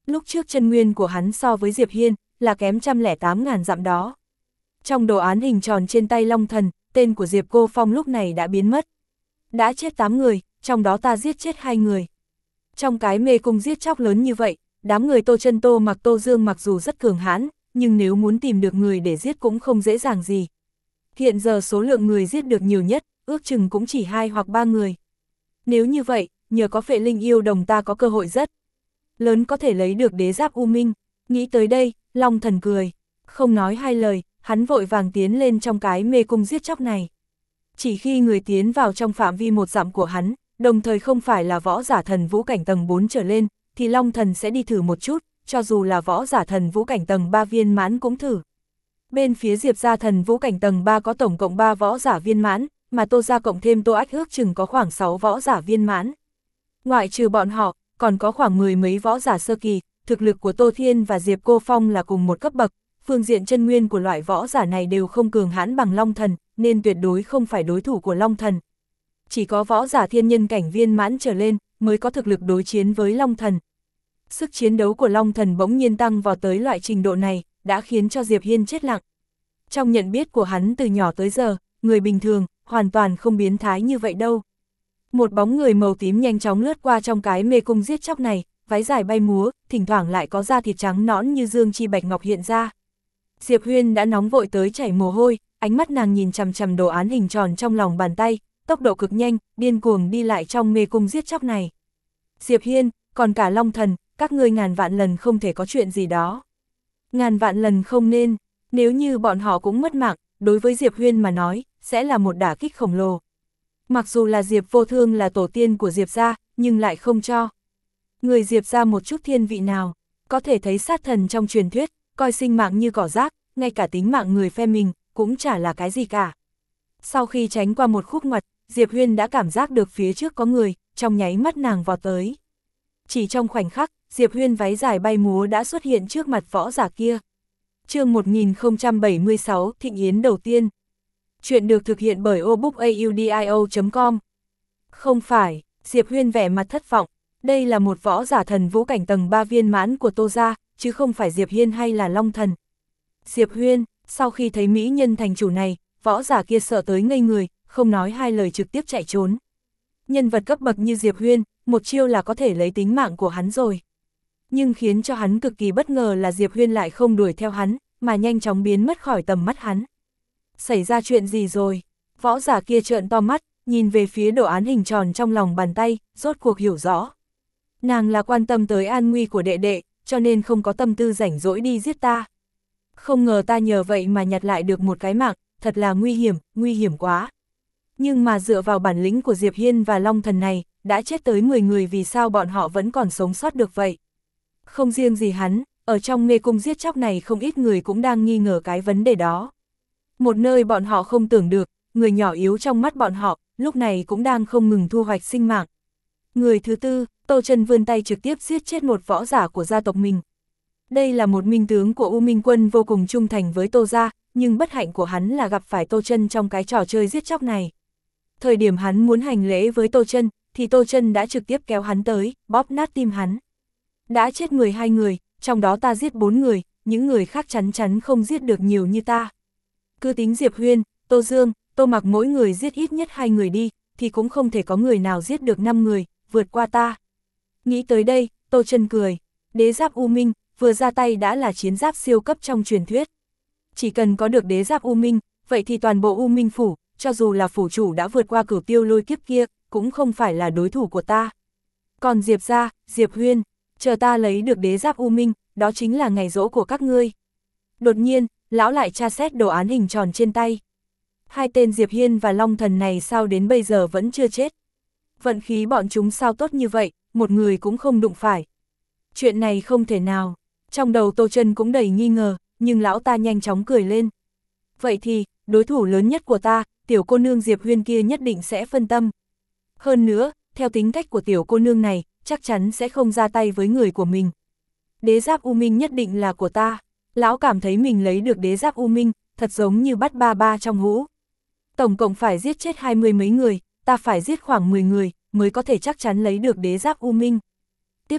S1: Lúc trước chân nguyên của hắn so với Diệp Hiên, là kém trăm lẻ tám ngàn dặm đó. Trong đồ án hình tròn trên tay Long Thần, tên của Diệp Cô Phong lúc này đã biến mất. Đã chết tám người, trong đó ta giết chết hai người. Trong cái mê cung giết chóc lớn như vậy, đám người Tô Chân Tô Mặc Tô Dương mặc dù rất cường hãn, nhưng nếu muốn tìm được người để giết cũng không dễ dàng gì. Hiện giờ số lượng người giết được nhiều nhất, ước chừng cũng chỉ hai hoặc ba người. Nếu như vậy, nhờ có Phệ Linh yêu đồng ta có cơ hội rất lớn có thể lấy được đế giáp U Minh. Nghĩ tới đây, Long Thần cười. Không nói hai lời, hắn vội vàng tiến lên trong cái mê cung giết chóc này. Chỉ khi người tiến vào trong phạm vi một dặm của hắn, đồng thời không phải là võ giả thần vũ cảnh tầng bốn trở lên, thì Long Thần sẽ đi thử một chút, cho dù là võ giả thần vũ cảnh tầng ba viên mãn cũng thử. Bên phía Diệp gia thần vũ cảnh tầng ba có tổng cộng ba võ giả viên mãn, mà Tô gia cộng thêm Tô Ách ước chừng có khoảng sáu võ giả viên mãn. Ngoại trừ bọn họ, còn có khoảng mười mấy võ giả sơ kỳ, thực lực của Tô Thiên và Diệp Cô Phong là cùng một cấp bậc, phương diện chân nguyên của loại võ giả này đều không cường hãn bằng Long Thần, nên tuyệt đối không phải đối thủ của Long Thần. Chỉ có võ giả thiên nhân cảnh viên mãn trở lên, mới có thực lực đối chiến với Long Thần. Sức chiến đấu của Long Thần bỗng nhiên tăng vào tới loại trình độ này, đã khiến cho Diệp Hiên chết lặng. Trong nhận biết của hắn từ nhỏ tới giờ, người bình thường, hoàn toàn không biến thái như vậy đâu. Một bóng người màu tím nhanh chóng lướt qua trong cái mê cung giết chóc này, váy dài bay múa, thỉnh thoảng lại có da thịt trắng nõn như dương chi bạch ngọc hiện ra. Diệp Huyên đã nóng vội tới chảy mồ hôi, ánh mắt nàng nhìn chằm chằm đồ án hình tròn trong lòng bàn tay, tốc độ cực nhanh, điên cuồng đi lại trong mê cung giết chóc này. Diệp Hiên, còn cả Long Thần, các ngươi ngàn vạn lần không thể có chuyện gì đó. Ngàn vạn lần không nên, nếu như bọn họ cũng mất mạng, đối với Diệp Huyên mà nói, sẽ là một đả kích khổng lồ. Mặc dù là Diệp Vô Thương là tổ tiên của Diệp gia, nhưng lại không cho người Diệp gia một chút thiên vị nào. Có thể thấy sát thần trong truyền thuyết, coi sinh mạng như cỏ rác, ngay cả tính mạng người phe mình, cũng chả là cái gì cả. Sau khi tránh qua một khúc ngoặt, Diệp Huyên đã cảm giác được phía trước có người, trong nháy mắt nàng vọt tới. Chỉ trong khoảnh khắc, Diệp Huyên váy dài bay múa đã xuất hiện trước mặt võ giả kia. Chương một nghìn không trăm bảy mươi sáu, Thịnh Yến đầu tiên. Chuyện được thực hiện bởi obookaudio chấm com. Không phải, Diệp Huyên vẻ mặt thất vọng, đây là một võ giả thần vũ cảnh tầng ba viên mãn của Tô gia, chứ không phải Diệp Hiên hay là Long Thần. Diệp Huyên, sau khi thấy mỹ nhân thành chủ này, võ giả kia sợ tới ngây người, không nói hai lời trực tiếp chạy trốn. Nhân vật cấp bậc như Diệp Huyên, một chiêu là có thể lấy tính mạng của hắn rồi. Nhưng khiến cho hắn cực kỳ bất ngờ là Diệp Huyên lại không đuổi theo hắn, mà nhanh chóng biến mất khỏi tầm mắt hắn. Xảy ra chuyện gì rồi? Võ giả kia trợn to mắt, nhìn về phía đồ án hình tròn trong lòng bàn tay, rốt cuộc hiểu rõ. Nàng là quan tâm tới an nguy của đệ đệ, cho nên không có tâm tư rảnh rỗi đi giết ta. Không ngờ ta nhờ vậy mà nhặt lại được một cái mạng, thật là nguy hiểm, nguy hiểm quá. Nhưng mà dựa vào bản lĩnh của Diệp Hiên và Long Thần này, đã chết tới mười người, vì sao bọn họ vẫn còn sống sót được vậy? Không riêng gì hắn, ở trong mê cung giết chóc này không ít người cũng đang nghi ngờ cái vấn đề đó. Một nơi bọn họ không tưởng được, người nhỏ yếu trong mắt bọn họ, lúc này cũng đang không ngừng thu hoạch sinh mạng. Người thứ tư, Tô Chân vươn tay trực tiếp giết chết một võ giả của gia tộc mình. Đây là một minh tướng của U Minh Quân vô cùng trung thành với Tô gia, nhưng bất hạnh của hắn là gặp phải Tô Chân trong cái trò chơi giết chóc này. Thời điểm hắn muốn hành lễ với Tô Chân, thì Tô Chân đã trực tiếp kéo hắn tới, bóp nát tim hắn. Đã chết mười hai người, trong đó ta giết bốn người, những người khác chắn chắn không giết được nhiều như ta. Cứ tính Diệp Huyên, Tô Dương, Tô Mặc mỗi người giết ít nhất hai người đi, thì cũng không thể có người nào giết được năm người, vượt qua ta. Nghĩ tới đây, Tô Chân cười, đế giáp U Minh, vừa ra tay đã là chiến giáp siêu cấp trong truyền thuyết. Chỉ cần có được đế giáp U Minh, vậy thì toàn bộ U Minh phủ, cho dù là phủ chủ đã vượt qua cửu tiêu lôi kiếp kia, cũng không phải là đối thủ của ta. Còn Diệp gia, Diệp Huyên, chờ ta lấy được đế giáp U Minh, đó chính là ngày giỗ của các ngươi. Đột nhiên, lão lại tra xét đồ án hình tròn trên tay. Hai tên Diệp Hiên và Long Thần này sao đến bây giờ vẫn chưa chết? Vận khí bọn chúng sao tốt như vậy, một người cũng không đụng phải. Chuyện này không thể nào. Trong đầu Tô Chân cũng đầy nghi ngờ, nhưng lão ta nhanh chóng cười lên. Vậy thì, đối thủ lớn nhất của ta, tiểu cô nương Diệp Huyên kia nhất định sẽ phân tâm. Hơn nữa, theo tính cách của tiểu cô nương này, chắc chắn sẽ không ra tay với người của mình. Đế giáp U Minh nhất định là của ta. Lão cảm thấy mình lấy được đế giáp U Minh, thật giống như bắt ba ba trong hũ. Tổng cộng phải giết chết hai mươi mấy người, ta phải giết khoảng mười người, mới có thể chắc chắn lấy được đế giáp U Minh. Tiếp tục,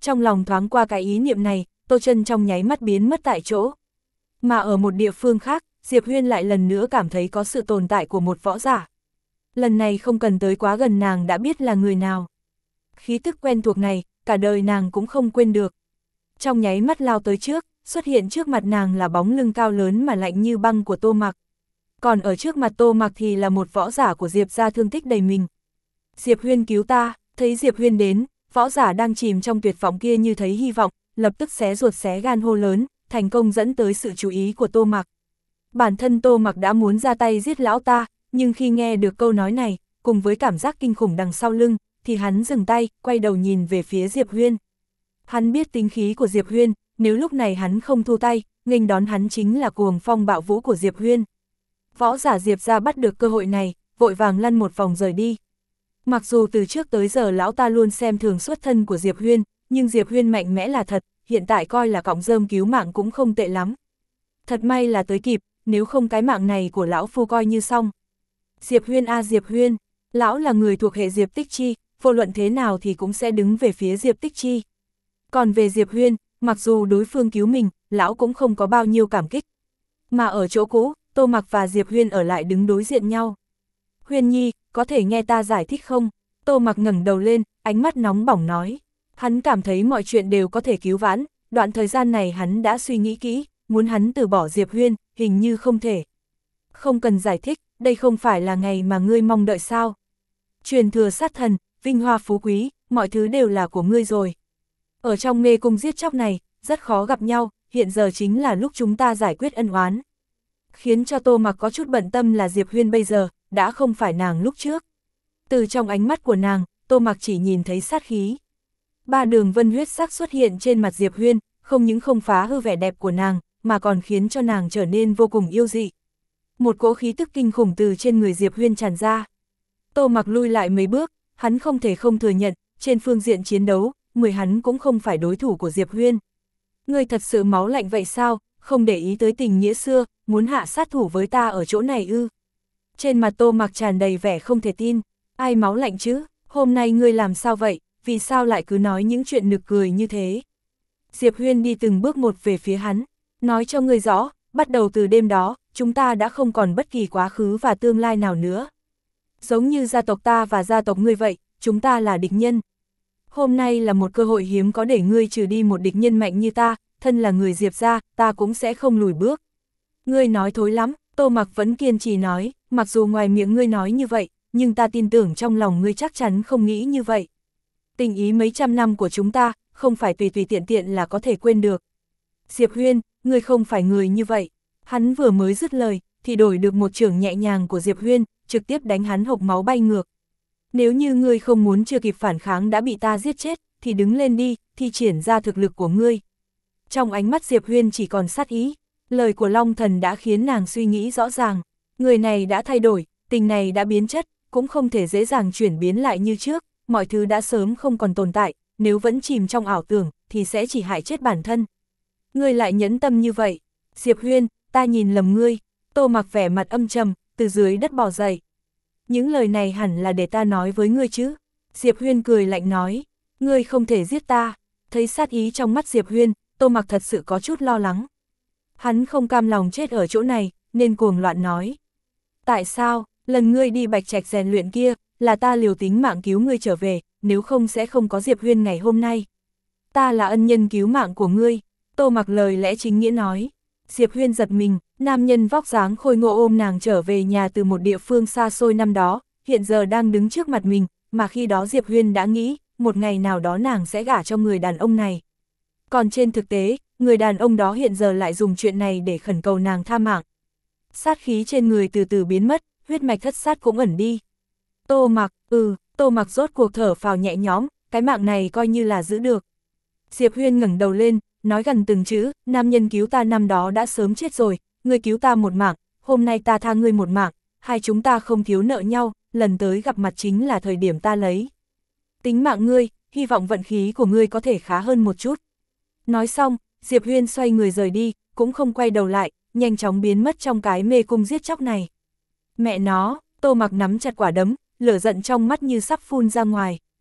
S1: Trong lòng thoáng qua cái ý niệm này, Tô Chân trong nháy mắt biến mất tại chỗ. Mà ở một địa phương khác, Diệp Huyên lại lần nữa cảm thấy có sự tồn tại của một võ giả. Lần này không cần tới quá gần nàng đã biết là người nào. Khí tức quen thuộc này, cả đời nàng cũng không quên được. Trong nháy mắt lao tới trước, xuất hiện trước mặt nàng là bóng lưng cao lớn mà lạnh như băng của Tô Mặc. Còn ở trước mặt Tô Mặc thì là một võ giả của Diệp gia thương tích đầy mình. Diệp Huyên cứu ta, thấy Diệp Huyên đến, võ giả đang chìm trong tuyệt vọng kia như thấy hy vọng, lập tức xé ruột xé gan hô lớn, thành công dẫn tới sự chú ý của Tô Mặc. Bản thân Tô Mặc đã muốn ra tay giết lão ta, nhưng khi nghe được câu nói này, cùng với cảm giác kinh khủng đằng sau lưng, thì hắn dừng tay, quay đầu nhìn về phía Diệp Huyên. Hắn biết tính khí của Diệp Huyên, nếu lúc này hắn không thu tay, nghênh đón hắn chính là cuồng phong bạo vũ của Diệp Huyên. Võ giả Diệp ra bắt được cơ hội này, vội vàng lăn một vòng rời đi. Mặc dù từ trước tới giờ lão ta luôn xem thường xuất thân của Diệp Huyên, nhưng Diệp Huyên mạnh mẽ là thật, hiện tại coi là cọng rơm cứu mạng cũng không tệ lắm. Thật may là tới kịp, nếu không cái mạng này của lão phu coi như xong. Diệp Huyên a à Diệp Huyên, lão là người thuộc hệ Diệp Tích Chi, vô luận thế nào thì cũng sẽ đứng về phía Diệp Tích Chi. Còn về Diệp Huyên, mặc dù đối phương cứu mình, lão cũng không có bao nhiêu cảm kích. Mà ở chỗ cũ, Tô Mặc và Diệp Huyên ở lại đứng đối diện nhau. Huyên Nhi, có thể nghe ta giải thích không? Tô Mặc ngẩng đầu lên, ánh mắt nóng bỏng nói. Hắn cảm thấy mọi chuyện đều có thể cứu vãn, đoạn thời gian này hắn đã suy nghĩ kỹ, muốn hắn từ bỏ Diệp Huyên, hình như không thể. Không cần giải thích, đây không phải là ngày mà ngươi mong đợi sao? Truyền thừa sát thần, vinh hoa phú quý, mọi thứ đều là của ngươi rồi. Ở trong mê cung giết chóc này, rất khó gặp nhau, hiện giờ chính là lúc chúng ta giải quyết ân oán. Khiến cho Tô Mặc có chút bận tâm là Diệp Huyên bây giờ, đã không phải nàng lúc trước. Từ trong ánh mắt của nàng, Tô Mặc chỉ nhìn thấy sát khí. Ba đường vân huyết sắc xuất hiện trên mặt Diệp Huyên, không những không phá hư vẻ đẹp của nàng, mà còn khiến cho nàng trở nên vô cùng yêu dị. Một cỗ khí tức kinh khủng từ trên người Diệp Huyên tràn ra. Tô Mặc lui lại mấy bước, hắn không thể không thừa nhận, trên phương diện chiến đấu, mười hắn cũng không phải đối thủ của Diệp Huyên. Ngươi thật sự máu lạnh vậy sao, không để ý tới tình nghĩa xưa, muốn hạ sát thủ với ta ở chỗ này ư? Trên mặt Tô Mặc tràn đầy vẻ không thể tin, ai máu lạnh chứ, hôm nay ngươi làm sao vậy, vì sao lại cứ nói những chuyện nực cười như thế? Diệp Huyên đi từng bước một về phía hắn, nói cho ngươi rõ, bắt đầu từ đêm đó, chúng ta đã không còn bất kỳ quá khứ và tương lai nào nữa. Giống như gia tộc ta và gia tộc ngươi vậy, chúng ta là địch nhân. Hôm nay là một cơ hội hiếm có để ngươi trừ đi một địch nhân mạnh như ta, thân là người Diệp gia, ta cũng sẽ không lùi bước. Ngươi nói thối lắm, Tô Mặc vẫn kiên trì nói, mặc dù ngoài miệng ngươi nói như vậy, nhưng ta tin tưởng trong lòng ngươi chắc chắn không nghĩ như vậy. Tình ý mấy trăm năm của chúng ta, không phải tùy tùy tiện tiện là có thể quên được. Diệp Huyên, ngươi không phải người như vậy. Hắn vừa mới dứt lời, thì đổi được một chưởng nhẹ nhàng của Diệp Huyên, trực tiếp đánh hắn hộc máu bay ngược. Nếu như ngươi không muốn chưa kịp phản kháng đã bị ta giết chết, thì đứng lên đi, thi triển ra thực lực của ngươi. Trong ánh mắt Diệp Huyên chỉ còn sát ý, lời của Long Thần đã khiến nàng suy nghĩ rõ ràng. Người này đã thay đổi, tình này đã biến chất, cũng không thể dễ dàng chuyển biến lại như trước, mọi thứ đã sớm không còn tồn tại, nếu vẫn chìm trong ảo tưởng, thì sẽ chỉ hại chết bản thân. Ngươi lại nhẫn tâm như vậy, Diệp Huyên, ta nhìn lầm ngươi. Tô Mặc vẻ mặt âm trầm, từ dưới đất bò dậy. Những lời này hẳn là để ta nói với ngươi chứ. Diệp Huyên cười lạnh nói, ngươi không thể giết ta. Thấy sát ý trong mắt Diệp Huyên, Tô Mặc thật sự có chút lo lắng. Hắn không cam lòng chết ở chỗ này, nên cuồng loạn nói. Tại sao, lần ngươi đi Bạch Trạch rèn luyện kia, là ta liều tính mạng cứu ngươi trở về, nếu không sẽ không có Diệp Huyên ngày hôm nay. Ta là ân nhân cứu mạng của ngươi, Tô Mặc lời lẽ chính nghĩa nói. Diệp Huyên giật mình, nam nhân vóc dáng khôi ngô ôm nàng trở về nhà từ một địa phương xa xôi năm đó, hiện giờ đang đứng trước mặt mình, mà khi đó Diệp Huyên đã nghĩ, một ngày nào đó nàng sẽ gả cho người đàn ông này. Còn trên thực tế, người đàn ông đó hiện giờ lại dùng chuyện này để khẩn cầu nàng tha mạng. Sát khí trên người từ từ biến mất, huyết mạch thất sát cũng ẩn đi. Tô Mặc, ừ, Tô Mặc rốt cuộc thở phào nhẹ nhõm, cái mạng này coi như là giữ được. Diệp Huyên ngẩng đầu lên, nói gần từng chữ, nam nhân cứu ta năm đó đã sớm chết rồi, ngươi cứu ta một mạng, hôm nay ta tha ngươi một mạng, hai chúng ta không thiếu nợ nhau, lần tới gặp mặt chính là thời điểm ta lấy. Tính mạng ngươi, hy vọng vận khí của ngươi có thể khá hơn một chút. Nói xong, Diệp Huyên xoay người rời đi, cũng không quay đầu lại, nhanh chóng biến mất trong cái mê cung giết chóc này. Mẹ nó, Tô Mặc nắm chặt quả đấm, lửa giận trong mắt như sắp phun ra ngoài.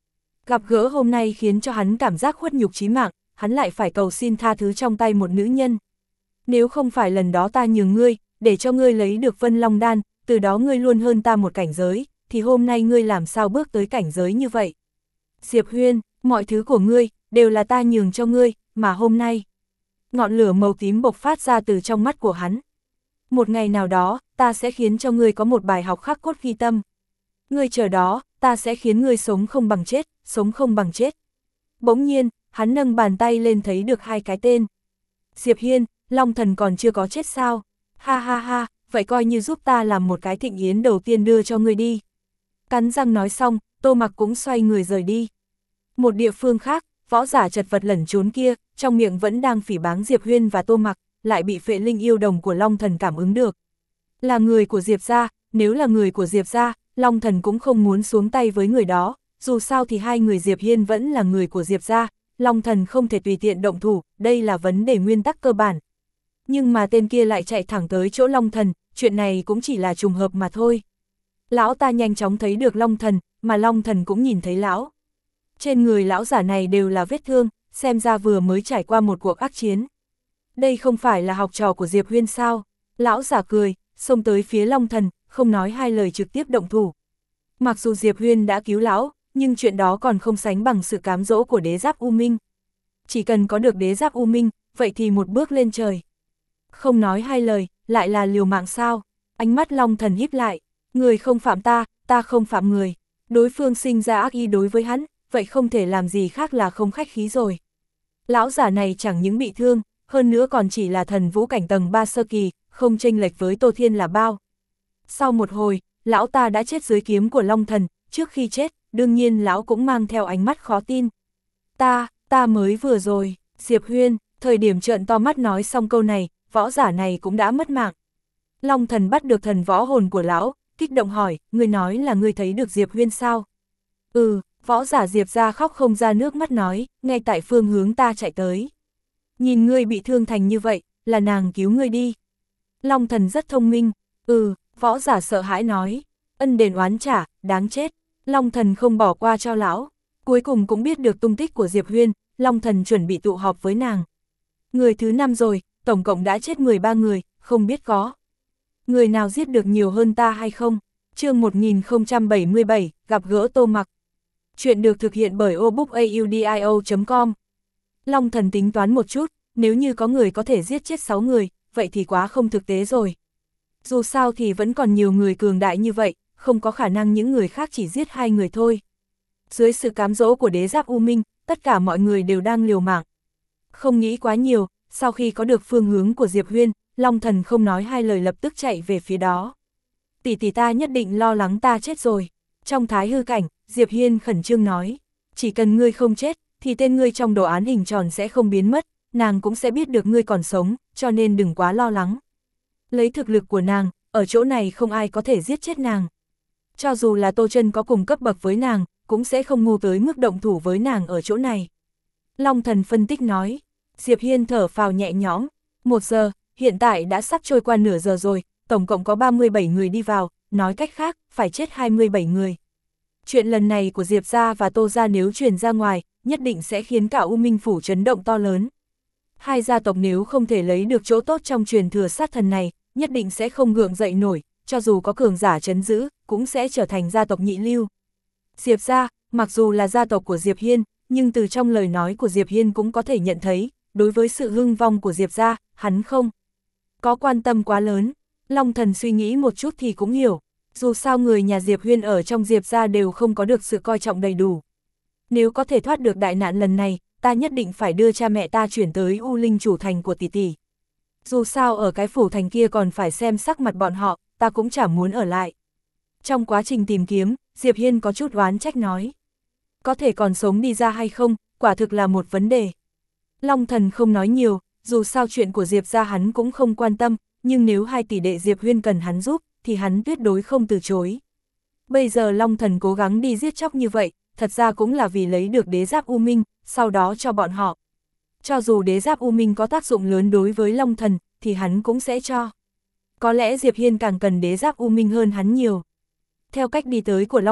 S1: Gặp gỡ hôm nay khiến cho hắn cảm giác khuất nhục chí mạng, hắn lại phải cầu xin tha thứ trong tay một nữ nhân. Nếu không phải lần đó ta nhường ngươi, để cho ngươi lấy được Vân Long Đan, từ đó ngươi luôn hơn ta một cảnh giới, thì hôm nay ngươi làm sao bước tới cảnh giới như vậy? Diệp Huyên, mọi thứ của ngươi, đều là ta nhường cho ngươi, mà hôm nay... Ngọn lửa màu tím bộc phát ra từ trong mắt của hắn. Một ngày nào đó, ta sẽ khiến cho ngươi có một bài học khắc cốt ghi tâm. Ngươi chờ đó, ta sẽ khiến ngươi sống không bằng chết, sống không bằng chết. Bỗng nhiên, hắn nâng bàn tay lên thấy được hai cái tên. Diệp Hiên, Long Thần còn chưa có chết sao? Ha ha ha, vậy coi như giúp ta làm một cái thịnh yến đầu tiên đưa cho ngươi đi. Cắn răng nói xong, Tô Mặc cũng xoay người rời đi. Một địa phương khác, võ giả chật vật lẩn trốn kia, trong miệng vẫn đang phỉ báng Diệp Huyên và Tô Mặc, lại bị phệ linh yêu đồng của Long Thần cảm ứng được. Là người của Diệp gia, nếu là người của Diệp gia, Long Thần cũng không muốn xuống tay với người đó, dù sao thì hai người Diệp Hiên vẫn là người của Diệp gia, Long Thần không thể tùy tiện động thủ, đây là vấn đề nguyên tắc cơ bản. Nhưng mà tên kia lại chạy thẳng tới chỗ Long Thần, chuyện này cũng chỉ là trùng hợp mà thôi. Lão ta nhanh chóng thấy được Long Thần, mà Long Thần cũng nhìn thấy lão. Trên người lão giả này đều là vết thương, xem ra vừa mới trải qua một cuộc ác chiến. Đây không phải là học trò của Diệp Huyên sao? Lão giả cười, xông tới phía Long Thần, không nói hai lời trực tiếp động thủ. Mặc dù Diệp Huyên đã cứu lão, nhưng chuyện đó còn không sánh bằng sự cám dỗ của đế giáp U Minh. Chỉ cần có được đế giáp U Minh, vậy thì một bước lên trời. Không nói hai lời, lại là liều mạng sao? Ánh mắt Long Thần híp lại, người không phạm ta, ta không phạm người. Đối phương sinh ra ác ý đối với hắn, vậy không thể làm gì khác là không khách khí rồi. Lão giả này chẳng những bị thương, hơn nữa còn chỉ là thần vũ cảnh tầng ba sơ kỳ, không chênh lệch với Tô Thiên là bao. Sau một hồi, lão ta đã chết dưới kiếm của Long Thần, trước khi chết, đương nhiên lão cũng mang theo ánh mắt khó tin. Ta, ta mới vừa rồi, Diệp Huyên, thời điểm trợn to mắt nói xong câu này, võ giả này cũng đã mất mạng. Long Thần bắt được thần võ hồn của lão, kích động hỏi, ngươi nói là ngươi thấy được Diệp Huyên sao? Ừ, võ giả Diệp ra khóc không ra nước mắt nói, ngay tại phương hướng ta chạy tới. Nhìn ngươi bị thương thành như vậy, là nàng cứu ngươi đi. Long Thần rất thông minh, ừ, võ giả sợ hãi nói, ân đền oán trả, đáng chết. Long Thần không bỏ qua cho lão, cuối cùng cũng biết được tung tích của Diệp Huyên, Long Thần chuẩn bị tụ họp với nàng. Người thứ năm rồi, tổng cộng đã chết mười ba người, không biết có người nào giết được nhiều hơn ta hay không? Chương một nghìn không trăm bảy mươi bảy, gặp gỡ Tô Mặc. Chuyện được thực hiện bởi obookaudio chấm com. Long Thần tính toán một chút, nếu như có người có thể giết chết sáu người, vậy thì quá không thực tế rồi. Dù sao thì vẫn còn nhiều người cường đại như vậy, không có khả năng những người khác chỉ giết hai người thôi. Dưới sự cám dỗ của đế giáp U Minh, tất cả mọi người đều đang liều mạng. Không nghĩ quá nhiều, sau khi có được phương hướng của Diệp Huyên, Long Thần không nói hai lời lập tức chạy về phía đó. Tỷ tỷ ta nhất định lo lắng ta chết rồi. Trong thái hư cảnh, Diệp Hiên khẩn trương nói, chỉ cần ngươi không chết, thì tên ngươi trong đồ án hình tròn sẽ không biến mất, nàng cũng sẽ biết được ngươi còn sống, cho nên đừng quá lo lắng. Lấy thực lực của nàng, ở chỗ này không ai có thể giết chết nàng. Cho dù là Tô Chân có cùng cấp bậc với nàng, cũng sẽ không ngu tới mức động thủ với nàng ở chỗ này. Long Thần phân tích nói, Diệp Hiên thở phào nhẹ nhõm, một giờ, hiện tại đã sắp trôi qua nửa giờ rồi, tổng cộng có ba mươi bảy người đi vào, nói cách khác, phải chết hai mươi bảy người. Chuyện lần này của Diệp gia và Tô gia nếu truyền ra ngoài, nhất định sẽ khiến cả U Minh Phủ chấn động to lớn. Hai gia tộc nếu không thể lấy được chỗ tốt trong truyền thừa sát thần này, nhất định sẽ không gượng dậy nổi, cho dù có cường giả trấn giữ, cũng sẽ trở thành gia tộc nhị lưu. Diệp gia, mặc dù là gia tộc của Diệp Hiên, nhưng từ trong lời nói của Diệp Hiên cũng có thể nhận thấy, đối với sự hưng vong của Diệp gia, hắn không có quan tâm quá lớn. Long Thần suy nghĩ một chút thì cũng hiểu, dù sao người nhà Diệp Huyên ở trong Diệp gia đều không có được sự coi trọng đầy đủ. Nếu có thể thoát được đại nạn lần này, ta nhất định phải đưa cha mẹ ta chuyển tới U Linh chủ thành của tỷ tỷ. Dù sao ở cái phủ thành kia còn phải xem sắc mặt bọn họ, ta cũng chẳng muốn ở lại. Trong quá trình tìm kiếm, Diệp Hiên có chút oán trách nói, có thể còn sống đi ra hay không, quả thực là một vấn đề. Long Thần không nói nhiều, dù sao chuyện của Diệp gia hắn cũng không quan tâm, nhưng nếu hai tỷ đệ Diệp Huyên cần hắn giúp, thì hắn tuyệt đối không từ chối. Bây giờ Long Thần cố gắng đi giết chóc như vậy, thật ra cũng là vì lấy được đế giáp U Minh, sau đó cho bọn họ. Cho dù đế giáp U Minh có tác dụng lớn đối với Long Thần, thì hắn cũng sẽ cho. Có lẽ Diệp Hiên càng cần đế giáp U Minh hơn hắn nhiều. Theo cách đi tới của Long Thần,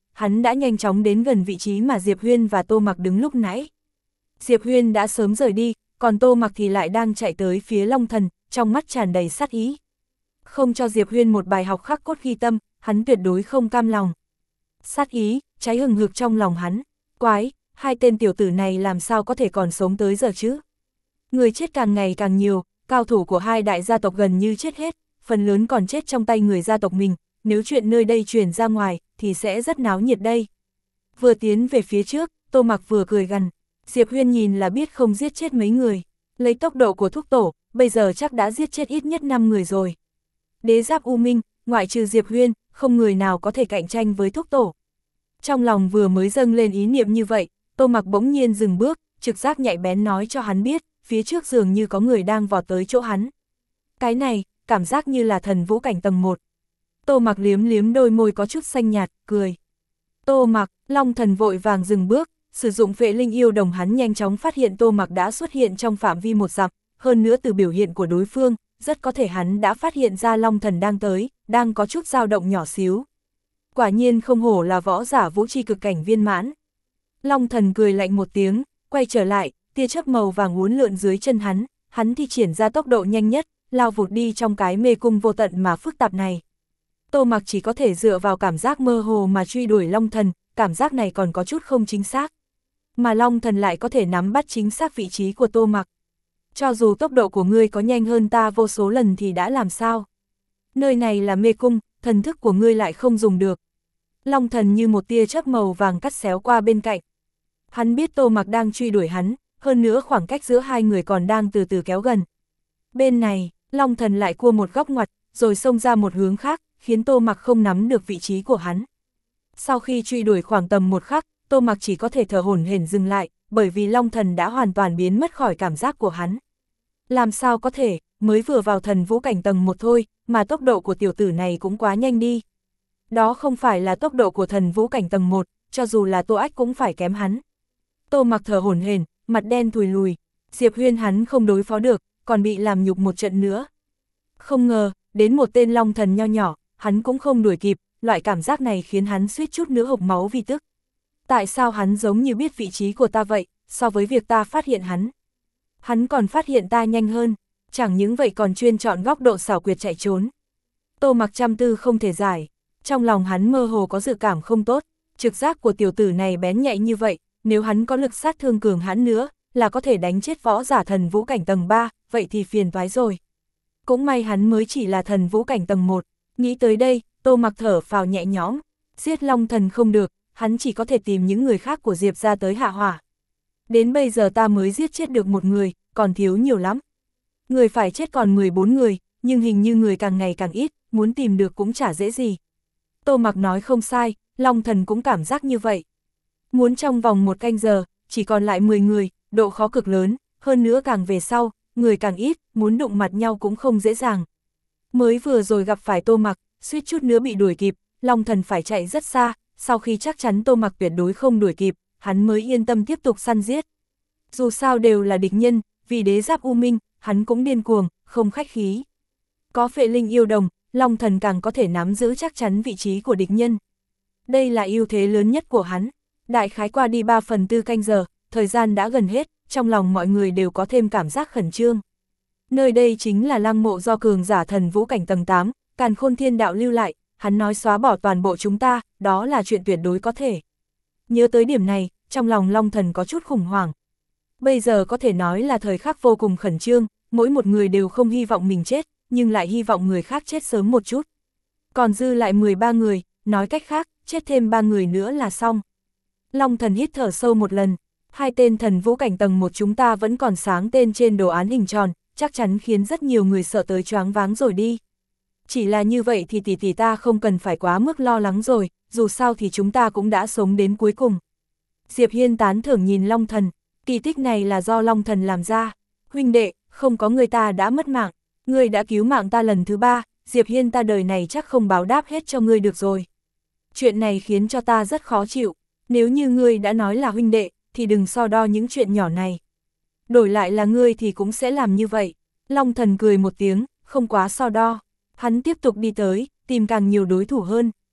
S1: hắn đã nhanh chóng đến gần vị trí mà Diệp Huyên và Tô Mặc đứng lúc nãy. Diệp Huyên đã sớm rời đi, còn Tô Mặc thì lại đang chạy tới phía Long Thần, trong mắt tràn đầy sát ý. Không cho Diệp Huyên một bài học khắc cốt ghi tâm, hắn tuyệt đối không cam lòng. Sát ý, cháy hừng hực trong lòng hắn. Quái, hai tên tiểu tử này làm sao có thể còn sống tới giờ chứ? Người chết càng ngày càng nhiều, cao thủ của hai đại gia tộc gần như chết hết, phần lớn còn chết trong tay người gia tộc mình, nếu chuyện nơi đây truyền ra ngoài, thì sẽ rất náo nhiệt đây. Vừa tiến về phía trước, Tô Mặc vừa cười gằn. Diệp Huyên nhìn là biết không giết chết mấy người. Lấy tốc độ của thúc tổ, bây giờ chắc đã giết chết ít nhất năm người rồi. Đế giáp U Minh, ngoại trừ Diệp Huyên, không người nào có thể cạnh tranh với thúc tổ. Trong lòng vừa mới dâng lên ý niệm như vậy, Tô Mặc bỗng nhiên dừng bước, trực giác nhạy bén nói cho hắn biết, phía trước dường như có người đang vọt tới chỗ hắn. Cái này, cảm giác như là thần vũ cảnh tầng một. Tô Mặc liếm liếm đôi môi có chút xanh nhạt, cười. Tô Mặc, Long Thần vội vàng dừng bước, sử dụng Phệ Linh Yêu Đồng, hắn nhanh chóng phát hiện Tô Mặc đã xuất hiện trong phạm vi một dặm, hơn nữa từ biểu hiện của đối phương, rất có thể hắn đã phát hiện ra Long Thần đang tới, đang có chút dao động nhỏ xíu. Quả nhiên không hổ là võ giả vũ chi cực cảnh viên mãn. Long Thần cười lạnh một tiếng, quay trở lại, tia chớp màu vàng uốn lượn dưới chân hắn, hắn thi triển ra tốc độ nhanh nhất, lao vụt đi trong cái mê cung vô tận mà phức tạp này. Tô Mặc chỉ có thể dựa vào cảm giác mơ hồ mà truy đuổi Long Thần, cảm giác này còn có chút không chính xác. Mà Long Thần lại có thể nắm bắt chính xác vị trí của Tô Mặc. Cho dù tốc độ của ngươi có nhanh hơn ta vô số lần thì đã làm sao? Nơi này là mê cung, thần thức của ngươi lại không dùng được. Long Thần như một tia chớp màu vàng cắt xéo qua bên cạnh. Hắn biết Tô Mặc đang truy đuổi hắn, hơn nữa khoảng cách giữa hai người còn đang từ từ kéo gần. Bên này, Long Thần lại cua một góc ngoặt, rồi xông ra một hướng khác, khiến Tô Mặc không nắm được vị trí của hắn. Sau khi truy đuổi khoảng tầm một khắc, Tô Mặc chỉ có thể thở hổn hển dừng lại, bởi vì Long Thần đã hoàn toàn biến mất khỏi cảm giác của hắn. Làm sao có thể, mới vừa vào thần vũ cảnh tầng một thôi, mà tốc độ của tiểu tử này cũng quá nhanh đi. Đó không phải là tốc độ của thần vũ cảnh tầng một, cho dù là Tô Ách cũng phải kém hắn. Tô Mặc thở hổn hển, mặt đen thùi lùi, Diệp Huyên hắn không đối phó được, còn bị làm nhục một trận nữa. Không ngờ, đến một tên Long Thần nho nhỏ, hắn cũng không đuổi kịp, loại cảm giác này khiến hắn suýt chút nữa hộc máu vì tức. Tại sao hắn giống như biết vị trí của ta vậy, so với việc ta phát hiện hắn? Hắn còn phát hiện ta nhanh hơn, chẳng những vậy còn chuyên chọn góc độ xảo quyệt chạy trốn. Tô Mặc trăm tư không thể giải, trong lòng hắn mơ hồ có dự cảm không tốt, trực giác của tiểu tử này bén nhạy như vậy, nếu hắn có lực sát thương cường hãn nữa, là có thể đánh chết võ giả thần vũ cảnh tầng ba, vậy thì phiền toái rồi. Cũng may hắn mới chỉ là thần vũ cảnh tầng một, nghĩ tới đây, Tô Mặc thở phào nhẹ nhõm, giết Long Thần không được, hắn chỉ có thể tìm những người khác của Diệp ra tới hạ hỏa. Đến bây giờ ta mới giết chết được một người, còn thiếu nhiều lắm. Người phải chết còn mười bốn người, nhưng hình như người càng ngày càng ít, muốn tìm được cũng chả dễ gì. Tô Mặc nói không sai, Long Thần cũng cảm giác như vậy. Muốn trong vòng một canh giờ, chỉ còn lại mười người, độ khó cực lớn, hơn nữa càng về sau, người càng ít, muốn đụng mặt nhau cũng không dễ dàng. Mới vừa rồi gặp phải Tô Mặc, suýt chút nữa bị đuổi kịp, Long Thần phải chạy rất xa, sau khi chắc chắn Tô Mặc tuyệt đối không đuổi kịp, hắn mới yên tâm tiếp tục săn giết. Dù sao đều là địch nhân, vì đế giáp U Minh, hắn cũng điên cuồng, không khách khí. Có Phệ Linh Yêu Đồng, Long Thần càng có thể nắm giữ chắc chắn vị trí của địch nhân. Đây là ưu thế lớn nhất của hắn. Đại khái qua đi ba phần tư canh giờ, thời gian đã gần hết, trong lòng mọi người đều có thêm cảm giác khẩn trương. Nơi đây chính là lăng mộ do cường giả thần vũ cảnh tầng tám, Càn Khôn Thiên Đạo lưu lại, hắn nói xóa bỏ toàn bộ chúng ta, đó là chuyện tuyệt đối có thể. Nhớ tới điểm này, trong lòng Long Thần có chút khủng hoảng. Bây giờ có thể nói là thời khắc vô cùng khẩn trương, mỗi một người đều không hy vọng mình chết, nhưng lại hy vọng người khác chết sớm một chút. Còn dư lại mười ba người, nói cách khác, chết thêm ba người nữa là xong. Long Thần hít thở sâu một lần, hai tên thần vũ cảnh tầng một chúng ta vẫn còn sáng tên trên đồ án hình tròn, chắc chắn khiến rất nhiều người sợ tới choáng váng rồi đi. Chỉ là như vậy thì tỷ tỷ ta không cần phải quá mức lo lắng rồi, dù sao thì chúng ta cũng đã sống đến cuối cùng. Diệp Hiên tán thưởng nhìn Long Thần, kỳ tích này là do Long Thần làm ra. Huynh đệ, không có người ta đã mất mạng, ngươi đã cứu mạng ta lần thứ ba, Diệp Hiên ta đời này chắc không báo đáp hết cho ngươi được rồi. Chuyện này khiến cho ta rất khó chịu, nếu như ngươi đã nói là huynh đệ, thì đừng so đo những chuyện nhỏ này. Đổi lại là ngươi thì cũng sẽ làm như vậy. Long Thần cười một tiếng, không quá so đo. Hắn tiếp tục đi tới, tìm càng nhiều đối thủ hơn.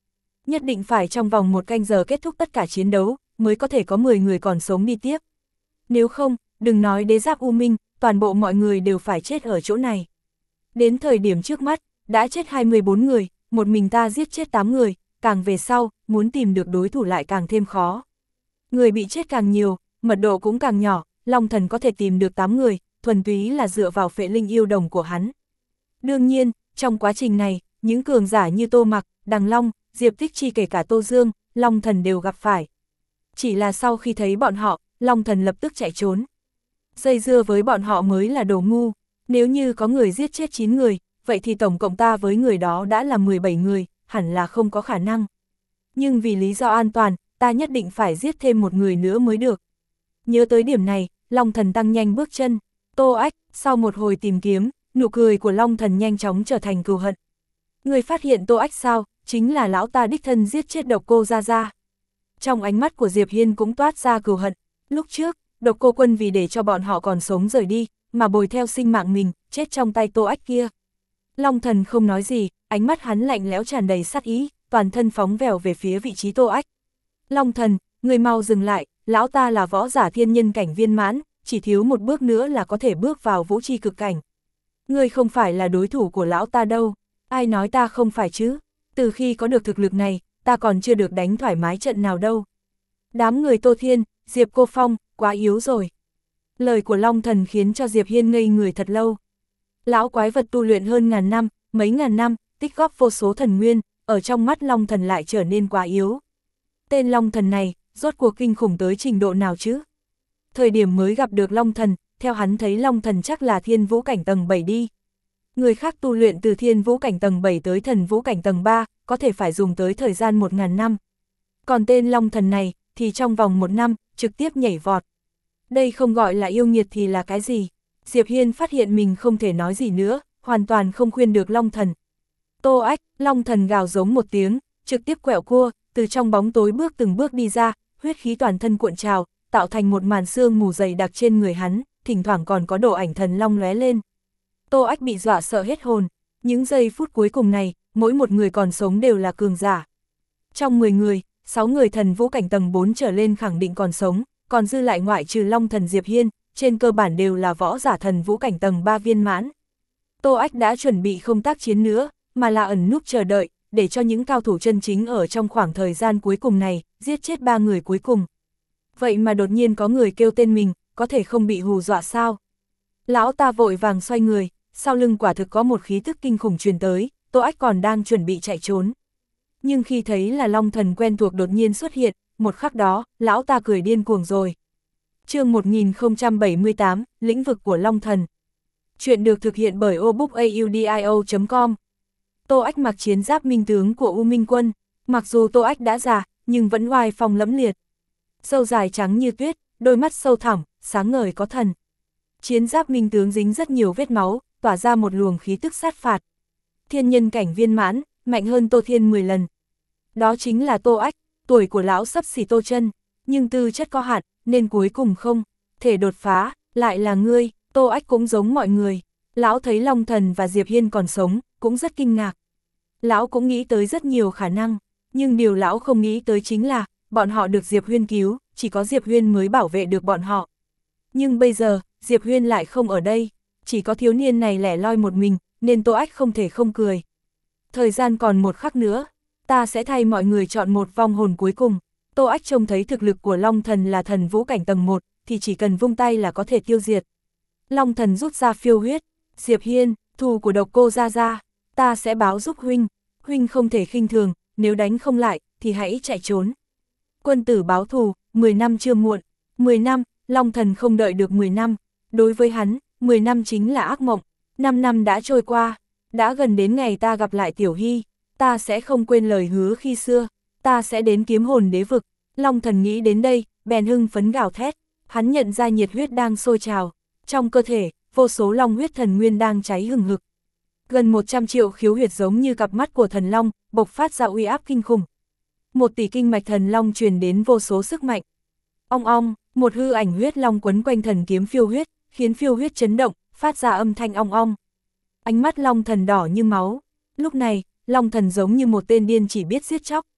S1: Nhất định phải trong vòng một canh giờ kết thúc tất cả chiến đấu, mới có thể có mười người còn sống đi tiếp. Nếu không, đừng nói đế giáp U Minh, toàn bộ mọi người đều phải chết ở chỗ này. Đến thời điểm trước mắt, đã chết hai mươi bốn người, một mình ta giết chết tám người, càng về sau, muốn tìm được đối thủ lại càng thêm khó. Người bị chết càng nhiều, mật độ cũng càng nhỏ, Long Thần có thể tìm được tám người, thuần túy là dựa vào phệ linh yêu đồng của hắn. Đương nhiên, trong quá trình này, những cường giả như Tô Mặc, Đằng Long, Diệp Tích Chi kể cả Tô Dương, Long Thần đều gặp phải. Chỉ là sau khi thấy bọn họ, Long Thần lập tức chạy trốn. Dây dưa với bọn họ mới là đồ ngu, nếu như có người giết chết chín người, vậy thì tổng cộng ta với người đó đã là mười bảy người, hẳn là không có khả năng. Nhưng vì lý do an toàn, ta nhất định phải giết thêm một người nữa mới được. Nhớ tới điểm này, Long Thần tăng nhanh bước chân. Tô Ách, sau một hồi tìm kiếm, nụ cười của Long Thần nhanh chóng trở thành cừu hận. Người phát hiện Tô Ách sao, chính là lão ta đích thân giết chết Độc Cô Gia Gia. Trong ánh mắt của Diệp Hiên cũng toát ra cừu hận. Lúc trước, Độc Cô Quân vì để cho bọn họ còn sống rời đi, mà bồi theo sinh mạng mình, chết trong tay Tô Ách kia. Long Thần không nói gì, ánh mắt hắn lạnh lẽo tràn đầy sát ý, toàn thân phóng vèo về phía vị trí Tô Ách. Long Thần, người mau dừng lại, lão ta là võ giả thiên nhân cảnh viên mãn, chỉ thiếu một bước nữa là có thể bước vào vũ chi cực cảnh. Người không phải là đối thủ của lão ta đâu, ai nói ta không phải chứ, từ khi có được thực lực này, ta còn chưa được đánh thoải mái trận nào đâu. Đám người Tô Thiên, Diệp Cô Phong, quá yếu rồi. Lời của Long Thần khiến cho Diệp Hiên ngây người thật lâu. Lão quái vật tu luyện hơn ngàn năm, mấy ngàn năm, tích góp vô số thần nguyên, ở trong mắt Long Thần lại trở nên quá yếu. Tên Long Thần này, rốt cuộc kinh khủng tới trình độ nào chứ? Thời điểm mới gặp được Long Thần, theo hắn thấy Long Thần chắc là thiên vũ cảnh tầng bảy đi. Người khác tu luyện từ thiên vũ cảnh tầng bảy tới thần vũ cảnh tầng ba, có thể phải dùng tới thời gian một ngàn năm. Còn tên Long Thần này, thì trong vòng một năm, trực tiếp nhảy vọt. Đây không gọi là yêu nghiệt thì là cái gì? Diệp Hiên phát hiện mình không thể nói gì nữa, hoàn toàn không khuyên được Long Thần. Tô Ách, Long Thần gào giống một tiếng, trực tiếp quẹo cua, từ trong bóng tối bước từng bước đi ra, huyết khí toàn thân cuộn trào, tạo thành một màn sương mù dày đặc trên người hắn, thỉnh thoảng còn có độ ảnh thần long lóe lên. Tô Ách bị dọa sợ hết hồn, những giây phút cuối cùng này, mỗi một người còn sống đều là cường giả. Trong mười người, sáu người thần vũ cảnh tầng bốn trở lên khẳng định còn sống, còn dư lại ngoại trừ Long Thần Diệp Hiên, trên cơ bản đều là võ giả thần vũ cảnh tầng ba viên mãn. Tô Ách đã chuẩn bị không tác chiến nữa, mà là ẩn núp chờ đợi, để cho những cao thủ chân chính ở trong khoảng thời gian cuối cùng này, giết chết ba người cuối cùng. Vậy mà đột nhiên có người kêu tên mình, có thể không bị hù dọa sao? Lão ta vội vàng xoay người, sau lưng quả thực có một khí tức kinh khủng truyền tới, Tô Ách còn đang chuẩn bị chạy trốn. Nhưng khi thấy là Long Thần quen thuộc đột nhiên xuất hiện, một khắc đó, lão ta cười điên cuồng rồi. Chương một nghìn không trăm bảy mươi tám, lĩnh vực của Long Thần. Chuyện được thực hiện bởi obookaudio chấm com. Tô Ách mặc chiến giáp minh tướng của U Minh Quân, mặc dù Tô Ách đã già, nhưng vẫn oai phong lẫm liệt. Râu dài trắng như tuyết, đôi mắt sâu thẳm, sáng ngời có thần. Chiến giáp minh tướng dính rất nhiều vết máu, tỏa ra một luồng khí tức sát phạt. Thiên nhân cảnh viên mãn, mạnh hơn Tô Thiên mười lần. Đó chính là Tô Ách, tuổi của lão sắp xỉ Tô Chân, nhưng tư chất có hạn, nên cuối cùng không thể đột phá, lại là ngươi. Tô Ách cũng giống mọi người. Lão thấy Long Thần và Diệp Hiên còn sống, cũng rất kinh ngạc. Lão cũng nghĩ tới rất nhiều khả năng, nhưng điều lão không nghĩ tới chính là, bọn họ được Diệp Huyên cứu, chỉ có Diệp Huyên mới bảo vệ được bọn họ. Nhưng bây giờ, Diệp Huyên lại không ở đây, chỉ có thiếu niên này lẻ loi một mình, nên Tô Ách không thể không cười. Thời gian còn một khắc nữa, ta sẽ thay mọi người chọn một vong hồn cuối cùng. Tô Ách trông thấy thực lực của Long Thần là thần vũ cảnh tầng một, thì chỉ cần vung tay là có thể tiêu diệt. Long Thần rút ra phiêu huyết, Diệp Hiên, thù của Độc Cô Gia Gia, ta sẽ báo giúp huynh, huynh không thể khinh thường, nếu đánh không lại, thì hãy chạy trốn. Quân tử báo thù, mười năm chưa muộn, mười năm, Long Thần không đợi được mười năm, đối với hắn, mười năm chính là ác mộng, năm năm đã trôi qua, đã gần đến ngày ta gặp lại Tiểu Hy, ta sẽ không quên lời hứa khi xưa, ta sẽ đến kiếm hồn đế vực. Long Thần nghĩ đến đây, bèn hưng phấn gào thét, hắn nhận ra nhiệt huyết đang sôi trào, trong cơ thể, vô số long huyết thần nguyên đang cháy hừng hực. Gần một trăm triệu khiếu huyệt giống như cặp mắt của thần long, bộc phát ra uy áp kinh khủng. Một tỷ kinh mạch thần long truyền đến vô số sức mạnh. Ong ong, một hư ảnh huyết long quấn quanh thần kiếm phiêu huyết, khiến phiêu huyết chấn động, phát ra âm thanh ong ong. Ánh mắt Long Thần đỏ như máu. Lúc này, Long Thần giống như một tên điên chỉ biết giết chóc.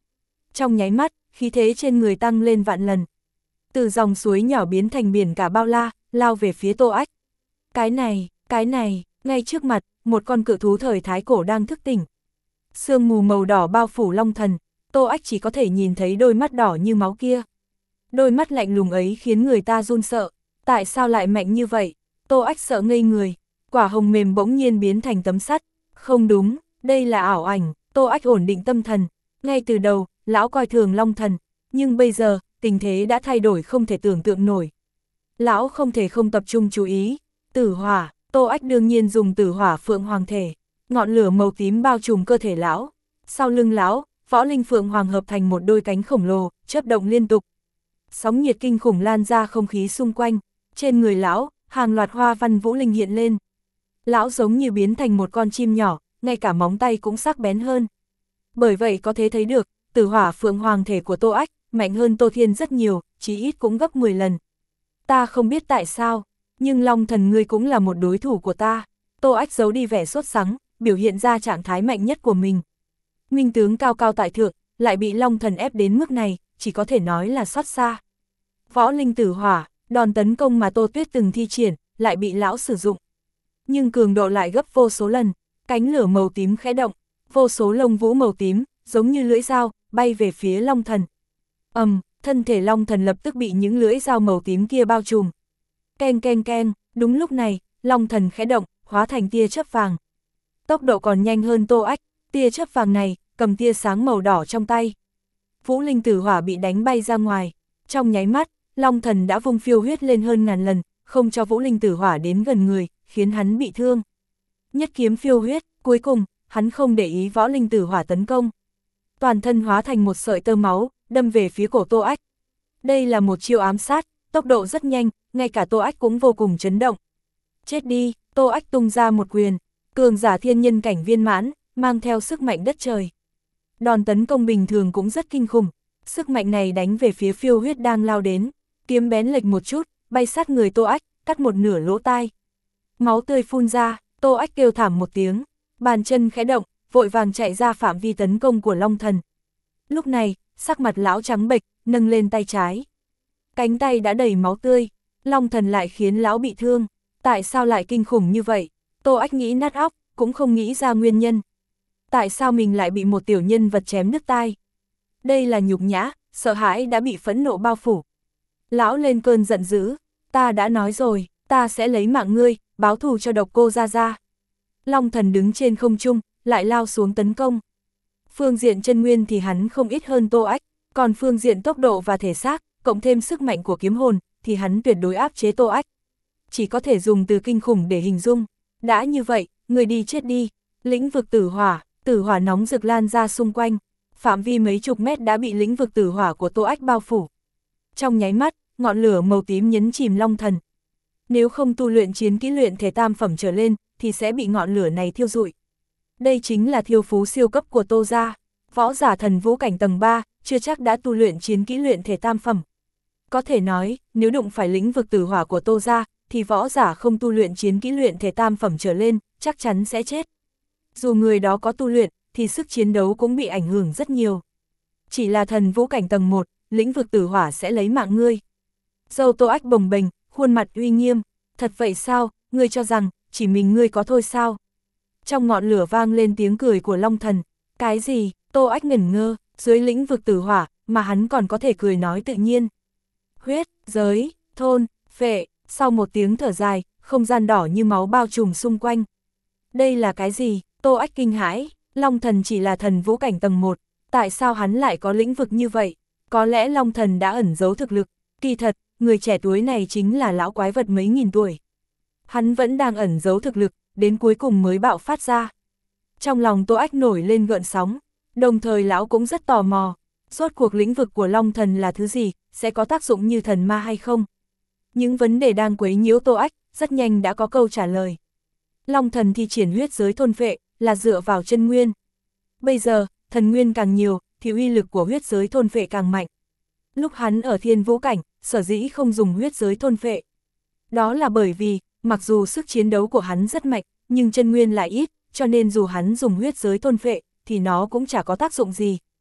S1: Trong nháy mắt, khí thế trên người tăng lên vạn lần. Từ dòng suối nhỏ biến thành biển cả bao la, lao về phía Tô Ách. Cái này, cái này, ngay trước mặt, một con cự thú thời thái cổ đang thức tỉnh. Sương mù màu đỏ bao phủ Long Thần, Tô Ách chỉ có thể nhìn thấy đôi mắt đỏ như máu kia. Đôi mắt lạnh lùng ấy khiến người ta run sợ, tại sao lại mạnh như vậy? Tô Ách sợ ngây người, quả hồng mềm bỗng nhiên biến thành tấm sắt. Không đúng, đây là ảo ảnh. Tô Ách ổn định tâm thần. Ngay từ đầu, lão coi thường Long Thần, nhưng bây giờ, tình thế đã thay đổi không thể tưởng tượng nổi. Lão không thể không tập trung chú ý. Tử hỏa, Tô Ách đương nhiên dùng tử hỏa phượng hoàng thể. Ngọn lửa màu tím bao trùm cơ thể lão. Sau lưng lão, võ linh phượng hoàng hợp thành một đôi cánh khổng lồ, chớp động liên tục. Sóng nhiệt kinh khủng lan ra không khí xung quanh. Trên người lão, hàng loạt hoa văn vũ linh hiện lên. Lão giống như biến thành một con chim nhỏ, ngay cả móng tay cũng sắc bén hơn. Bởi vậy có thể thấy được, tử hỏa phượng hoàng thể của Tô Ách, mạnh hơn Tô Thiên rất nhiều, chí ít cũng gấp mười lần. Ta không biết tại sao, nhưng Long Thần ngươi cũng là một đối thủ của ta. Tô Ách giấu đi vẻ sốt sắng, biểu hiện ra trạng thái mạnh nhất của mình. Minh tướng cao cao tại thượng, lại bị Long Thần ép đến mức này, chỉ có thể nói là xót xa. Võ linh tử hỏa, đòn tấn công mà Tô Tuyết từng thi triển, lại bị lão sử dụng. Nhưng cường độ lại gấp vô số lần, cánh lửa màu tím khẽ động, vô số lông vũ màu tím, giống như lưỡi dao, bay về phía Long Thần. Ầm, um, thân thể Long Thần lập tức bị những lưỡi dao màu tím kia bao trùm. Keng keng keng, đúng lúc này, Long Thần khẽ động, hóa thành tia chớp vàng. Tốc độ còn nhanh hơn Tô Ách, tia chớp vàng này, cầm tia sáng màu đỏ trong tay. Vũ linh tử hỏa bị đánh bay ra ngoài, trong nháy mắt, Long Thần đã vung phiêu huyết lên hơn ngàn lần, không cho vũ linh tử hỏa đến gần người, khiến hắn bị thương. Nhất kiếm phiêu huyết, cuối cùng, hắn không để ý võ linh tử hỏa tấn công. Toàn thân hóa thành một sợi tơ máu, đâm về phía cổ Tô Ách. Đây là một chiêu ám sát, tốc độ rất nhanh, ngay cả Tô Ách cũng vô cùng chấn động. Chết đi, Tô Ách tung ra một quyền, cường giả thiên nhân cảnh viên mãn, mang theo sức mạnh đất trời. Đòn tấn công bình thường cũng rất kinh khủng, sức mạnh này đánh về phía phiêu huyết đang lao đến, kiếm bén lệch một chút, bay sát người Tô Ách, cắt một nửa lỗ tai. Máu tươi phun ra, Tô Ách kêu thảm một tiếng, bàn chân khẽ động, vội vàng chạy ra phạm vi tấn công của Long Thần. Lúc này, sắc mặt lão trắng bệch, nâng lên tay trái. Cánh tay đã đầy máu tươi, Long Thần lại khiến lão bị thương. Tại sao lại kinh khủng như vậy? Tô Ách nghĩ nát óc, cũng không nghĩ ra nguyên nhân. Tại sao mình lại bị một tiểu nhân vật chém nứt tai? Đây là nhục nhã, sợ hãi đã bị phẫn nộ bao phủ. Lão lên cơn giận dữ, ta đã nói rồi, ta sẽ lấy mạng ngươi, báo thù cho độc cô Gia Gia. Long Thần đứng trên không trung, lại lao xuống tấn công. Phương diện chân nguyên thì hắn không ít hơn Tô Ách, còn phương diện tốc độ và thể xác, cộng thêm sức mạnh của kiếm hồn, thì hắn tuyệt đối áp chế Tô Ách. Chỉ có thể dùng từ kinh khủng để hình dung. Đã như vậy, người đi chết đi. Lĩnh vực tử hỏa, tử hỏa nóng rực lan ra xung quanh. Phạm vi mấy chục mét đã bị lĩnh vực tử hỏa của Tô Ách bao phủ. Trong nháy mắt, ngọn lửa màu tím nhấn chìm Long Thần. Nếu không tu luyện chiến kỹ luyện thể tam phẩm trở lên, thì sẽ bị ngọn lửa này thiêu rụi. Đây chính là thiêu phú siêu cấp của Tô gia. Võ giả thần vũ cảnh tầng ba, chưa chắc đã tu luyện chiến kỹ luyện thể tam phẩm. Có thể nói, nếu đụng phải lĩnh vực tử hỏa của Tô gia, thì võ giả không tu luyện chiến kỹ luyện thể tam phẩm trở lên, chắc chắn sẽ chết. Dù người đó có tu luyện, thì sức chiến đấu cũng bị ảnh hưởng rất nhiều. Chỉ là thần vũ cảnh tầng một, lĩnh vực tử hỏa sẽ lấy mạng ngươi. Dâu Tô Ách bồng bềnh, khuôn mặt uy nghiêm. Thật vậy sao, ngươi cho rằng, chỉ mình ngươi có thôi sao? Trong ngọn lửa vang lên tiếng cười của Long Thần. Cái gì? Tô Ách ngẩn ngơ, dưới lĩnh vực tử hỏa, mà hắn còn có thể cười nói tự nhiên. Huyết, giới, thôn, phệ, sau một tiếng thở dài, không gian đỏ như máu bao trùm xung quanh. Đây là cái gì? Tô Ách kinh hãi, Long Thần chỉ là thần vũ cảnh tầng một, tại sao hắn lại có lĩnh vực như vậy? Có lẽ Long Thần đã ẩn giấu thực lực, kỳ thật, người trẻ tuổi này chính là lão quái vật mấy nghìn tuổi. Hắn vẫn đang ẩn giấu thực lực, đến cuối cùng mới bạo phát ra. Trong lòng Tô Ách nổi lên gợn sóng, đồng thời lão cũng rất tò mò, rốt cuộc lĩnh vực của Long Thần là thứ gì, sẽ có tác dụng như thần ma hay không? Những vấn đề đang quấy nhiễu Tô Ách, rất nhanh đã có câu trả lời. Long Thần thi triển huyết giới thôn phệ, là dựa vào chân nguyên. Bây giờ, thần nguyên càng nhiều, thì uy lực của huyết giới thôn phệ càng mạnh. Lúc hắn ở thiên vũ cảnh, sở dĩ không dùng huyết giới thôn phệ. Đó là bởi vì, mặc dù sức chiến đấu của hắn rất mạnh, nhưng chân nguyên lại ít, cho nên dù hắn dùng huyết giới thôn phệ, thì nó cũng chả có tác dụng gì.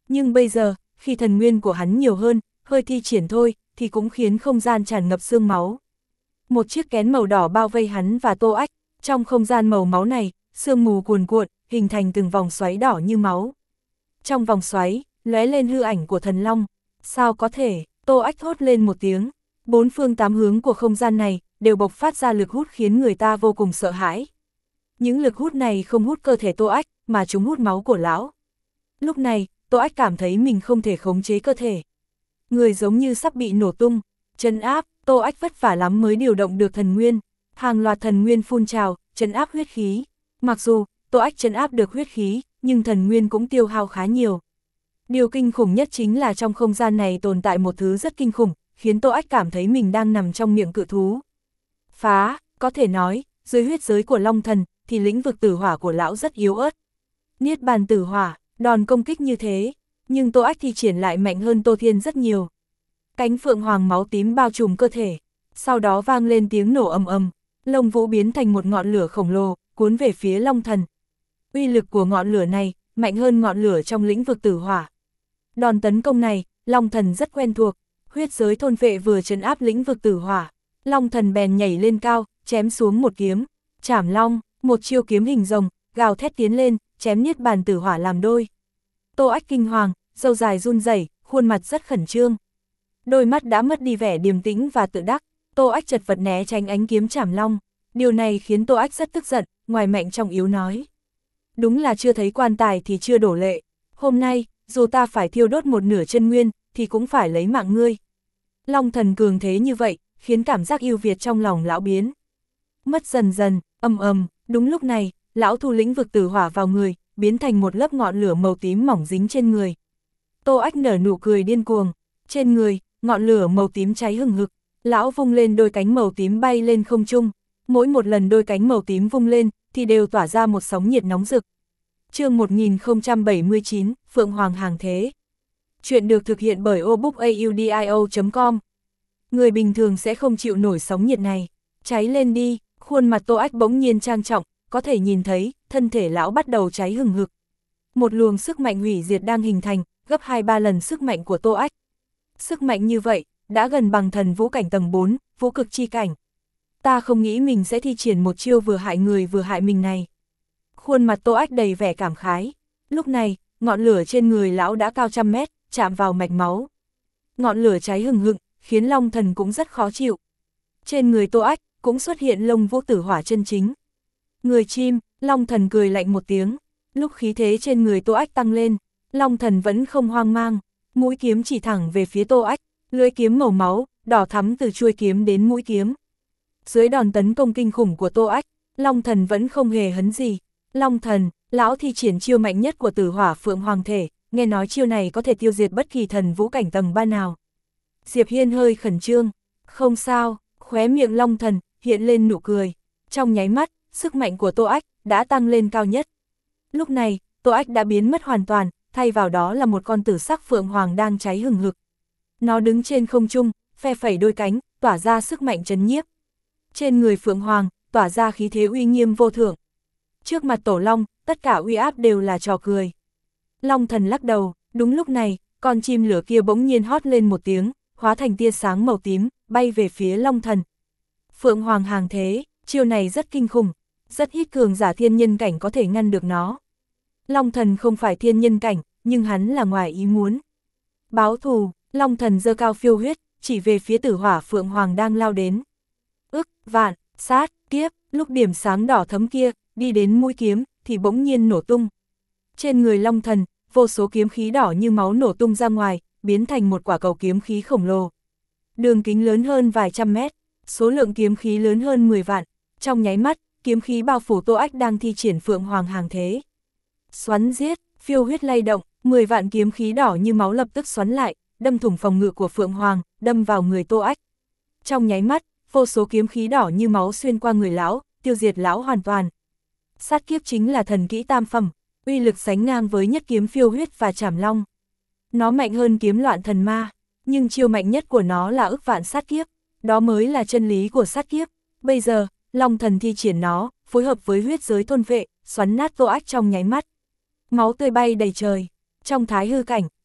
S1: Nhưng bây giờ, khi thần nguyên của hắn nhiều hơn, hơi thi triển thôi, thì cũng khiến không gian tràn ngập sương máu. Một chiếc kén màu đỏ bao vây hắn và Tô Ách, trong không gian màu máu này, sương mù cuồn cuộn, hình thành từng vòng xoáy đỏ như máu. Trong vòng xoáy, lóe lên hư ảnh của thần long. Sao có thể? Tô Ách thốt lên một tiếng. Bốn phương tám hướng của không gian này đều bộc phát ra lực hút khiến người ta vô cùng sợ hãi. Những lực hút này không hút cơ thể Tô Ách, mà chúng hút máu của lão. Lúc này, Tô Ách cảm thấy mình không thể khống chế cơ thể. Người giống như sắp bị nổ tung, trấn áp, Tô Ách vất vả lắm mới điều động được thần nguyên. Hàng loạt thần nguyên phun trào, trấn áp huyết khí. Mặc dù, Tô Ách trấn áp được huyết khí, nhưng thần nguyên cũng tiêu hao khá nhiều. Điều kinh khủng nhất chính là trong không gian này tồn tại một thứ rất kinh khủng, khiến Tô Ách cảm thấy mình đang nằm trong miệng cự thú. Phá, có thể nói, dưới huyết giới của Long Thần, thì lĩnh vực tử hỏa của lão rất yếu ớt. Niết bàn tử hỏa, đòn công kích như thế, nhưng Tô Ách thì triển lại mạnh hơn Tô Thiên rất nhiều. Cánh phượng hoàng máu tím bao trùm cơ thể, sau đó vang lên tiếng nổ ầm ầm, lông vũ biến thành một ngọn lửa khổng lồ, cuốn về phía Long Thần. Uy lực của ngọn lửa này, mạnh hơn ngọn lửa trong lĩnh vực tử hỏa. Đòn tấn công này, Long Thần rất quen thuộc, huyết giới thôn vệ vừa trấn áp lĩnh vực tử hỏa. Long Thần bèn nhảy lên cao, chém xuống một kiếm, chảm long, một chiêu kiếm hình rồng, gào thét tiến lên, chém niết bàn tử hỏa làm đôi. Tô Ách kinh hoàng, râu dài run rẩy, khuôn mặt rất khẩn trương. Đôi mắt đã mất đi vẻ điềm tĩnh và tự đắc, Tô Ách chật vật né tránh ánh kiếm chảm long. Điều này khiến Tô Ách rất tức giận, ngoài mạnh trong yếu nói. Đúng là chưa thấy quan tài thì chưa đổ lệ. Hôm nay, dù ta phải thiêu đốt một nửa chân nguyên, thì cũng phải lấy mạng ngươi. Long Thần cường thế như vậy, khiến cảm giác yêu Việt trong lòng lão biến. Mất dần dần, ầm ầm, đúng lúc này, lão thu lĩnh vực tử hỏa vào người, biến thành một lớp ngọn lửa màu tím mỏng dính trên người. Tô Ách nở nụ cười điên cuồng, trên người, ngọn lửa màu tím cháy hừng hực, lão vung lên đôi cánh màu tím bay lên không trung, mỗi một lần đôi cánh màu tím vung lên, thì đều tỏa ra một sóng nhiệt nóng rực. Chương một nghìn không trăm bảy mươi chín, Phượng Hoàng hàng thế. Chuyện được thực hiện bởi obookaudio chấm com. Người bình thường sẽ không chịu nổi sóng nhiệt này. Cháy lên đi, khuôn mặt Tô Ách bỗng nhiên trang trọng, có thể nhìn thấy, thân thể lão bắt đầu cháy hừng hực. Một luồng sức mạnh hủy diệt đang hình thành, gấp hai ba lần sức mạnh của Tô Ách. Sức mạnh như vậy, đã gần bằng thần vũ cảnh tầng bốn, vũ cực chi cảnh. Ta không nghĩ mình sẽ thi triển một chiêu vừa hại người vừa hại mình này. Khuôn mặt Tô Ách đầy vẻ cảm khái. Lúc này, ngọn lửa trên người lão đã cao trăm mét, chạm vào mạch máu. Ngọn lửa cháy hừng hực, khiến Long Thần cũng rất khó chịu. Trên người Tô Ách, cũng xuất hiện lông vũ tử hỏa chân chính. Người chim, Long Thần cười lạnh một tiếng. Lúc khí thế trên người Tô Ách tăng lên, Long Thần vẫn không hoang mang. Mũi kiếm chỉ thẳng về phía Tô Ách, lưỡi kiếm màu máu, đỏ thắm từ chuôi kiếm đến mũi kiếm. Dưới đòn tấn công kinh khủng của Tô Ách, Long Thần vẫn không hề hấn gì. Long Thần, lão thi triển chiêu mạnh nhất của tử hỏa phượng hoàng thể, nghe nói chiêu này có thể tiêu diệt bất kỳ thần vũ cảnh tầng ba nào. Diệp Hiên hơi khẩn trương. Không sao, khóe miệng Long Thần hiện lên nụ cười. Trong nháy mắt, sức mạnh của Tô Ách đã tăng lên cao nhất. Lúc này, Tô Ách đã biến mất hoàn toàn, thay vào đó là một con tử sắc phượng hoàng đang cháy hừng hực. Nó đứng trên không trung, phe phẩy đôi cánh, tỏa ra sức mạnh trấn nhiếp. Trên người phượng hoàng, tỏa ra khí thế uy nghiêm vô thượng. Trước mặt Tổ Long, tất cả uy áp đều là trò cười. Long Thần lắc đầu, đúng lúc này, con chim lửa kia bỗng nhiên hót lên một tiếng, hóa thành tia sáng màu tím, bay về phía Long Thần. Phượng Hoàng hàng thế, chiêu này rất kinh khủng, rất ít cường giả thiên nhân cảnh có thể ngăn được nó. Long Thần không phải thiên nhân cảnh, nhưng hắn là ngoài ý muốn. Báo thù, Long Thần giơ cao phiêu huyết, chỉ về phía tử hỏa Phượng Hoàng đang lao đến. Ức, vạn, sát, kiếp, lúc điểm sáng đỏ thấm kia, đi đến mũi kiếm, thì bỗng nhiên nổ tung. Trên người Long Thần, vô số kiếm khí đỏ như máu nổ tung ra ngoài, biến thành một quả cầu kiếm khí khổng lồ. Đường kính lớn hơn vài trăm mét, số lượng kiếm khí lớn hơn mười vạn. Trong nháy mắt, kiếm khí bao phủ Tô Ách đang thi triển Phượng Hoàng hàng thế. Xoắn giết, phiêu huyết lay động, mười vạn kiếm khí đỏ như máu lập tức xoắn lại, đâm thủng phòng ngự của Phượng Hoàng, đâm vào người Tô Ách. Trong nháy mắt, vô số kiếm khí đỏ như máu xuyên qua người lão, tiêu diệt lão hoàn toàn. Sát kiếp chính là thần kỹ tam phẩm, uy lực sánh ngang với nhất kiếm phiêu huyết và trảm long. Nó mạnh hơn kiếm loạn thần ma, nhưng chiêu mạnh nhất của nó là ức vạn sát kiếp, đó mới là chân lý của sát kiếp. Bây giờ, Long Thần thi triển nó, phối hợp với huyết giới thôn vệ, xoắn nát Tô Ách trong nháy mắt. Máu tươi bay đầy trời, trong thái hư cảnh,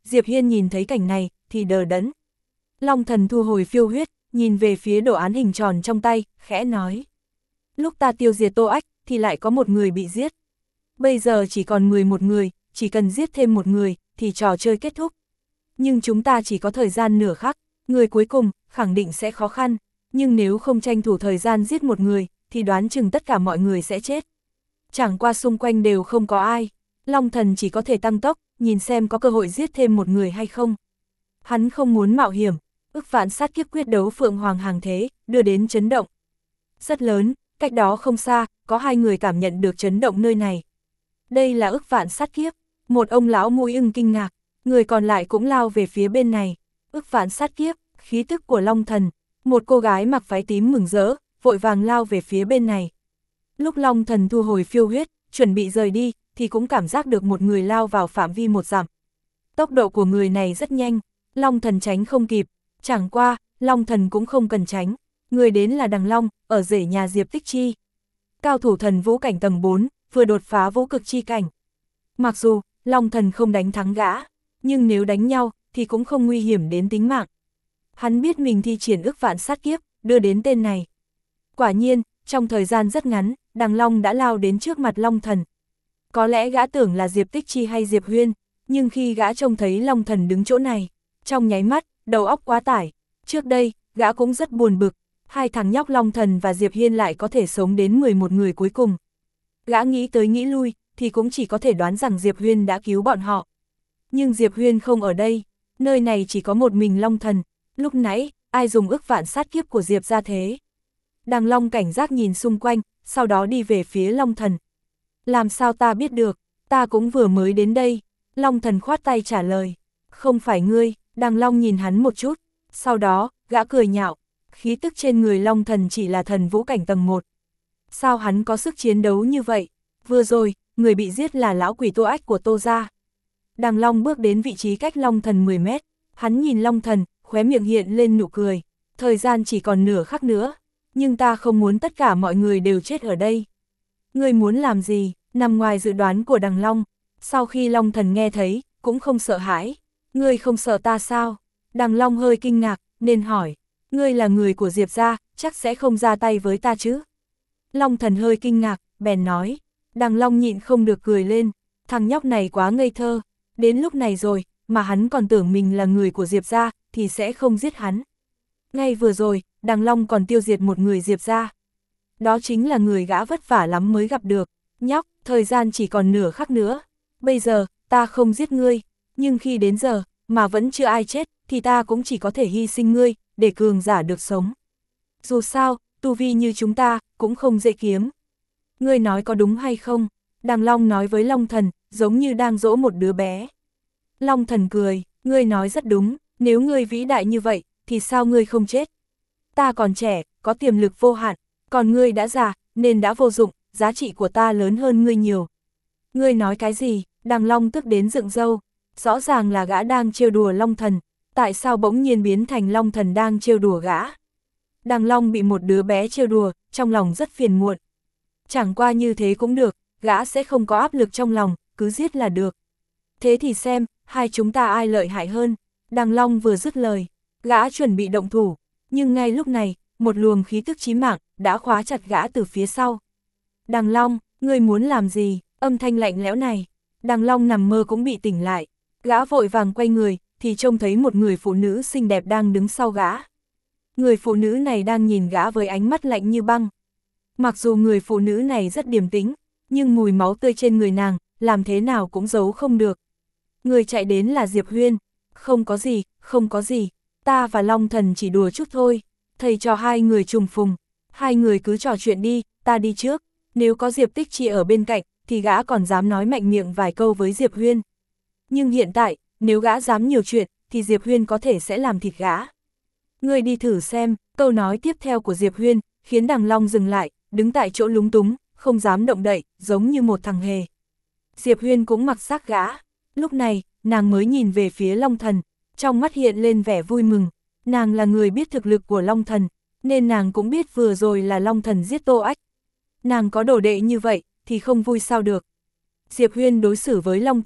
S1: Diệp Hiên nhìn thấy cảnh này, thì đờ đẫn. Long Thần thu hồi phiêu huyết, nhìn về phía đồ án hình tròn trong tay, khẽ nói. Lúc ta tiêu diệt Tô Ách, thì lại có một người bị giết. Bây giờ chỉ còn mười một người, chỉ cần giết thêm một người, thì trò chơi kết thúc. Nhưng chúng ta chỉ có thời gian nửa khắc, người cuối cùng, khẳng định sẽ khó khăn. Nhưng nếu không tranh thủ thời gian giết một người, thì đoán chừng tất cả mọi người sẽ chết. Chẳng qua xung quanh đều không có ai. Long Thần chỉ có thể tăng tốc, nhìn xem có cơ hội giết thêm một người hay không. Hắn không muốn mạo hiểm, ức vạn sát kiếp quyết đấu Phượng Hoàng hàng thế, đưa đến chấn động. Rất lớn, cách đó không xa, có hai người cảm nhận được chấn động nơi này. Đây là ức vạn sát kiếp, một ông lão mũi ưng kinh ngạc, người còn lại cũng lao về phía bên này. Ức vạn sát kiếp, khí tức của Long Thần, một cô gái mặc váy tím mừng rỡ, vội vàng lao về phía bên này. Lúc Long Thần thu hồi phiêu huyết, chuẩn bị rời đi, thì cũng cảm giác được một người lao vào phạm vi một dặm. Tốc độ của người này rất nhanh, Long Thần tránh không kịp, chẳng qua, Long Thần cũng không cần tránh. Người đến là Đằng Long, ở rể nhà Diệp Tích Chi. Cao thủ thần vũ cảnh tầng bốn, vừa đột phá vũ cực chi cảnh. Mặc dù, Long Thần không đánh thắng gã, nhưng nếu đánh nhau, thì cũng không nguy hiểm đến tính mạng. Hắn biết mình thi triển ức vạn sát kiếp, đưa đến tên này. Quả nhiên, trong thời gian rất ngắn, Đằng Long đã lao đến trước mặt Long Thần. Có lẽ gã tưởng là Diệp Tích Chi hay Diệp Huyên, nhưng khi gã trông thấy Long Thần đứng chỗ này, trong nháy mắt, đầu óc quá tải. Trước đây, gã cũng rất buồn bực, hai thằng nhóc Long Thần và Diệp Hiên lại có thể sống đến mười một người cuối cùng. Gã nghĩ tới nghĩ lui, thì cũng chỉ có thể đoán rằng Diệp Huyên đã cứu bọn họ. Nhưng Diệp Huyên không ở đây, nơi này chỉ có một mình Long Thần, lúc nãy, ai dùng ức vạn sát kiếp của Diệp ra thế? Đằng Long cảnh giác nhìn xung quanh, sau đó đi về phía Long Thần. Làm sao ta biết được, ta cũng vừa mới đến đây. Long Thần khoát tay trả lời, không phải ngươi. Đằng Long nhìn hắn một chút, sau đó, gã cười nhạo, khí tức trên người Long Thần chỉ là thần vũ cảnh tầng một. Sao hắn có sức chiến đấu như vậy? Vừa rồi, người bị giết là lão quỷ Tô Ách của Tô gia. Đằng Long bước đến vị trí cách Long Thần mười mét, hắn nhìn Long Thần, khóe miệng hiện lên nụ cười, thời gian chỉ còn nửa khắc nữa, nhưng ta không muốn tất cả mọi người đều chết ở đây. Ngươi muốn làm gì? Nằm ngoài dự đoán của Đằng Long, sau khi Long Thần nghe thấy, cũng không sợ hãi. Ngươi không sợ ta sao? Đằng Long hơi kinh ngạc, nên hỏi, ngươi là người của Diệp gia, chắc sẽ không ra tay với ta chứ? Long Thần hơi kinh ngạc, bèn nói. Đằng Long nhịn không được cười lên, thằng nhóc này quá ngây thơ, đến lúc này rồi, mà hắn còn tưởng mình là người của Diệp gia, thì sẽ không giết hắn. Ngay vừa rồi, Đằng Long còn tiêu diệt một người Diệp gia. Đó chính là người gã vất vả lắm mới gặp được. Nhóc, thời gian chỉ còn nửa khắc nữa, bây giờ, ta không giết ngươi, nhưng khi đến giờ, mà vẫn chưa ai chết, thì ta cũng chỉ có thể hy sinh ngươi, để cường giả được sống. Dù sao, tu vi như chúng ta, cũng không dễ kiếm. Ngươi nói có đúng hay không? Đằng Long nói với Long Thần, giống như đang dỗ một đứa bé. Long Thần cười, ngươi nói rất đúng, nếu ngươi vĩ đại như vậy, thì sao ngươi không chết? Ta còn trẻ, có tiềm lực vô hạn, còn ngươi đã già, nên đã vô dụng, giá trị của ta lớn hơn ngươi nhiều. Ngươi nói cái gì? Đằng Long tức đến dựng râu, rõ ràng là gã đang trêu đùa Long Thần, tại sao bỗng nhiên biến thành Long Thần đang trêu đùa gã? Đằng Long bị một đứa bé trêu đùa, trong lòng rất phiền muộn. Chẳng qua như thế cũng được, gã sẽ không có áp lực trong lòng, cứ giết là được. Thế thì xem, hai chúng ta ai lợi hại hơn? Đằng Long vừa dứt lời, gã chuẩn bị động thủ, nhưng ngay lúc này, một luồng khí tức chí mạng đã khóa chặt gã từ phía sau. Đằng Long, ngươi muốn làm gì? Âm thanh lạnh lẽo này. Đằng Long nằm mơ cũng bị tỉnh lại, gã vội vàng quay người, thì trông thấy một người phụ nữ xinh đẹp đang đứng sau gã. Người phụ nữ này đang nhìn gã với ánh mắt lạnh như băng. Mặc dù người phụ nữ này rất điềm tĩnh, nhưng mùi máu tươi trên người nàng, làm thế nào cũng giấu không được. Người chạy đến là Diệp Huyên. Không có gì, không có gì, ta và Long Thần chỉ đùa chút thôi, thầy trò hai người trùng phùng, hai người cứ trò chuyện đi, ta đi trước, nếu có Diệp Tích Chi ở bên cạnh, thì gã còn dám nói mạnh miệng vài câu với Diệp Huyên. Nhưng hiện tại, nếu gã dám nhiều chuyện, thì Diệp Huyên có thể sẽ làm thịt gã. Ngươi đi thử xem. Câu nói tiếp theo của Diệp Huyên, khiến Đằng Long dừng lại, đứng tại chỗ lúng túng, không dám động đậy, giống như một thằng hề. Diệp Huyên cũng mặc xác gã. Lúc này, nàng mới nhìn về phía Long Thần, trong mắt hiện lên vẻ vui mừng. Nàng là người biết thực lực của Long Thần, nên nàng cũng biết vừa rồi là Long Thần giết Tô Ách. Nàng có đồ đệ như vậy, thì không vui sao được. Diệp Huyên đối xử với Long Thần,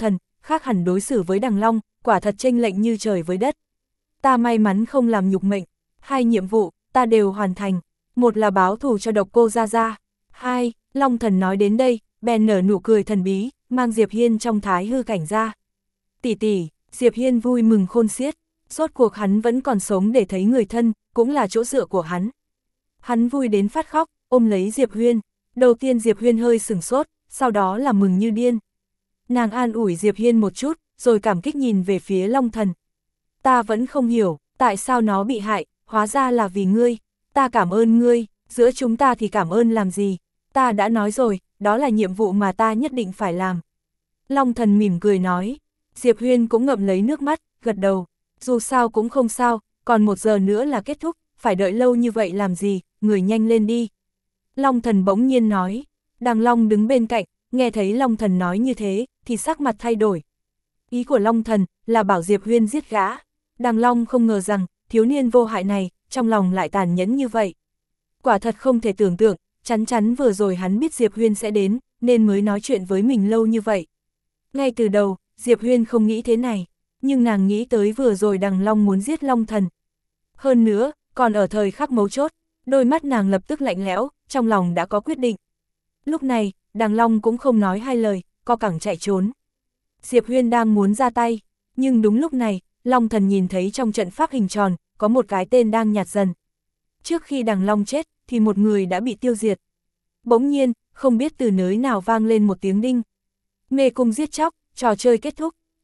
S1: khác hẳn đối xử với Đằng Long, quả thật chênh lệch như trời với đất. Ta may mắn không làm nhục mệnh, hai nhiệm vụ, ta đều hoàn thành, một là báo thù cho Độc Cô Gia Gia, hai, Long Thần nói đến đây, bèn nở nụ cười thần bí, mang Diệp Hiên trong thái hư cảnh ra. Tỷ tỷ, Diệp Hiên vui mừng khôn xiết, rốt cuộc hắn vẫn còn sống để thấy người thân, cũng là chỗ dựa của hắn. Hắn vui đến phát khóc, ôm lấy Diệp Huyên, đầu tiên Diệp Huyên hơi sửng sốt, sau đó là mừng như điên. Nàng an ủi Diệp Hiên một chút, rồi cảm kích nhìn về phía Long Thần. Ta vẫn không hiểu, tại sao nó bị hại, hóa ra là vì ngươi, ta cảm ơn ngươi, giữa chúng ta thì cảm ơn làm gì, ta đã nói rồi, đó là nhiệm vụ mà ta nhất định phải làm. Long Thần mỉm cười nói, Diệp Huyên cũng ngậm lấy nước mắt, gật đầu, dù sao cũng không sao, còn một giờ nữa là kết thúc, phải đợi lâu như vậy làm gì, người nhanh lên đi. Long Thần bỗng nhiên nói, Đằng Long đứng bên cạnh, nghe thấy Long Thần nói như thế, thì sắc mặt thay đổi. Ý của Long Thần là bảo Diệp Huyên giết gã. Đằng Long không ngờ rằng, thiếu niên vô hại này, trong lòng lại tàn nhẫn như vậy. Quả thật không thể tưởng tượng, chắn chắn vừa rồi hắn biết Diệp Huyên sẽ đến, nên mới nói chuyện với mình lâu như vậy. Ngay từ đầu, Diệp Huyên không nghĩ thế này, nhưng nàng nghĩ tới vừa rồi Đằng Long muốn giết Long Thần. Hơn nữa, còn ở thời khắc mấu chốt, đôi mắt nàng lập tức lạnh lẽo, trong lòng đã có quyết định. Lúc này, Đằng Long cũng không nói hai lời, co cẳng chạy trốn. Diệp Huyên đang muốn ra tay, nhưng đúng lúc này, Long Thần nhìn thấy trong trận pháp hình tròn, có một cái tên đang nhạt dần. Trước khi Đằng Long chết, thì một người đã bị tiêu diệt. Bỗng nhiên, không biết từ nơi nào vang lên một tiếng đinh. Mê cung giết chóc, trò chơi kết thúc.